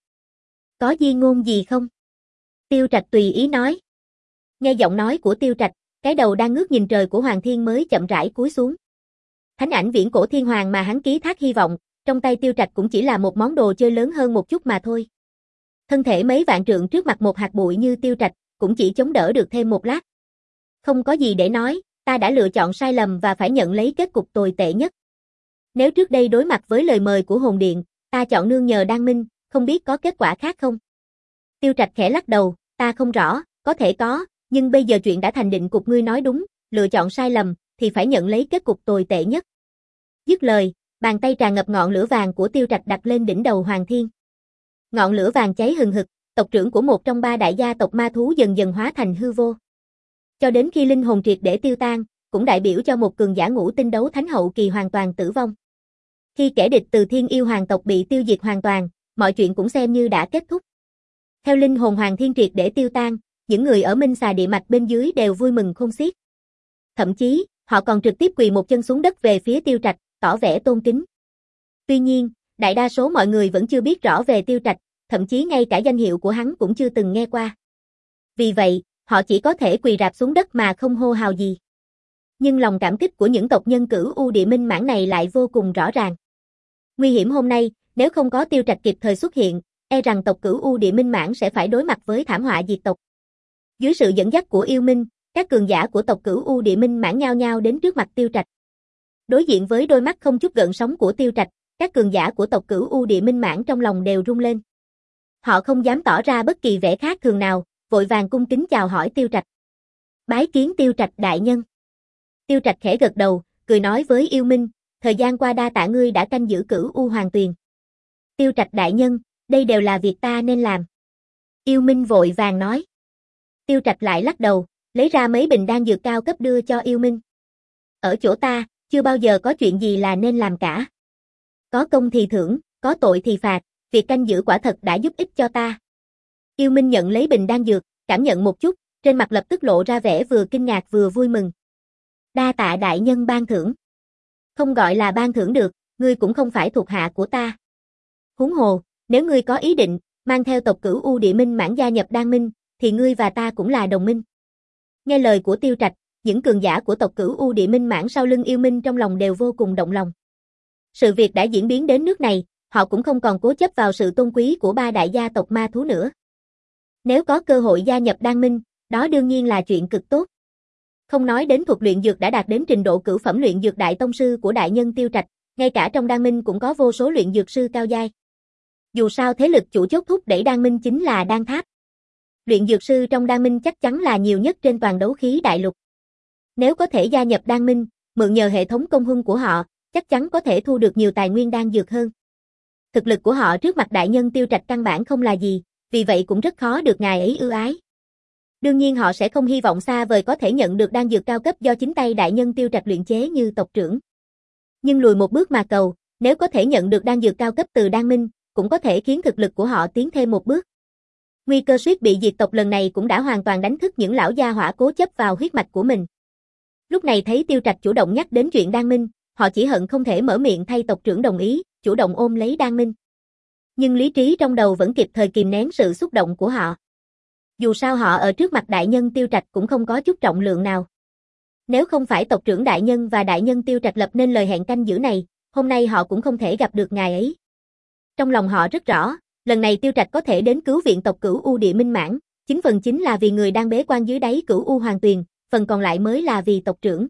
Có di ngôn gì không? Tiêu Trạch tùy ý nói. Nghe giọng nói của Tiêu Trạch, cái đầu đang ngước nhìn trời của Hoàng Thiên mới chậm rãi cúi xuống. Thánh ảnh viễn cổ thiên hoàng mà hắn ký thác hy vọng, trong tay Tiêu Trạch cũng chỉ là một món đồ chơi lớn hơn một chút mà thôi. Thân thể mấy vạn trượng trước mặt một hạt bụi như Tiêu Trạch, cũng chỉ chống đỡ được thêm một lát. Không có gì để nói, ta đã lựa chọn sai lầm và phải nhận lấy kết cục tồi tệ nhất. Nếu trước đây đối mặt với lời mời của hồn điện, ta chọn nương nhờ Đan Minh, không biết có kết quả khác không? Tiêu Trạch khẽ lắc đầu, ta không rõ, có thể có, nhưng bây giờ chuyện đã thành định cục, ngươi nói đúng, lựa chọn sai lầm, thì phải nhận lấy kết cục tồi tệ nhất. Dứt lời, bàn tay tràn ngập ngọn lửa vàng của Tiêu Trạch đặt lên đỉnh đầu Hoàng Thiên. Ngọn lửa vàng cháy hừng hực, tộc trưởng của một trong ba đại gia tộc ma thú dần dần hóa thành hư vô. Cho đến khi linh hồn triệt để tiêu tan, cũng đại biểu cho một cường giả ngũ tinh đấu thánh hậu kỳ hoàn toàn tử vong. Khi kẻ địch từ Thiên Yêu hoàng tộc bị tiêu diệt hoàn toàn, mọi chuyện cũng xem như đã kết thúc. Theo linh hồn Hoàng Thiên triệt để tiêu tan, những người ở Minh Xà địa mạch bên dưới đều vui mừng khôn xiết. Thậm chí, họ còn trực tiếp quỳ một chân xuống đất về phía Tiêu Trạch, tỏ vẻ tôn kính. Tuy nhiên, đại đa số mọi người vẫn chưa biết rõ về Tiêu Trạch, thậm chí ngay cả danh hiệu của hắn cũng chưa từng nghe qua. Vì vậy, họ chỉ có thể quỳ rạp xuống đất mà không hô hào gì. Nhưng lòng cảm kích của những tộc nhân Cửu U Địa Minh Mãn này lại vô cùng rõ ràng. Nguy hiểm hôm nay, nếu không có Tiêu Trạch kịp thời xuất hiện, e rằng tộc Cửu U Địa Minh Mãn sẽ phải đối mặt với thảm họa diệt tộc. Dưới sự dẫn dắt của yêu minh, các cường giả của tộc Cửu U Địa Minh Mãn nhao nhao đến trước mặt Tiêu Trạch. Đối diện với đôi mắt không chút gợn sóng của Tiêu Trạch, các cường giả của tộc Cửu U Địa Minh Mãn trong lòng đều rung lên. Họ không dám tỏ ra bất kỳ vẻ khác thường nào, vội vàng cung kính chào hỏi Tiêu Trạch. Bái kiến Tiêu Trạch đại nhân. Tiêu Trạch khẽ gật đầu, cười nói với Yêu Minh, thời gian qua đa tạ ngươi đã canh giữ Cửu U Hoàng Tuyền. Tiêu Trạch đại nhân, đây đều là việc ta nên làm. Yêu Minh vội vàng nói. Tiêu Trạch lại lắc đầu, lấy ra mấy bình đan dược cao cấp đưa cho Yêu Minh. Ở chỗ ta, chưa bao giờ có chuyện gì là nên làm cả. Có công thì thưởng, có tội thì phạt, việc canh giữ quả thật đã giúp ích cho ta. Yêu Minh nhận lấy bình đan dược, cảm nhận một chút, trên mặt lập tức lộ ra vẻ vừa kinh ngạc vừa vui mừng. Đa tạ đại nhân ban thưởng. Không gọi là ban thưởng được, ngươi cũng không phải thuộc hạ của ta. Huống hồ, nếu ngươi có ý định, mang theo tộc Cửu U Địa Minh Mãn gia nhập Đan Minh, thì ngươi và ta cũng là đồng minh. Nghe lời của Tiêu Trạch, những cường giả của tộc Cửu U Địa Minh Mãn sau lưng Yêu Minh trong lòng đều vô cùng động lòng. Sự việc đã diễn biến đến nước này, họ cũng không còn cố chấp vào sự tôn quý của ba đại gia tộc ma thú nữa. Nếu có cơ hội gia nhập Đan Minh, đó đương nhiên là chuyện cực tốt. Không nói đến thuật luyện dược đã đạt đến trình độ cửu phẩm luyện dược đại tông sư của đại nhân Tiêu Trạch, ngay cả trong Đan Minh cũng có vô số luyện dược sư cao giai. Dù sao thế lực chủ chốt thúc đẩy Đan Minh chính là Đan Tháp. Luyện dược sư trong Đan Minh chắc chắn là nhiều nhất trên toàn đấu khí đại lục. Nếu có thể gia nhập Đan Minh, mượn nhờ hệ thống công huân của họ, chắc chắn có thể thu được nhiều tài nguyên đan dược hơn. Thực lực của họ trước mặt đại nhân Tiêu Trạch căn bản không là gì, vì vậy cũng rất khó được ngài ấy ưu ái. Đương nhiên họ sẽ không hy vọng xa vời có thể nhận được đan dược cao cấp do chính tay đại nhân Tiêu Trạch luyện chế như tộc trưởng. Nhưng lùi một bước mà cầu, nếu có thể nhận được đan dược cao cấp từ Đan Minh, cũng có thể khiến thực lực của họ tiến thêm một bước. Nguy cơ suýt bị diệt tộc lần này cũng đã hoàn toàn đánh thức những lão gia hỏa cố chấp vào huyết mạch của mình. Lúc này thấy Tiêu Trạch chủ động nhắc đến chuyện Đan Minh, họ chỉ hận không thể mở miệng thay tộc trưởng đồng ý, chủ động ôm lấy Đan Minh. Nhưng lý trí trong đầu vẫn kịp thời kìm nén sự xúc động của họ. Dù sao họ ở trước mặt đại nhân Tiêu Trạch cũng không có chút trọng lượng nào. Nếu không phải tộc trưởng đại nhân và đại nhân Tiêu Trạch lập nên lời hẹn canh giữ này, hôm nay họ cũng không thể gặp được ngài ấy. Trong lòng họ rất rõ, lần này Tiêu Trạch có thể đến cứu viện tộc Cửu U Địa Minh Mãn, chính phần chính là vì người đang bế quan dưới đáy Cửu U Hoàng Tuyền, phần còn lại mới là vì tộc trưởng.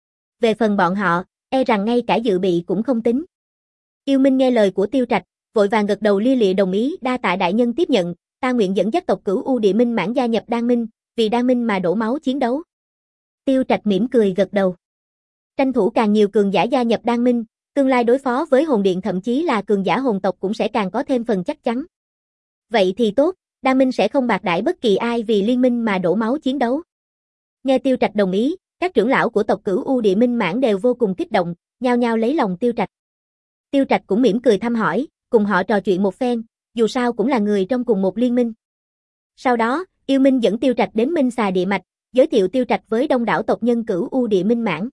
Về phần bọn họ, e rằng ngay cả dự bị cũng không tính. Yêu Minh nghe lời của Tiêu Trạch, vội vàng gật đầu lia lịa đồng ý, đa tạ đại nhân tiếp nhận, ta nguyện dẫn dắt tộc Cửu U Địa Minh Mãn gia nhập Đan Minh, vì Đan Minh mà đổ máu chiến đấu. Tiêu Trạch mỉm cười gật đầu. Tranh thủ càng nhiều cường giả gia nhập Đan Minh, tương lai đối phó với hồn điện thậm chí là cường giả hồn tộc cũng sẽ càng có thêm phần chắc chắn. Vậy thì tốt, Đan Minh sẽ không bạc đãi bất kỳ ai vì liên minh mà đổ máu chiến đấu. Nghe Tiêu Trạch đồng ý, các trưởng lão của tộc Cửu U Địa Minh Mãn đều vô cùng kích động, nhao nhao lấy lòng Tiêu Trạch. Tiêu Trạch cũng mỉm cười thăm hỏi, cùng họ trò chuyện một phen, dù sao cũng là người trong cùng một liên minh. Sau đó, Yêu Minh dẫn Tiêu Trạch đến Minh Xà Địa Mạch, giới thiệu Tiêu Trạch với đông đảo tộc nhân Cửu U Địa Minh Mãn.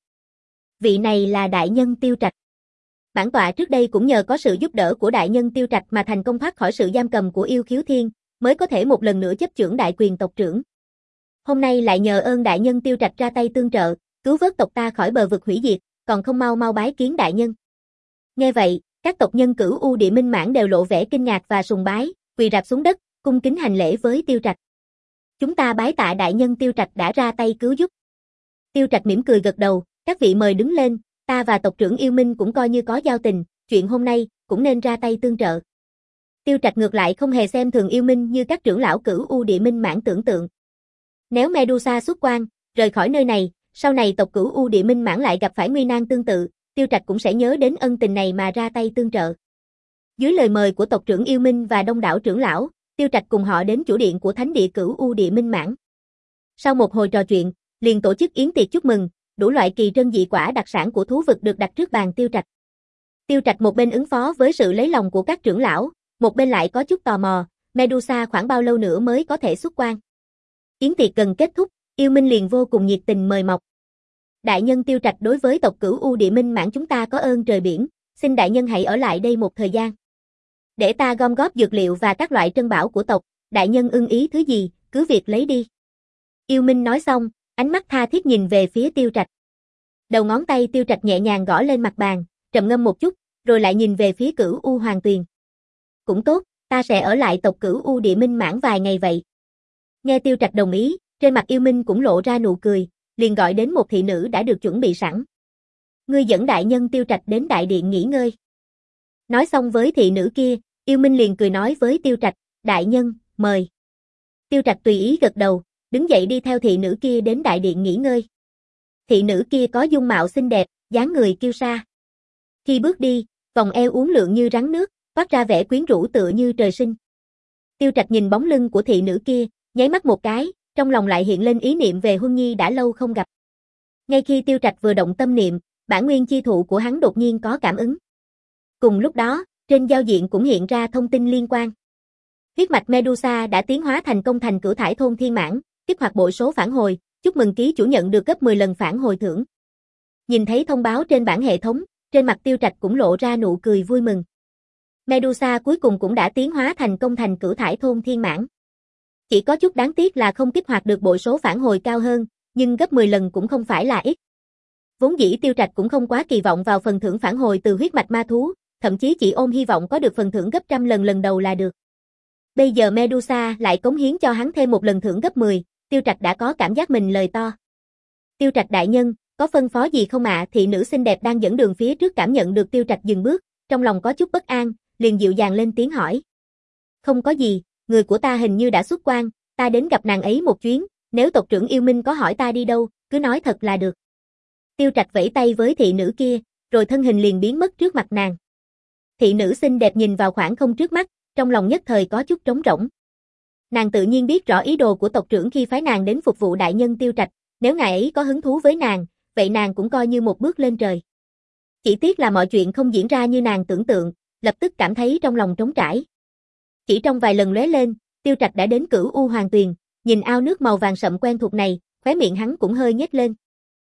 Vị này là đại nhân Tiêu Trạch. Bản tọa trước đây cũng nhờ có sự giúp đỡ của đại nhân Tiêu Trạch mà thành công thoát khỏi sự giam cầm của Yêu Khiếu Thiên, mới có thể một lần nữa chấp chưởng đại quyền tộc trưởng. Hôm nay lại nhờ ơn đại nhân Tiêu Trạch ra tay tương trợ, cứu vớt tộc ta khỏi bờ vực hủy diệt, còn không mau mau bái kiến đại nhân. Nghe vậy, các tộc nhân Cửu U Địa Minh Mãn đều lộ vẻ kinh ngạc và sùng bái, quỳ rạp xuống đất, cung kính hành lễ với Tiêu Trạch. Chúng ta bái tạ đại nhân Tiêu Trạch đã ra tay cứu giúp. Tiêu Trạch mỉm cười gật đầu, các vị mời đứng lên, ta và tộc trưởng Yêu Minh cũng coi như có giao tình, chuyện hôm nay cũng nên ra tay tương trợ. Tiêu Trạch ngược lại không hề xem thường Yêu Minh như các trưởng lão Cửu U Địa Minh Mãn tưởng tượng. Nếu Medusa xuất quan, rời khỏi nơi này, sau này tộc Cửu U Địa Minh Mãn lại gặp phải nguy nan tương tự, Tiêu Trạch cũng sẽ nhớ đến ân tình này mà ra tay tương trợ. Dưới lời mời của tộc trưởng Yêu Minh và đông đảo trưởng lão, Tiêu Trạch cùng họ đến chủ điện của Thánh địa Cửu U Địa Minh Mãn. Sau một hồi trò chuyện, liền tổ chức yến tiệc chúc mừng, đủ loại kỳ trân dị quả đặc sản của thú vực được đặt trước bàn Tiêu Trạch. Tiêu Trạch một bên ứng phó với sự lấy lòng của các trưởng lão, một bên lại có chút tò mò, Medusa khoảng bao lâu nữa mới có thể xuất quan. Yến tiệc gần kết thúc, Yêu Minh liền vô cùng nhiệt tình mời mọc. Đại nhân Tiêu Trạch đối với tộc Cửu U Địa Minh Mãn chúng ta có ơn trời biển, xin đại nhân hãy ở lại đây một thời gian. Để ta gom góp dược liệu và các loại trân bảo của tộc, đại nhân ưng ý thứ gì, cứ việc lấy đi. Yêu Minh nói xong, ánh mắt tha thiết nhìn về phía Tiêu Trạch. Đầu ngón tay Tiêu Trạch nhẹ nhàng gõ lên mặt bàn, trầm ngâm một chút, rồi lại nhìn về phía Cửu U Hoàng Tuyền. Cũng tốt, ta sẽ ở lại tộc Cửu U Địa Minh Mãn vài ngày vậy. Nghe Tiêu Trạch đồng ý, trên mặt Yêu Minh cũng lộ ra nụ cười, liền gọi đến một thị nữ đã được chuẩn bị sẵn. Ngươi dẫn đại nhân Tiêu Trạch đến đại điện nghỉ ngơi. Nói xong với thị nữ kia, Yêu Minh liền cười nói với Tiêu Trạch, Đại nhân, mời. Tiêu Trạch tùy ý gật đầu, đứng dậy đi theo thị nữ kia đến đại điện nghỉ ngơi. Thị nữ kia có dung mạo xinh đẹp, dáng người kiêu sa. Khi bước đi, vòng eo uốn lượn như rắn nước, toát ra vẻ quyến rũ tựa như trời sinh. Tiêu Trạch nhìn bóng lưng của thị nữ kia, nháy mắt một cái, trong lòng lại hiện lên ý niệm về Huân Nhi đã lâu không gặp. Ngay khi Tiêu Trạch vừa động tâm niệm, bản nguyên chi thụ của hắn đột nhiên có cảm ứng. Cùng lúc đó, trên giao diện cũng hiện ra thông tin liên quan. Huyết mạch Medusa đã tiến hóa thành công thành cửu thải thôn thiên mãn, kích hoạt bội số phản hồi, chúc mừng ký chủ nhận được gấp mười lần phản hồi thưởng. Nhìn thấy thông báo trên bảng hệ thống, trên mặt Tiêu Trạch cũng lộ ra nụ cười vui mừng. Medusa cuối cùng cũng đã tiến hóa thành công thành cửu thải thôn thiên mãn. Chỉ có chút đáng tiếc là không kích hoạt được bội số phản hồi cao hơn, nhưng gấp mười lần cũng không phải là ít. Vốn dĩ Tiêu Trạch cũng không quá kỳ vọng vào phần thưởng phản hồi từ huyết mạch ma thú, thậm chí chỉ ôm hy vọng có được phần thưởng gấp trăm lần lần đầu là được. Bây giờ Medusa lại cống hiến cho hắn thêm một lần thưởng gấp mười, Tiêu Trạch đã có cảm giác mình lời to. Tiêu Trạch đại nhân, có phân phó gì không ạ? Thị nữ xinh đẹp đang dẫn đường phía trước cảm nhận được Tiêu Trạch dừng bước, trong lòng có chút bất an, liền dịu dàng lên tiếng hỏi. Không có gì, người của ta hình như đã xuất quan, ta đến gặp nàng ấy một chuyến, nếu tộc trưởng yêu minh có hỏi ta đi đâu, cứ nói thật là được. Tiêu Trạch vẫy tay với thị nữ kia, rồi thân hình liền biến mất trước mặt nàng. Thị nữ xinh đẹp nhìn vào khoảng không trước mắt, trong lòng nhất thời có chút trống rỗng. Nàng tự nhiên biết rõ ý đồ của tộc trưởng khi phái nàng đến phục vụ đại nhân Tiêu Trạch, nếu ngài ấy có hứng thú với nàng, vậy nàng cũng coi như một bước lên trời. Chỉ tiếc là mọi chuyện không diễn ra như nàng tưởng tượng, lập tức cảm thấy trong lòng trống trải. Chỉ trong vài lần lóe lên, Tiêu Trạch đã đến Cửu U Hoàng Tuyền, nhìn ao nước màu vàng sậm quen thuộc này, khóe miệng hắn cũng hơi nhếch lên.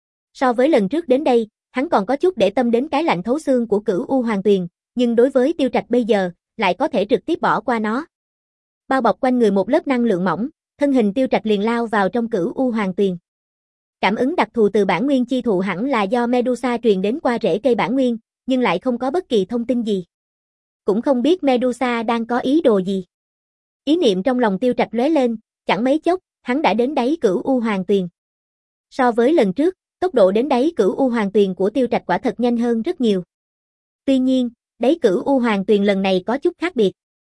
So với lần trước đến đây, hắn còn có chút để tâm đến cái lạnh thấu xương của Cửu U Hoàng Tuyền, nhưng đối với Tiêu Trạch bây giờ, lại có thể trực tiếp bỏ qua nó. Bao bọc quanh người một lớp năng lượng mỏng, thân hình Tiêu Trạch liền lao vào trong Cửu U Hoàng Tuyền. Cảm ứng đặc thù từ bản nguyên chi thụ hẳn là do Medusa truyền đến qua rễ cây bản nguyên, nhưng lại không có bất kỳ thông tin gì. Cũng không biết Medusa đang có ý đồ gì. Ý niệm trong lòng Tiêu Trạch lóe lên, chẳng mấy chốc, hắn đã đến đáy Cửu U Hoàng Tuyền. So với lần trước, tốc độ đến đáy Cửu U Hoàng Tuyền của Tiêu Trạch quả thật nhanh hơn rất nhiều. Tuy nhiên, đáy Cửu U Hoàng Tuyền lần này có chút khác biệt.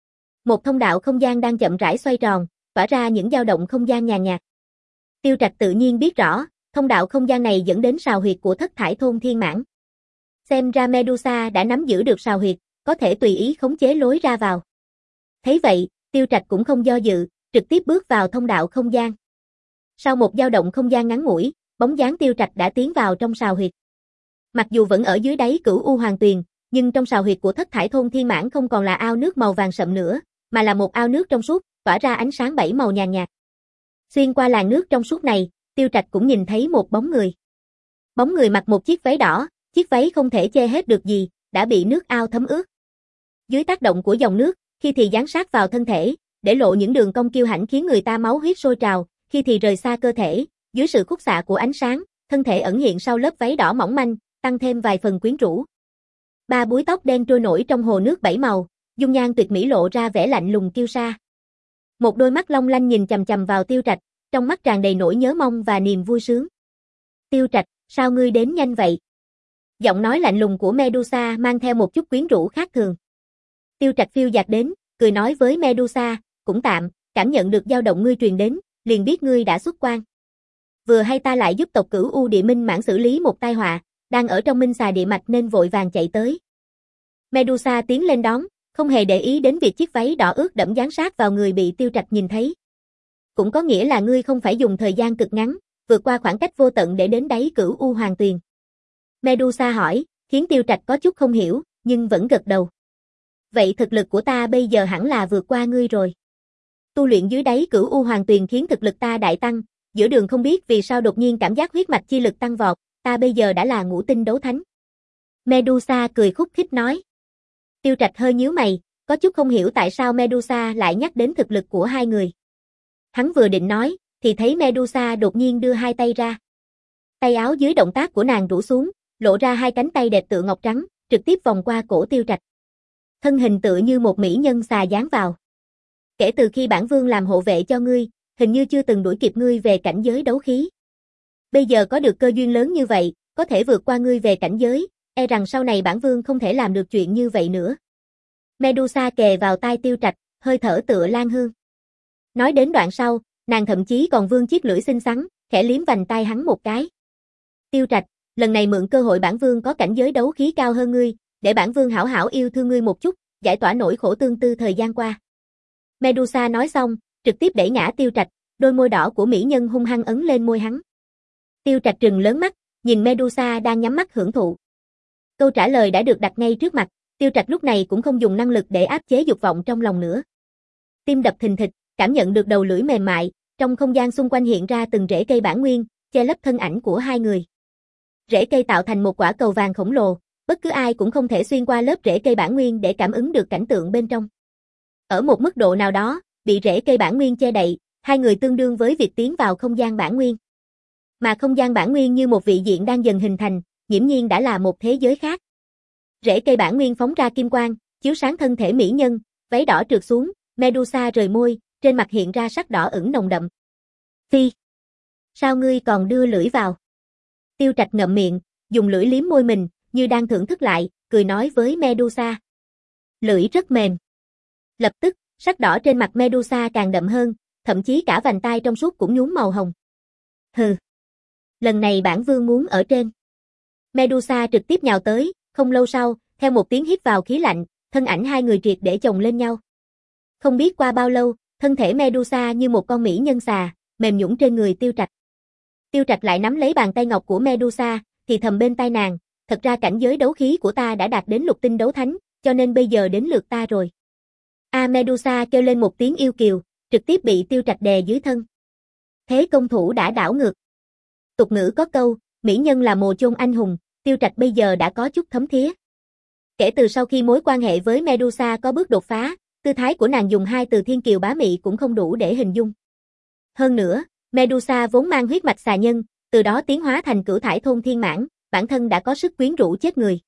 Một thông đạo không gian đang chậm rãi xoay tròn, tỏa ra những dao động không gian nhàn nhạt. Tiêu Trạch tự nhiên biết rõ, thông đạo không gian này dẫn đến sào huyệt của thất thải thôn thiên mãn. Xem ra Medusa đã nắm giữ được sào huyệt, có thể tùy ý khống chế lối ra vào. Thấy vậy, Tiêu Trạch cũng không do dự, trực tiếp bước vào thông đạo không gian. Sau một dao động không gian ngắn ngủi, bóng dáng Tiêu Trạch đã tiến vào trong sào huyệt. Mặc dù vẫn ở dưới đáy Cửu U Hoàng Tuyền, nhưng trong sào huyệt của thất thải thôn thiên mãn không còn là ao nước màu vàng sậm nữa, mà là một ao nước trong suốt, tỏa ra ánh sáng bảy màu nhàn nhạt. Xuyên qua làn nước trong suốt này, Tiêu Trạch cũng nhìn thấy một bóng người. Bóng người mặc một chiếc váy đỏ, chiếc váy không thể che hết được gì, đã bị nước ao thấm ướt. Dưới tác động của dòng nước, khi thì dán sát vào thân thể, để lộ những đường cong kiêu hãnh khiến người ta máu huyết sôi trào, khi thì rời xa cơ thể, dưới sự khúc xạ của ánh sáng, thân thể ẩn hiện sau lớp váy đỏ mỏng manh, tăng thêm vài phần quyến rũ. Ba búi tóc đen trôi nổi trong hồ nước bảy màu, dung nhan tuyệt mỹ lộ ra vẻ lạnh lùng kiêu sa. Một đôi mắt long lanh nhìn chằm chằm vào Tiêu Trạch, trong mắt tràn đầy nỗi nhớ mong và niềm vui sướng. Tiêu Trạch, sao ngươi đến nhanh vậy? Giọng nói lạnh lùng của Medusa mang theo một chút quyến rũ khác thường. Tiêu Trạch phiêu dạt đến, cười nói với Medusa, cũng tạm, cảm nhận được dao động ngươi truyền đến, liền biết ngươi đã xuất quan. Vừa hay ta lại giúp tộc Cửu U Địa Minh mãn xử lý một tai họa, đang ở trong Minh Xà Địa Mạch nên vội vàng chạy tới. Medusa tiến lên đón, không hề để ý đến việc chiếc váy đỏ ướt đẫm dán sát vào người bị Tiêu Trạch nhìn thấy. Cũng có nghĩa là ngươi không phải dùng thời gian cực ngắn, vượt qua khoảng cách vô tận để đến đáy Cửu U Hoàng Tuyền. Medusa hỏi, khiến Tiêu Trạch có chút không hiểu, nhưng vẫn gật đầu. Vậy thực lực của ta bây giờ hẳn là vượt qua ngươi rồi. Tu luyện dưới đáy Cửu U Hoàng Tuyền khiến thực lực ta đại tăng, giữa đường không biết vì sao đột nhiên cảm giác huyết mạch chi lực tăng vọt, ta bây giờ đã là ngũ tinh đấu thánh. Medusa cười khúc khích nói. Tiêu Trạch hơi nhíu mày, có chút không hiểu tại sao Medusa lại nhắc đến thực lực của hai người. Hắn vừa định nói, thì thấy Medusa đột nhiên đưa hai tay ra. Tay áo dưới động tác của nàng rũ xuống, lộ ra hai cánh tay đẹp tựa ngọc trắng, trực tiếp vòng qua cổ Tiêu Trạch. Thân hình tựa như một mỹ nhân xà dán vào. Kể từ khi bản vương làm hộ vệ cho ngươi, hình như chưa từng đuổi kịp ngươi về cảnh giới đấu khí. Bây giờ có được cơ duyên lớn như vậy, có thể vượt qua ngươi về cảnh giới, e rằng sau này bản vương không thể làm được chuyện như vậy nữa. Medusa kề vào tai Tiêu Trạch, hơi thở tựa lan hương. Nói đến đoạn sau, nàng thậm chí còn vươn chiếc lưỡi xinh xắn, khẽ liếm vành tai hắn một cái. Tiêu Trạch, lần này mượn cơ hội bản vương có cảnh giới đấu khí cao hơn ngươi, để bản vương hảo hảo yêu thương ngươi một chút, giải tỏa nỗi khổ tương tư thời gian qua. Medusa nói xong, trực tiếp đẩy ngã Tiêu Trạch, đôi môi đỏ của mỹ nhân hung hăng ấn lên môi hắn. Tiêu Trạch trừng lớn mắt, nhìn Medusa đang nhắm mắt hưởng thụ. Câu trả lời đã được đặt ngay trước mặt, Tiêu Trạch lúc này cũng không dùng năng lực để áp chế dục vọng trong lòng nữa. Tim đập thình thịch, cảm nhận được đầu lưỡi mềm mại, trong không gian xung quanh hiện ra từng rễ cây bản nguyên, che lấp thân ảnh của hai người. Rễ cây tạo thành một quả cầu vàng khổng lồ, bất cứ ai cũng không thể xuyên qua lớp rễ cây bản nguyên để cảm ứng được cảnh tượng bên trong. Ở một mức độ nào đó, bị rễ cây bản nguyên che đậy, hai người tương đương với việc tiến vào không gian bản nguyên. Mà không gian bản nguyên như một vị diện đang dần hình thành, nghiễm nhiên đã là một thế giới khác. Rễ cây bản nguyên phóng ra kim quang, chiếu sáng thân thể mỹ nhân, váy đỏ trượt xuống, Medusa rời môi, trên mặt hiện ra sắc đỏ ửng nồng đậm. Phi! Sao ngươi còn đưa lưỡi vào? Tiêu Trạch ngậm miệng, dùng lưỡi liếm môi mình, như đang thưởng thức lại, cười nói với Medusa. Lưỡi rất mềm. Lập tức, sắc đỏ trên mặt Medusa càng đậm hơn, thậm chí cả vành tai trong suốt cũng nhuốm màu hồng. Hừ. Lần này bản vương muốn ở trên. Medusa trực tiếp nhào tới, không lâu sau, theo một tiếng hít vào khí lạnh, thân ảnh hai người triệt để chồng lên nhau. Không biết qua bao lâu, thân thể Medusa như một con mỹ nhân xà, mềm nhũn trên người Tiêu Trạch. Tiêu Trạch lại nắm lấy bàn tay ngọc của Medusa, thì thầm bên tai nàng, thật ra cảnh giới đấu khí của ta đã đạt đến lục tinh đấu thánh, cho nên bây giờ đến lượt ta rồi. A Medusa kêu lên một tiếng yêu kiều, trực tiếp bị Tiêu Trạch đè dưới thân. Thế công thủ đã đảo ngược. Tục ngữ có câu, mỹ nhân là mồ chôn anh hùng, Tiêu Trạch bây giờ đã có chút thấm thía. Kể từ sau khi mối quan hệ với Medusa có bước đột phá, tư thái của nàng dùng hai từ thiên kiều bá mị cũng không đủ để hình dung. Hơn nữa, Medusa vốn mang huyết mạch xà nhân, từ đó tiến hóa thành cửu thải thôn thiên mãn, bản thân đã có sức quyến rũ chết người.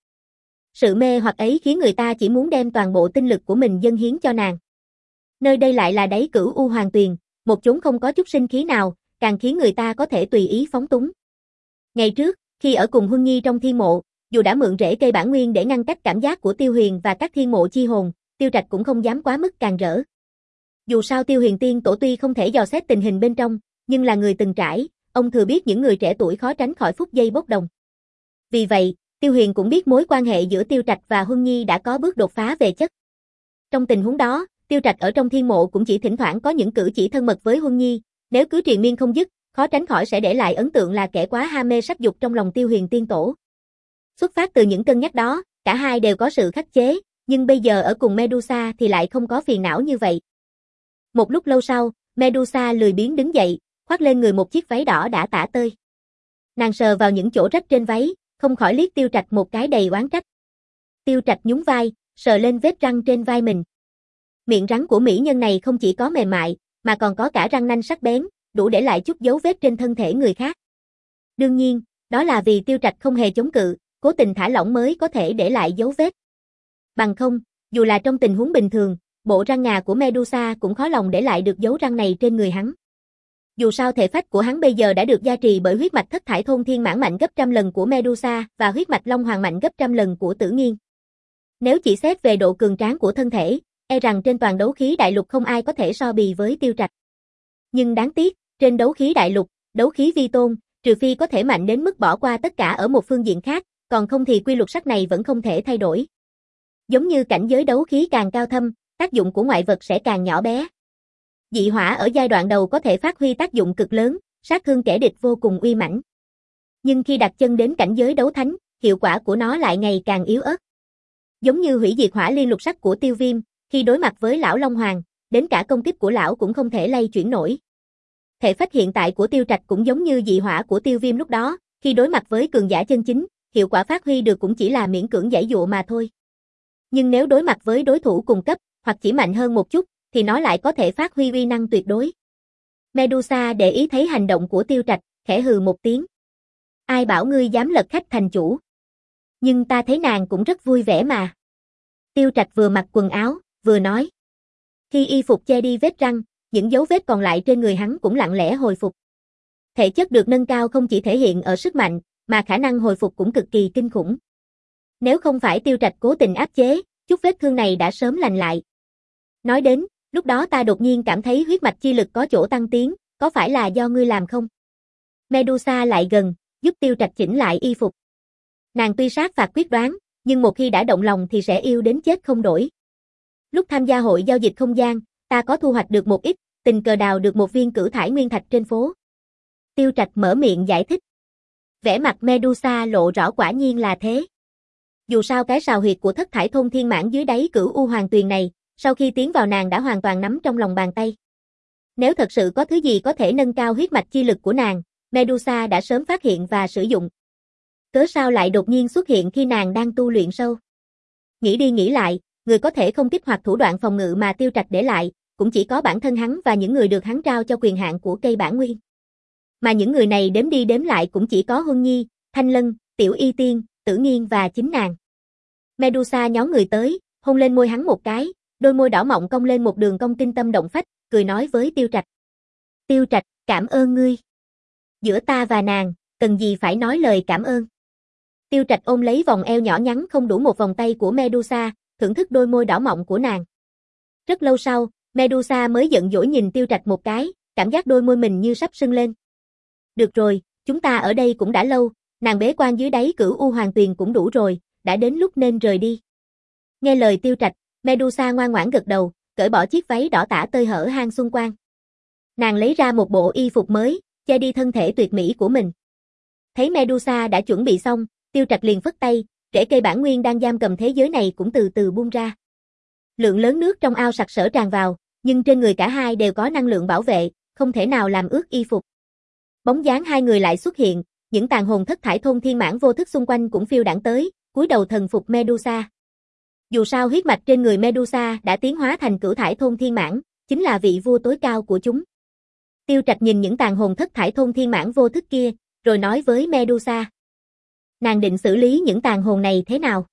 Sự mê hoặc ấy khiến người ta chỉ muốn đem toàn bộ tinh lực của mình dâng hiến cho nàng. Nơi đây lại là đáy cửu u hoàng tuyền, một chốn không có chút sinh khí nào, càng khiến người ta có thể tùy ý phóng túng. Ngày trước, khi ở cùng Huân Nhi trong thiên mộ, dù đã mượn rễ cây bản nguyên để ngăn cách cảm giác của Tiêu Huyền và các thiên mộ chi hồn, Tiêu Trạch cũng không dám quá mức càn rỡ. Dù sao Tiêu Huyền tiên tổ tuy không thể dò xét tình hình bên trong, nhưng là người từng trải, ông thừa biết những người trẻ tuổi khó tránh khỏi phút giây bốc đồng. Vì vậy, Tiêu Huyền cũng biết mối quan hệ giữa Tiêu Trạch và Huân Nhi đã có bước đột phá về chất. Trong tình huống đó, Tiêu Trạch ở trong thiên mộ cũng chỉ thỉnh thoảng có những cử chỉ thân mật với Huân Nhi, nếu cứ triền miên không dứt, khó tránh khỏi sẽ để lại ấn tượng là kẻ quá ham mê sắc dục trong lòng Tiêu Huyền tiên tổ. Xuất phát từ những cân nhắc đó, cả hai đều có sự khắc chế, nhưng bây giờ ở cùng Medusa thì lại không có phiền não như vậy. Một lúc lâu sau, Medusa lười biếng đứng dậy, khoác lên người một chiếc váy đỏ đã tả tơi. Nàng sờ vào những chỗ rách trên váy, không khỏi liếc Tiêu Trạch một cái đầy oán trách. Tiêu Trạch nhún vai, sờ lên vết răng trên vai mình. Miệng rắn của mỹ nhân này không chỉ có mềm mại, mà còn có cả răng nanh sắc bén, đủ để lại chút dấu vết trên thân thể người khác. Đương nhiên, đó là vì Tiêu Trạch không hề chống cự, cố tình thả lỏng mới có thể để lại dấu vết. Bằng không, dù là trong tình huống bình thường, bộ răng ngà của Medusa cũng khó lòng để lại được dấu răng này trên người hắn. Dù sao thể phách của hắn bây giờ đã được gia trì bởi huyết mạch thất thải thôn thiên mãn mạnh gấp trăm lần của Medusa và huyết mạch long hoàng mạnh gấp trăm lần của Tử Nghiên. Nếu chỉ xét về độ cường tráng của thân thể, e rằng trên toàn đấu khí đại lục không ai có thể so bì với Tiêu Trạch. Nhưng đáng tiếc, trên đấu khí đại lục, đấu khí vi tôn, trừ phi có thể mạnh đến mức bỏ qua tất cả ở một phương diện khác, còn không thì quy luật sắc này vẫn không thể thay đổi. Giống như cảnh giới đấu khí càng cao thâm, tác dụng của ngoại vật sẽ càng nhỏ bé. Dị hỏa ở giai đoạn đầu có thể phát huy tác dụng cực lớn, sát thương kẻ địch vô cùng uy mãnh. Nhưng khi đặt chân đến cảnh giới đấu thánh, hiệu quả của nó lại ngày càng yếu ớt. Giống như hủy diệt hỏa liên lục sắc của Tiêu Viêm, khi đối mặt với lão Long Hoàng, đến cả công kích của lão cũng không thể lay chuyển nổi. Thể phách hiện tại của Tiêu Trạch cũng giống như dị hỏa của Tiêu Viêm lúc đó, khi đối mặt với cường giả chân chính, hiệu quả phát huy được cũng chỉ là miễn cưỡng giãy dụa mà thôi. Nhưng nếu đối mặt với đối thủ cùng cấp, hoặc chỉ mạnh hơn một chút, thì nó lại có thể phát huy uy năng tuyệt đối. Medusa để ý thấy hành động của Tiêu Trạch, khẽ hừ một tiếng. Ai bảo ngươi dám lật khách thành chủ? Nhưng ta thấy nàng cũng rất vui vẻ mà. Tiêu Trạch vừa mặc quần áo, vừa nói. Khi y phục che đi vết răng, những dấu vết còn lại trên người hắn cũng lặng lẽ hồi phục. Thể chất được nâng cao không chỉ thể hiện ở sức mạnh, mà khả năng hồi phục cũng cực kỳ kinh khủng. Nếu không phải Tiêu Trạch cố tình áp chế, chút vết thương này đã sớm lành lại. Nói đến, Lúc đó ta đột nhiên cảm thấy huyết mạch chi lực có chỗ tăng tiến, có phải là do ngươi làm không? Medusa lại gần, giúp Tiêu Trạch chỉnh lại y phục. Nàng tuy sát phạt quyết đoán, nhưng một khi đã động lòng thì sẽ yêu đến chết không đổi. Lúc tham gia hội giao dịch không gian, ta có thu hoạch được một ít, tình cờ đào được một viên cửu thải nguyên thạch trên phố. Tiêu Trạch mở miệng giải thích. Vẻ mặt Medusa lộ rõ quả nhiên là thế. Dù sao cái sào huyệt của thất thải thôn thiên mãn dưới đáy cửu u hoàng tuyền này, sau khi tiến vào nàng đã hoàn toàn nắm trong lòng bàn tay. Nếu thật sự có thứ gì có thể nâng cao huyết mạch chi lực của nàng, Medusa đã sớm phát hiện và sử dụng. Cớ sao lại đột nhiên xuất hiện khi nàng đang tu luyện sâu? Nghĩ đi nghĩ lại, người có thể không kích hoạt thủ đoạn phòng ngự mà Tiêu Trạch để lại, cũng chỉ có bản thân hắn và những người được hắn trao cho quyền hạn của cây bản nguyên. Mà những người này đếm đi đếm lại cũng chỉ có Huân Nhi, Thanh Lân, Tiểu Y Tiên, Tử Nghiên và chính nàng. Medusa nhón người tới, hôn lên môi hắn một cái, đôi môi đỏ mọng cong lên một đường cong kinh tâm động phách, cười nói với Tiêu Trạch. Tiêu Trạch, cảm ơn ngươi. Giữa ta và nàng, cần gì phải nói lời cảm ơn. Tiêu Trạch ôm lấy vòng eo nhỏ nhắn không đủ một vòng tay của Medusa, thưởng thức đôi môi đỏ mọng của nàng. Rất lâu sau, Medusa mới giận dỗi nhìn Tiêu Trạch một cái, cảm giác đôi môi mình như sắp sưng lên. Được rồi, chúng ta ở đây cũng đã lâu, nàng bế quan dưới đáy cửu u hoàng tuyền cũng đủ rồi, đã đến lúc nên rời đi. Nghe lời Tiêu Trạch, Medusa ngoan ngoãn gật đầu, cởi bỏ chiếc váy đỏ tả tơi hở hang xung quanh. Nàng lấy ra một bộ y phục mới, che đi thân thể tuyệt mỹ của mình. Thấy Medusa đã chuẩn bị xong, Tiêu Trạch liền phất tay, rễ cây bản nguyên đang giam cầm thế giới này cũng từ từ buông ra. Lượng lớn nước trong ao sặc sỡ tràn vào, nhưng trên người cả hai đều có năng lượng bảo vệ, không thể nào làm ướt y phục. Bóng dáng hai người lại xuất hiện, những tàn hồn thất thải thôn thiên mãn vô thức xung quanh cũng phiêu đãng tới, cúi đầu thần phục Medusa. Dù sao huyết mạch trên người Medusa đã tiến hóa thành cửu thải thôn thiên mãn, chính là vị vua tối cao của chúng. Tiêu Trạch nhìn những tàn hồn thất thải thôn thiên mãn vô thức kia, rồi nói với Medusa. Nàng định xử lý những tàn hồn này thế nào?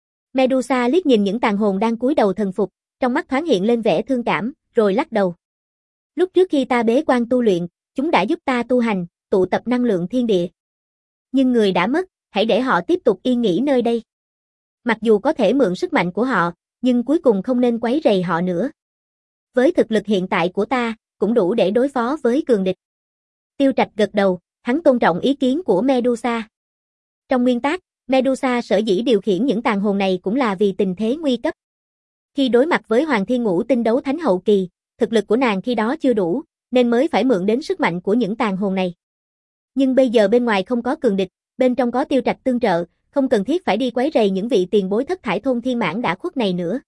Medusa liếc nhìn những tàn hồn đang cúi đầu thần phục, trong mắt thoáng hiện lên vẻ thương cảm, rồi lắc đầu. Lúc trước khi ta bế quan tu luyện, chúng đã giúp ta tu hành, tụ tập năng lượng thiên địa. Nhưng người đã mất, hãy để họ tiếp tục yên nghỉ nơi đây. Mặc dù có thể mượn sức mạnh của họ, nhưng cuối cùng không nên quấy rầy họ nữa. Với thực lực hiện tại của ta, cũng đủ để đối phó với cường địch. Tiêu Trạch gật đầu, hắn tôn trọng ý kiến của Medusa. Trong nguyên tắc, Medusa sở dĩ điều khiển những tàn hồn này cũng là vì tình thế nguy cấp. Khi đối mặt với Hoàng Thiên Ngũ Tinh đấu thánh hậu kỳ, thực lực của nàng khi đó chưa đủ, nên mới phải mượn đến sức mạnh của những tàn hồn này. Nhưng bây giờ bên ngoài không có cường địch, bên trong có Tiêu Trạch tương trợ, không cần thiết phải đi quấy rầy những vị tiền bối thất thải thôn thiên mãn đã khuất này nữa.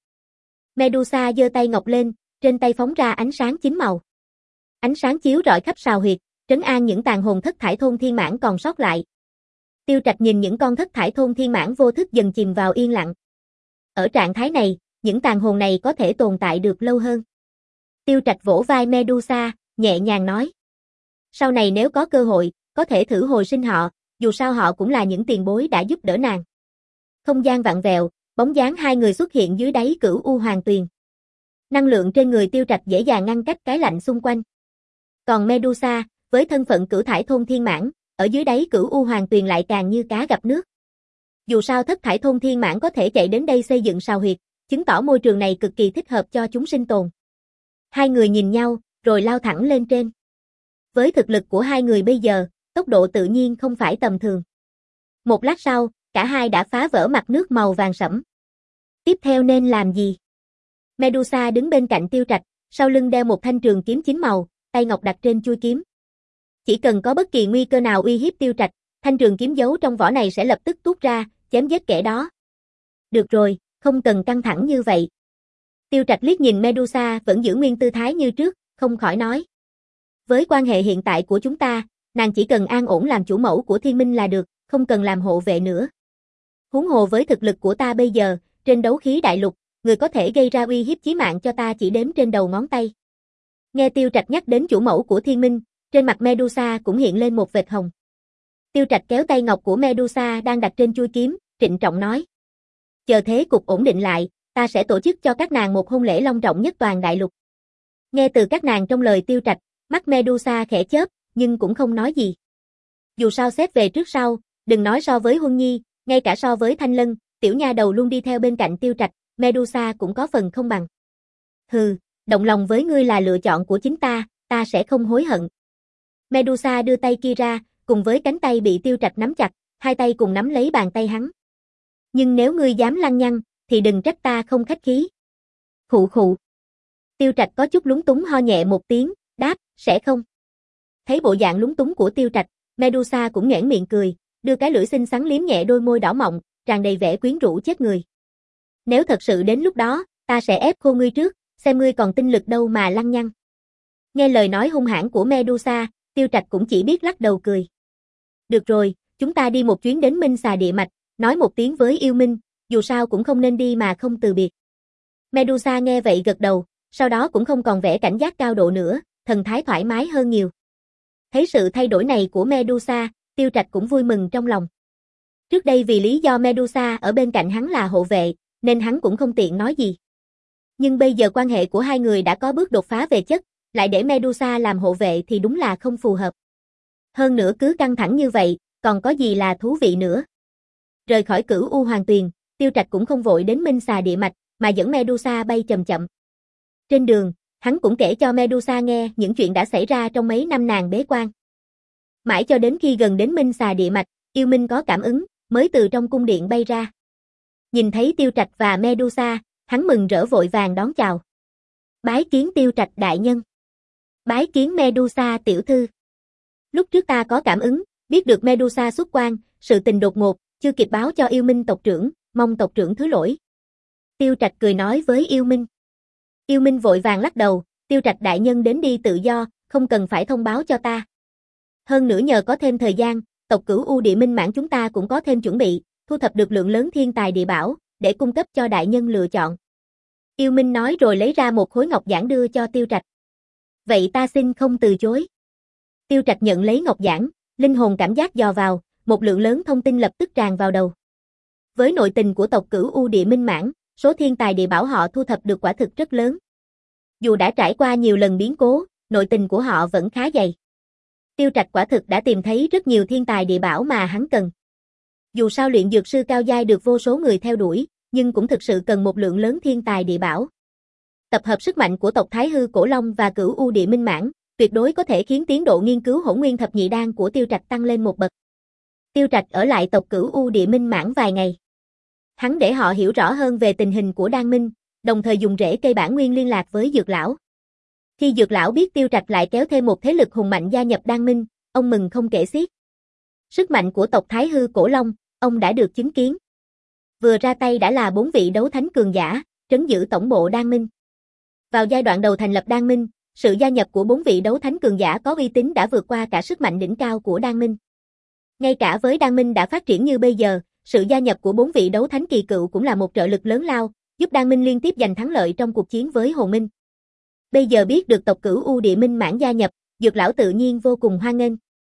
Medusa giơ tay ngọc lên, trên tay phóng ra ánh sáng chín màu. Ánh sáng chiếu rọi khắp sào huyệt, trấn an những tàn hồn thất thải thôn thiên mãn còn sót lại. Tiêu Trạch nhìn những con thất thải thôn thiên mãn vô thức dần chìm vào yên lặng. Ở trạng thái này, những tàn hồn này có thể tồn tại được lâu hơn. Tiêu Trạch vỗ vai Medusa, nhẹ nhàng nói. Sau này nếu có cơ hội, có thể thử hồi sinh họ, dù sao họ cũng là những tiền bối đã giúp đỡ nàng. Không gian vặn vẹo, bóng dáng hai người xuất hiện dưới đáy cửu u hoàng tuyền. Năng lượng trên người Tiêu Trạch dễ dàng ngăn cách cái lạnh xung quanh. Còn Medusa, với thân phận cửu thải thôn thiên mãn, ở dưới đáy cửu u hoàng tuyền lại càng như cá gặp nước. Dù sao thất thải thôn thiên mãn có thể chạy đến đây xây dựng sào huyệt, chứng tỏ môi trường này cực kỳ thích hợp cho chúng sinh tồn. Hai người nhìn nhau, rồi lao thẳng lên trên. Với thực lực của hai người bây giờ, tốc độ tự nhiên không phải tầm thường. Một lát sau, cả hai đã phá vỡ mặt nước màu vàng sẫm. Tiếp theo nên làm gì? Medusa đứng bên cạnh Tiêu Trạch, sau lưng đeo một thanh trường kiếm chín màu, tay ngọc đặt trên chuôi kiếm. Chỉ cần có bất kỳ nguy cơ nào uy hiếp Tiêu Trạch, thanh trường kiếm giấu trong vỏ này sẽ lập tức tuốt ra, chém giết kẻ đó. Được rồi, không cần căng thẳng như vậy. Tiêu Trạch liếc nhìn Medusa vẫn giữ nguyên tư thái như trước, không khỏi nói. Với quan hệ hiện tại của chúng ta, nàng chỉ cần an ổn làm chủ mẫu của thiên minh là được, không cần làm hộ vệ nữa. Huống hồ với thực lực của ta bây giờ, trên đấu khí đại lục, người có thể gây ra uy hiếp chí mạng cho ta chỉ đếm trên đầu ngón tay. Nghe Tiêu Trạch nhắc đến chủ mẫu của thiên minh, trên mặt Medusa cũng hiện lên một vệt hồng. Tiêu Trạch kéo tay ngọc của Medusa đang đặt trên chuôi kiếm, trịnh trọng nói. Chờ thế cục ổn định lại, ta sẽ tổ chức cho các nàng một hôn lễ long trọng nhất toàn đại lục. Nghe từ các nàng trong lời Tiêu Trạch, mắt Medusa khẽ chớp, nhưng cũng không nói gì. Dù sao xét về trước sau, đừng nói so với Huân Nhi, ngay cả so với Thanh Lân, tiểu nha đầu luôn đi theo bên cạnh Tiêu Trạch, Medusa cũng có phần không bằng. Hừ, Động lòng với ngươi là lựa chọn của chính ta, ta sẽ không hối hận. Medusa đưa tay kia ra, cùng với cánh tay bị Tiêu Trạch nắm chặt, hai tay cùng nắm lấy bàn tay hắn. Nhưng nếu ngươi dám lăng nhăng, thì đừng trách ta không khách khí. Khụ khụ. Tiêu Trạch có chút lúng túng ho nhẹ một tiếng, đáp, sẽ không. Thấy bộ dạng lúng túng của Tiêu Trạch, Medusa cũng nhoẻn miệng cười, đưa cái lưỡi xinh xắn liếm nhẹ đôi môi đỏ mọng, tràn đầy vẻ quyến rũ chết người. Nếu thật sự đến lúc đó, ta sẽ ép khô ngươi trước, xem ngươi còn tinh lực đâu mà lăng nhăng. Nghe lời nói hung hãn của Medusa, Tiêu Trạch cũng chỉ biết lắc đầu cười. Được rồi, chúng ta đi một chuyến đến Minh Xà Địa Mạch, nói một tiếng với yêu minh, dù sao cũng không nên đi mà không từ biệt. Medusa nghe vậy gật đầu, sau đó cũng không còn vẻ cảnh giác cao độ nữa, thần thái thoải mái hơn nhiều. Thấy sự thay đổi này của Medusa, Tiêu Trạch cũng vui mừng trong lòng. Trước đây vì lý do Medusa ở bên cạnh hắn là hộ vệ, nên hắn cũng không tiện nói gì. Nhưng bây giờ quan hệ của hai người đã có bước đột phá về chất, lại để Medusa làm hộ vệ thì đúng là không phù hợp. Hơn nữa cứ căng thẳng như vậy, còn có gì là thú vị nữa. Rời khỏi Cửu U Hoàng Tuyền, Tiêu Trạch cũng không vội đến Minh Xà Địa Mạch, mà dẫn Medusa bay chậm chậm. Trên đường, hắn cũng kể cho Medusa nghe những chuyện đã xảy ra trong mấy năm nàng bế quan. Mãi cho đến khi gần đến Minh Xà Địa Mạch, yêu minh có cảm ứng, mới từ trong cung điện bay ra. Nhìn thấy Tiêu Trạch và Medusa, hắn mừng rỡ vội vàng đón chào. Bái kiến Tiêu Trạch đại nhân. Bái kiến Medusa tiểu thư. Lúc trước ta có cảm ứng, biết được Medusa xuất quan, sự tình đột ngột, chưa kịp báo cho yêu minh tộc trưởng, mong tộc trưởng thứ lỗi. Tiêu Trạch cười nói với yêu minh. Yêu minh vội vàng lắc đầu, Tiêu Trạch đại nhân đến đi tự do, không cần phải thông báo cho ta. Hơn nữa nhờ có thêm thời gian, tộc Cửu U Địa Minh Mãn chúng ta cũng có thêm chuẩn bị, thu thập được lượng lớn thiên tài địa bảo, để cung cấp cho đại nhân lựa chọn. Yêu minh nói rồi lấy ra một khối ngọc giản đưa cho Tiêu Trạch. Vậy ta xin không từ chối. Tiêu Trạch nhận lấy ngọc giản, linh hồn cảm giác dò vào, một lượng lớn thông tin lập tức tràn vào đầu. Với nội tình của tộc Cửu U Địa Minh Mãn, số thiên tài địa bảo họ thu thập được quả thực rất lớn. Dù đã trải qua nhiều lần biến cố, nội tình của họ vẫn khá dày. Tiêu Trạch quả thực đã tìm thấy rất nhiều thiên tài địa bảo mà hắn cần. Dù sao luyện dược sư cao giai được vô số người theo đuổi, nhưng cũng thực sự cần một lượng lớn thiên tài địa bảo. Tập hợp sức mạnh của tộc Thái Hư Cổ Long và Cửu U Địa Minh Mãn, tuyệt đối có thể khiến tiến độ nghiên cứu Hỗn Nguyên Thập Nhị Đan của Tiêu Trạch tăng lên một bậc. Tiêu Trạch ở lại tộc Cửu U Địa Minh Mãn vài ngày. Hắn để họ hiểu rõ hơn về tình hình của Đan Minh, đồng thời dùng rễ cây bản nguyên liên lạc với Dược lão. Khi Dược lão biết Tiêu Trạch lại kéo thêm một thế lực hùng mạnh gia nhập Đan Minh, ông mừng không kể xiết. Sức mạnh của tộc Thái Hư Cổ Long, ông đã được chứng kiến. Vừa ra tay đã là bốn vị đấu thánh cường giả, trấn giữ tổng bộ Đan Minh. Vào giai đoạn đầu thành lập Đan Minh, sự gia nhập của bốn vị đấu thánh cường giả có uy tín đã vượt qua cả sức mạnh đỉnh cao của Đan Minh. Ngay cả với Đan Minh đã phát triển như bây giờ, sự gia nhập của bốn vị đấu thánh kỳ cựu cũng là một trợ lực lớn lao, giúp Đan Minh liên tiếp giành thắng lợi trong cuộc chiến với Hồn Minh. Bây giờ biết được tộc Cửu U Địa Minh Mãn gia nhập, Dược lão tự nhiên vô cùng hoan nghênh.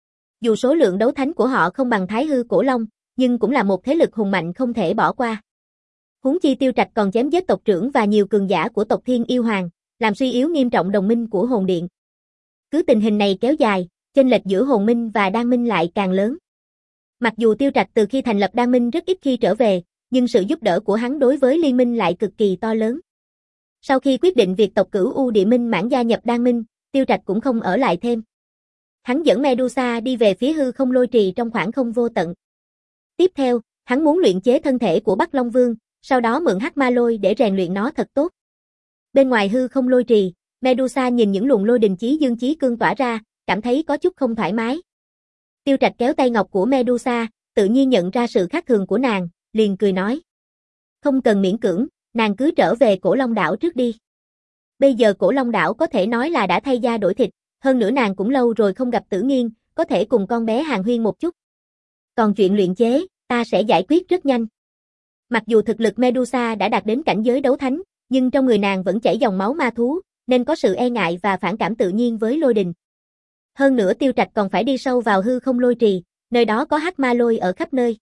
Dù số lượng đấu thánh của họ không bằng Thái Hư Cổ Long, nhưng cũng là một thế lực hùng mạnh không thể bỏ qua. Huống chi Tiêu Trạch còn chém giết tộc trưởng và nhiều cường giả của tộc Thiên Yêu Hoàng, làm suy yếu nghiêm trọng đồng minh của Hồn Điện. Cứ tình hình này kéo dài, chênh lệch giữa Hồn Minh và Đan Minh lại càng lớn. Mặc dù Tiêu Trạch từ khi thành lập Đan Minh rất ít khi trở về, nhưng sự giúp đỡ của hắn đối với liên minh lại cực kỳ to lớn. Sau khi quyết định việc tộc Cửu U Địa Minh Mãn gia nhập Đan Minh, Tiêu Trạch cũng không ở lại thêm. Hắn dẫn Medusa đi về phía hư không lôi trì trong khoảng không vô tận. Tiếp theo, hắn muốn luyện chế thân thể của Bắc Long Vương, sau đó mượn hắc ma lôi để rèn luyện nó thật tốt. Bên ngoài hư không lôi trì, Medusa nhìn những luồng lôi đình chí dương chí cương tỏa ra, cảm thấy có chút không thoải mái. Tiêu Trạch kéo tay ngọc của Medusa, tự nhiên nhận ra sự khác thường của nàng, liền cười nói. Không cần miễn cưỡng, nàng cứ trở về Cổ Long đảo trước đi. Bây giờ Cổ Long đảo có thể nói là đã thay da đổi thịt, hơn nữa nàng cũng lâu rồi không gặp Tử Nghiên, có thể cùng con bé hàn huyên một chút. Còn chuyện luyện chế, ta sẽ giải quyết rất nhanh. Mặc dù thực lực Medusa đã đạt đến cảnh giới đấu thánh, nhưng trong người nàng vẫn chảy dòng máu ma thú, nên có sự e ngại và phản cảm tự nhiên với lôi đình. Hơn nữa Tiêu Trạch còn phải đi sâu vào hư không lôi trì, nơi đó có hắc ma lôi ở khắp nơi.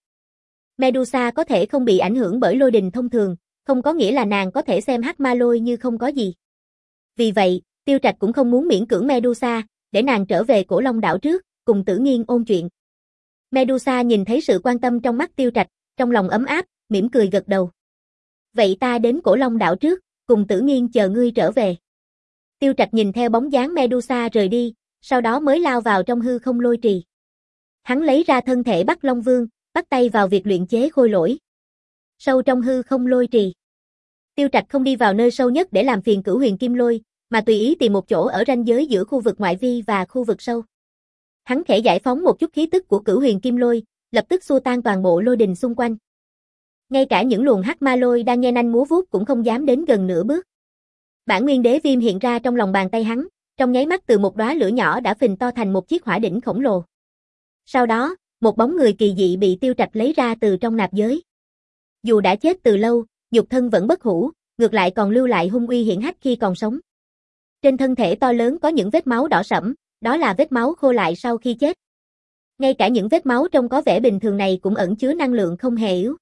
Medusa có thể không bị ảnh hưởng bởi lôi đình thông thường, không có nghĩa là nàng có thể xem hắc ma lôi như không có gì. Vì vậy, Tiêu Trạch cũng không muốn miễn cưỡng Medusa, để nàng trở về Cổ Long đảo trước, cùng Tử Nghiên ôn chuyện. Medusa nhìn thấy sự quan tâm trong mắt Tiêu Trạch, trong lòng ấm áp, mỉm cười gật đầu. Vậy ta đến Cổ Long đảo trước, cùng Tử Nghiên chờ ngươi trở về. Tiêu Trạch nhìn theo bóng dáng Medusa rời đi, sau đó mới lao vào trong hư không lôi trì. Hắn lấy ra thân thể Bắc Long Vương, bắt tay vào việc luyện chế khôi lỗi. Sâu trong hư không lôi trì. Tiêu Trạch không đi vào nơi sâu nhất để làm phiền Cửu Huyền Kim Lôi, mà tùy ý tìm một chỗ ở ranh giới giữa khu vực ngoại vi và khu vực sâu. Hắn khẽ giải phóng một chút khí tức của Cửu Huyền Kim Lôi, lập tức xua tan toàn bộ lôi đình xung quanh. Ngay cả những luồng hắc ma lôi đang nhe nanh múa vuốt cũng không dám đến gần nửa bước. Bản nguyên đế viêm hiện ra trong lòng bàn tay hắn, trong nháy mắt từ một đóa lửa nhỏ đã phình to thành một chiếc hỏa đỉnh khổng lồ. Sau đó, một bóng người kỳ dị bị Tiêu Trạch lấy ra từ trong nạp giới. Dù đã chết từ lâu, nhục thân vẫn bất hủ, ngược lại còn lưu lại hung uy hiển hách khi còn sống. Trên thân thể to lớn có những vết máu đỏ sẫm, đó là vết máu khô lại sau khi chết. Ngay cả những vết máu trông có vẻ bình thường này cũng ẩn chứa năng lượng không hề yếu.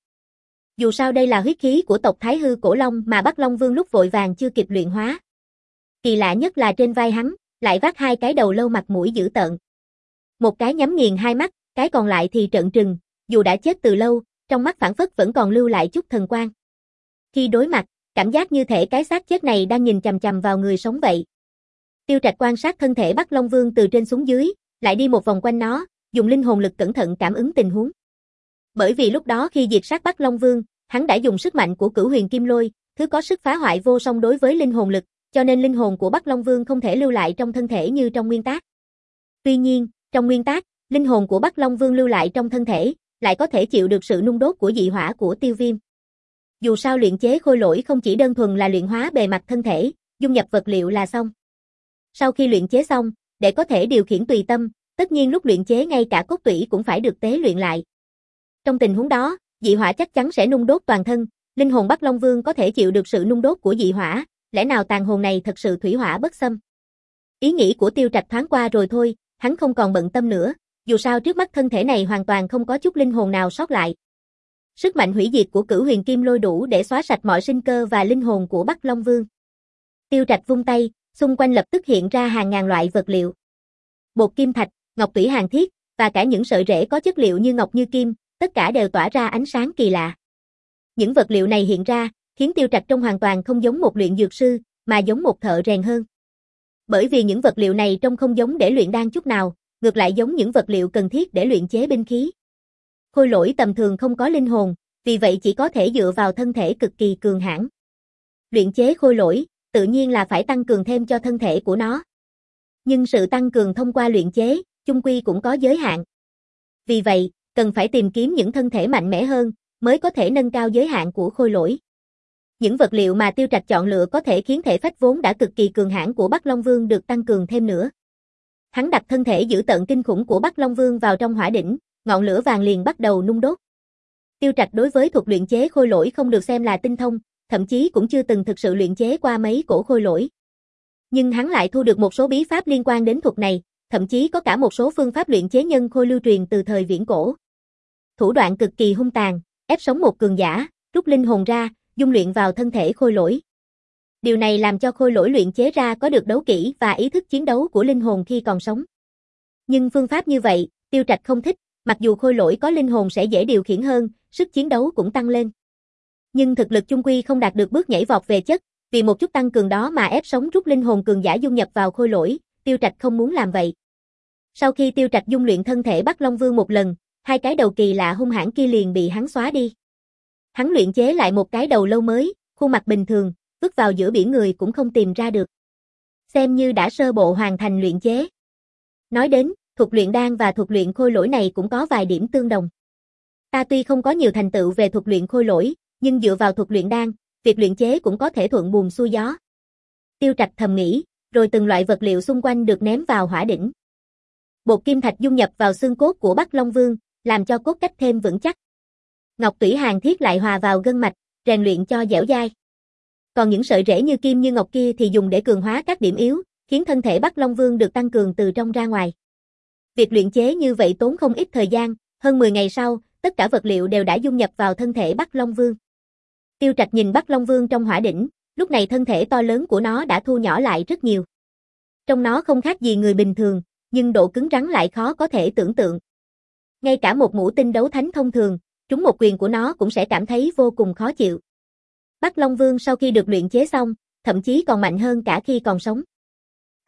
Dù sao đây là huyết khí của tộc Thái Hư Cổ Long mà Bắc Long Vương lúc vội vàng chưa kịp luyện hóa. Kỳ lạ nhất là trên vai hắn, lại vác hai cái đầu lâu mặt mũi dữ tợn. Một cái nhắm nghiền hai mắt, cái còn lại thì trợn trừng, dù đã chết từ lâu, trong mắt phảng phất vẫn còn lưu lại chút thần quang. Khi đối mặt, cảm giác như thể cái xác chết này đang nhìn chằm chằm vào người sống vậy. Tiêu Trạch quan sát thân thể Bắc Long Vương từ trên xuống dưới, lại đi một vòng quanh nó, dùng linh hồn lực cẩn thận cảm ứng tình huống. Bởi vì lúc đó khi diệt sát Bắc Long Vương, hắn đã dùng sức mạnh của Cửu Huyền Kim Lôi, thứ có sức phá hoại vô song đối với linh hồn lực, cho nên linh hồn của Bắc Long Vương không thể lưu lại trong thân thể như trong nguyên tác. Tuy nhiên, trong nguyên tác, linh hồn của Bắc Long Vương lưu lại trong thân thể, lại có thể chịu được sự nung đốt của dị hỏa của Tiêu Viêm. Dù sao luyện chế khôi lỗi không chỉ đơn thuần là luyện hóa bề mặt thân thể, dung nhập vật liệu là xong. Sau khi luyện chế xong, để có thể điều khiển tùy tâm, tất nhiên lúc luyện chế ngay cả cốt tủy cũng phải được tế luyện lại. Trong tình huống đó, dị hỏa chắc chắn sẽ nung đốt toàn thân, linh hồn Bắc Long Vương có thể chịu được sự nung đốt của dị hỏa, lẽ nào tàn hồn này thật sự thủy hỏa bất xâm. Ý nghĩ của Tiêu Trạch thoáng qua rồi thôi, hắn không còn bận tâm nữa, dù sao trước mắt thân thể này hoàn toàn không có chút linh hồn nào sót lại. Sức mạnh hủy diệt của Cửu Huyền Kim Lôi đủ để xóa sạch mọi sinh cơ và linh hồn của Bắc Long Vương. Tiêu Trạch vung tay, xung quanh lập tức hiện ra hàng ngàn loại vật liệu. Bột kim thạch, ngọc tủy hàn thiết, và cả những sợi rễ có chất liệu như ngọc như kim, tất cả đều tỏa ra ánh sáng kỳ lạ. Những vật liệu này hiện ra, khiến Tiêu Trạch trông hoàn toàn không giống một luyện dược sư, mà giống một thợ rèn hơn. Bởi vì những vật liệu này trông không giống để luyện đan chút nào, ngược lại giống những vật liệu cần thiết để luyện chế binh khí. Khôi lỗi tầm thường không có linh hồn, vì vậy chỉ có thể dựa vào thân thể cực kỳ cường hãn. Luyện chế khôi lỗi, tự nhiên là phải tăng cường thêm cho thân thể của nó. Nhưng sự tăng cường thông qua luyện chế, chung quy cũng có giới hạn. Vì vậy, cần phải tìm kiếm những thân thể mạnh mẽ hơn, mới có thể nâng cao giới hạn của khôi lỗi. Những vật liệu mà Tiêu Trạch chọn lựa có thể khiến thể phách vốn đã cực kỳ cường hãn của Bắc Long Vương được tăng cường thêm nữa. Hắn đặt thân thể dữ tợn kinh khủng của Bắc Long Vương vào trong hỏa đỉnh, ngọn lửa vàng liền bắt đầu nung đốt. Tiêu Trạch đối với thuật luyện chế khôi lỗi không được xem là tinh thông, thậm chí cũng chưa từng thực sự luyện chế qua mấy cổ khôi lỗi. Nhưng hắn lại thu được một số bí pháp liên quan đến thuật này, thậm chí có cả một số phương pháp luyện chế nhân khôi lưu truyền từ thời viễn cổ. Thủ đoạn cực kỳ hung tàn, ép sống một cường giả, rút linh hồn ra, dung luyện vào thân thể khôi lỗi. Điều này làm cho khôi lỗi luyện chế ra có được đấu kỹ và ý thức chiến đấu của linh hồn khi còn sống. Nhưng phương pháp như vậy, Tiêu Trạch không thích, mặc dù khôi lỗi có linh hồn sẽ dễ điều khiển hơn, sức chiến đấu cũng tăng lên. Nhưng thực lực chung quy không đạt được bước nhảy vọt về chất, vì một chút tăng cường đó mà ép sống rút linh hồn cường giả dung nhập vào khôi lỗi, Tiêu Trạch không muốn làm vậy. Sau khi Tiêu Trạch dung luyện thân thể Bắc Long Vương một lần, hai cái đầu kỳ lạ hung hãn kia liền bị hắn xóa đi. Hắn luyện chế lại một cái đầu lâu mới, khuôn mặt bình thường, vứt vào giữa biển người cũng không tìm ra được. Xem như đã sơ bộ hoàn thành luyện chế. Nói đến, thuật luyện đan và thuật luyện khôi lỗi này cũng có vài điểm tương đồng. Ta tuy không có nhiều thành tựu về thuật luyện khôi lỗi, nhưng dựa vào thuật luyện đan, việc luyện chế cũng có thể thuận buồm xuôi gió. Tiêu Trạch thầm nghĩ, rồi từng loại vật liệu xung quanh được ném vào hỏa đỉnh. Bột kim thạch dung nhập vào xương cốt của Bắc Long Vương, làm cho cốt cách thêm vững chắc. Ngọc tủy hàn thiết lại hòa vào gân mạch, rèn luyện cho dẻo dai. Còn những sợi rễ như kim như ngọc kia thì dùng để cường hóa các điểm yếu, khiến thân thể Bắc Long Vương được tăng cường từ trong ra ngoài. Việc luyện chế như vậy tốn không ít thời gian, hơn mười ngày sau, tất cả vật liệu đều đã dung nhập vào thân thể Bắc Long Vương. Tiêu Trạch nhìn Bắc Long Vương trong hỏa đỉnh, lúc này thân thể to lớn của nó đã thu nhỏ lại rất nhiều. Trong nó không khác gì người bình thường, nhưng độ cứng rắn lại khó có thể tưởng tượng. Ngay cả một ngũ tinh đấu thánh thông thường, trúng một quyền của nó cũng sẽ cảm thấy vô cùng khó chịu. Bắc Long Vương sau khi được luyện chế xong, thậm chí còn mạnh hơn cả khi còn sống.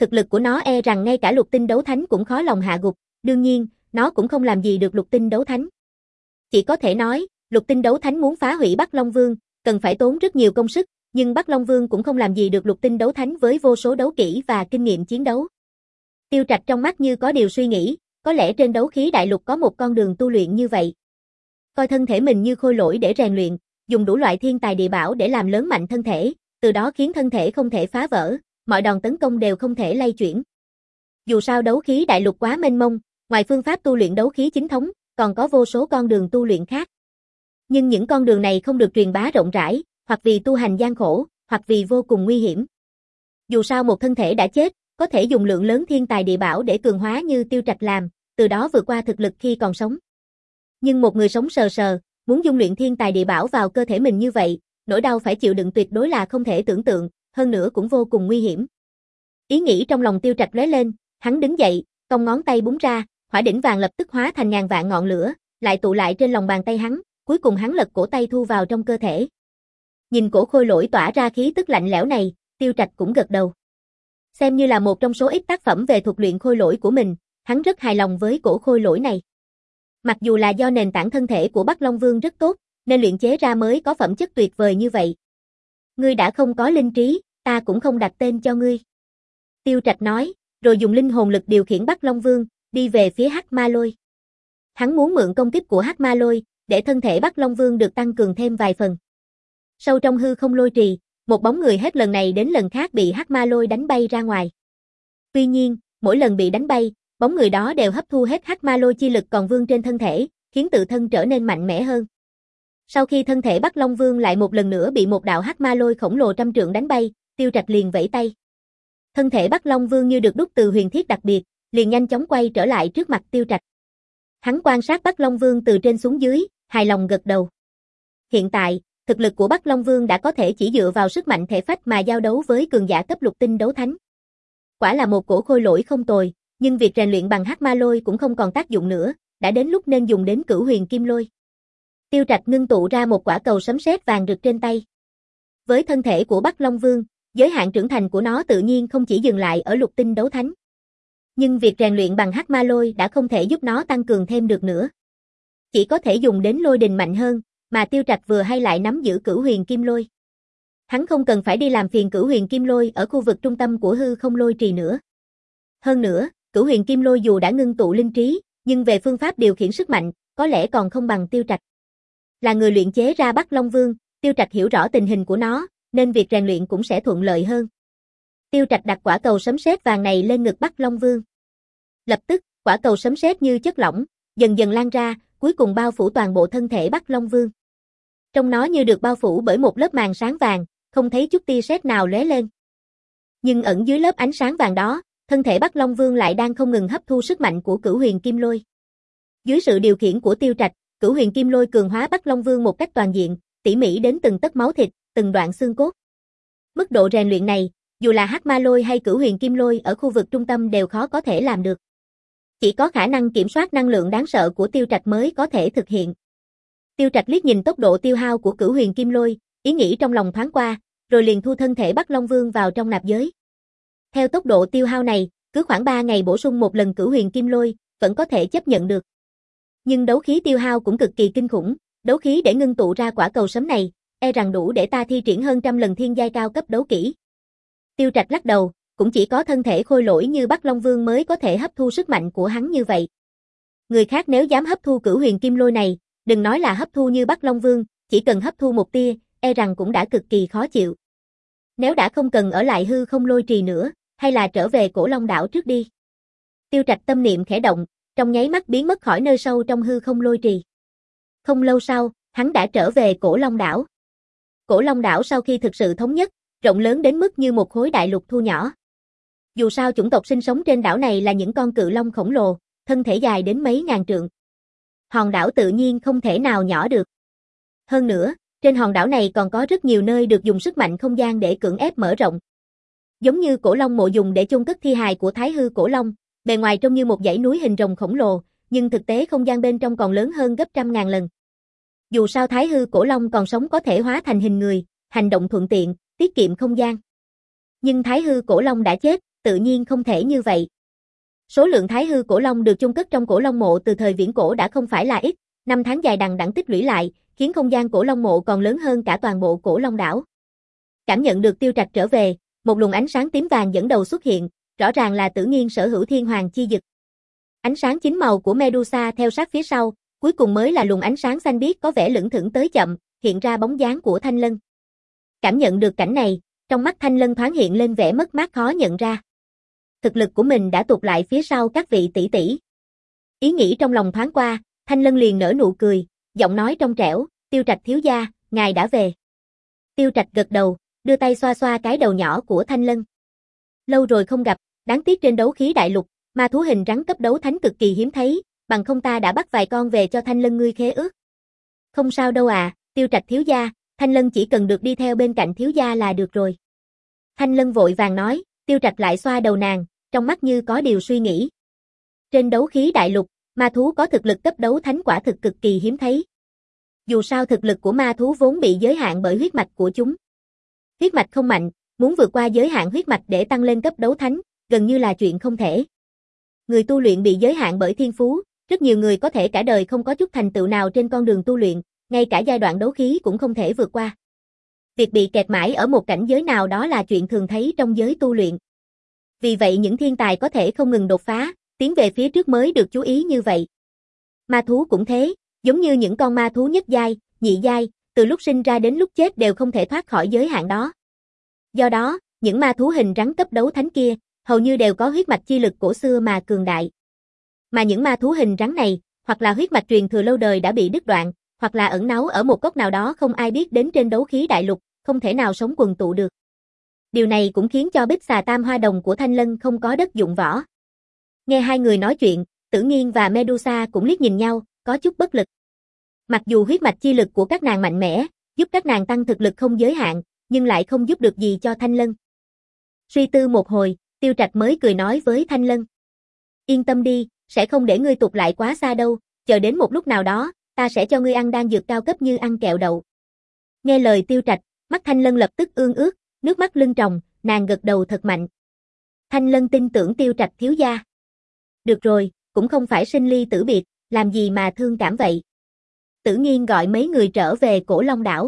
Thực lực của nó e rằng ngay cả lục tinh đấu thánh cũng khó lòng hạ gục, đương nhiên, nó cũng không làm gì được lục tinh đấu thánh. Chỉ có thể nói, lục tinh đấu thánh muốn phá hủy Bắc Long Vương, cần phải tốn rất nhiều công sức, nhưng Bắc Long Vương cũng không làm gì được lục tinh đấu thánh với vô số đấu kỹ và kinh nghiệm chiến đấu. Tiêu Trạch trong mắt như có điều suy nghĩ, có lẽ trên đấu khí đại lục có một con đường tu luyện như vậy. Coi thân thể mình như khôi lỗi để rèn luyện, dùng đủ loại thiên tài địa bảo để làm lớn mạnh thân thể, từ đó khiến thân thể không thể phá vỡ, mọi đòn tấn công đều không thể lay chuyển. Dù sao đấu khí đại lục quá mênh mông, ngoài phương pháp tu luyện đấu khí chính thống, còn có vô số con đường tu luyện khác. Nhưng những con đường này không được truyền bá rộng rãi, hoặc vì tu hành gian khổ, hoặc vì vô cùng nguy hiểm. Dù sao một thân thể đã chết, có thể dùng lượng lớn thiên tài địa bảo để cường hóa như Tiêu Trạch làm, từ đó vượt qua thực lực khi còn sống. Nhưng một người sống sờ sờ, muốn dung luyện thiên tài địa bảo vào cơ thể mình như vậy, nỗi đau phải chịu đựng tuyệt đối là không thể tưởng tượng, hơn nữa cũng vô cùng nguy hiểm. Ý nghĩ trong lòng Tiêu Trạch lóe lên, hắn đứng dậy, cong ngón tay búng ra, hỏa đỉnh vàng lập tức hóa thành ngàn vạn ngọn lửa, lại tụ lại trên lòng bàn tay hắn, cuối cùng hắn lật cổ tay thu vào trong cơ thể. Nhìn cổ khôi lỗi tỏa ra khí tức lạnh lẽo này, Tiêu Trạch cũng gật đầu. Xem như là một trong số ít tác phẩm về thuật luyện khôi lỗi của mình, hắn rất hài lòng với cổ khôi lỗi này. Mặc dù là do nền tảng thân thể của Bắc Long Vương rất tốt, nên luyện chế ra mới có phẩm chất tuyệt vời như vậy. Ngươi đã không có linh trí, ta cũng không đặt tên cho ngươi. Tiêu Trạch nói, rồi dùng linh hồn lực điều khiển Bắc Long Vương, đi về phía Hắc Ma Lôi. Hắn muốn mượn công kích của Hắc Ma Lôi, để thân thể Bắc Long Vương được tăng cường thêm vài phần. Sâu trong hư không lôi trì, một bóng người hết lần này đến lần khác bị Hắc Ma Lôi đánh bay ra ngoài. Tuy nhiên, mỗi lần bị đánh bay, bóng người đó đều hấp thu hết Hắc Ma Lôi chi lực còn vương trên thân thể, khiến tự thân trở nên mạnh mẽ hơn. Sau khi thân thể Bắc Long Vương lại một lần nữa bị một đạo Hắc Ma Lôi khổng lồ trăm trượng đánh bay, Tiêu Trạch liền vẫy tay. Thân thể Bắc Long Vương như được đúc từ huyền thiết đặc biệt, liền nhanh chóng quay trở lại trước mặt Tiêu Trạch. Hắn quan sát Bắc Long Vương từ trên xuống dưới, hài lòng gật đầu. Hiện tại, thực lực của Bắc Long Vương đã có thể chỉ dựa vào sức mạnh thể phách mà giao đấu với cường giả cấp lục tinh đấu thánh. Quả là một cổ khôi lỗi không tồi, nhưng việc rèn luyện bằng Hắc Ma Lôi cũng không còn tác dụng nữa, đã đến lúc nên dùng đến Cửu Huyền Kim Lôi. Tiêu Trạch ngưng tụ ra một quả cầu sấm sét vàng rực trên tay. Với thân thể của Bắc Long Vương, giới hạn trưởng thành của nó tự nhiên không chỉ dừng lại ở lục tinh đấu thánh. Nhưng việc rèn luyện bằng Hắc Ma Lôi đã không thể giúp nó tăng cường thêm được nữa. Chỉ có thể dùng đến lôi đình mạnh hơn, mà Tiêu Trạch vừa hay lại nắm giữ Cửu Huyền Kim Lôi. Hắn không cần phải đi làm phiền Cửu Huyền Kim Lôi ở khu vực trung tâm của hư không lôi trì nữa. Hơn nữa, Cửu Huyền Kim Lôi dù đã ngưng tụ linh trí, nhưng về phương pháp điều khiển sức mạnh, có lẽ còn không bằng Tiêu Trạch. Là người luyện chế ra Bắc Long Vương, Tiêu Trạch hiểu rõ tình hình của nó, nên việc rèn luyện cũng sẽ thuận lợi hơn. Tiêu Trạch đặt quả cầu sấm sét vàng này lên ngực Bắc Long Vương. Lập tức, quả cầu sấm sét như chất lỏng, dần dần lan ra, cuối cùng bao phủ toàn bộ thân thể Bắc Long Vương. Trong nó như được bao phủ bởi một lớp màn sáng vàng, không thấy chút tia sét nào lóe lên. Nhưng ẩn dưới lớp ánh sáng vàng đó, thân thể Bắc Long Vương lại đang không ngừng hấp thu sức mạnh của Cửu Huyền Kim Lôi. Dưới sự điều khiển của Tiêu Trạch, Cửu Huyền Kim Lôi cường hóa Bắc Long Vương một cách toàn diện, tỉ mỉ đến từng tấc máu thịt, từng đoạn xương cốt. Mức độ rèn luyện này, dù là Hắc Ma Lôi hay Cửu Huyền Kim Lôi ở khu vực trung tâm đều khó có thể làm được. Chỉ có khả năng kiểm soát năng lượng đáng sợ của Tiêu Trạch mới có thể thực hiện. Tiêu Trạch liếc nhìn tốc độ tiêu hao của Cửu Huyền Kim Lôi, ý nghĩ trong lòng thoáng qua, rồi liền thu thân thể Bắc Long Vương vào trong nạp giới. Theo tốc độ tiêu hao này, cứ khoảng ba ngày bổ sung một lần Cửu Huyền Kim Lôi, vẫn có thể chấp nhận được. Nhưng đấu khí tiêu hao cũng cực kỳ kinh khủng, đấu khí để ngưng tụ ra quả cầu sấm này, e rằng đủ để ta thi triển hơn trăm lần thiên giai cao cấp đấu kỹ. Tiêu Trạch lắc đầu, cũng chỉ có thân thể khôi lỗi như Bắc Long Vương mới có thể hấp thu sức mạnh của hắn như vậy. Người khác nếu dám hấp thu Cửu Huyền Kim Lôi này, đừng nói là hấp thu như Bắc Long Vương, chỉ cần hấp thu một tia, e rằng cũng đã cực kỳ khó chịu. Nếu đã không cần ở lại hư không lôi trì nữa, hay là trở về Cổ Long đảo trước đi. Tiêu Trạch tâm niệm khẽ động, trong nháy mắt biến mất khỏi nơi sâu trong hư không lôi trì. Không lâu sau, hắn đã trở về Cổ Long đảo. Cổ Long đảo sau khi thực sự thống nhất, rộng lớn đến mức như một khối đại lục thu nhỏ. Dù sao chủng tộc sinh sống trên đảo này là những con cự long khổng lồ, thân thể dài đến mấy ngàn trượng. Hòn đảo tự nhiên không thể nào nhỏ được. Hơn nữa, trên hòn đảo này còn có rất nhiều nơi được dùng sức mạnh không gian để cưỡng ép mở rộng. Giống như Cổ Long mộ dùng để chôn cất thi hài của Thái Hư Cổ Long, bề ngoài trông như một dãy núi hình rồng khổng lồ, nhưng thực tế không gian bên trong còn lớn hơn gấp trăm ngàn lần. Dù sao Thái Hư Cổ Long còn sống có thể hóa thành hình người, hành động thuận tiện, tiết kiệm không gian. Nhưng Thái Hư Cổ Long đã chết, tự nhiên không thể như vậy. Số lượng thái hư cổ long được chôn cất trong cổ long mộ từ thời viễn cổ đã không phải là ít, năm tháng dài đằng đẵng tích lũy lại, khiến không gian cổ long mộ còn lớn hơn cả toàn bộ cổ long đảo. Cảm nhận được Tiêu Trạch trở về, một luồng ánh sáng tím vàng dẫn đầu xuất hiện, rõ ràng là Tử Nghiên sở hữu thiên hoàng chi dực. Ánh sáng chính màu của Medusa theo sát phía sau, cuối cùng mới là luồng ánh sáng xanh biếc có vẻ lững thững tới chậm, hiện ra bóng dáng của Thanh Lân. Cảm nhận được cảnh này, trong mắt Thanh Lân thoáng hiện lên vẻ mất mát khó nhận ra. Thực lực của mình đã tụt lại phía sau các vị tỷ tỷ. Ý nghĩ trong lòng thoáng qua, Thanh Lân liền nở nụ cười, giọng nói trong trẻo, Tiêu Trạch thiếu gia, ngài đã về. Tiêu Trạch gật đầu, đưa tay xoa xoa cái đầu nhỏ của Thanh Lân. Lâu rồi không gặp, đáng tiếc trên đấu khí đại lục, ma thú hình rắn cấp đấu thánh cực kỳ hiếm thấy, bằng không ta đã bắt vài con về cho Thanh Lân ngươi khế ước. Không sao đâu à, Tiêu Trạch thiếu gia, Thanh Lân chỉ cần được đi theo bên cạnh thiếu gia là được rồi. Thanh Lân vội vàng nói, Tiêu Trạch lại xoa đầu nàng, trong mắt như có điều suy nghĩ. Trên đấu khí đại lục, ma thú có thực lực cấp đấu thánh quả thực cực kỳ hiếm thấy. Dù sao thực lực của ma thú vốn bị giới hạn bởi huyết mạch của chúng. Huyết mạch không mạnh, muốn vượt qua giới hạn huyết mạch để tăng lên cấp đấu thánh, gần như là chuyện không thể. Người tu luyện bị giới hạn bởi thiên phú, rất nhiều người có thể cả đời không có chút thành tựu nào trên con đường tu luyện, ngay cả giai đoạn đấu khí cũng không thể vượt qua. Việc bị kẹt mãi ở một cảnh giới nào đó là chuyện thường thấy trong giới tu luyện. Vì vậy những thiên tài có thể không ngừng đột phá, tiến về phía trước mới được chú ý như vậy. Ma thú cũng thế, giống như những con ma thú nhất giai, nhị giai, từ lúc sinh ra đến lúc chết đều không thể thoát khỏi giới hạn đó. Do đó, những ma thú hình rắn cấp đấu thánh kia, hầu như đều có huyết mạch chi lực cổ xưa mà cường đại. Mà những ma thú hình rắn này, hoặc là huyết mạch truyền thừa lâu đời đã bị đứt đoạn, hoặc là ẩn náu ở một góc nào đó không ai biết đến trên đấu khí đại lục, không thể nào sống quần tụ được. Điều này cũng khiến cho bích xà tam hoa đồng của Thanh Lân không có đất dụng võ. Nghe hai người nói chuyện, Tử Nghiên và Medusa cũng liếc nhìn nhau, có chút bất lực. Mặc dù huyết mạch chi lực của các nàng mạnh mẽ, giúp các nàng tăng thực lực không giới hạn, nhưng lại không giúp được gì cho Thanh Lân. Suy tư một hồi, Tiêu Trạch mới cười nói với Thanh Lân. Yên tâm đi, sẽ không để ngươi tụt lại quá xa đâu, chờ đến một lúc nào đó, ta sẽ cho ngươi ăn đan dược cao cấp như ăn kẹo đậu. Nghe lời Tiêu Trạch, mắt Thanh Lân lập tức ương ướt, nước mắt lưng tròng, nàng gật đầu thật mạnh. Thanh Lân tin tưởng Tiêu Trạch thiếu gia. Được rồi, cũng không phải sinh ly tử biệt, làm gì mà thương cảm vậy. Tử Nghiên gọi mấy người trở về Cổ Long đảo.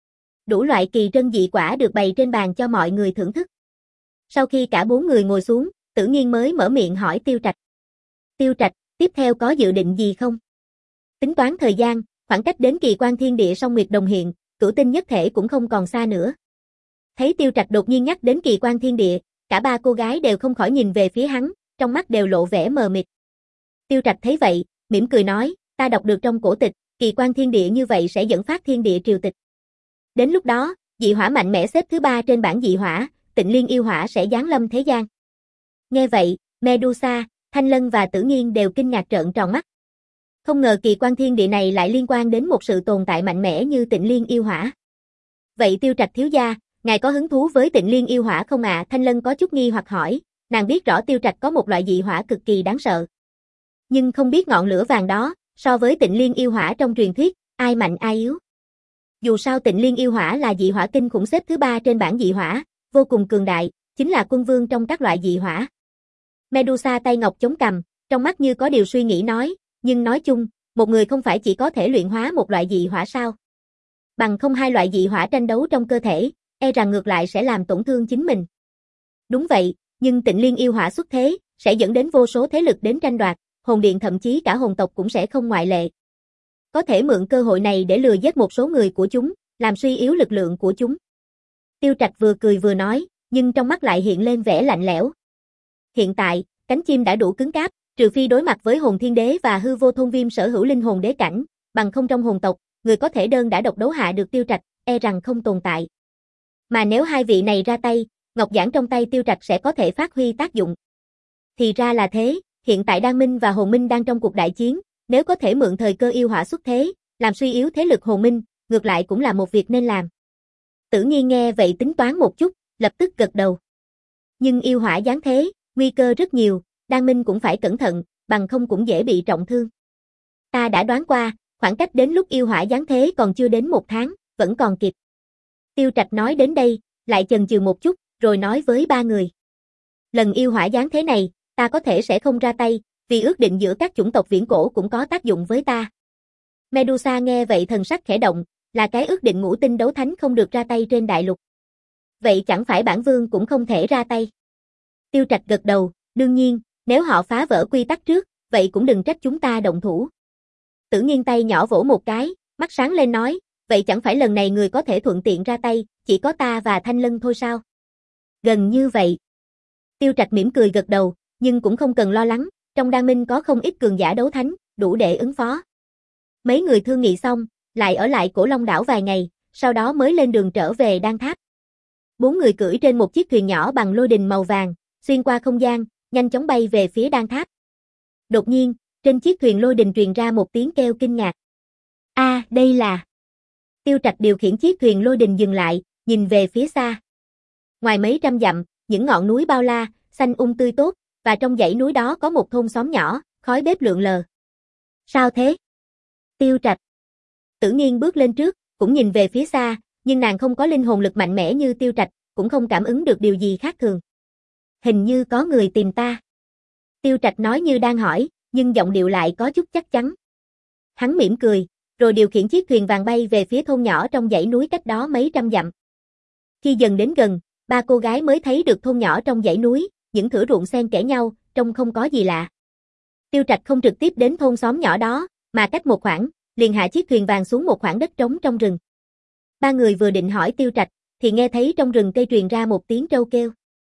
Đủ loại kỳ trân dị quả được bày trên bàn cho mọi người thưởng thức. Sau khi cả bốn người ngồi xuống, Tử Nghiên mới mở miệng hỏi Tiêu Trạch. Tiêu Trạch, tiếp theo có dự định gì không? Tính toán thời gian, khoảng cách đến kỳ quan thiên địa song nguyệt đồng hiện, cửu tinh nhất thể cũng không còn xa nữa. Thấy Tiêu Trạch đột nhiên nhắc đến kỳ quan thiên địa, cả ba cô gái đều không khỏi nhìn về phía hắn, trong mắt đều lộ vẻ mờ mịt. Tiêu Trạch thấy vậy, mỉm cười nói, ta đọc được trong cổ tịch, kỳ quan thiên địa như vậy sẽ dẫn phát thiên địa triều tịch. Đến lúc đó, dị hỏa mạnh mẽ xếp thứ ba trên bảng dị hỏa, Tịnh Liên yêu hỏa sẽ giáng lâm thế gian. Nghe vậy, Medusa, Thanh Lân và Tử Nghiên đều kinh ngạc trợn tròn mắt. Không ngờ kỳ quan thiên địa này lại liên quan đến một sự tồn tại mạnh mẽ như Tịnh Liên yêu hỏa. Vậy Tiêu Trạch thiếu gia, ngài có hứng thú với Tịnh Liên yêu hỏa không ạ? À? Thanh Lân có chút nghi hoặc hỏi, nàng biết rõ Tiêu Trạch có một loại dị hỏa cực kỳ đáng sợ. Nhưng không biết ngọn lửa vàng đó, so với Tịnh Liên yêu hỏa trong truyền thuyết, ai mạnh ai yếu. Dù sao Tịnh Liên yêu hỏa là dị hỏa kinh khủng xếp thứ ba trên bảng dị hỏa, vô cùng cường đại, chính là quân vương trong các loại dị hỏa. Medusa tay ngọc chống cằm, trong mắt như có điều suy nghĩ nói, nhưng nói chung, một người không phải chỉ có thể luyện hóa một loại dị hỏa sao? Bằng không hai loại dị hỏa tranh đấu trong cơ thể, e rằng ngược lại sẽ làm tổn thương chính mình. Đúng vậy, nhưng Tịnh Liên yêu hỏa xuất thế, sẽ dẫn đến vô số thế lực đến tranh đoạt, hồn điện thậm chí cả hồn tộc cũng sẽ không ngoại lệ. Có thể mượn cơ hội này để lừa giết một số người của chúng, làm suy yếu lực lượng của chúng. Tiêu Trạch vừa cười vừa nói, nhưng trong mắt lại hiện lên vẻ lạnh lẽo. Hiện tại, cánh chim đã đủ cứng cáp, trừ phi đối mặt với hồn thiên đế và hư vô thôn viêm sở hữu linh hồn đế cảnh, bằng không trong hồn tộc, người có thể đơn đã độc đấu hạ được Tiêu Trạch, e rằng không tồn tại. Mà nếu hai vị này ra tay, ngọc giản trong tay Tiêu Trạch sẽ có thể phát huy tác dụng. Thì ra là thế, hiện tại Đan Minh và Hồn Minh đang trong cuộc đại chiến, nếu có thể mượn thời cơ yêu hỏa xuất thế, làm suy yếu thế lực Hồn Minh, ngược lại cũng là một việc nên làm. Tử Nghiên nghe vậy tính toán một chút, lập tức gật đầu. Nhưng yêu hỏa giáng thế, nguy cơ rất nhiều, Đan Minh cũng phải cẩn thận, bằng không cũng dễ bị trọng thương. Ta đã đoán qua, khoảng cách đến lúc yêu hỏa giáng thế còn chưa đến một tháng, vẫn còn kịp. Tiêu Trạch nói đến đây, lại chần chừ một chút, rồi nói với ba người. Lần yêu hỏa giáng thế này, ta có thể sẽ không ra tay, vì ước định giữa các chủng tộc viễn cổ cũng có tác dụng với ta. Medusa nghe vậy thần sắc khẽ động, là cái ước định ngũ tinh đấu thánh không được ra tay trên đại lục. Vậy chẳng phải bản vương cũng không thể ra tay. Tiêu Trạch gật đầu, đương nhiên, nếu họ phá vỡ quy tắc trước, vậy cũng đừng trách chúng ta động thủ. Tử Nghiên tay nhỏ vỗ một cái, mắt sáng lên nói, vậy chẳng phải lần này người có thể thuận tiện ra tay, chỉ có ta và Thanh Lân thôi sao? Gần như vậy. Tiêu Trạch mỉm cười gật đầu, nhưng cũng không cần lo lắng, trong Đan Minh có không ít cường giả đấu thánh, đủ để ứng phó. Mấy người thương nghị xong, lại ở lại Cổ Long đảo vài ngày, sau đó mới lên đường trở về Đan Tháp. Bốn người cưỡi trên một chiếc thuyền nhỏ bằng lôi đình màu vàng, xuyên qua không gian, nhanh chóng bay về phía Đan Tháp. Đột nhiên, trên chiếc thuyền lôi đình truyền ra một tiếng kêu kinh ngạc. A, à, đây là... Tiêu Trạch điều khiển chiếc thuyền lôi đình dừng lại, nhìn về phía xa. Ngoài mấy trăm dặm, những ngọn núi bao la, xanh um tươi tốt, và trong dãy núi đó có một thôn xóm nhỏ, khói bếp lượn lờ. Sao thế? Tiêu Trạch. Tử Nghiên bước lên trước, cũng nhìn về phía xa, nhưng nàng không có linh hồn lực mạnh mẽ như Tiêu Trạch, cũng không cảm ứng được điều gì khác thường. Hình như có người tìm ta. Tiêu Trạch nói như đang hỏi, nhưng giọng điệu lại có chút chắc chắn. Hắn mỉm cười, rồi điều khiển chiếc thuyền vàng bay về phía thôn nhỏ trong dãy núi cách đó mấy trăm dặm. Khi dần đến gần, ba cô gái mới thấy được thôn nhỏ trong dãy núi, những thửa ruộng xen kẽ nhau, trông không có gì lạ. Tiêu Trạch không trực tiếp đến thôn xóm nhỏ đó, mà cách một khoảng, liền hạ chiếc thuyền vàng xuống một khoảng đất trống trong rừng. Ba người vừa định hỏi Tiêu Trạch, thì nghe thấy trong rừng cây truyền ra một tiếng trâu kêu.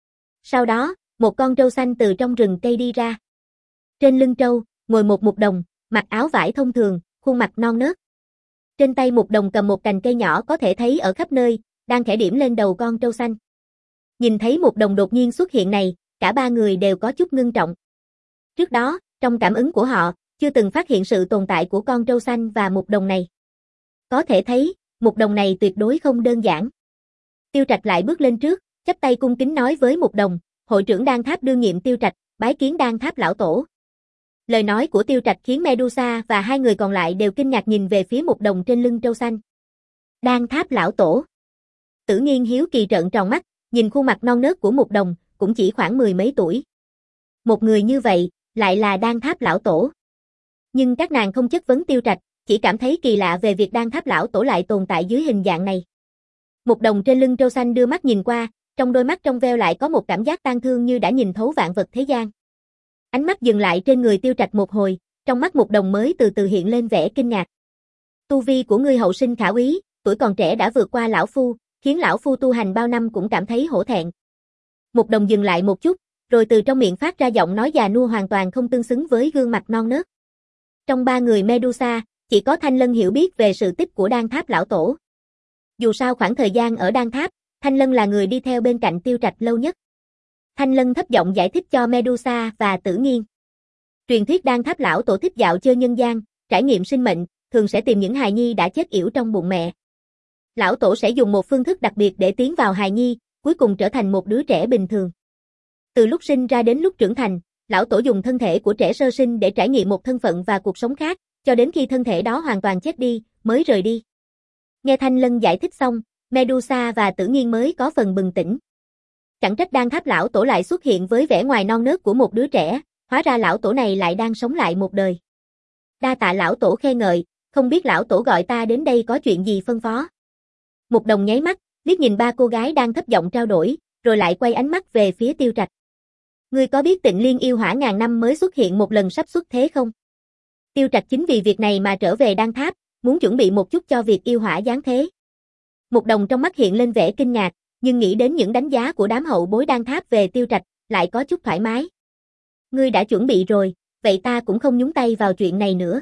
Sau đó, một con trâu xanh từ trong rừng cây đi ra. Trên lưng trâu, ngồi một mục đồng, mặc áo vải thông thường, khuôn mặt non nớt. Trên tay mục đồng cầm một cành cây nhỏ có thể thấy ở khắp nơi, đang khẽ điểm lên đầu con trâu xanh. Nhìn thấy mục đồng đột nhiên xuất hiện này, cả ba người đều có chút ngưng trọng. Trước đó, trong cảm ứng của họ, chưa từng phát hiện sự tồn tại của con trâu xanh và mục đồng này. Có thể thấy, mục đồng này tuyệt đối không đơn giản. Tiêu Trạch lại bước lên trước, chắp tay cung kính nói với mục đồng, hội trưởng Đan Tháp đương nhiệm Tiêu Trạch, bái kiến Đan Tháp lão tổ. Lời nói của Tiêu Trạch khiến Medusa và hai người còn lại đều kinh ngạc nhìn về phía mục đồng trên lưng trâu xanh. Đan Tháp lão tổ. Tử Nghiên hiếu kỳ trợn tròn mắt, nhìn khuôn mặt non nớt của mục đồng, cũng chỉ khoảng mười mấy tuổi. Một người như vậy, lại là Đan Tháp lão tổ. Nhưng các nàng không chất vấn Tiêu Trạch, chỉ cảm thấy kỳ lạ về việc Đan Tháp lão tổ lại tồn tại dưới hình dạng này. Mục đồng trên lưng trâu xanh đưa mắt nhìn qua, trong đôi mắt trong veo lại có một cảm giác tang thương như đã nhìn thấu vạn vật thế gian. Ánh mắt dừng lại trên người Tiêu Trạch một hồi, trong mắt mục đồng mới từ từ hiện lên vẻ kinh ngạc. Tu vi của ngươi hậu sinh khả úy, tuổi còn trẻ đã vượt qua lão phu, khiến lão phu tu hành bao năm cũng cảm thấy hổ thẹn. Mục đồng dừng lại một chút, rồi từ trong miệng phát ra giọng nói già nua hoàn toàn không tương xứng với gương mặt non nớt. Trong ba người Medusa, chỉ có Thanh Lân hiểu biết về sự tích của Đan Tháp lão tổ. Dù sao khoảng thời gian ở Đan Tháp, Thanh Lân là người đi theo bên cạnh Tiêu Trạch lâu nhất. Thanh Lân thấp giọng giải thích cho Medusa và Tử Nghiên. Truyền thuyết Đan Tháp lão tổ thích dạo chơi nhân gian, trải nghiệm sinh mệnh, thường sẽ tìm những hài nhi đã chết yểu trong bụng mẹ. Lão tổ sẽ dùng một phương thức đặc biệt để tiến vào hài nhi, cuối cùng trở thành một đứa trẻ bình thường. Từ lúc sinh ra đến lúc trưởng thành, lão tổ dùng thân thể của trẻ sơ sinh để trải nghiệm một thân phận và cuộc sống khác, cho đến khi thân thể đó hoàn toàn chết đi, mới rời đi. Nghe Thanh Lân giải thích xong, Medusa và Tử Nghiên mới có phần bừng tỉnh. Chẳng trách Đan Tháp lão tổ lại xuất hiện với vẻ ngoài non nớt của một đứa trẻ, hóa ra lão tổ này lại đang sống lại một đời. Đa tạ lão tổ khen ngợi, không biết lão tổ gọi ta đến đây có chuyện gì phân phó. Mục đồng nháy mắt, liếc nhìn ba cô gái đang thấp giọng trao đổi, rồi lại quay ánh mắt về phía Tiêu Trạch. Ngươi có biết Tịnh Liên yêu hỏa ngàn năm mới xuất hiện một lần sắp xuất thế không? Tiêu Trạch chính vì việc này mà trở về Đan Tháp, muốn chuẩn bị một chút cho việc yêu hỏa giáng thế. Mục đồng trong mắt hiện lên vẻ kinh ngạc, nhưng nghĩ đến những đánh giá của đám hậu bối Đan Tháp về Tiêu Trạch, lại có chút thoải mái. Ngươi đã chuẩn bị rồi, vậy ta cũng không nhúng tay vào chuyện này nữa.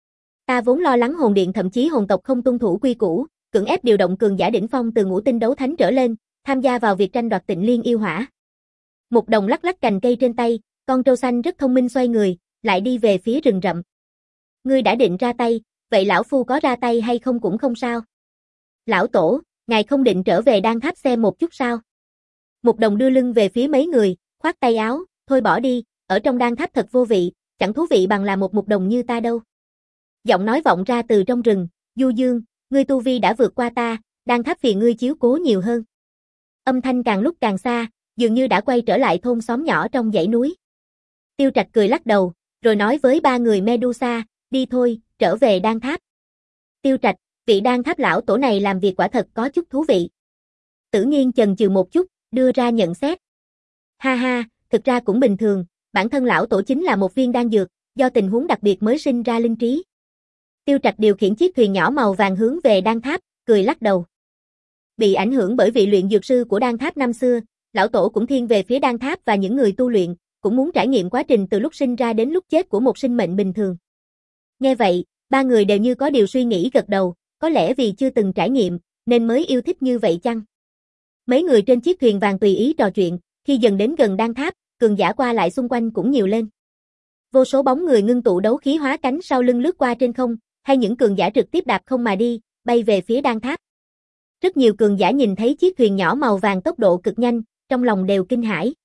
Ta vốn lo lắng hồn điện thậm chí hồn tộc không tuân thủ quy củ, cưỡng ép điều động cường giả đỉnh phong từ ngũ tinh đấu thánh trở lên, tham gia vào việc tranh đoạt Tịnh Liên yêu hỏa. Mục đồng lắc lắc cành cây trên tay, con trâu xanh rất thông minh xoay người, lại đi về phía rừng rậm. Ngươi đã định ra tay, vậy lão phu có ra tay hay không cũng không sao. Lão tổ, ngài không định trở về Đan Tháp xem một chút sao? Mục đồng đưa lưng về phía mấy người, khoát tay áo, thôi bỏ đi, ở trong Đan Tháp thật vô vị, chẳng thú vị bằng là một mục đồng như ta đâu. Giọng nói vọng ra từ trong rừng, Du Dương, ngươi tu vi đã vượt qua ta, Đan Tháp vì ngươi chiếu cố nhiều hơn. Âm thanh càng lúc càng xa, dường như đã quay trở lại thôn xóm nhỏ trong dãy núi. Tiêu Trạch cười lắc đầu, rồi nói với ba người Medusa, đi thôi, trở về đan tháp. Tiêu Trạch, vị đan tháp lão tổ này làm việc quả thật có chút thú vị. Tử Nghiên chần chừ một chút, đưa ra nhận xét. Ha ha, thực ra cũng bình thường, bản thân lão tổ chính là một viên đan dược, do tình huống đặc biệt mới sinh ra linh trí. Tiêu Trạch điều khiển chiếc thuyền nhỏ màu vàng hướng về đan tháp, cười lắc đầu. Bị ảnh hưởng bởi vị luyện dược sư của đan tháp năm xưa, lão tổ cũng thiên về phía đan tháp và những người tu luyện, cũng muốn trải nghiệm quá trình từ lúc sinh ra đến lúc chết của một sinh mệnh bình thường. Nghe vậy, ba người đều như có điều suy nghĩ gật đầu, có lẽ vì chưa từng trải nghiệm, nên mới yêu thích như vậy chăng? Mấy người trên chiếc thuyền vàng tùy ý trò chuyện, khi dần đến gần đan tháp, cường giả qua lại xung quanh cũng nhiều lên. Vô số bóng người ngưng tụ đấu khí hóa cánh sau lưng lướt qua trên không, hay những cường giả trực tiếp đạp không mà đi, bay về phía đan tháp. Rất nhiều cường giả nhìn thấy chiếc thuyền nhỏ màu vàng tốc độ cực nhanh, trong lòng đều kinh hãi.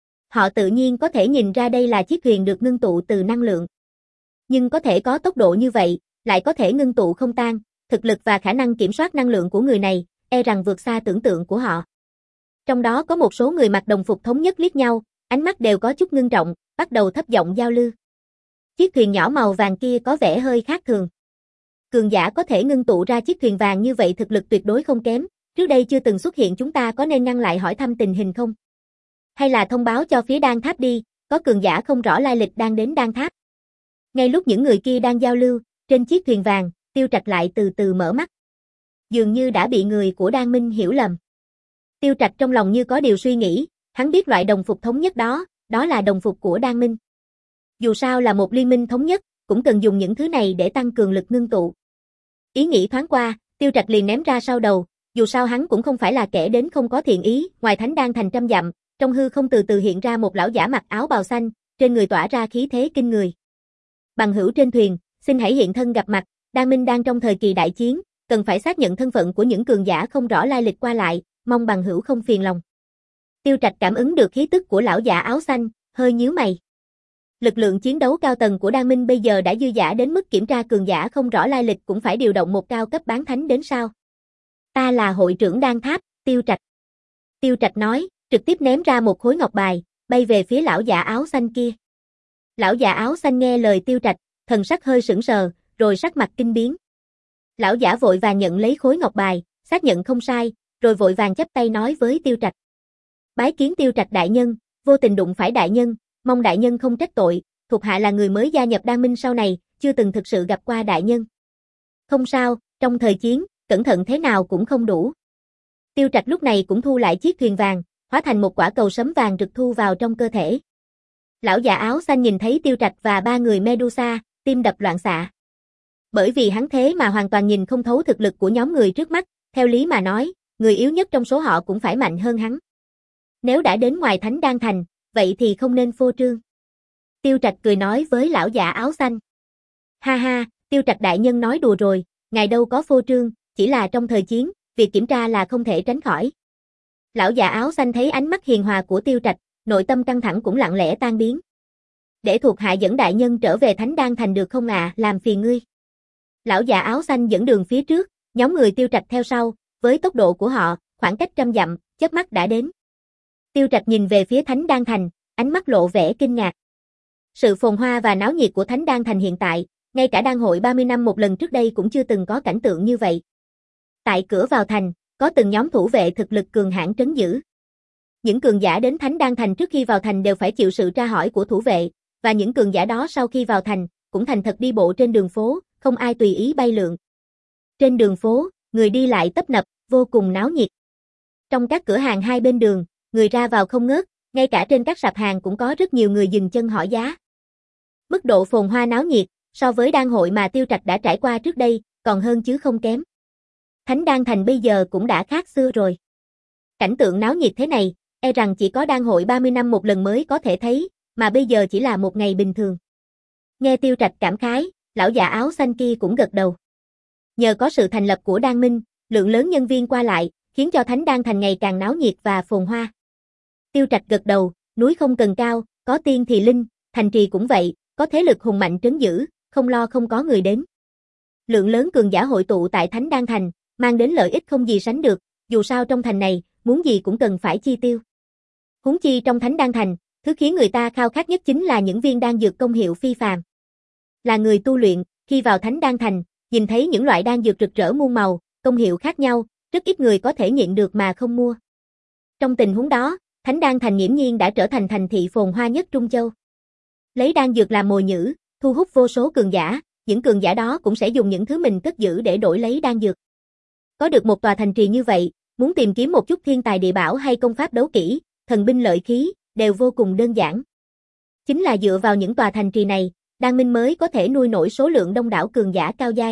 Họ tự nhiên có thể nhìn ra đây là chiếc thuyền được ngưng tụ từ năng lượng. Nhưng có thể có tốc độ như vậy, lại có thể ngưng tụ không tan, thực lực và khả năng kiểm soát năng lượng của người này, e rằng vượt xa tưởng tượng của họ. Trong đó có một số người mặc đồng phục thống nhất liếc nhau, ánh mắt đều có chút ngưng trọng, bắt đầu thấp giọng giao lưu. Chiếc thuyền nhỏ màu vàng kia có vẻ hơi khác thường. Cường giả có thể ngưng tụ ra chiếc thuyền vàng như vậy thực lực tuyệt đối không kém, trước đây chưa từng xuất hiện, chúng ta có nên ngăn lại hỏi thăm tình hình không? Hay là thông báo cho phía đan tháp đi, có cường giả không rõ lai lịch đang đến đan tháp. Ngay lúc những người kia đang giao lưu, trên chiếc thuyền vàng, Tiêu Trạch lại từ từ mở mắt. Dường như đã bị người của Đan Minh hiểu lầm. Tiêu Trạch trong lòng như có điều suy nghĩ, hắn biết loại đồng phục thống nhất đó, đó là đồng phục của Đan Minh. Dù sao là một liên minh thống nhất, cũng cần dùng những thứ này để tăng cường lực ngưng tụ. Ý nghĩ thoáng qua, Tiêu Trạch liền ném ra sau đầu, dù sao hắn cũng không phải là kẻ đến không có thiện ý, ngoài Thánh Đan thành trăm dặm, trong hư không từ từ hiện ra một lão giả mặc áo bào xanh, trên người tỏa ra khí thế kinh người. Bằng hữu trên thuyền, xin hãy hiện thân gặp mặt, Đan Minh đang trong thời kỳ đại chiến, cần phải xác nhận thân phận của những cường giả không rõ lai lịch qua lại, mong bằng hữu không phiền lòng. Tiêu Trạch cảm ứng được khí tức của lão giả áo xanh, hơi nhíu mày. Lực lượng chiến đấu cao tầng của Đan Minh bây giờ đã dư dả đến mức kiểm tra cường giả không rõ lai lịch cũng phải điều động một cao cấp bán thánh đến sao? Ta là hội trưởng Đan Tháp, Tiêu Trạch. Tiêu Trạch nói, trực tiếp ném ra một khối ngọc bài, bay về phía lão giả áo xanh kia. Lão giả áo xanh nghe lời Tiêu Trạch, thần sắc hơi sững sờ, rồi sắc mặt kinh biến. Lão giả vội vàng nhận lấy khối ngọc bài, xác nhận không sai, rồi vội vàng chắp tay nói với Tiêu Trạch. Bái kiến Tiêu Trạch đại nhân, vô tình đụng phải đại nhân, mong đại nhân không trách tội, thuộc hạ là người mới gia nhập Đan Minh sau này, chưa từng thực sự gặp qua đại nhân. Không sao, trong thời chiến, cẩn thận thế nào cũng không đủ. Tiêu Trạch lúc này cũng thu lại chiếc thuyền vàng, hóa thành một quả cầu sấm vàng rực thu vào trong cơ thể. Lão già áo xanh nhìn thấy Tiêu Trạch và ba người Medusa, tim đập loạn xạ. Bởi vì hắn thế mà hoàn toàn nhìn không thấu thực lực của nhóm người trước mắt, theo lý mà nói, người yếu nhất trong số họ cũng phải mạnh hơn hắn. Nếu đã đến ngoài Thánh Đan Thành, vậy thì không nên phô trương. Tiêu Trạch cười nói với lão già áo xanh. Ha ha, Tiêu Trạch đại nhân nói đùa rồi, ngài đâu có phô trương, chỉ là trong thời chiến, việc kiểm tra là không thể tránh khỏi. Lão già áo xanh thấy ánh mắt hiền hòa của Tiêu Trạch, nội tâm căng thẳng cũng lặng lẽ tan biến. Để thuộc hạ dẫn đại nhân trở về Thánh Đan Thành được không ạ, à, làm phiền ngươi. Lão già áo xanh dẫn đường phía trước, nhóm người Tiêu Trạch theo sau, với tốc độ của họ, khoảng cách trăm dặm, chớp mắt đã đến. Tiêu Trạch nhìn về phía Thánh Đan Thành, ánh mắt lộ vẻ kinh ngạc. Sự phồn hoa và náo nhiệt của Thánh Đan Thành hiện tại, ngay cả đan hội ba mươi năm một lần trước đây cũng chưa từng có cảnh tượng như vậy. Tại cửa vào thành, có từng nhóm thủ vệ thực lực cường hãn trấn giữ. Những cường giả đến Thánh Đan Thành trước khi vào thành đều phải chịu sự tra hỏi của thủ vệ, và những cường giả đó sau khi vào thành, cũng thành thật đi bộ trên đường phố, không ai tùy ý bay lượn. Trên đường phố, người đi lại tấp nập, vô cùng náo nhiệt. Trong các cửa hàng hai bên đường, người ra vào không ngớt, ngay cả trên các sạp hàng cũng có rất nhiều người dừng chân hỏi giá. Mức độ phồn hoa náo nhiệt, so với đan hội mà Tiêu Trạch đã trải qua trước đây, còn hơn chứ không kém. Thánh Đan Thành bây giờ cũng đã khác xưa rồi. Cảnh tượng náo nhiệt thế này, e rằng chỉ có đan hội ba mươi năm một lần mới có thể thấy, mà bây giờ chỉ là một ngày bình thường. Nghe Tiêu Trạch cảm khái, lão già áo xanh kia cũng gật đầu. Nhờ có sự thành lập của Đan Minh, lượng lớn nhân viên qua lại, khiến cho Thánh Đan Thành ngày càng náo nhiệt và phồn hoa. Tiêu Trạch gật đầu, núi không cần cao, có tiên thì linh, thành trì cũng vậy, có thế lực hùng mạnh trấn giữ, không lo không có người đến. Lượng lớn cường giả hội tụ tại Thánh Đan Thành, mang đến lợi ích không gì sánh được, dù sao trong thành này, muốn gì cũng cần phải chi tiêu. Huống chi trong Thánh Đan Thành, thứ khiến người ta khao khát nhất chính là những viên đan dược công hiệu phi phàm. Là người tu luyện, khi vào Thánh Đan Thành, nhìn thấy những loại đan dược rực rỡ muôn màu, công hiệu khác nhau, rất ít người có thể nhịn được mà không mua. Trong tình huống đó, Thánh Đan Thành nghiễm nhiên đã trở thành thành thị phồn hoa nhất Trung Châu. Lấy đan dược làm mồi nhử, thu hút vô số cường giả, những cường giả đó cũng sẽ dùng những thứ mình cất giữ để đổi lấy đan dược. Có được một tòa thành trì như vậy, muốn tìm kiếm một chút thiên tài địa bảo hay công pháp đấu kỹ, thần binh lợi khí, đều vô cùng đơn giản. Chính là dựa vào những tòa thành trì này, Đan Minh mới có thể nuôi nổi số lượng đông đảo cường giả cao giai.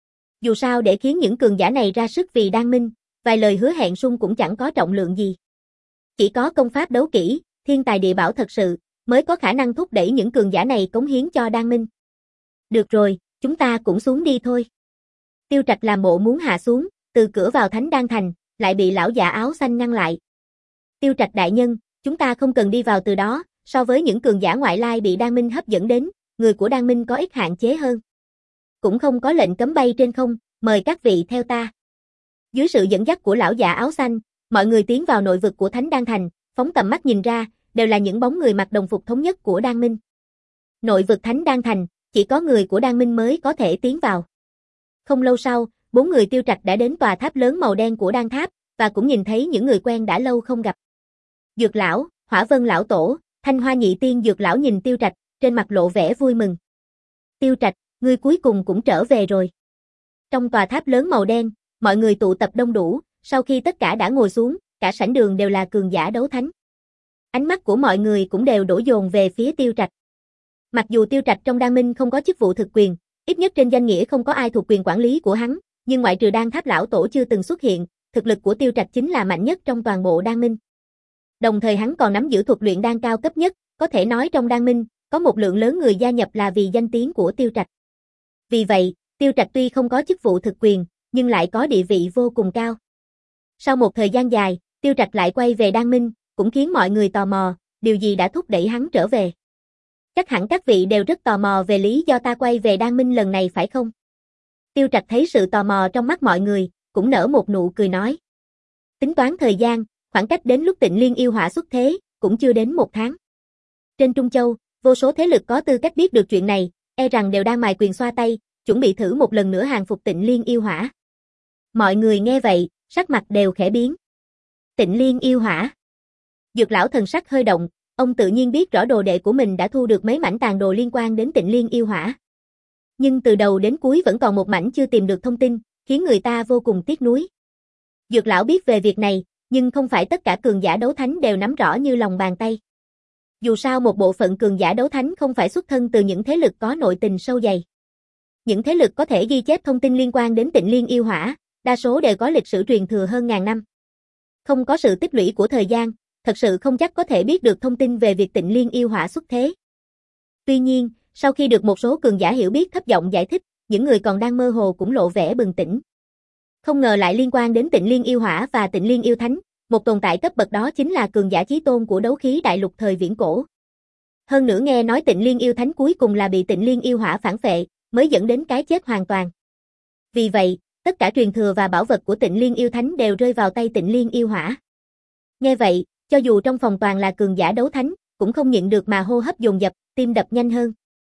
Dù sao để khiến những cường giả này ra sức vì Đan Minh, vài lời hứa hẹn sung cũng chẳng có trọng lượng gì. Chỉ có công pháp đấu kỹ, thiên tài địa bảo thật sự, mới có khả năng thúc đẩy những cường giả này cống hiến cho Đan Minh. Được rồi, chúng ta cũng xuống đi thôi. Tiêu Trạch làm bộ muốn hạ xuống, từ cửa vào Thánh Đan Thành, lại bị lão giả áo xanh ngăn lại. Tiêu Trạch đại nhân, chúng ta không cần đi vào từ đó, so với những cường giả ngoại lai bị Đan Minh hấp dẫn đến, người của Đan Minh có ít hạn chế hơn. Cũng không có lệnh cấm bay trên không, mời các vị theo ta. Dưới sự dẫn dắt của lão giả áo xanh, mọi người tiến vào nội vực của Thánh Đan Thành, phóng tầm mắt nhìn ra, đều là những bóng người mặc đồng phục thống nhất của Đan Minh. Nội vực Thánh Đan Thành, chỉ có người của Đan Minh mới có thể tiến vào. Không lâu sau, bốn người Tiêu Trạch đã đến tòa tháp lớn màu đen của Đan Tháp, và cũng nhìn thấy những người quen đã lâu không gặp. Dược lão, Hỏa Vân lão tổ, Thanh Hoa nhị tiên Dược lão nhìn Tiêu Trạch, trên mặt lộ vẻ vui mừng. Tiêu Trạch, ngươi cuối cùng cũng trở về rồi. Trong tòa tháp lớn màu đen, mọi người tụ tập đông đủ, sau khi tất cả đã ngồi xuống, cả sảnh đường đều là cường giả đấu thánh. Ánh mắt của mọi người cũng đều đổ dồn về phía Tiêu Trạch. Mặc dù Tiêu Trạch trong Đan Minh không có chức vụ thực quyền, ít nhất trên danh nghĩa không có ai thuộc quyền quản lý của hắn, nhưng ngoại trừ Đan Tháp lão tổ chưa từng xuất hiện, thực lực của Tiêu Trạch chính là mạnh nhất trong toàn bộ Đan Minh. Đồng thời hắn còn nắm giữ thuật luyện đan cao cấp nhất, có thể nói trong Đan Minh, có một lượng lớn người gia nhập là vì danh tiếng của Tiêu Trạch. Vì vậy, Tiêu Trạch tuy không có chức vụ thực quyền, nhưng lại có địa vị vô cùng cao. Sau một thời gian dài, Tiêu Trạch lại quay về Đan Minh, cũng khiến mọi người tò mò, điều gì đã thúc đẩy hắn trở về. Chắc hẳn các vị đều rất tò mò về lý do ta quay về Đan Minh lần này phải không? Tiêu Trạch thấy sự tò mò trong mắt mọi người, cũng nở một nụ cười nói. Tính toán thời gian, khoảng cách đến lúc Tịnh Liên yêu hỏa xuất thế, cũng chưa đến một tháng. Trên Trung Châu, vô số thế lực có tư cách biết được chuyện này, e rằng đều đang mài quyền xoa tay, chuẩn bị thử một lần nữa hàng phục Tịnh Liên yêu hỏa. Mọi người nghe vậy, sắc mặt đều khẽ biến. Tịnh Liên yêu hỏa. Dược lão thần sắc hơi động, ông tự nhiên biết rõ đồ đệ của mình đã thu được mấy mảnh tàn đồ liên quan đến Tịnh Liên yêu hỏa. Nhưng từ đầu đến cuối vẫn còn một mảnh chưa tìm được thông tin, khiến người ta vô cùng tiếc nuối. Dược lão biết về việc này, nhưng không phải tất cả cường giả đấu thánh đều nắm rõ như lòng bàn tay. Dù sao một bộ phận cường giả đấu thánh không phải xuất thân từ những thế lực có nội tình sâu dày. Những thế lực có thể ghi chép thông tin liên quan đến Tịnh Liên yêu hỏa, đa số đều có lịch sử truyền thừa hơn ngàn năm. Không có sự tích lũy của thời gian, thật sự không chắc có thể biết được thông tin về việc Tịnh Liên yêu hỏa xuất thế. Tuy nhiên, sau khi được một số cường giả hiểu biết thấp giọng giải thích, những người còn đang mơ hồ cũng lộ vẻ bừng tỉnh. Không ngờ lại liên quan đến Tịnh Liên yêu hỏa và Tịnh Liên yêu thánh, một tồn tại cấp bậc đó chính là cường giả chí tôn của đấu khí đại lục thời viễn cổ. Hơn nữa nghe nói Tịnh Liên yêu thánh cuối cùng là bị Tịnh Liên yêu hỏa phản phệ, mới dẫn đến cái chết hoàn toàn. Vì vậy, tất cả truyền thừa và bảo vật của Tịnh Liên yêu thánh đều rơi vào tay Tịnh Liên yêu hỏa. Nghe vậy, cho dù trong phòng toàn là cường giả đấu thánh, cũng không nhịn được mà hô hấp dồn dập, tim đập nhanh hơn.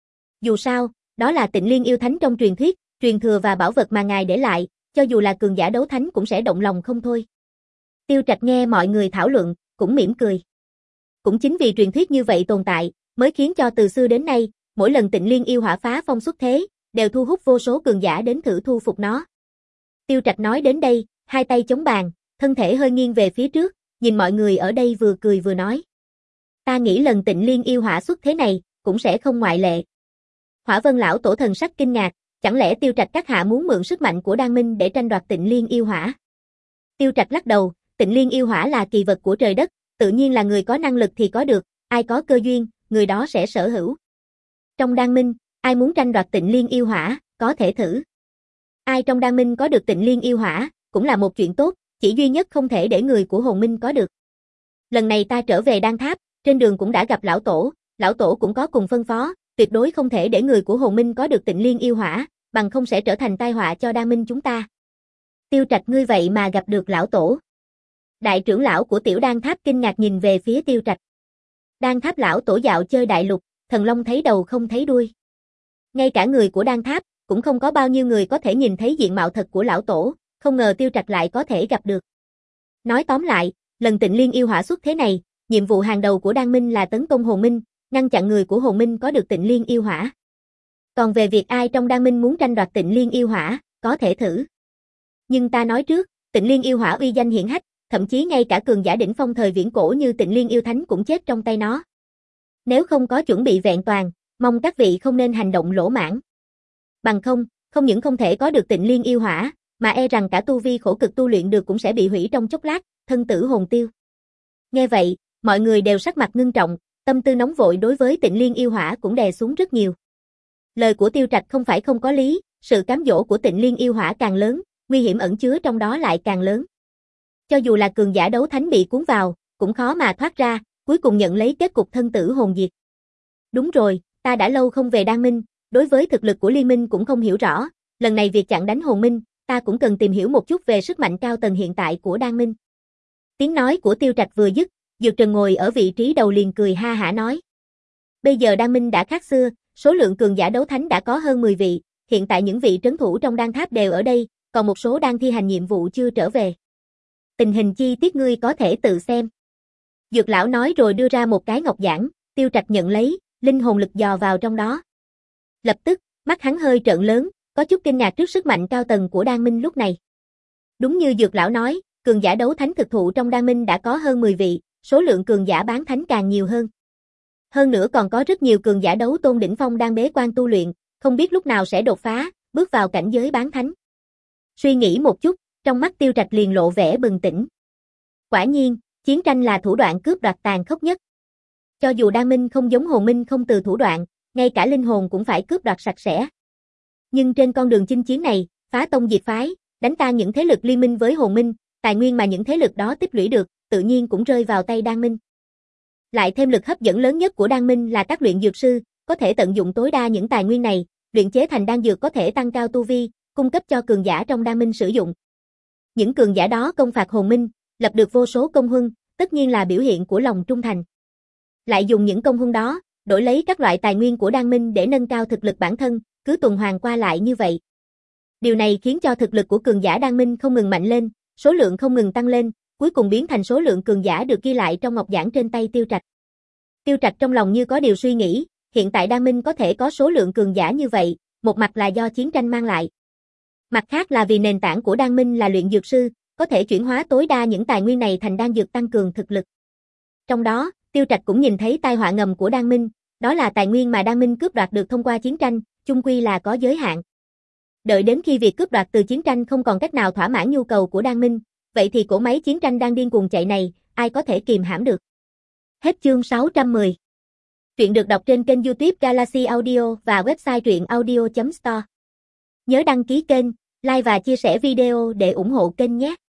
Dù sao, đó là Tịnh Liên yêu thánh trong truyền thuyết, truyền thừa và bảo vật mà ngài để lại, cho dù là cường giả đấu thánh cũng sẽ động lòng không thôi. Tiêu Trạch nghe mọi người thảo luận, cũng mỉm cười. Cũng chính vì truyền thuyết như vậy tồn tại, mới khiến cho từ xưa đến nay, mỗi lần Tịnh Liên yêu hỏa phá phong xuất thế, đều thu hút vô số cường giả đến thử thu phục nó. Tiêu Trạch nói đến đây, hai tay chống bàn, thân thể hơi nghiêng về phía trước, nhìn mọi người ở đây vừa cười vừa nói. Ta nghĩ lần Tịnh Liên yêu hỏa xuất thế này, cũng sẽ không ngoại lệ. Hỏa Vân lão tổ thần sắc kinh ngạc, chẳng lẽ Tiêu Trạch các hạ muốn mượn sức mạnh của Đan Minh để tranh đoạt Tịnh Liên yêu hỏa? Tiêu Trạch lắc đầu, Tịnh Liên yêu hỏa là kỳ vật của trời đất, tự nhiên là người có năng lực thì có được, ai có cơ duyên, người đó sẽ sở hữu. Trong Đan Minh, ai muốn tranh đoạt Tịnh Liên yêu hỏa, có thể thử. Ai trong Đan Minh có được Tịnh Liên yêu hỏa, cũng là một chuyện tốt, chỉ duy nhất không thể để người của Hồn Minh có được. Lần này ta trở về Đan Tháp, trên đường cũng đã gặp lão tổ, lão tổ cũng có cùng phân phó, tuyệt đối không thể để người của Hồn Minh có được Tịnh Liên yêu hỏa, bằng không sẽ trở thành tai họa cho Đan Minh chúng ta. Tiêu Trạch ngươi vậy mà gặp được lão tổ. Đại trưởng lão của Tiểu Đan Tháp kinh ngạc nhìn về phía Tiêu Trạch. Đan Tháp lão tổ dạo chơi đại lục, thần long thấy đầu không thấy đuôi. Ngay cả người của Đan Tháp, cũng không có bao nhiêu người có thể nhìn thấy diện mạo thật của lão tổ, không ngờ Tiêu Trạch lại có thể gặp được. Nói tóm lại, lần Tịnh Liên yêu hỏa xuất thế này, nhiệm vụ hàng đầu của Đan Minh là tấn công Hồn Minh, ngăn chặn người của Hồn Minh có được Tịnh Liên yêu hỏa. Còn về việc ai trong Đan Minh muốn tranh đoạt Tịnh Liên yêu hỏa, có thể thử. Nhưng ta nói trước, Tịnh Liên yêu hỏa uy danh hiển hách, thậm chí ngay cả cường giả đỉnh phong thời viễn cổ như Tịnh Liên yêu thánh cũng chết trong tay nó. Nếu không có chuẩn bị vẹn toàn, mong các vị không nên hành động lỗ mãng. Bằng không, không những không thể có được Tịnh Liên yêu hỏa, mà e rằng cả tu vi khổ cực tu luyện được cũng sẽ bị hủy trong chốc lát, thân tử hồn tiêu. Nghe vậy, mọi người đều sắc mặt ngưng trọng, tâm tư nóng vội đối với Tịnh Liên yêu hỏa cũng đè xuống rất nhiều. Lời của Tiêu Trạch không phải không có lý, sự cám dỗ của Tịnh Liên yêu hỏa càng lớn, nguy hiểm ẩn chứa trong đó lại càng lớn. Cho dù là cường giả đấu thánh bị cuốn vào, cũng khó mà thoát ra, cuối cùng nhận lấy kết cục thân tử hồn diệt. Đúng rồi, ta đã lâu không về Đan Minh, đối với thực lực của Liên Minh cũng không hiểu rõ, lần này việc chặn đánh Hồn Minh, ta cũng cần tìm hiểu một chút về sức mạnh cao tầng hiện tại của Đan Minh. Tiếng nói của Tiêu Trạch vừa dứt, Dược Trần ngồi ở vị trí đầu liền cười ha hả nói. Bây giờ Đan Minh đã khác xưa, số lượng cường giả đấu thánh đã có hơn mười vị, hiện tại những vị trấn thủ trong Đan Tháp đều ở đây, còn một số đang thi hành nhiệm vụ chưa trở về. Tình hình chi tiết ngươi có thể tự xem. Dược lão nói rồi đưa ra một cái ngọc giản, Tiêu Trạch nhận lấy, linh hồn lực dò vào trong đó. Lập tức, mắt hắn hơi trợn lớn, có chút kinh ngạc trước sức mạnh cao tầng của Đan Minh lúc này. Đúng như Dược lão nói, cường giả đấu thánh thực thụ trong Đan Minh đã có hơn mười vị, số lượng cường giả bán thánh càng nhiều hơn. Hơn nữa còn có rất nhiều cường giả đấu tôn đỉnh phong đang bế quan tu luyện, không biết lúc nào sẽ đột phá, bước vào cảnh giới bán thánh. Suy nghĩ một chút, trong mắt Tiêu Trạch liền lộ vẻ bừng tỉnh. Quả nhiên, chiến tranh là thủ đoạn cướp đoạt tàn khốc nhất. Cho dù Đan Minh không giống Hồn Minh không từ thủ đoạn, ngay cả linh hồn cũng phải cướp đoạt sạch sẽ. Nhưng trên con đường chinh chiến này, phá tông diệt phái, đánh tan những thế lực liên minh với Hồn Minh, tài nguyên mà những thế lực đó tích lũy được, tự nhiên cũng rơi vào tay Đan Minh. Lại thêm lực hấp dẫn lớn nhất của Đan Minh là các luyện dược sư, có thể tận dụng tối đa những tài nguyên này, luyện chế thành đan dược có thể tăng cao tu vi, cung cấp cho cường giả trong Đan Minh sử dụng. Những cường giả đó công phạt Hồn Minh, lập được vô số công huân, tất nhiên là biểu hiện của lòng trung thành. Lại dùng những công huân đó, đổi lấy các loại tài nguyên của Đan Minh để nâng cao thực lực bản thân, cứ tuần hoàn qua lại như vậy. Điều này khiến cho thực lực của cường giả Đan Minh không ngừng mạnh lên, số lượng không ngừng tăng lên, cuối cùng biến thành số lượng cường giả được ghi lại trong ngọc giản trên tay Tiêu Trạch. Tiêu Trạch trong lòng như có điều suy nghĩ, hiện tại Đan Minh có thể có số lượng cường giả như vậy, một mặt là do chiến tranh mang lại. Mặt khác là vì nền tảng của Đan Minh là luyện dược sư, có thể chuyển hóa tối đa những tài nguyên này thành đan dược tăng cường thực lực. Trong đó, Tiêu Trạch cũng nhìn thấy tai họa ngầm của Đan Minh, đó là tài nguyên mà Đan Minh cướp đoạt được thông qua chiến tranh, chung quy là có giới hạn. Đợi đến khi việc cướp đoạt từ chiến tranh không còn cách nào thỏa mãn nhu cầu của Đan Minh, vậy thì cỗ máy chiến tranh đang điên cuồng chạy này, ai có thể kìm hãm được. Hết chương sáu trăm mười. Truyện được đọc trên kênh YouTube Galaxy Audio và website truyện audio chấm store. Nhớ đăng ký kênh, like và chia sẻ video để ủng hộ kênh nhé.